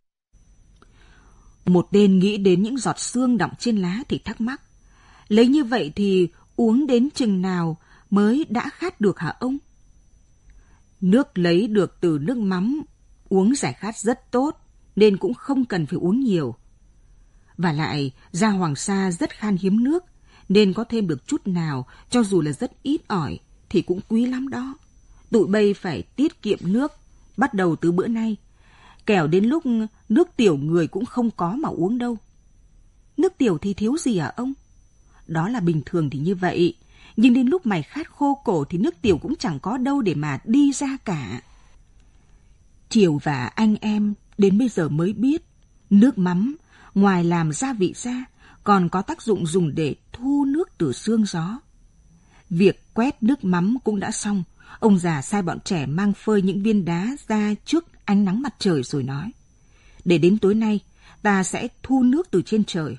Một tên nghĩ đến những giọt xương đọng trên lá thì thắc mắc, lấy như vậy thì uống đến chừng nào mới đã khát được hả ông? Nước lấy được từ nước mắm, uống giải khát rất tốt, nên cũng không cần phải uống nhiều. Và lại, ra Hoàng Sa rất khan hiếm nước, nên có thêm được chút nào, cho dù là rất ít ỏi, thì cũng quý lắm đó. Tụi bay phải tiết kiệm nước, bắt đầu từ bữa nay. Kẻo đến lúc nước tiểu người cũng không có mà uống đâu. Nước tiểu thì thiếu gì hả ông? Đó là bình thường thì như vậy, nhưng đến lúc mày khát khô cổ thì nước tiểu cũng chẳng có đâu để mà đi ra cả. Triều và anh em đến bây giờ mới biết, nước mắm ngoài làm gia vị ra, còn có tác dụng dùng để thu nước từ xương gió. Việc quét nước mắm cũng đã xong, ông già sai bọn trẻ mang phơi những viên đá ra trước ánh nắng mặt trời rồi nói, để đến tối nay ta sẽ thu nước từ trên trời.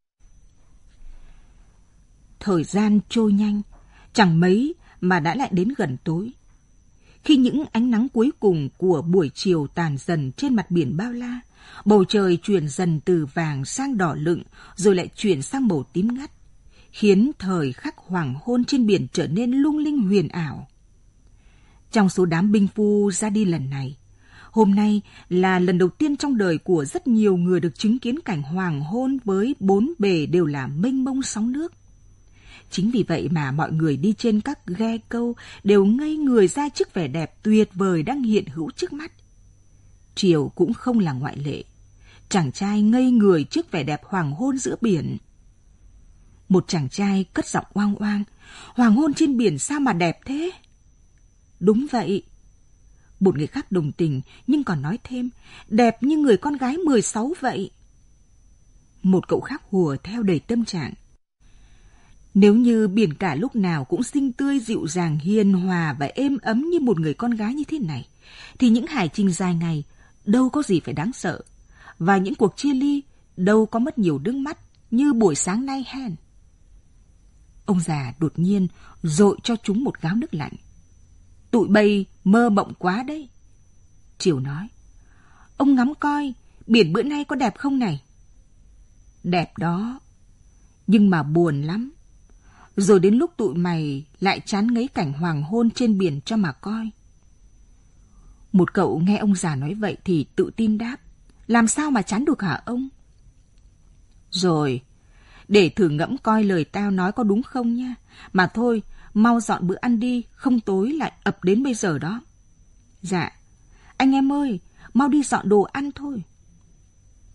Thời gian trôi nhanh, chẳng mấy mà đã lại đến gần tối. Khi những ánh nắng cuối cùng của buổi chiều tàn dần trên mặt biển bao la, bầu trời chuyển dần từ vàng sang đỏ lựng, rồi lại chuyển sang màu tím ngắt, khiến thời khắc hoàng hôn trên biển trở nên lung linh huyền ảo. Trong số đám binh phu ra đi lần này, hôm nay là lần đầu tiên trong đời của rất nhiều người được chứng kiến cảnh hoàng hôn với bốn bề đều là mênh mông sóng nước. Chính vì vậy mà mọi người đi trên các ghe câu đều ngây người ra trước vẻ đẹp tuyệt vời đang hiện hữu trước mắt. Triều cũng không là ngoại lệ. Chàng trai ngây người trước vẻ đẹp hoàng hôn giữa biển. Một chàng trai cất giọng oang oang, hoàng hôn trên biển sao mà đẹp thế? Đúng vậy. Một người khác đồng tình nhưng còn nói thêm, đẹp như người con gái mười sáu vậy. Một cậu khác hùa theo đầy tâm trạng. Nếu như biển cả lúc nào cũng xinh tươi, dịu dàng, hiền hòa và êm ấm như một người con gái như thế này, thì những hải trình dài ngày đâu có gì phải đáng sợ, và những cuộc chia ly đâu có mất nhiều nước mắt như buổi sáng nay hen. Ông già đột nhiên dội cho chúng một gáo nước lạnh. Tụi bay mơ mộng quá đấy. Triều nói, ông ngắm coi, biển bữa nay có đẹp không này? Đẹp đó, nhưng mà buồn lắm. Rồi đến lúc tụi mày lại chán ngấy cảnh hoàng hôn trên biển cho mà coi. Một cậu nghe ông già nói vậy thì tự tin đáp, làm sao mà chán được hả ông? Rồi, để thử ngẫm coi lời tao nói có đúng không nha. Mà thôi, mau dọn bữa ăn đi, không tối lại ập đến bây giờ đó. Dạ, anh em ơi, mau đi dọn đồ ăn thôi.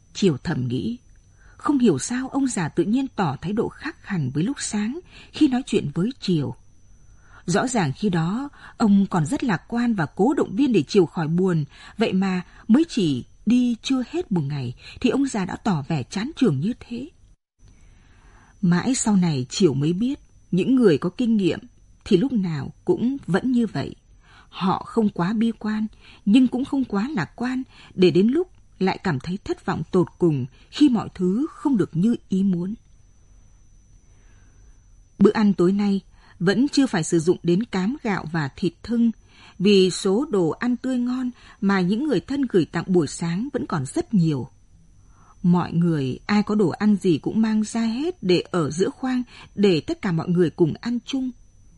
Chiều thầm nghĩ, không hiểu sao ông già tự nhiên tỏ thái độ khác hẳn với lúc sáng khi nói chuyện với Chiều. Rõ ràng khi đó, ông còn rất lạc quan và cố động viên để Chiều khỏi buồn, vậy mà mới chỉ đi chưa hết một ngày thì ông già đã tỏ vẻ chán chường như thế. Mãi sau này Chiều mới biết, những người có kinh nghiệm thì lúc nào cũng vẫn như vậy. Họ không quá bi quan, nhưng cũng không quá lạc quan, để đến lúc lại cảm thấy thất vọng tột cùng khi mọi thứ không được như ý muốn. Bữa ăn tối nay vẫn chưa phải sử dụng đến cám gạo và thịt thưng, vì số đồ ăn tươi ngon mà những người thân gửi tặng buổi sáng vẫn còn rất nhiều. Mọi người ai có đồ ăn gì cũng mang ra hết để ở giữa khoang để tất cả mọi người cùng ăn chung.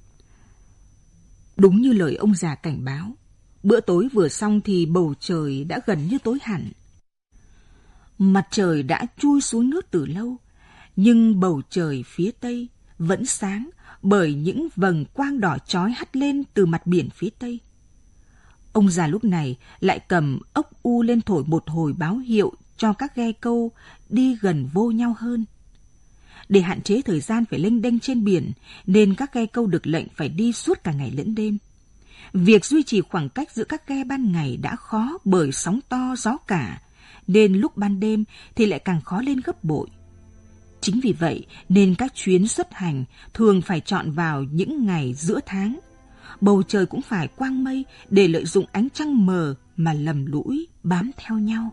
Đúng như lời ông già cảnh báo, bữa tối vừa xong thì bầu trời đã gần như tối hẳn. Mặt trời đã chui xuống nước từ lâu, nhưng bầu trời phía tây vẫn sáng bởi những vầng quang đỏ chói hắt lên từ mặt biển phía tây. Ông già lúc này lại cầm ốc u lên thổi một hồi báo hiệu cho các ghe câu đi gần vô nhau hơn. Để hạn chế thời gian phải lênh đênh trên biển, nên các ghe câu được lệnh phải đi suốt cả ngày lẫn đêm. Việc duy trì khoảng cách giữa các ghe ban ngày đã khó bởi sóng to gió cả, nên lúc ban đêm thì lại càng khó lên gấp bội. Chính vì vậy nên các chuyến xuất hành thường phải chọn vào những ngày giữa tháng. Bầu trời cũng phải quang mây để lợi dụng ánh trăng mờ mà lầm lũi bám theo nhau.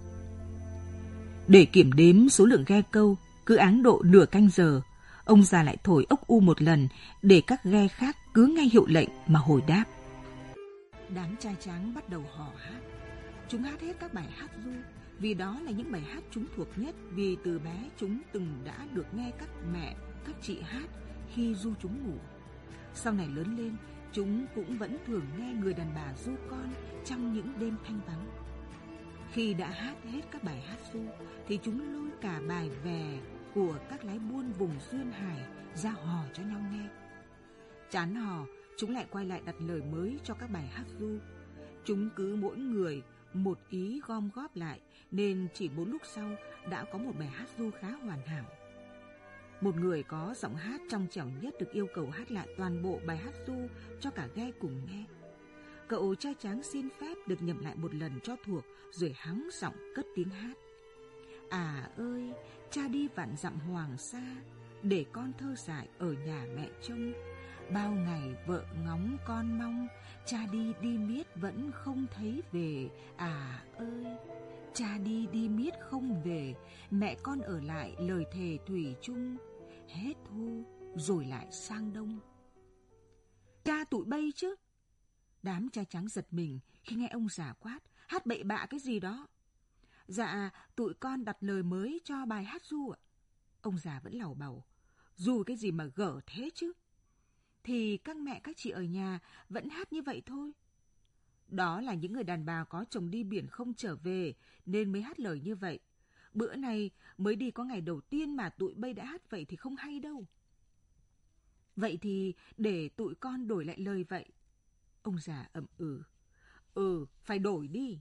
Để kiểm đếm số lượng ghe câu, cứ áng độ nửa canh giờ, ông già lại thổi ốc u một lần để các ghe khác cứ nghe hiệu lệnh mà hồi đáp. Đám trai tráng bắt đầu hò hát. Chúng hát hết các bài hát ru, vì đó là những bài hát chúng thuộc nhất, vì từ bé chúng từng đã được nghe các mẹ, các chị hát khi ru chúng ngủ. Sau này lớn lên, chúng cũng vẫn thường nghe người đàn bà ru con trong những đêm thanh vắng. Khi đã hát hết các bài hát ru, thì chúng lôi cả bài vè của các lái buôn vùng duyên hải ra hò cho nhau nghe. Chán hò, chúng lại quay lại đặt lời mới cho các bài hát ru. Chúng cứ mỗi người một ý gom góp lại, nên chỉ bốn lúc sau đã có một bài hát ru khá hoàn hảo. Một người có giọng hát trong trẻo nhất được yêu cầu hát lại toàn bộ bài hát ru cho cả ghe cùng nghe. Cậu trai tráng xin phép được nhẩm lại một lần cho thuộc, rồi hắng giọng cất tiếng hát. À ơi, cha đi vạn dặm hoàng sa, để con thơ dại ở nhà mẹ trông. Bao ngày vợ ngóng con mong, cha đi đi miết vẫn không thấy về. À ơi, cha đi đi miết không về, mẹ con ở lại lời thề thủy chung. Hết thu rồi lại sang đông. Cha tụi bay chứ. Đám trai trắng giật mình khi nghe ông già quát, hát bậy bạ cái gì đó. Dạ, tụi con đặt lời mới cho bài hát ru ạ. Ông già vẫn lầu bầu, ru cái gì mà gở thế chứ. Thì các mẹ các chị ở nhà vẫn hát như vậy thôi. Đó là những người đàn bà có chồng đi biển không trở về nên mới hát lời như vậy. Bữa này mới đi có ngày đầu tiên mà tụi bay đã hát vậy thì không hay đâu. Vậy thì để tụi con đổi lại lời vậy. Ông già ậm ừ. Ừ, phải đổi đi.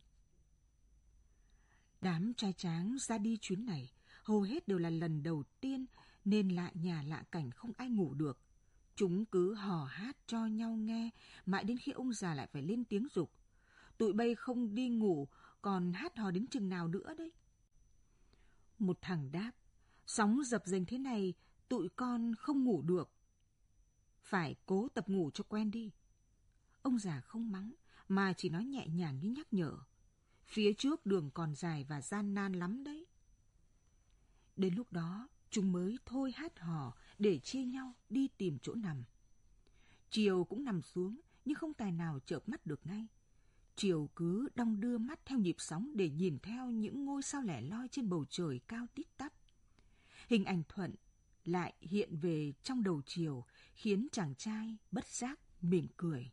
Đám trai tráng ra đi chuyến này hầu hết đều là lần đầu tiên, nên lạ nhà lạ cảnh không ai ngủ được. Chúng cứ hò hát cho nhau nghe, mãi đến khi ông già lại phải lên tiếng giục. Tụi bay không đi ngủ, còn hát hò đến chừng nào nữa đấy? Một thằng đáp, sóng dập dềnh thế này, tụi con không ngủ được. Phải cố tập ngủ cho quen đi. Ông già không mắng, mà chỉ nói nhẹ nhàng như nhắc nhở. Phía trước đường còn dài và gian nan lắm đấy. Đến lúc đó, chúng mới thôi hát hò để chia nhau đi tìm chỗ nằm. Triều cũng nằm xuống, nhưng không tài nào chợp mắt được ngay. Triều cứ đong đưa mắt theo nhịp sóng để nhìn theo những ngôi sao lẻ loi trên bầu trời cao tít tắp. Hình ảnh Thuận lại hiện về trong đầu Triều, khiến chàng trai bất giác mỉm cười.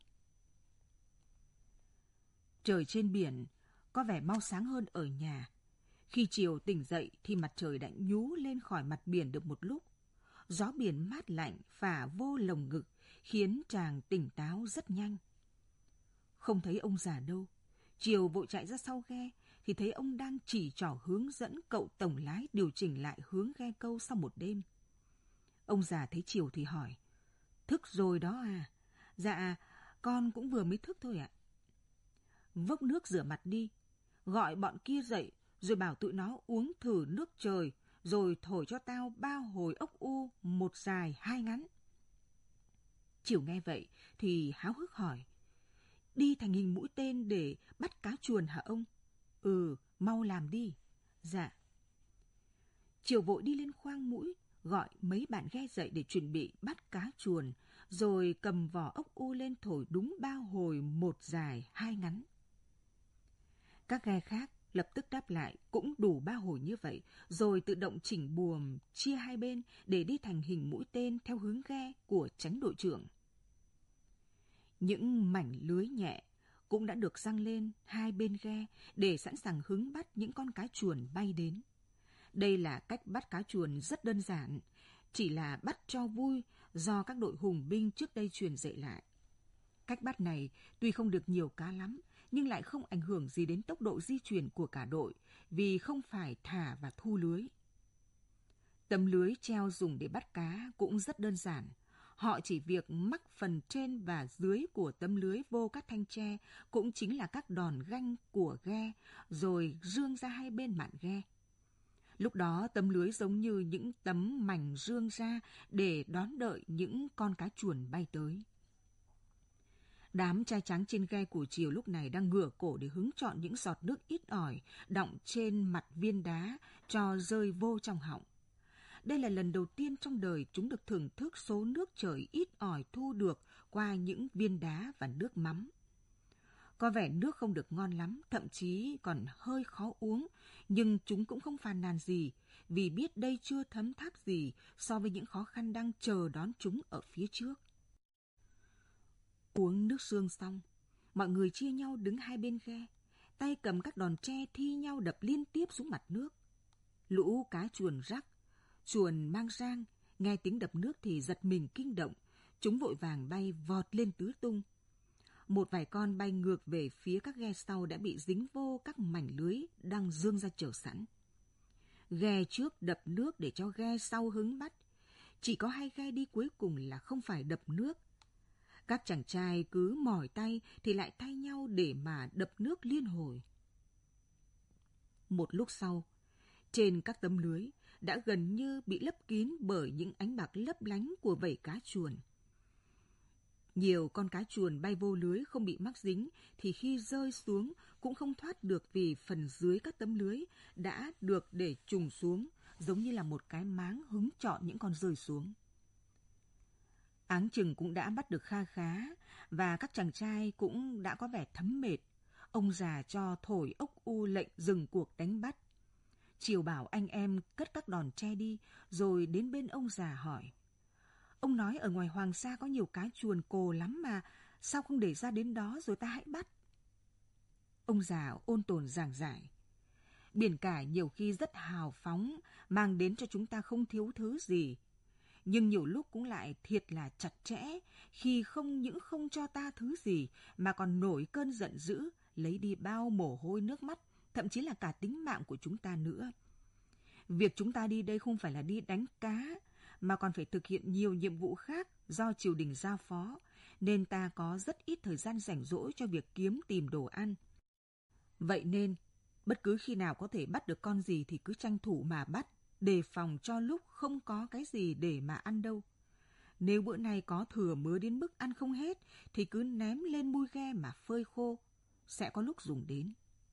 Trời trên biển có vẻ mau sáng hơn ở nhà. Khi Triều tỉnh dậy thì mặt trời đã nhú lên khỏi mặt biển được một lúc. Gió biển mát lạnh phả vô lồng ngực, khiến chàng tỉnh táo rất nhanh. Không thấy ông già đâu, Triều vội chạy ra sau ghe, thì thấy ông đang chỉ trỏ hướng dẫn cậu tổng lái điều chỉnh lại hướng ghe câu sau một đêm. Ông già thấy chiều thì hỏi, thức rồi đó à? Dạ, con cũng vừa mới thức thôi ạ. Vốc nước rửa mặt đi, gọi bọn kia dậy, rồi bảo tụi nó uống thử nước trời, rồi thổi cho tao ba hồi ốc u, một dài hai ngắn. Chiều nghe vậy thì háo hức hỏi, đi thành hình mũi tên để bắt cá chuồn hả ông? Ừ, mau làm đi. Dạ. Chiều vội đi lên khoang mũi, gọi mấy bạn ghe dậy để chuẩn bị bắt cá chuồn, rồi cầm vỏ ốc u lên thổi đúng ba hồi, một dài hai ngắn. Các ghe khác lập tức đáp lại cũng đủ ba hồi như vậy, rồi tự động chỉnh buồm chia hai bên để đi thành hình mũi tên theo hướng ghe của chánh đội trưởng. Những mảnh lưới nhẹ cũng đã được giăng lên hai bên ghe để sẵn sàng hứng bắt những con cá chuồn bay đến. Đây là cách bắt cá chuồn rất đơn giản, chỉ là bắt cho vui do các đội hùng binh trước đây truyền dạy lại. Cách bắt này tuy không được nhiều cá lắm, nhưng lại không ảnh hưởng gì đến tốc độ di chuyển của cả đội, vì không phải thả và thu lưới. Tấm lưới treo dùng để bắt cá cũng rất đơn giản. Họ chỉ việc mắc phần trên và dưới của tấm lưới vô các thanh tre, cũng chính là các đòn ganh của ghe, rồi rương ra hai bên mạn ghe. Lúc đó tấm lưới giống như những tấm mảnh rương ra để đón đợi những con cá chuồn bay tới. Đám trai tráng trên ghe của Chiều lúc này đang ngửa cổ để hứng chọn những giọt nước ít ỏi đọng trên mặt viên đá cho rơi vô trong họng. Đây là lần đầu tiên trong đời chúng được thưởng thức số nước trời ít ỏi thu được qua những viên đá và nước mắm. Có vẻ nước không được ngon lắm, thậm chí còn hơi khó uống, nhưng chúng cũng không phàn nàn gì, vì biết đây chưa thấm tháp gì so với những khó khăn đang chờ đón chúng ở phía trước. Uống nước sương xong, mọi người chia nhau đứng hai bên ghe, tay cầm các đòn tre thi nhau đập liên tiếp xuống mặt nước. Lũ cá chuồn rắc, chuồn mang rang, nghe tiếng đập nước thì giật mình kinh động, chúng vội vàng bay vọt lên tứ tung. Một vài con bay ngược về phía các ghe sau đã bị dính vô các mảnh lưới đang dương ra chờ sẵn. Ghe trước đập nước để cho ghe sau hứng bắt. Chỉ có hai ghe đi cuối cùng là không phải đập nước. Các chàng trai cứ mỏi tay thì lại thay nhau để mà đập nước liên hồi. Một lúc sau, trên các tấm lưới đã gần như bị lấp kín bởi những ánh bạc lấp lánh của vảy cá chuồn. Nhiều con cá chuồn bay vô lưới không bị mắc dính thì khi rơi xuống cũng không thoát được, vì phần dưới các tấm lưới đã được để trùng xuống, giống như là một cái máng hứng chọn những con rơi xuống. Áng chừng cũng đã bắt được kha khá, và các chàng trai cũng đã có vẻ thấm mệt. Ông già cho thổi ốc u lệnh dừng cuộc đánh bắt. Chiều bảo anh em cất các đòn tre đi, rồi đến bên ông già hỏi. Ông nói ở ngoài Hoàng Sa có nhiều cá chuồn cồ lắm mà, sao không để ra đến đó rồi ta hãy bắt? Ông già ôn tồn giảng giải. Biển cả nhiều khi rất hào phóng, mang đến cho chúng ta không thiếu thứ gì. Nhưng nhiều lúc cũng lại thiệt là chặt chẽ, khi không những không cho ta thứ gì mà còn nổi cơn giận dữ, lấy đi bao mồ hôi nước mắt, thậm chí là cả tính mạng của chúng ta nữa. Việc chúng ta đi đây không phải là đi đánh cá, mà còn phải thực hiện nhiều nhiệm vụ khác do triều đình giao phó, nên ta có rất ít thời gian rảnh rỗi cho việc kiếm tìm đồ ăn. Vậy nên, bất cứ khi nào có thể bắt được con gì thì cứ tranh thủ mà bắt, đề phòng cho lúc không có cái gì để mà ăn đâu. Nếu bữa nay có thừa mứa đến mức ăn không hết, thì cứ ném lên mui ghe mà phơi khô, sẽ có lúc dùng đến.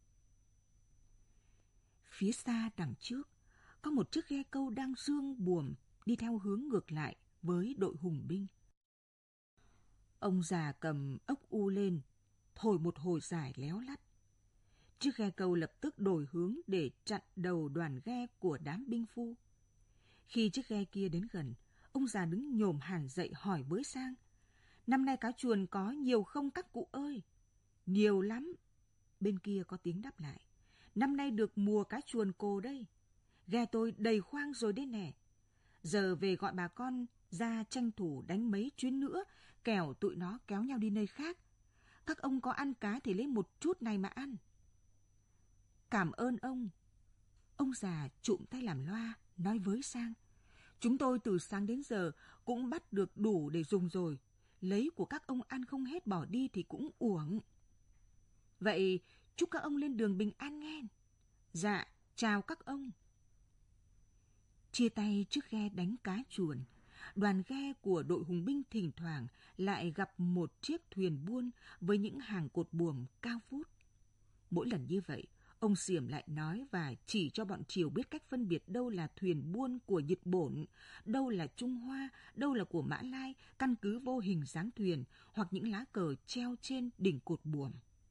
Phía xa đằng trước, có một chiếc ghe câu đang dương buồm đi theo hướng ngược lại với đội hùng binh. Ông già cầm ốc u lên, thổi một hồi dài léo lắt. Chiếc ghe câu lập tức đổi hướng để chặn đầu đoàn ghe của đám binh phu. Khi chiếc ghe kia đến gần, ông già đứng nhổm hẳn dậy hỏi với sang. Năm nay cá chuồn có nhiều không các cụ ơi? Nhiều lắm. Bên kia có tiếng đáp lại. Năm nay được mùa cá chuồn cồ đây. Ghe tôi đầy khoang rồi đấy nè. Giờ về gọi bà con ra tranh thủ đánh mấy chuyến nữa, kẻo tụi nó kéo nhau đi nơi khác. Các ông có ăn cá thì lấy một chút này mà ăn. cảm ơn ông. Ông già trụm tay làm loa, nói với Sang. Chúng tôi từ sáng đến giờ cũng bắt được đủ để dùng rồi. Lấy của các ông ăn không hết bỏ đi thì cũng uổng. Vậy chúc các ông lên đường bình an nghe. Dạ, chào các ông. Chia tay trước ghe đánh cá chuồn, đoàn ghe của đội hùng binh thỉnh thoảng lại gặp một chiếc thuyền buôn với những hàng cột buồm cao vút. Mỗi lần như vậy, ông Xiểm lại nói và chỉ cho bọn Triều biết cách phân biệt đâu là thuyền buôn của Nhật Bổn, đâu là Trung Hoa, đâu là của Mã Lai, căn cứ vô hình dáng thuyền hoặc những lá cờ treo trên đỉnh cột buồm.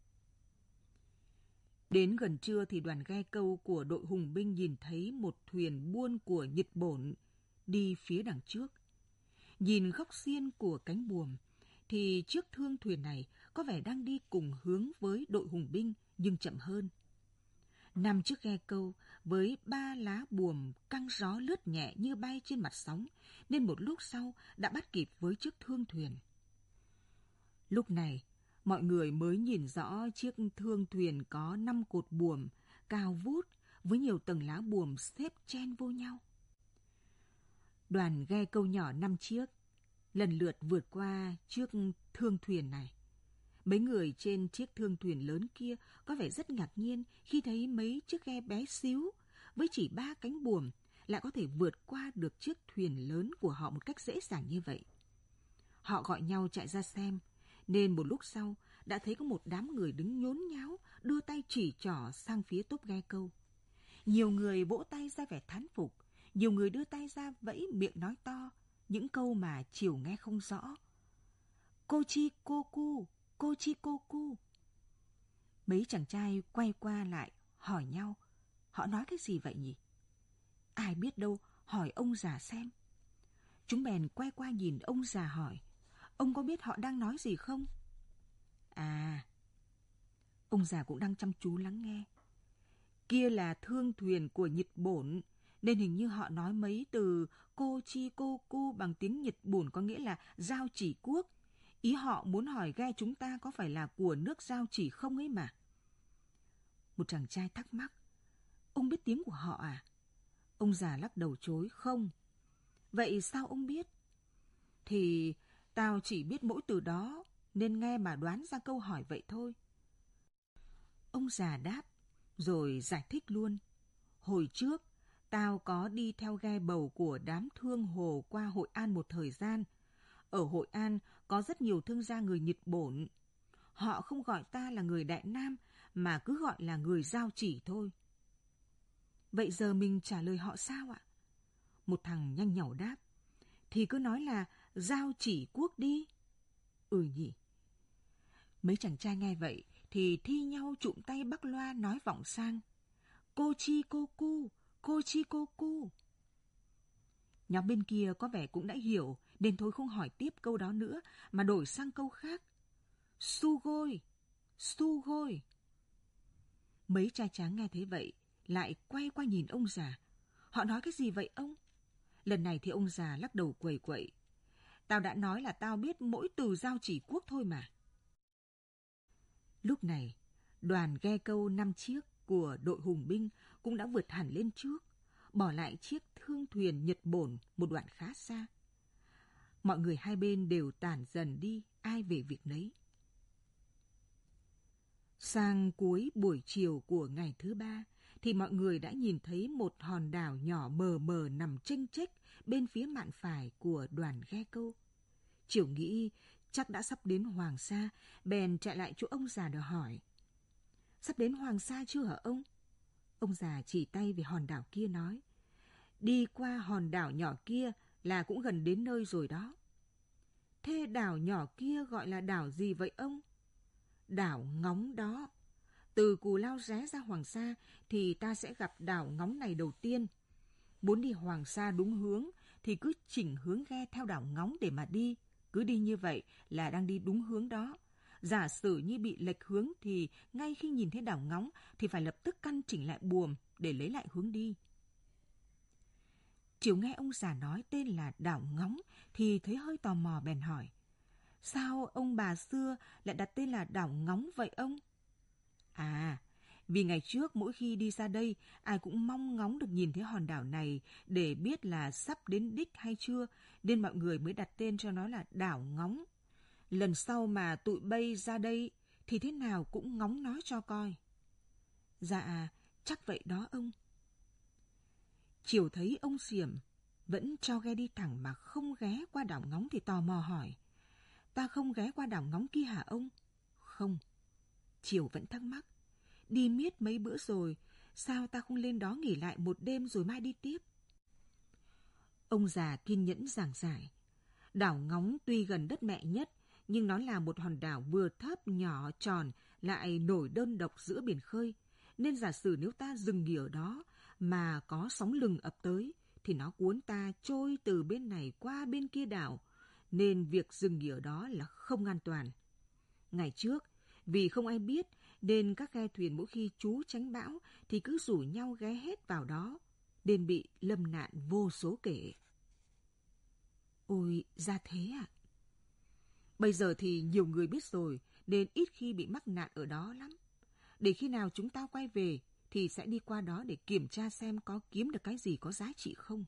Đến gần trưa thì đoàn ghe câu của đội hùng binh nhìn thấy một thuyền buôn của Nhật Bổn đi phía đằng trước. Nhìn góc xiên của cánh buồm thì chiếc thương thuyền này có vẻ đang đi cùng hướng với đội hùng binh nhưng chậm hơn. Năm chiếc ghe câu với ba lá buồm căng gió lướt nhẹ như bay trên mặt sóng nên một lúc sau đã bắt kịp với chiếc thương thuyền. Lúc này, mọi người mới nhìn rõ chiếc thương thuyền có năm cột buồm cao vút với nhiều tầng lá buồm xếp chen vô nhau. Đoàn ghe câu nhỏ năm chiếc lần lượt vượt qua chiếc thương thuyền này. Mấy người trên chiếc thương thuyền lớn kia có vẻ rất ngạc nhiên khi thấy mấy chiếc ghe bé xíu với chỉ ba cánh buồm lại có thể vượt qua được chiếc thuyền lớn của họ một cách dễ dàng như vậy. Họ gọi nhau chạy ra xem, nên một lúc sau đã thấy có một đám người đứng nhốn nháo đưa tay chỉ trỏ sang phía tốp ghe câu. Nhiều người vỗ tay ra vẻ thán phục, nhiều người đưa tay ra vẫy miệng nói to những câu mà Triều nghe không rõ. Cô chi cô cu, cô chi cô cu. Mấy chàng trai quay qua lại hỏi nhau, họ nói cái gì vậy nhỉ? Ai biết đâu, hỏi ông già xem. Chúng bèn quay qua nhìn ông già hỏi, ông có biết họ đang nói gì không? À, ông già cũng đang chăm chú lắng nghe. Kia là thương thuyền của Nhật Bổn, nên hình như họ nói mấy từ cô chi cô cu bằng tiếng Nhật Bổn có nghĩa là giao chỉ quốc. Ý họ muốn hỏi ghe chúng ta có phải là của nước giao chỉ không ấy mà. Một chàng trai thắc mắc, ông biết tiếng của họ à? Ông già lắc đầu chối, không. Vậy sao ông biết? Thì tao chỉ biết mỗi từ đó, nên nghe mà đoán ra câu hỏi vậy thôi. Ông già đáp, rồi giải thích luôn. Hồi trước, tao có đi theo ghe bầu của đám thương hồ qua Hội An một thời gian. Ở Hội An có rất nhiều thương gia người Nhật Bổn. Họ không gọi ta là người Đại Nam, mà cứ gọi là người giao chỉ thôi. Vậy giờ mình trả lời họ sao ạ? Một thằng nhanh nhảu đáp, thì cứ nói là giao chỉ quốc đi. Ừ nhỉ. Mấy chàng trai nghe vậy thì thi nhau trụm tay bắc loa nói vọng sang. Cô chi cô cu, cô chi cô cu. Nhóm bên kia có vẻ cũng đã hiểu nên thôi không hỏi tiếp câu đó nữa mà đổi sang câu khác. Su gôi, su gôi. Mấy trai tráng nghe thế vậy lại quay qua nhìn ông già. Họ nói cái gì vậy ông? Lần này thì ông già lắc đầu quẩy quậy. Tao đã nói là tao biết mỗi từ giao chỉ quốc thôi mà. Lúc này, đoàn ghe câu năm chiếc của đội hùng binh cũng đã vượt hẳn lên trước, bỏ lại chiếc thương thuyền Nhật Bổn một đoạn khá xa. Mọi người hai bên đều tản dần đi, ai về việc nấy. Sang cuối buổi chiều của ngày thứ ba, thì mọi người đã nhìn thấy một hòn đảo nhỏ mờ mờ nằm chênh chếch bên phía mạn phải của đoàn ghe câu. Triều nghĩ chắc đã sắp đến Hoàng Sa, bèn chạy lại chỗ ông già để hỏi. Sắp đến Hoàng Sa chưa hả ông? Ông già chỉ tay về hòn đảo kia nói. Đi qua hòn đảo nhỏ kia là cũng gần đến nơi rồi đó. Thế đảo nhỏ kia gọi là đảo gì vậy ông? Đảo Ngóng đó. Từ Cù Lao ré ra Hoàng Sa thì ta sẽ gặp đảo Ngóng này đầu tiên. Muốn đi Hoàng Sa đúng hướng thì cứ chỉnh hướng ghe theo đảo Ngóng để mà đi. Cứ đi như vậy là đang đi đúng hướng đó. Giả sử như bị lệch hướng thì ngay khi nhìn thấy đảo Ngóng thì phải lập tức căn chỉnh lại buồm để lấy lại hướng đi. Chiều nghe ông già nói tên là đảo Ngóng thì thấy hơi tò mò bèn hỏi. Sao ông bà xưa lại đặt tên là đảo Ngóng vậy ông? À, Vì ngày trước mỗi khi đi ra đây, ai cũng mong ngóng được nhìn thấy hòn đảo này để biết là sắp đến đích hay chưa, nên mọi người mới đặt tên cho nó là đảo Ngóng. Lần sau mà tụi bay ra đây thì thế nào cũng ngóng nó cho coi. Dạ, chắc vậy đó ông. Chiều thấy ông Xiểm vẫn cho ghe đi thẳng mà không ghé qua đảo Ngóng thì tò mò hỏi. Ta không ghé qua đảo Ngóng kia hả ông? Không. Chiều vẫn thắc mắc. Đi miết mấy bữa rồi, sao ta không lên đó nghỉ lại một đêm rồi mai đi tiếp? Ông già kiên nhẫn giảng giải. Đảo Ngóng tuy gần đất mẹ nhất, nhưng nó là một hòn đảo vừa thấp, nhỏ, tròn, lại nổi đơn độc giữa biển khơi. Nên giả sử nếu ta dừng nghỉ ở đó mà có sóng lừng ập tới, thì nó cuốn ta trôi từ bên này qua bên kia đảo. Nên việc dừng nghỉ ở đó là không an toàn. Ngày trước, vì không ai biết, nên các ghe thuyền mỗi khi trú tránh bão thì cứ rủ nhau ghé hết vào đó, nên bị lâm nạn vô số kể. Ôi, ra thế ạ. À? Bây giờ thì nhiều người biết rồi, nên ít khi bị mắc nạn ở đó lắm. Để khi nào chúng ta quay về, thì sẽ đi qua đó để kiểm tra xem có kiếm được cái gì có giá trị không.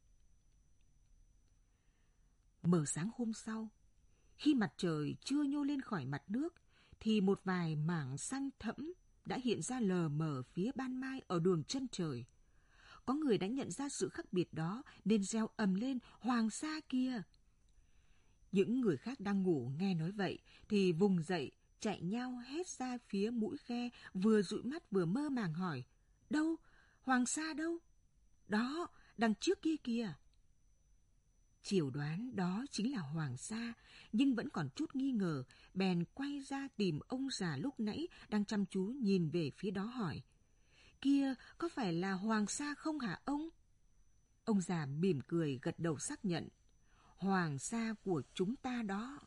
Mở sáng hôm sau, khi mặt trời chưa nhô lên khỏi mặt nước, thì một vài mảng xanh thẫm đã hiện ra lờ mờ phía ban mai ở đường chân trời. Có người đã nhận ra sự khác biệt đó nên reo ầm lên Hoàng Sa kia. Những người khác đang ngủ nghe nói vậy thì vùng dậy, chạy nhau hết ra phía mũi ghe, vừa dụi mắt vừa mơ màng hỏi. Đâu? Hoàng Sa đâu? Đó, đằng trước kia kìa. Chiều đoán đó chính là Hoàng Sa, nhưng vẫn còn chút nghi ngờ, bèn quay ra tìm ông già lúc nãy đang chăm chú nhìn về phía đó hỏi. Kia, có phải là Hoàng Sa không hả ông? Ông già mỉm cười gật đầu xác nhận. Hoàng Sa của chúng ta đó.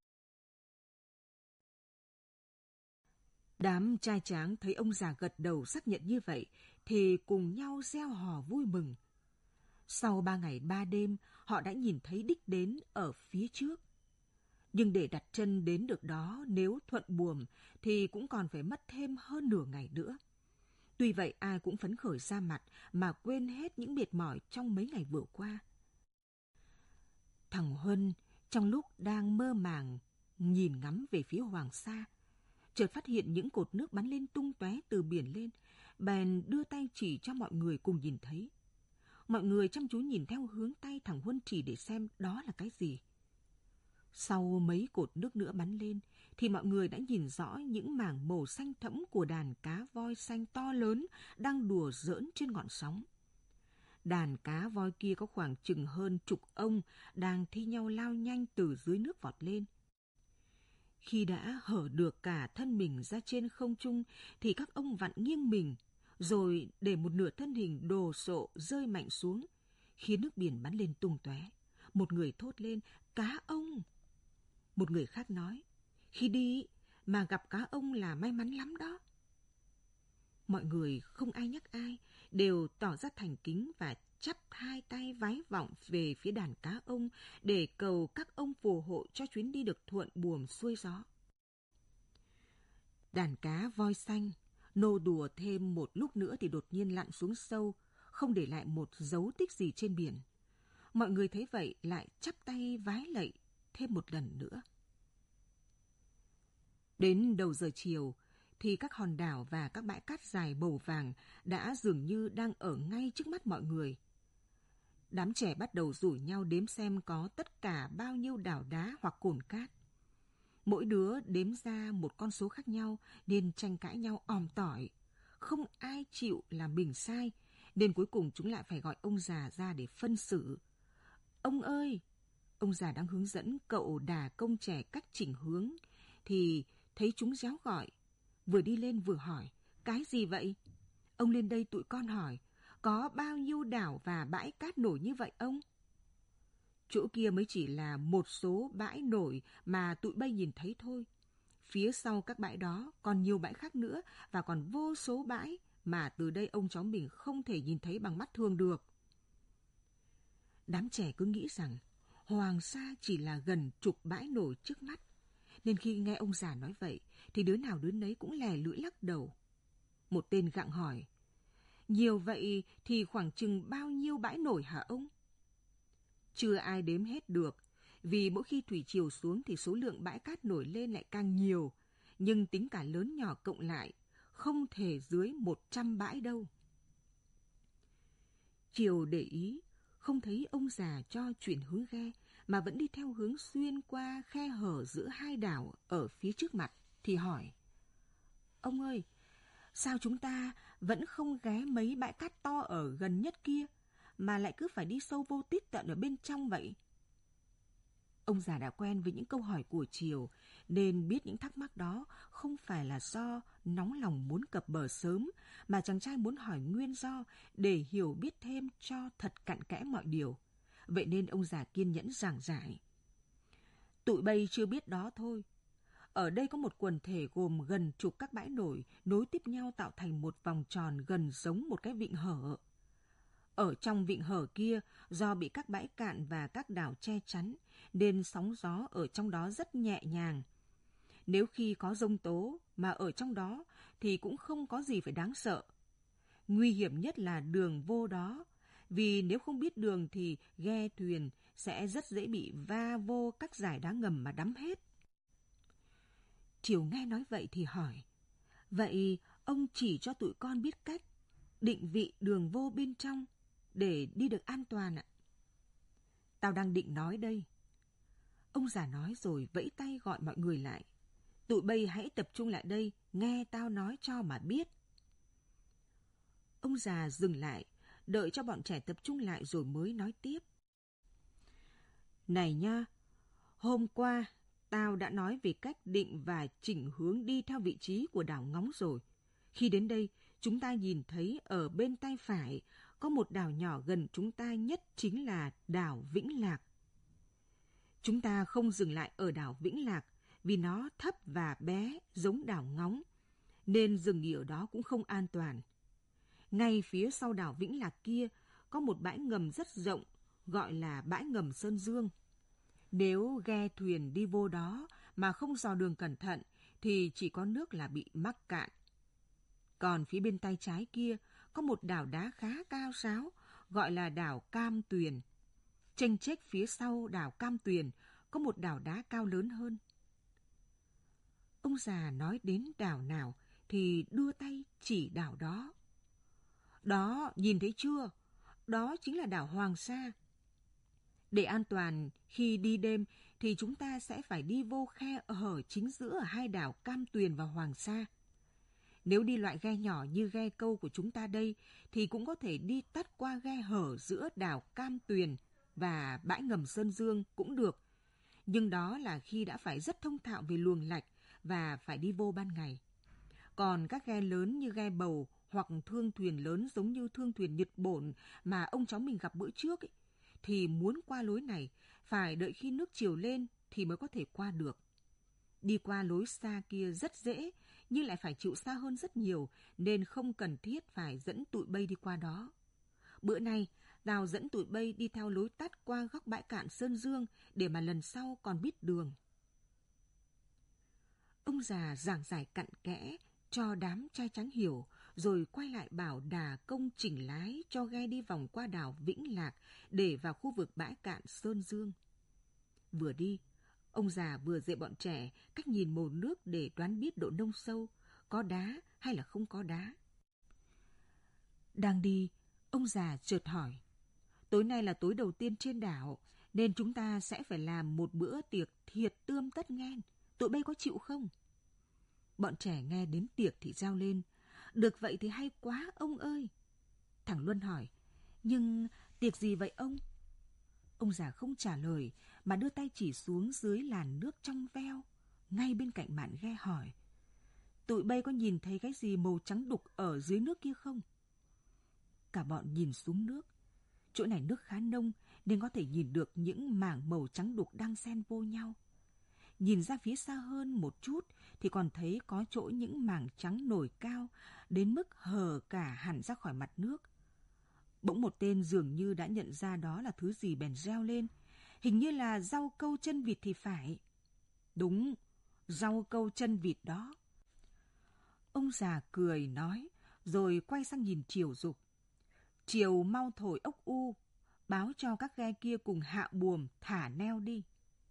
Đám trai tráng thấy ông già gật đầu xác nhận như vậy thì cùng nhau reo hò vui mừng. Sau ba ngày ba đêm, họ đã nhìn thấy đích đến ở phía trước. Nhưng để đặt chân đến được đó nếu thuận buồm thì cũng còn phải mất thêm hơn nửa ngày nữa. Tuy vậy ai cũng phấn khởi ra mặt mà quên hết những mệt mỏi trong mấy ngày vừa qua. Thằng Huân trong lúc đang mơ màng nhìn ngắm về phía Hoàng Sa, chợt phát hiện những cột nước bắn lên tung tóe từ biển lên, bèn đưa tay chỉ cho mọi người cùng nhìn thấy. Mọi người chăm chú nhìn theo hướng tay thằng Huân chỉ để xem đó là cái gì. Sau mấy cột nước nữa bắn lên, thì mọi người đã nhìn rõ những mảng màu xanh thẫm của đàn cá voi xanh to lớn đang đùa giỡn trên ngọn sóng. Đàn cá voi kia có khoảng chừng hơn chục ông đang thi nhau lao nhanh từ dưới nước vọt lên. Khi đã hở được cả thân mình ra trên không trung, thì các ông vặn nghiêng mình, rồi để một nửa thân hình đồ sộ rơi mạnh xuống, khiến nước biển bắn lên tung tóe. Một người thốt lên, cá ông. Một người khác nói, khi đi mà gặp cá ông là may mắn lắm đó. Mọi người không ai nhắc ai, đều tỏ ra thành kính và chắp hai tay vái vọng về phía đàn cá ông để cầu các ông phù hộ cho chuyến đi được thuận buồm xuôi gió. Đàn cá voi xanh nô đùa thêm một lúc nữa thì đột nhiên lặn xuống sâu, không để lại một dấu tích gì trên biển. Mọi người thấy vậy lại chắp tay vái lạy thêm một lần nữa. Đến đầu giờ chiều thì các hòn đảo và các bãi cát dài màu vàng đã dường như đang ở ngay trước mắt mọi người. Đám trẻ bắt đầu rủ nhau đếm xem có tất cả bao nhiêu đảo đá hoặc cồn cát. Mỗi đứa đếm ra một con số khác nhau nên tranh cãi nhau òm tỏi. Không ai chịu làm mình sai, nên cuối cùng chúng lại phải gọi ông già ra để phân xử. Ông ơi! Ông già đang hướng dẫn cậu đà công trẻ cách chỉnh hướng, thì thấy chúng réo gọi. Vừa đi lên vừa hỏi, cái gì vậy? Ông lên đây tụi con hỏi, có bao nhiêu đảo và bãi cát nổi như vậy ông? Chỗ kia mới chỉ là một số bãi nổi mà tụi bay nhìn thấy thôi. Phía sau các bãi đó còn nhiều bãi khác nữa và còn vô số bãi mà từ đây ông cháu mình không thể nhìn thấy bằng mắt thường được. Đám trẻ cứ nghĩ rằng Hoàng Sa chỉ là gần chục bãi nổi trước mắt, nên khi nghe ông già nói vậy thì đứa nào đứa nấy cũng lè lưỡi lắc đầu. Một tên gặng hỏi, nhiều vậy thì khoảng chừng bao nhiêu bãi nổi hả ông? Chưa ai đếm hết được, vì mỗi khi thủy triều xuống thì số lượng bãi cát nổi lên lại càng nhiều, nhưng tính cả lớn nhỏ cộng lại, không thể dưới một trăm bãi đâu. Triều để ý, không thấy ông già cho chuyển hướng ghe, mà vẫn đi theo hướng xuyên qua khe hở giữa hai đảo ở phía trước mặt, thì hỏi, ông ơi, sao chúng ta vẫn không ghé mấy bãi cát to ở gần nhất kia, mà lại cứ phải đi sâu vô tít tận ở bên trong vậy? Ông già đã quen với những câu hỏi của Triều, nên biết những thắc mắc đó không phải là do nóng lòng muốn cập bờ sớm, mà chàng trai muốn hỏi nguyên do để hiểu biết thêm cho thật cặn kẽ mọi điều. Vậy nên ông già kiên nhẫn giảng giải. Tụi bay chưa biết đó thôi. Ở đây có một quần thể gồm gần chục các bãi nổi nối tiếp nhau tạo thành một vòng tròn gần giống một cái vịnh hở. Ở trong vịnh hở kia, do bị các bãi cạn và các đảo che chắn, nên sóng gió ở trong đó rất nhẹ nhàng. Nếu khi có giông tố mà ở trong đó thì cũng không có gì phải đáng sợ. Nguy hiểm nhất là đường vô đó, vì nếu không biết đường thì ghe thuyền sẽ rất dễ bị va vô các dải đá ngầm mà đắm hết. Triều nghe nói vậy thì hỏi, vậy ông chỉ cho tụi con biết cách định vị đường vô bên trong để đi được an toàn ạ? Tao đang định nói đây. Ông già nói rồi vẫy tay gọi mọi người lại. Tụi bay hãy tập trung lại đây, nghe tao nói cho mà biết. Ông già dừng lại, đợi cho bọn trẻ tập trung lại rồi mới nói tiếp. Này nha, hôm qua tao đã nói về cách định và chỉnh hướng đi theo vị trí của đảo Ngóng rồi. Khi đến đây, chúng ta nhìn thấy ở bên tay phải có một đảo nhỏ gần chúng ta nhất chính là đảo Vĩnh Lạc. Chúng ta không dừng lại ở đảo Vĩnh Lạc vì nó thấp và bé giống đảo Ngóng, nên dừng nghỉ ở đó cũng không an toàn. Ngay phía sau đảo Vĩnh Lạc kia có một bãi ngầm rất rộng gọi là bãi ngầm Sơn Dương. Nếu ghe thuyền đi vô đó mà không dò đường cẩn thận thì chỉ có nước là bị mắc cạn. Còn phía bên tay trái kia có một đảo đá khá cao ráo gọi là đảo Cam Tuyền. Chênh chếch phía sau đảo Cam Tuyền có một đảo đá cao lớn hơn. Ông già nói đến đảo nào thì đưa tay chỉ đảo đó. Đó, nhìn thấy chưa? Đó chính là đảo Hoàng Sa. Để an toàn khi đi đêm thì chúng ta sẽ phải đi vô khe hở chính giữa hai đảo Cam Tuyền và Hoàng Sa. Nếu đi loại ghe nhỏ như ghe câu của chúng ta đây thì cũng có thể đi tắt qua ghe hở giữa đảo Cam Tuyền và bãi ngầm Sơn Dương cũng được. Nhưng đó là khi đã phải rất thông thạo về luồng lạch và phải đi vô ban ngày. Còn các ghe lớn như ghe bầu hoặc thương thuyền lớn giống như thương thuyền Nhật Bổn mà ông cháu mình gặp bữa trước ấy, thì muốn qua lối này phải đợi khi nước triều lên thì mới có thể qua được. Đi qua lối xa kia rất dễ, nhưng lại phải chịu xa hơn rất nhiều, nên không cần thiết phải dẫn tụi bay đi qua đó. Bữa nay, Đào dẫn tụi bay đi theo lối tắt qua góc bãi cạn Sơn Dương để mà lần sau còn biết đường. Ông già giảng giải cặn kẽ cho đám trai trắng hiểu, rồi quay lại bảo đà công chỉnh lái cho ghe đi vòng qua đảo Vĩnh Lạc để vào khu vực bãi cạn Sơn Dương. Vừa đi, ông già vừa dạy bọn trẻ cách nhìn màu nước để đoán biết độ nông sâu, có đá hay là không có đá. Đang đi, ông già chợt hỏi, tối nay là tối đầu tiên trên đảo, nên chúng ta sẽ phải làm một bữa tiệc thiệt tươm tất nghen. Tụi bay có chịu không? Bọn trẻ nghe đến tiệc thì reo lên, được vậy thì hay quá ông ơi. Thằng Luân hỏi, nhưng tiệc gì vậy ông? Ông già không trả lời mà đưa tay chỉ xuống dưới làn nước trong veo, ngay bên cạnh mạn ghe hỏi, tụi bay có nhìn thấy cái gì màu trắng đục ở dưới nước kia không? Cả bọn nhìn xuống nước. Chỗ này nước khá nông nên có thể nhìn được những mảng màu trắng đục đang xen vô nhau. Nhìn ra phía xa hơn một chút thì còn thấy có chỗ những mảng trắng nổi cao đến mức hở cả hẳn ra khỏi mặt nước. Bỗng một tên dường như đã nhận ra đó là thứ gì bèn reo lên. Hình như là rau câu chân vịt thì phải. Đúng, rau câu chân vịt đó. Ông già cười nói, rồi quay sang nhìn Triều giục. Triều mau thổi ốc u, báo cho các ghe kia cùng hạ buồm thả neo đi.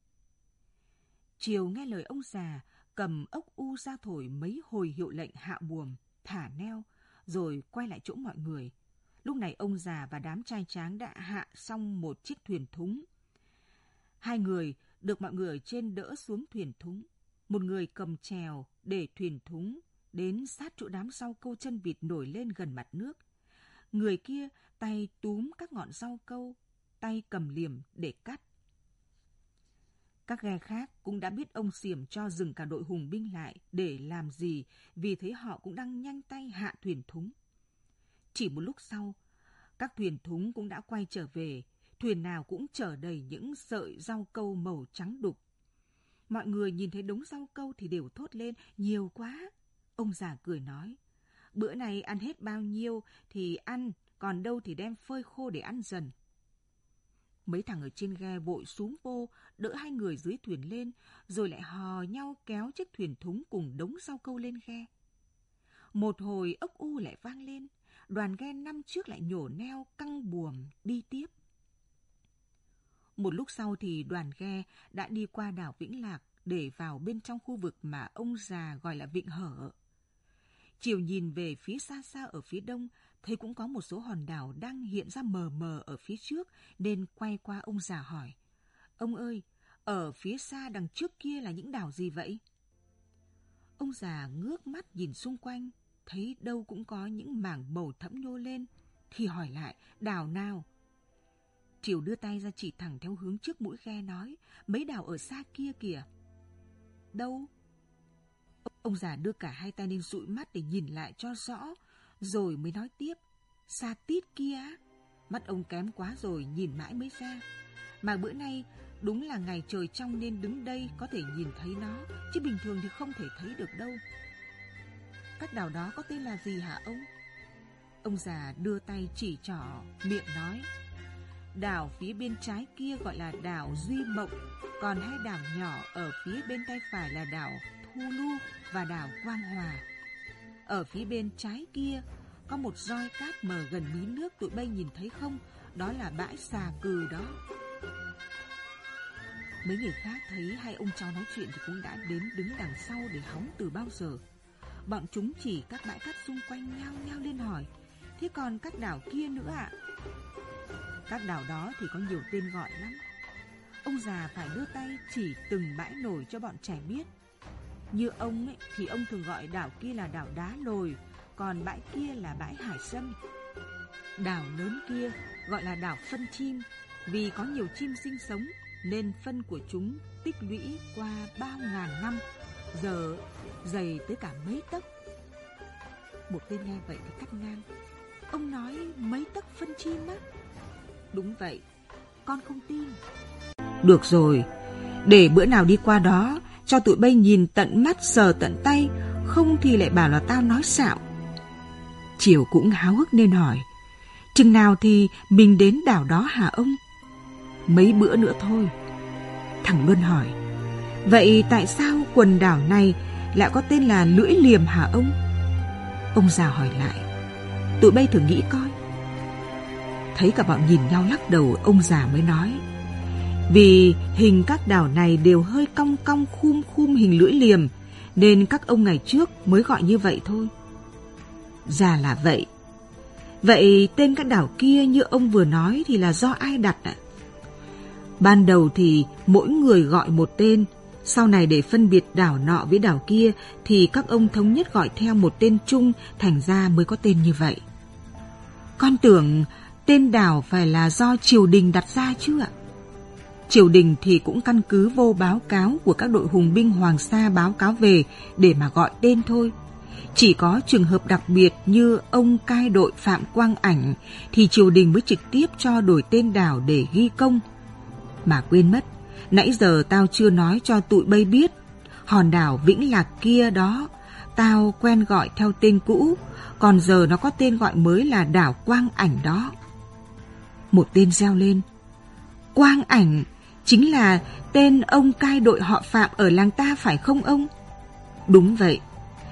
Triều nghe lời ông già, cầm ốc u ra thổi mấy hồi hiệu lệnh hạ buồm, thả neo, rồi quay lại chỗ mọi người. Lúc này ông già và đám trai tráng đã hạ xong một chiếc thuyền thúng. Hai người được mọi người ở trên đỡ xuống thuyền thúng. Một người cầm chèo để thuyền thúng đến sát chỗ đám rau câu chân vịt nổi lên gần mặt nước. Người kia tay túm các ngọn rau câu, tay cầm liềm để cắt. Các ghe khác cũng đã biết ông xiểm cho dừng cả đội hùng binh lại để làm gì, vì thấy họ cũng đang nhanh tay hạ thuyền thúng. Chỉ một lúc sau, các thuyền thúng cũng đã quay trở về, thuyền nào cũng chở đầy những sợi rau câu màu trắng đục. Mọi người nhìn thấy đống rau câu thì đều thốt lên, nhiều quá. Ông già cười nói, bữa này ăn hết bao nhiêu thì ăn, còn đâu thì đem phơi khô để ăn dần. Mấy thằng ở trên ghe vội xuống vô, đỡ hai người dưới thuyền lên, rồi lại hò nhau kéo chiếc thuyền thúng cùng đống rau câu lên ghe. Một hồi ốc u lại vang lên, đoàn ghe năm trước lại nhổ neo căng buồm đi tiếp. Một lúc sau thì đoàn ghe đã đi qua đảo Vĩnh Lạc để vào bên trong khu vực mà ông già gọi là Vịnh Hở. Triều nhìn về phía xa xa ở phía đông, thấy cũng có một số hòn đảo đang hiện ra mờ mờ ở phía trước, nên quay qua ông già hỏi, ông ơi, ở phía xa đằng trước kia là những đảo gì vậy? Ông già ngước mắt nhìn xung quanh, thấy đâu cũng có những mảng màu thẫm nhô lên, thì hỏi lại, đảo nào? Triều đưa tay ra chỉ thẳng theo hướng trước mũi ghe nói, mấy đảo ở xa kia kìa. Đâu? Ông già đưa cả hai tay lên dụi mắt để nhìn lại cho rõ, rồi mới nói tiếp, xa tít kia. Mắt ông kém quá rồi, nhìn mãi mới ra. Mà bữa nay đúng là ngày trời trong nên đứng đây có thể nhìn thấy nó, chứ bình thường thì không thể thấy được đâu. Các đảo đó có tên là gì hả ông? Ông già đưa tay chỉ trỏ, miệng nói, đảo phía bên trái kia gọi là đảo Duy Mộng, còn hai đảo nhỏ ở phía bên tay phải là đảo Thu Lu và đảo Quang Hòa. Ở phía bên trái kia có một roi cát mờ gần mí nước, tụi bay nhìn thấy không? Đó là bãi Xà Cừ đó. Mấy người khác thấy hai ông cháu nói chuyện thì cũng đã đến đứng đằng sau để hóng từ bao giờ. Bọn chúng chỉ các bãi cát xung quanh nhao nhao lên hỏi, thế còn các đảo kia nữa ạ? À? Các đảo đó thì có nhiều tên gọi lắm. Ông già phải đưa tay chỉ từng bãi nổi cho bọn trẻ biết. Như ông ấy, thì ông thường gọi đảo kia là đảo Đá Lồi, còn bãi kia là bãi Hải Sâm. Đảo lớn kia gọi là đảo Phân Chim, vì có nhiều chim sinh sống nên phân của chúng tích lũy qua bao ngàn năm, giờ dày tới cả mấy tấc. Một tên nghe vậy thì cắt ngang, ông nói mấy tấc phân chim á? Đúng vậy, con không tin. Được rồi, để bữa nào đi qua đó cho tụi bay nhìn tận mắt sờ tận tay, không thì lại bảo là tao nói xạo. Triều cũng háo hức nên hỏi, chừng nào thì mình đến đảo đó hả ông? Mấy bữa nữa thôi. Thằng Luân hỏi, vậy tại sao quần đảo này lại có tên là Lưỡi Liềm hả ông? Ông già hỏi lại, tụi bay thử nghĩ coi. Thấy cả bọn nhìn nhau lắc đầu, ông già mới nói, vì hình các đảo này đều hơi cong cong khum khum hình lưỡi liềm, nên các ông ngày trước mới gọi như vậy thôi. Ra là vậy. Vậy tên các đảo kia như ông vừa nói thì là do ai đặt ạ? Ban đầu thì mỗi người gọi một tên, sau này để phân biệt đảo nọ với đảo kia thì các ông thống nhất gọi theo một tên chung, thành ra mới có tên như vậy. Con tưởng tên đảo phải là do triều đình đặt ra chứ ạ? Triều đình thì cũng căn cứ vô báo cáo của các đội hùng binh Hoàng Sa báo cáo về để mà gọi tên thôi. Chỉ có trường hợp đặc biệt như ông cai đội Phạm Quang Ảnh thì triều đình mới trực tiếp cho đổi tên đảo để ghi công. Mà quên mất, nãy giờ tao chưa nói cho tụi bay biết, hòn đảo Vĩnh Lạc kia đó, tao quen gọi theo tên cũ, còn giờ nó có tên gọi mới là đảo Quang Ảnh đó. Một tên reo lên, Quang Ảnh chính là tên ông cai đội họ Phạm ở làng ta phải không ông? Đúng vậy.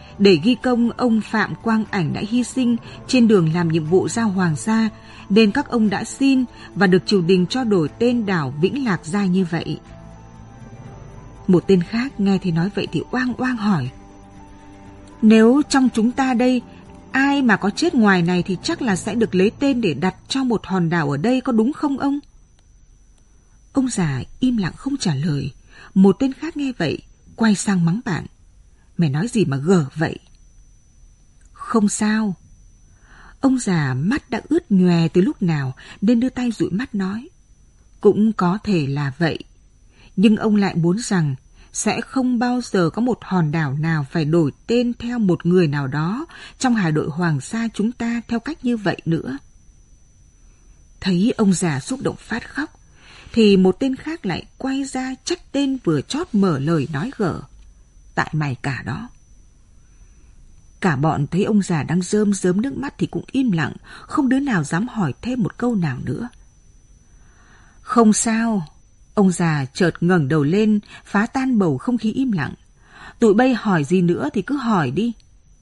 để ghi công ông Phạm Quang Ảnh đã hy sinh trên đường làm nhiệm vụ ra Hoàng Sa, nên các ông đã xin và được triều đình cho đổi tên đảo Vĩnh Lạc ra như vậy. Một tên khác nghe thấy nói vậy thì oang oang hỏi: Nếu trong chúng ta đây, ai mà có chết ngoài này thì chắc là sẽ được lấy tên để đặt cho một hòn đảo ở đây, có đúng không ông? Ông già im lặng không trả lời. Một tên khác nghe vậy, quay sang mắng bạn: Mày nói gì mà gở vậy? Không sao. Ông già mắt đã ướt nhòe từ lúc nào nên đưa tay dụi mắt nói: Cũng có thể là vậy. Nhưng ông lại muốn rằng sẽ không bao giờ có một hòn đảo nào phải đổi tên theo một người nào đó trong hải đội Hoàng Sa chúng ta theo cách như vậy nữa. Thấy ông già xúc động phát khóc, thì một tên khác lại quay ra trách tên vừa chót mở lời nói gở: Tại mày cả đó. Cả bọn thấy ông già đang rơm rớm nước mắt thì cũng im lặng, không đứa nào dám hỏi thêm một câu nào nữa. Không sao. Ông già chợt ngẩng đầu lên, phá tan bầu không khí im lặng. Tụi bay hỏi gì nữa thì cứ hỏi đi.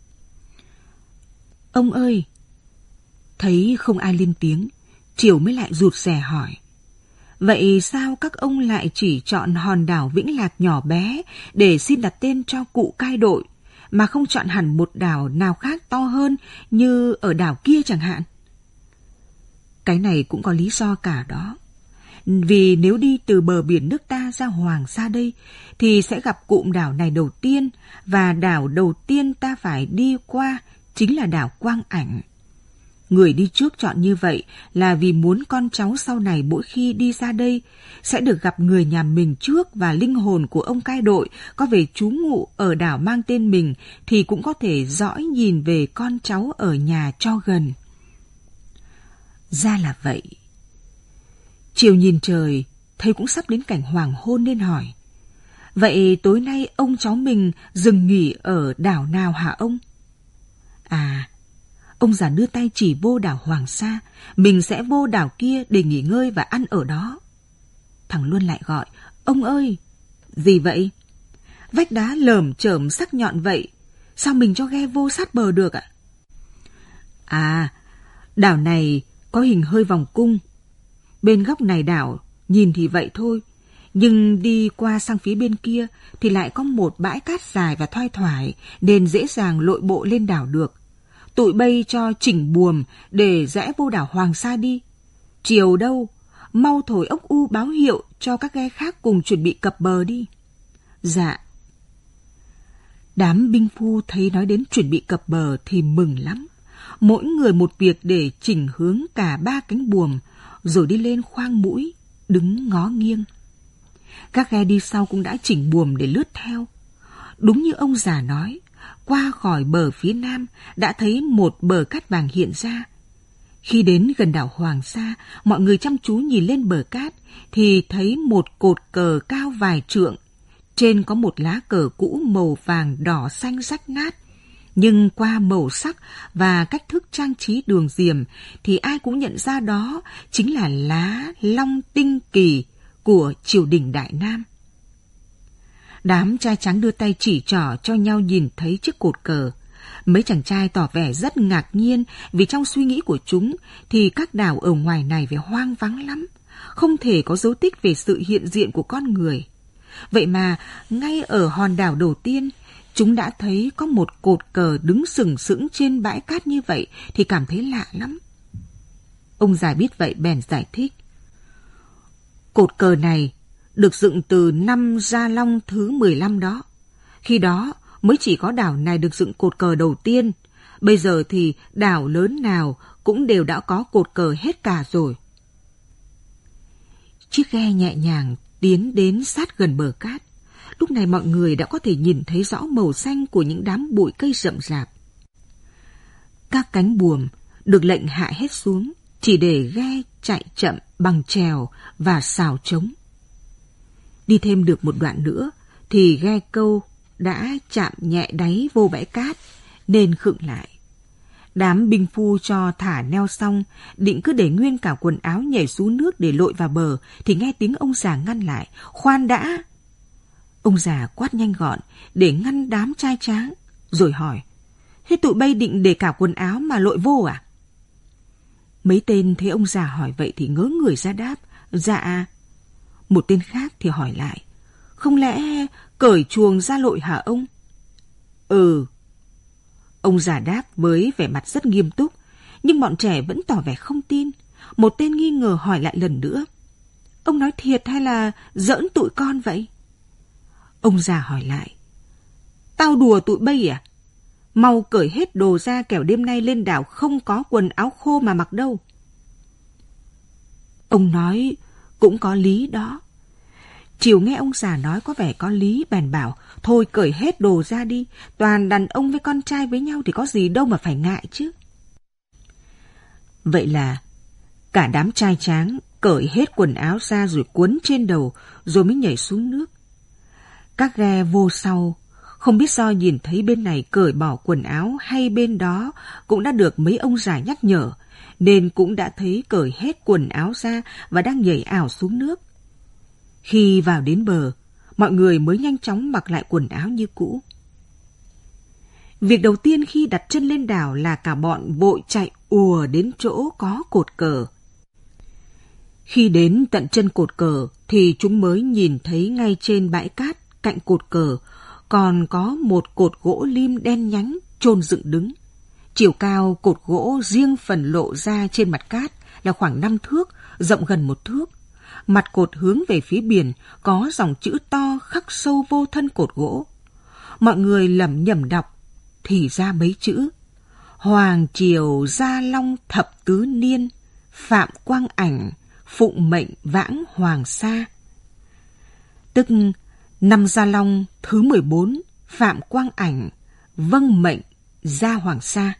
Ông ơi! Thấy không ai lên tiếng, Triều mới lại rụt rè hỏi: Vậy sao các ông lại chỉ chọn hòn đảo Vĩnh Lạc nhỏ bé để xin đặt tên cho cụ cai đội, mà không chọn hẳn một đảo nào khác to hơn như ở đảo kia chẳng hạn? Cái này cũng có lý do cả đó. Vì nếu đi từ bờ biển nước ta ra Hoàng Sa đây, thì sẽ gặp cụm đảo này đầu tiên, và đảo đầu tiên ta phải đi qua chính là đảo Quang Ảnh. Người đi trước chọn như vậy là vì muốn con cháu sau này mỗi khi đi ra đây sẽ được gặp người nhà mình trước, và linh hồn của ông cai đội có về trú ngụ ở đảo mang tên mình thì cũng có thể dõi nhìn về con cháu ở nhà cho gần. Ra là vậy. Triều nhìn trời, thấy cũng sắp đến cảnh hoàng hôn nên hỏi: Vậy tối nay ông cháu mình dừng nghỉ ở đảo nào hả ông? À, ông già đưa tay chỉ vô đảo Hoàng Sa, mình sẽ vô đảo kia để nghỉ ngơi và ăn ở đó. Thằng Luân lại gọi: Ông ơi! Gì vậy? Vách đá lởm chởm sắc nhọn vậy, sao mình cho ghe vô sát bờ được ạ? À, đảo này có hình hơi vòng cung. Bên góc này đảo nhìn thì vậy thôi, nhưng đi qua sang phía bên kia thì lại có một bãi cát dài và thoai thoải, nên dễ dàng lội bộ lên đảo được. Tụi bay cho chỉnh buồm để rẽ vô đảo Hoàng Sa đi. Chiều đâu, mau thổi ốc u báo hiệu cho các ghe khác cùng chuẩn bị cập bờ đi. Dạ. Đám binh phu thấy nói đến chuẩn bị cập bờ thì mừng lắm. Mỗi người một việc để chỉnh hướng cả ba cánh buồm, rồi đi lên khoang mũi, đứng ngó nghiêng. Các ghe đi sau cũng đã chỉnh buồm để lướt theo. Đúng như ông già nói, qua khỏi bờ phía nam đã thấy một bờ cát vàng hiện ra. Khi đến gần đảo Hoàng Sa, mọi người chăm chú nhìn lên bờ cát thì thấy một cột cờ cao vài trượng. Trên có một lá cờ cũ màu vàng đỏ xanh rách nát. Nhưng qua màu sắc và cách thức trang trí đường diềm thì ai cũng nhận ra đó chính là lá long tinh kỳ của triều đình Đại Nam. Đám trai trắng đưa tay chỉ trỏ cho nhau nhìn thấy chiếc cột cờ. Mấy chàng trai tỏ vẻ rất ngạc nhiên vì trong suy nghĩ của chúng thì các đảo ở ngoài này phải hoang vắng lắm, không thể có dấu tích về sự hiện diện của con người. Vậy mà ngay ở hòn đảo đầu tiên, chúng đã thấy có một cột cờ đứng sừng sững trên bãi cát như vậy thì cảm thấy lạ lắm. Ông già biết vậy bèn giải thích: Cột cờ này được dựng từ năm Gia Long thứ mười lăm đó. Khi đó mới chỉ có đảo này được dựng cột cờ đầu tiên. Bây giờ thì đảo lớn nào cũng đều đã có cột cờ hết cả rồi. Chiếc ghe nhẹ nhàng tiến đến sát gần bờ cát. Lúc này mọi người đã có thể nhìn thấy rõ màu xanh của những đám bụi cây rậm rạp. Các cánh buồm được lệnh hạ hết xuống, chỉ để ghe chạy chậm bằng chèo và xào trống. Đi thêm được một đoạn nữa thì ghe câu đã chạm nhẹ đáy vô bãi cát nên khựng lại. Đám binh phu cho thả neo xong, định cứ để nguyên cả quần áo nhảy xuống nước để lội vào bờ thì nghe tiếng ông già ngăn lại: Khoan đã! Ông già quát nhanh gọn để ngăn đám trai tráng. rồi hỏi, thế tụi bay định để cả quần áo mà lội vô à? Mấy tên thấy ông già hỏi vậy thì ngớ người ra đáp, dạ. Một tên khác thì hỏi lại, không lẽ cởi chuồng ra lội hả ông? Ừ. Ông già đáp với vẻ mặt rất nghiêm túc, nhưng bọn trẻ vẫn tỏ vẻ không tin. Một tên nghi ngờ hỏi lại lần nữa, ông nói thiệt hay là giỡn tụi con vậy? Ông già hỏi lại, tao đùa tụi bay à? Mau cởi hết đồ ra, kẻo đêm nay lên đảo không có quần áo khô mà mặc đâu. Ông nói cũng có lý đó. Chiều nghe ông già nói có vẻ có lý, bèn bảo, thôi cởi hết đồ ra đi, toàn đàn ông với con trai với nhau thì có gì đâu mà phải ngại chứ. Vậy là cả đám trai tráng cởi hết quần áo ra rồi quấn trên đầu, rồi mới nhảy xuống nước. Các ghe vô sau, không biết do nhìn thấy bên này cởi bỏ quần áo hay bên đó cũng đã được mấy ông già nhắc nhở, nên cũng đã thấy cởi hết quần áo ra và đang nhảy ảo xuống nước. Khi vào đến bờ, mọi người mới nhanh chóng mặc lại quần áo như cũ. Việc đầu tiên khi đặt chân lên đảo là cả bọn vội chạy ùa đến chỗ có cột cờ. Khi đến tận chân cột cờ thì chúng mới nhìn thấy ngay trên bãi cát cạnh cột cờ còn có một cột gỗ lim đen nhánh chôn dựng đứng. Chiều cao cột gỗ riêng phần lộ ra trên mặt cát là khoảng năm thước, rộng gần một thước. Mặt cột hướng về phía biển, có dòng chữ to khắc sâu vô thân cột gỗ. Mọi người lẩm nhẩm đọc, thì ra mấy chữ: Hoàng triều Gia Long thập tứ niên, Phạm Quang Ảnh, phụng mệnh vãng Hoàng Sa. Tức năm Gia Long thứ mười bốn, Phạm Quang Ảnh, vâng mệnh ra Hoàng Sa.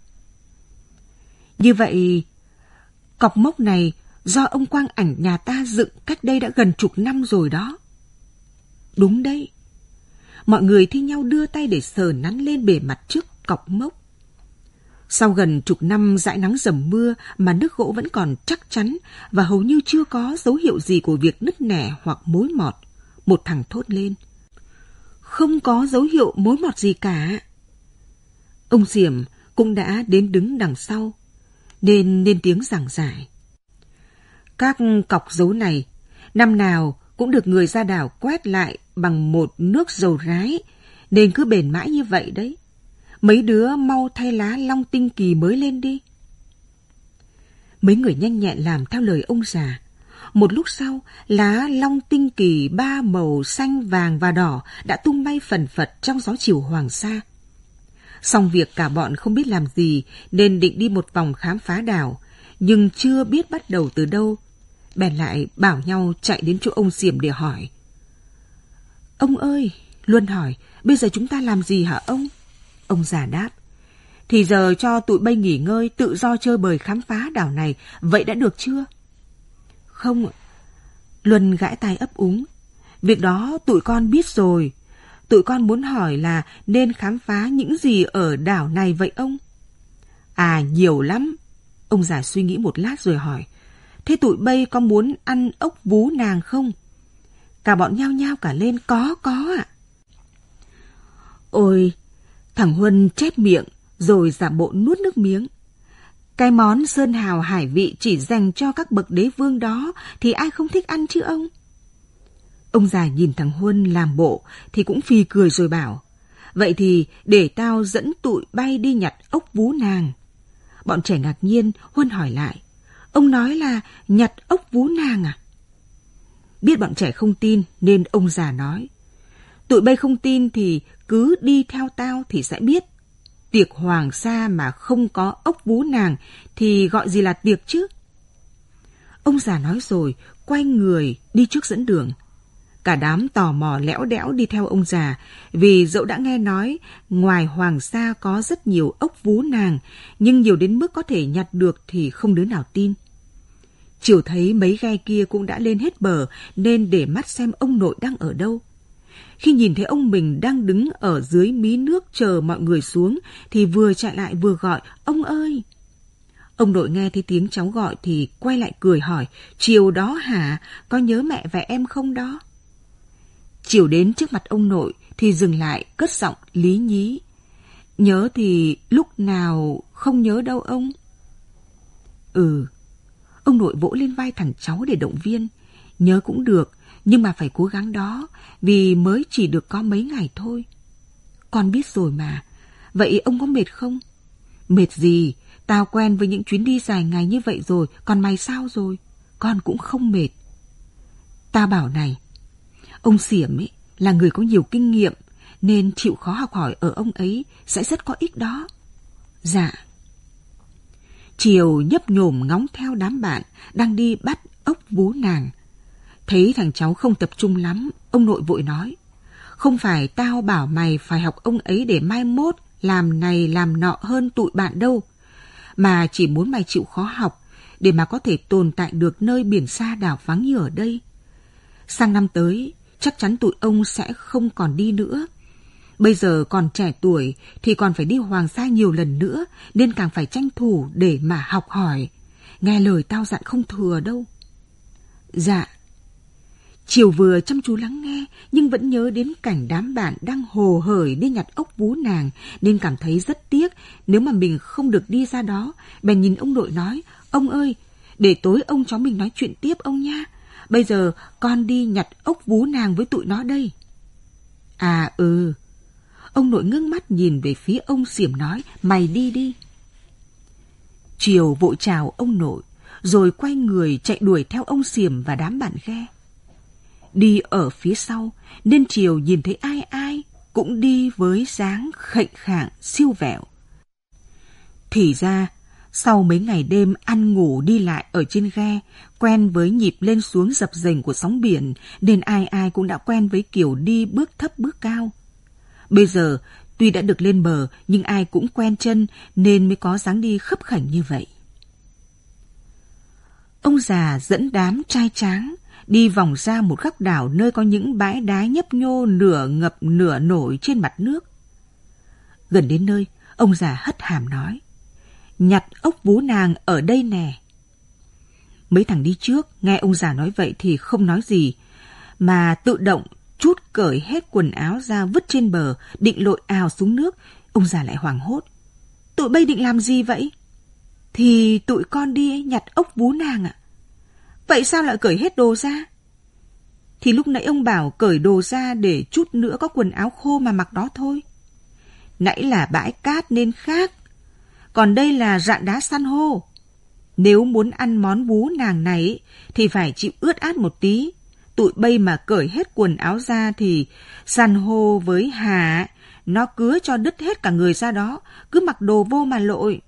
Như vậy, cọc mốc này do ông Quang Ảnh nhà ta dựng cách đây đã gần chục năm rồi đó. Đúng đấy. Mọi người thi nhau đưa tay để sờ nắn lên bề mặt trước cọc mốc. Sau gần chục năm dãi nắng dầm mưa mà nước gỗ vẫn còn chắc chắn và hầu như chưa có dấu hiệu gì của việc nứt nẻ hoặc mối mọt, một thằng thốt lên: không có dấu hiệu mối mọt gì cả. Ông Diểm cũng đã đến đứng đằng sau, nên lên tiếng giảng giải. Các cọc dấu này, năm nào cũng được người ra đảo quét lại bằng một nước dầu rái, nên cứ bền mãi như vậy đấy. Mấy đứa mau thay lá long tinh kỳ mới lên đi. Mấy người nhanh nhẹn làm theo lời ông già. Một lúc sau, lá long tinh kỳ ba màu xanh, vàng và đỏ đã tung bay phần phật trong gió chiều Hoàng Sa. Xong việc cả bọn không biết làm gì nên định đi một vòng khám phá đảo, nhưng chưa biết bắt đầu từ đâu. Bèn lại bảo nhau chạy đến chỗ ông Diểm để hỏi. Ông ơi, Luân hỏi, bây giờ chúng ta làm gì hả ông? Ông già đáp, thì giờ cho tụi bay nghỉ ngơi, tự do chơi bời khám phá đảo này, vậy đã được chưa? Không, Luân gãi tai ấp úng, việc đó tụi con biết rồi. Tụi con muốn hỏi là nên khám phá những gì ở đảo này vậy ông? À, nhiều lắm. Ông già suy nghĩ một lát rồi hỏi, thế tụi bay có muốn ăn ốc vú nàng không? Cả bọn nhao nhao cả lên, có, có ạ. Ôi, thằng Huân chép miệng rồi giả bộ nuốt nước miếng. Cái món sơn hào hải vị chỉ dành cho các bậc đế vương đó thì ai không thích ăn chứ ông? Ông già nhìn thằng Huân làm bộ thì cũng phì cười rồi bảo, vậy thì để tao dẫn tụi bay đi nhặt ốc vú nàng. Bọn trẻ ngạc nhiên, Huân hỏi lại, ông nói là nhặt ốc vú nàng à? Biết bọn trẻ không tin nên ông già nói, tụi bay không tin thì cứ đi theo tao thì sẽ biết. Tiệc Hoàng Sa mà không có ốc vú nàng thì gọi gì là tiệc chứ? Ông già nói rồi quay người đi trước dẫn đường. Cả đám tò mò lẽo đẽo đi theo ông già, vì dẫu đã nghe nói ngoài Hoàng Sa có rất nhiều ốc vú nàng, nhưng nhiều đến mức có thể nhặt được thì không đứa nào tin. Chiều thấy mấy ghe kia cũng đã lên hết bờ nên để mắt xem ông nội đang ở đâu. Khi nhìn thấy ông mình đang đứng ở dưới mí nước chờ mọi người xuống thì vừa chạy lại vừa gọi, ông ơi! Ông nội nghe thấy tiếng cháu gọi thì quay lại cười hỏi, Chiều đó hả? Có nhớ mẹ và em không đó? Chiều đến trước mặt ông nội thì dừng lại cất giọng lý nhí. Nhớ thì lúc nào không nhớ đâu ông. Ừ, ông nội vỗ lên vai thằng cháu để động viên. Nhớ cũng được, nhưng mà phải cố gắng đó, vì mới chỉ được có mấy ngày thôi. Con biết rồi mà, vậy ông có mệt không? Mệt gì, tao quen với những chuyến đi dài ngày như vậy rồi, còn mày sao rồi? Con cũng không mệt. Tao bảo này, ông Xiểm ấy là người có nhiều kinh nghiệm, nên chịu khó học hỏi ở ông ấy sẽ rất có ích đó. Dạ. Chiều nhấp nhổm ngóng theo đám bạn đang đi bắt ốc vú nàng. Thấy thằng cháu không tập trung lắm, ông nội vội nói, không phải tao bảo mày phải học ông ấy để mai mốt làm này làm nọ hơn tụi bạn đâu, mà chỉ muốn mày chịu khó học để mà có thể tồn tại được nơi biển xa đảo vắng như ở đây. Sang năm tới, chắc chắn tụi ông sẽ không còn đi nữa. Bây giờ còn trẻ tuổi thì còn phải đi Hoàng Sa nhiều lần nữa, nên càng phải tranh thủ để mà học hỏi. Nghe lời tao dặn không thừa đâu. Dạ. Chiều vừa chăm chú lắng nghe, nhưng vẫn nhớ đến cảnh đám bạn đang hồ hởi đi nhặt ốc vú nàng, nên cảm thấy rất tiếc nếu mà mình không được đi ra đó. Bèn nhìn ông nội nói, ông ơi, để tối ông cháu mình nói chuyện tiếp ông nha. Bây giờ con đi nhặt ốc vú nàng với tụi nó đây. À ừ. Ông nội ngước mắt nhìn về phía ông Xiểm nói, mày đi đi. Chiều vội chào ông nội, rồi quay người chạy đuổi theo ông Xiểm và đám bạn ghe. Đi ở phía sau, nên Chiều nhìn thấy ai ai cũng đi với dáng khệnh khạng, siêu vẹo. Thì ra, sau mấy ngày đêm ăn ngủ đi lại ở trên ghe, quen với nhịp lên xuống dập dềnh của sóng biển, nên ai ai cũng đã quen với kiểu đi bước thấp bước cao. Bây giờ, tuy đã được lên bờ, nhưng ai cũng quen chân nên mới có dáng đi khấp khảnh như vậy. Ông già dẫn đám trai tráng đi vòng ra một góc đảo nơi có những bãi đá nhấp nhô nửa ngập nửa nổi trên mặt nước. Gần đến nơi, ông già hất hàm nói, nhặt ốc vú nàng ở đây nè. Mấy thằng đi trước nghe ông già nói vậy thì không nói gì, mà tự động trút cởi hết quần áo ra vứt trên bờ, định lội ào xuống nước. Ông già lại hoảng hốt, tụi bay định làm gì vậy? Thì tụi con đi nhặt ốc vú nàng ạ. Vậy sao lại cởi hết đồ ra? Thì lúc nãy ông bảo cởi đồ ra để chút nữa có quần áo khô mà mặc đó thôi. Nãy là bãi cát nên khác, còn đây là rạn đá san hô. Nếu muốn ăn món vú nàng này thì phải chịu ướt át một tí. Tụi bay mà cởi hết quần áo ra thì san hô với hà nó cứa cho đứt hết cả người ra đó, cứ mặc đồ vô mà lội.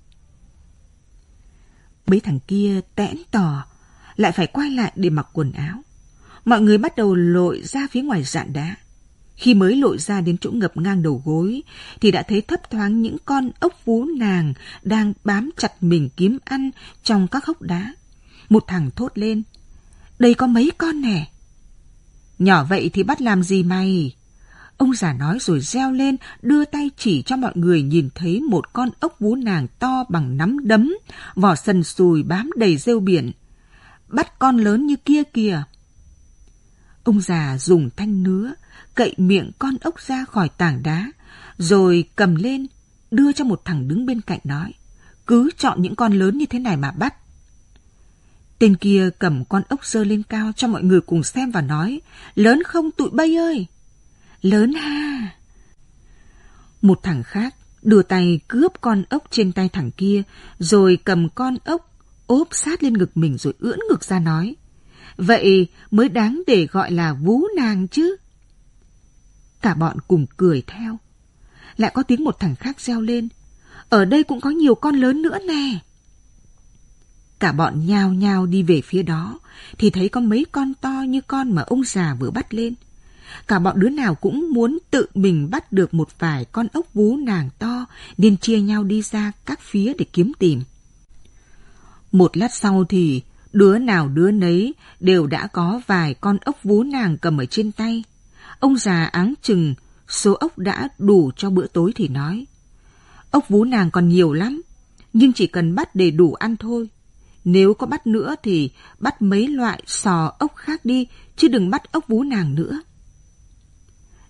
Mấy thằng kia tẽn tò, lại phải quay lại để mặc quần áo. Mọi người bắt đầu lội ra phía ngoài rạn đá. Khi mới lội ra đến chỗ ngập ngang đầu gối thì đã thấy thấp thoáng những con ốc vú nàng đang bám chặt mình kiếm ăn trong các hốc đá. Một thằng thốt lên, đây có mấy con nè. Nhỏ vậy thì bắt làm gì mày? Ông già nói rồi reo lên, đưa tay chỉ cho mọi người nhìn thấy một con ốc vú nàng to bằng nắm đấm, vỏ sần sùi bám đầy rêu biển. Bắt con lớn như kia kìa. Ông già dùng thanh nứa cậy miệng con ốc ra khỏi tảng đá, rồi cầm lên đưa cho một thằng đứng bên cạnh nói, cứ chọn những con lớn như thế này mà bắt. Tên kia cầm con ốc giơ lên cao cho mọi người cùng xem và nói, lớn không tụi bay ơi? Lớn ha. Một thằng khác đưa tay cướp con ốc trên tay thằng kia, rồi cầm con ốc ốp sát lên ngực mình rồi ưỡn ngực ra nói, vậy mới đáng để gọi là vú nàng chứ. Cả bọn cùng cười theo. Lại có tiếng một thằng khác reo lên, ở đây cũng có nhiều con lớn nữa nè. Cả bọn nhao nhao đi về phía đó, thì thấy có mấy con to như con mà ông già vừa bắt lên. Cả bọn đứa nào cũng muốn tự mình bắt được một vài con ốc vú nàng to, nên chia nhau đi ra các phía để kiếm tìm. Một lát sau thì đứa nào đứa nấy đều đã có vài con ốc vú nàng cầm ở trên tay. Ông già áng chừng số ốc đã đủ cho bữa tối thì nói, ốc vú nàng còn nhiều lắm, nhưng chỉ cần bắt để đủ ăn thôi. Nếu có bắt nữa thì bắt mấy loại sò ốc khác đi, chứ đừng bắt ốc vú nàng nữa.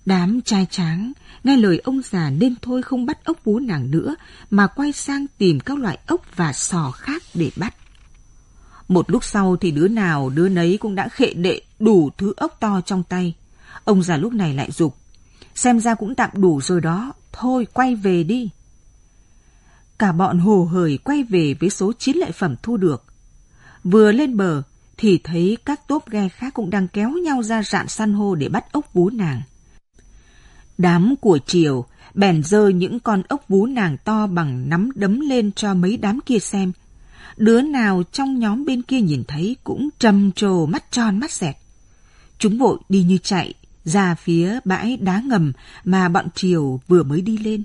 Đám trai tráng nghe lời ông già nên thôi không bắt ốc vú nàng nữa, mà quay sang tìm các loại ốc và sò khác để bắt. Một lúc sau thì đứa nào đứa nấy cũng đã khệ đệ đủ thứ ốc to trong tay. Ông già lúc này lại giục: xem ra cũng tạm đủ rồi đó, thôi quay về đi. Cả bọn hồ hởi quay về với số chín lợi phẩm thu được. Vừa lên bờ thì thấy các tốp ghe khác cũng đang kéo nhau ra rạn san hô để bắt ốc vú nàng. Đám của Triều bèn giơ những con ốc vú nàng to bằng nắm đấm lên cho mấy đám kia xem. Đứa nào trong nhóm bên kia nhìn thấy cũng trầm trồ mắt tròn mắt dẹt. Chúng vội đi như chạy ra phía bãi đá ngầm mà bọn Triều vừa mới đi lên.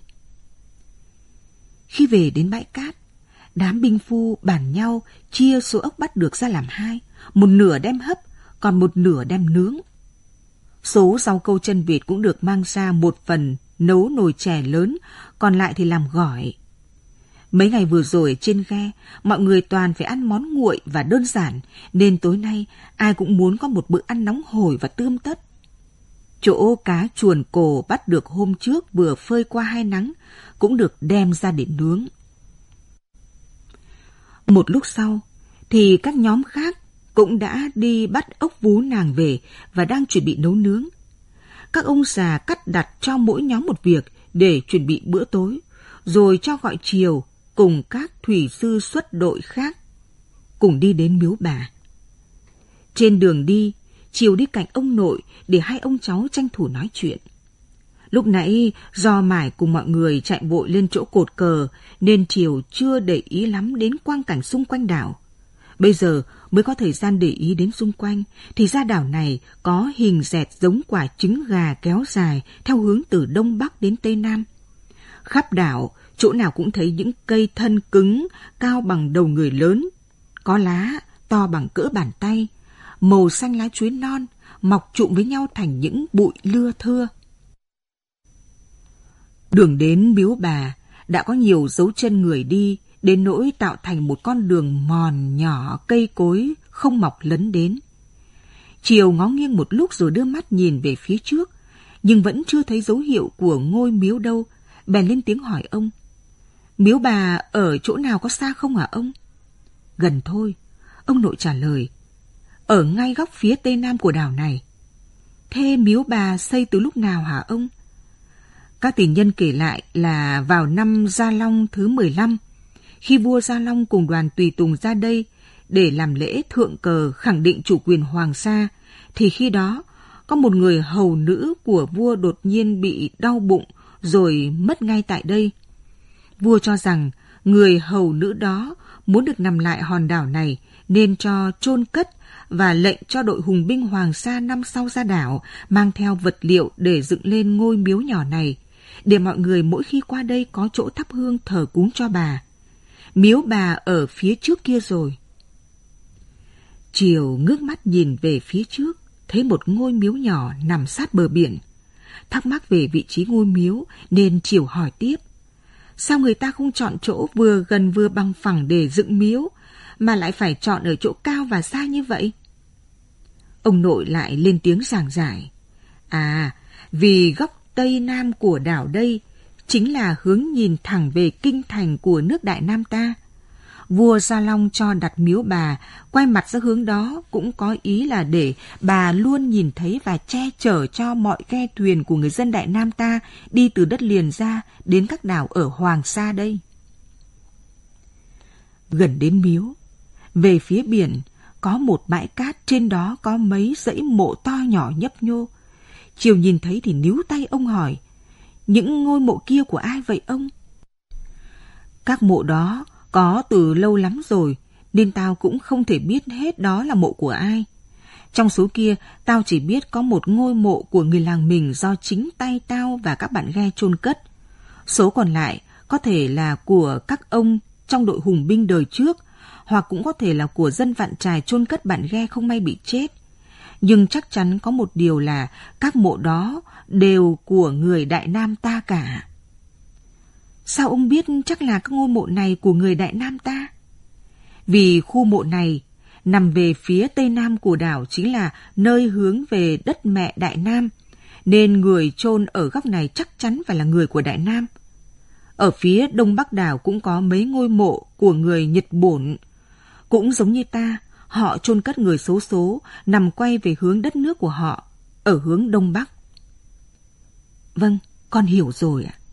Khi về đến bãi cát, đám binh phu bàn nhau chia số ốc bắt được ra làm hai, một nửa đem hấp, còn một nửa đem nướng. Số rau câu chân vịt cũng được mang ra một phần nấu nồi chè lớn, còn lại thì làm gỏi. Mấy ngày vừa rồi trên ghe, mọi người toàn phải ăn món nguội và đơn giản, nên tối nay ai cũng muốn có một bữa ăn nóng hổi và tươm tất. Chỗ cá chuồn cổ bắt được hôm trước vừa phơi qua hai nắng cũng được đem ra để nướng. Một lúc sau thì các nhóm khác cũng đã đi bắt ốc vú nàng về và đang chuẩn bị nấu nướng. Các ông già cắt đặt cho mỗi nhóm một việc để chuẩn bị bữa tối, rồi cho gọi Triều cùng các thủy sư xuất đội khác cùng đi đến miếu bà. Trên đường đi, Triều đi cạnh ông nội để hai ông cháu tranh thủ nói chuyện. Lúc nãy do mải cùng mọi người chạy vội lên chỗ cột cờ nên Triều chưa để ý lắm đến quang cảnh xung quanh đảo. Bây giờ mới có thời gian để ý đến xung quanh thì ra đảo này có hình dẹt giống quả trứng gà kéo dài theo hướng từ đông bắc đến tây nam. Khắp đảo chỗ nào cũng thấy những cây thân cứng cao bằng đầu người lớn, có lá to bằng cỡ bàn tay, màu xanh lá chuối non mọc trụm với nhau thành những bụi lưa thưa. Đường đến miếu bà đã có nhiều dấu chân người đi, đến nỗi tạo thành một con đường mòn nhỏ cây cối không mọc lấn đến. Triều ngó nghiêng một lúc rồi đưa mắt nhìn về phía trước, nhưng vẫn chưa thấy dấu hiệu của ngôi miếu đâu, bèn lên tiếng hỏi ông: miếu bà ở chỗ nào, có xa không hả ông? Gần thôi, ông nội trả lời, ở ngay góc phía tây nam của đảo này. Thế miếu bà xây từ lúc nào hả ông? Các tiền nhân kể lại là vào năm Gia Long thứ mười lăm, khi vua Gia Long cùng đoàn tùy tùng ra đây để làm lễ thượng cờ khẳng định chủ quyền Hoàng Sa, thì khi đó có một người hầu nữ của vua đột nhiên bị đau bụng rồi mất ngay tại đây. Vua cho rằng người hầu nữ đó muốn được nằm lại hòn đảo này nên cho chôn cất và lệnh cho đội hùng binh Hoàng Sa năm sau ra đảo mang theo vật liệu để dựng lên ngôi miếu nhỏ này, để mọi người mỗi khi qua đây có chỗ thắp hương thờ cúng cho bà. Miếu bà ở phía trước kia rồi. Triều ngước mắt nhìn về phía trước, thấy một ngôi miếu nhỏ nằm sát bờ biển. Thắc mắc về vị trí ngôi miếu nên Triều hỏi tiếp: sao người ta không chọn chỗ vừa gần vừa bằng phẳng để dựng miếu, mà lại phải chọn ở chỗ cao và xa như vậy? Ông nội lại lên tiếng giảng giải: à, vì góc tây nam của đảo đây chính là hướng nhìn thẳng về kinh thành của nước Đại Nam ta. Vua Gia Long cho đặt miếu bà quay mặt ra hướng đó cũng có ý là để bà luôn nhìn thấy và che chở cho mọi ghe thuyền của người dân Đại Nam ta đi từ đất liền ra đến các đảo ở Hoàng Sa đây. Gần đến miếu, về phía biển có một bãi cát, trên đó có mấy dãy mộ to nhỏ nhấp nhô. Triều nhìn thấy thì níu tay ông hỏi: những ngôi mộ kia của ai vậy ông? Các mộ đó có từ lâu lắm rồi, nên tao cũng không thể biết hết đó là mộ của ai. Trong số kia, tao chỉ biết có một ngôi mộ của người làng mình do chính tay tao và các bạn ghe chôn cất. Số còn lại có thể là của các ông trong đội hùng binh đời trước, hoặc cũng có thể là của dân vạn trài chôn cất bạn ghe không may bị chết. Nhưng chắc chắn có một điều là các mộ đó đều của người Đại Nam ta cả. Sao ông biết chắc là các ngôi mộ này của người Đại Nam ta? Vì khu mộ này nằm về phía tây nam của đảo, chính là nơi hướng về đất mẹ Đại Nam, nên người chôn ở góc này chắc chắn phải là người của Đại Nam. Ở phía đông bắc đảo cũng có mấy ngôi mộ của người Nhật Bổn. Cũng giống như ta, họ chôn cất người xấu số nằm quay về hướng đất nước của họ, ở hướng đông bắc. Vâng, con hiểu rồi ạ.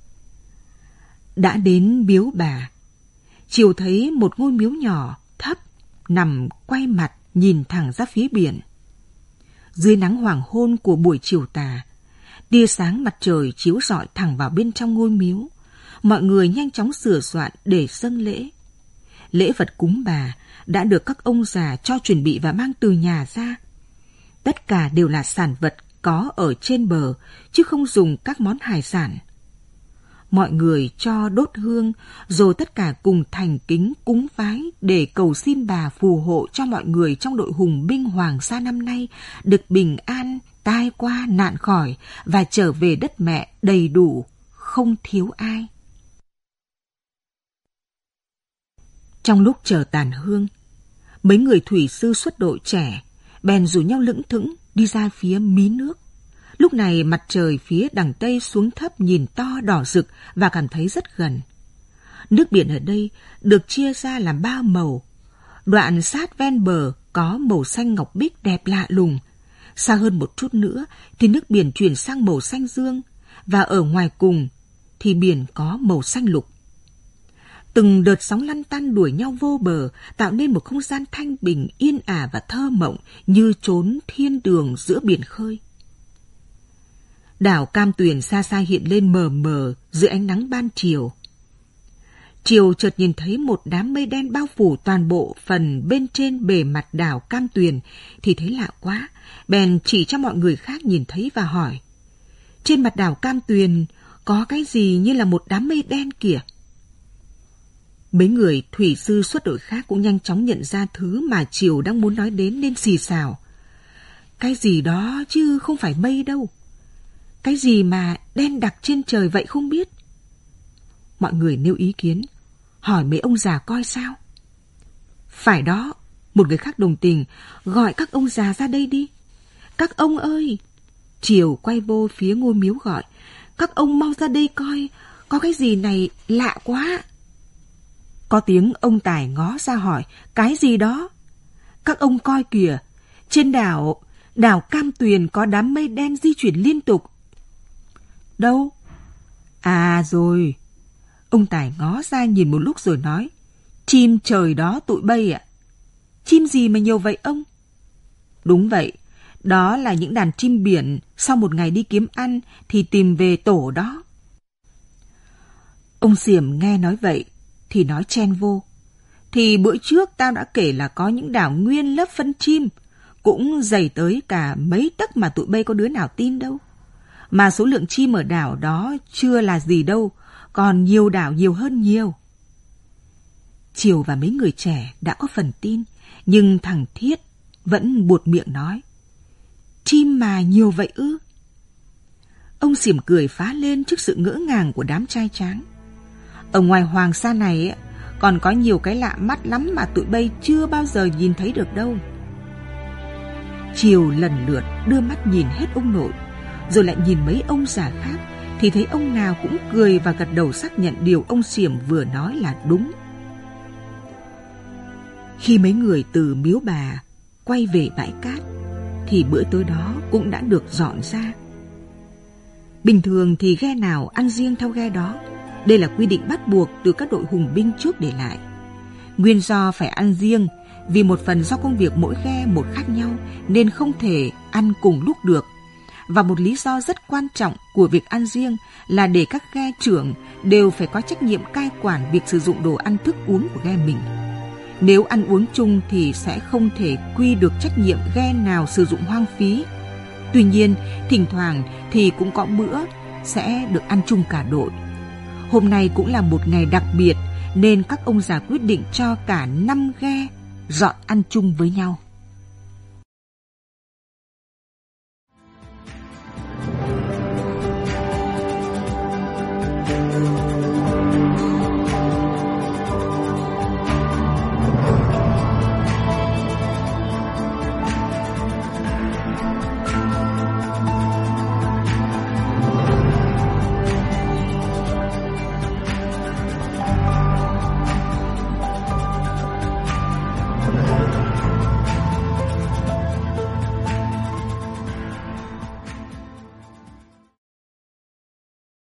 Đã đến miếu bà, Triều thấy một ngôi miếu nhỏ, thấp, nằm quay mặt nhìn thẳng ra phía biển. Dưới nắng hoàng hôn của buổi chiều tà, tia sáng mặt trời chiếu rọi thẳng vào bên trong ngôi miếu. Mọi người nhanh chóng sửa soạn để dâng lễ. Lễ vật cúng bà đã được các ông già cho chuẩn bị và mang từ nhà ra. Tất cả đều là sản vật có ở trên bờ, chứ không dùng các món hải sản. Mọi người cho đốt hương, rồi tất cả cùng thành kính cúng vái để cầu xin bà phù hộ cho mọi người trong đội hùng binh Hoàng Sa năm nay được bình an, tai qua, nạn khỏi và trở về đất mẹ đầy đủ, không thiếu ai. Trong lúc chờ tàn hương, mấy người thủy sư xuất đội trẻ bèn rủ nhau lững thững đi ra phía mí nước. Lúc này mặt trời phía đằng Tây xuống thấp nhìn to đỏ rực và cảm thấy rất gần. Nước biển ở đây được chia ra làm ba màu. Đoạn sát ven bờ có màu xanh ngọc bích đẹp lạ lùng. Xa hơn một chút nữa thì nước biển chuyển sang màu xanh dương, và ở ngoài cùng thì biển có màu xanh lục. Từng đợt sóng lăn tăn đuổi nhau vô bờ, tạo nên một không gian thanh bình, yên ả và thơ mộng như chốn thiên đường giữa biển khơi. Đảo Cam Tuyền xa xa hiện lên mờ mờ dưới ánh nắng ban chiều. Triều chợt nhìn thấy một đám mây đen bao phủ toàn bộ phần bên trên bề mặt đảo Cam Tuyền thì thấy lạ quá, bèn chỉ cho mọi người khác nhìn thấy và hỏi: trên mặt đảo Cam Tuyền có cái gì như là một đám mây đen kìa? Mấy người thủy sư xuất đội khác cũng nhanh chóng nhận ra thứ mà Triều đang muốn nói đến nên xì xào: cái gì đó chứ không phải mây đâu. Cái gì mà đen đặc trên trời vậy không biết? Mọi người nêu ý kiến, hỏi mấy ông già coi sao. Phải đó, một người khác đồng tình, gọi các ông già ra đây đi. Các ông ơi! Triều quay vô phía ngôi miếu gọi: các ông mau ra đây coi, có cái gì này lạ quá. Có tiếng ông Tài ngó ra hỏi: cái gì đó? Các ông coi kìa, trên đảo, đảo Cam Tuyền có đám mây đen di chuyển liên tục. Đâu? À rồi. Ông Tài ngó ra nhìn một lúc rồi nói: chim trời đó tụi bay ạ. À? Chim gì mà nhiều vậy ông? Đúng vậy, đó là những đàn chim biển sau một ngày đi kiếm ăn thì tìm về tổ đó. Ông Xiểm nghe nói vậy thì nói chen vô: thì bữa trước tao đã kể là có những đảo nguyên lớp phân chim, cũng dày tới cả mấy tấc mà tụi bay có đứa nào tin đâu. Mà số lượng chim ở đảo đó chưa là gì đâu, còn nhiều đảo nhiều hơn nhiều. Triều và mấy người trẻ đã có phần tin, nhưng thằng Thiết vẫn buột miệng nói: chim mà nhiều vậy ư? Ông Xiểm cười phá lên trước sự ngỡ ngàng của đám trai tráng. Ở ngoài Hoàng Sa này còn có nhiều cái lạ mắt lắm mà tụi bay chưa bao giờ nhìn thấy được đâu. Triều lần lượt đưa mắt nhìn hết ông nội, rồi lại nhìn mấy ông già khác, thì thấy ông nào cũng cười và gật đầu xác nhận điều ông Xiểm vừa nói là đúng. Khi mấy người từ miếu bà quay về bãi cát, thì bữa tối đó cũng đã được dọn ra. Bình thường thì ghe nào ăn riêng theo ghe đó. Đây là quy định bắt buộc từ các đội hùng binh trước để lại. Nguyên do phải ăn riêng vì một phần do công việc mỗi ghe một khác nhau nên không thể ăn cùng lúc được. Và một lý do rất quan trọng của việc ăn riêng là để các ghe trưởng đều phải có trách nhiệm cai quản việc sử dụng đồ ăn thức uống của ghe mình. Nếu ăn uống chung thì sẽ không thể quy được trách nhiệm ghe nào sử dụng hoang phí. Tuy nhiên, thỉnh thoảng thì cũng có bữa sẽ được ăn chung cả đội. Hôm nay cũng là một ngày đặc biệt nên các ông già quyết định cho cả năm ghe dọn ăn chung với nhau.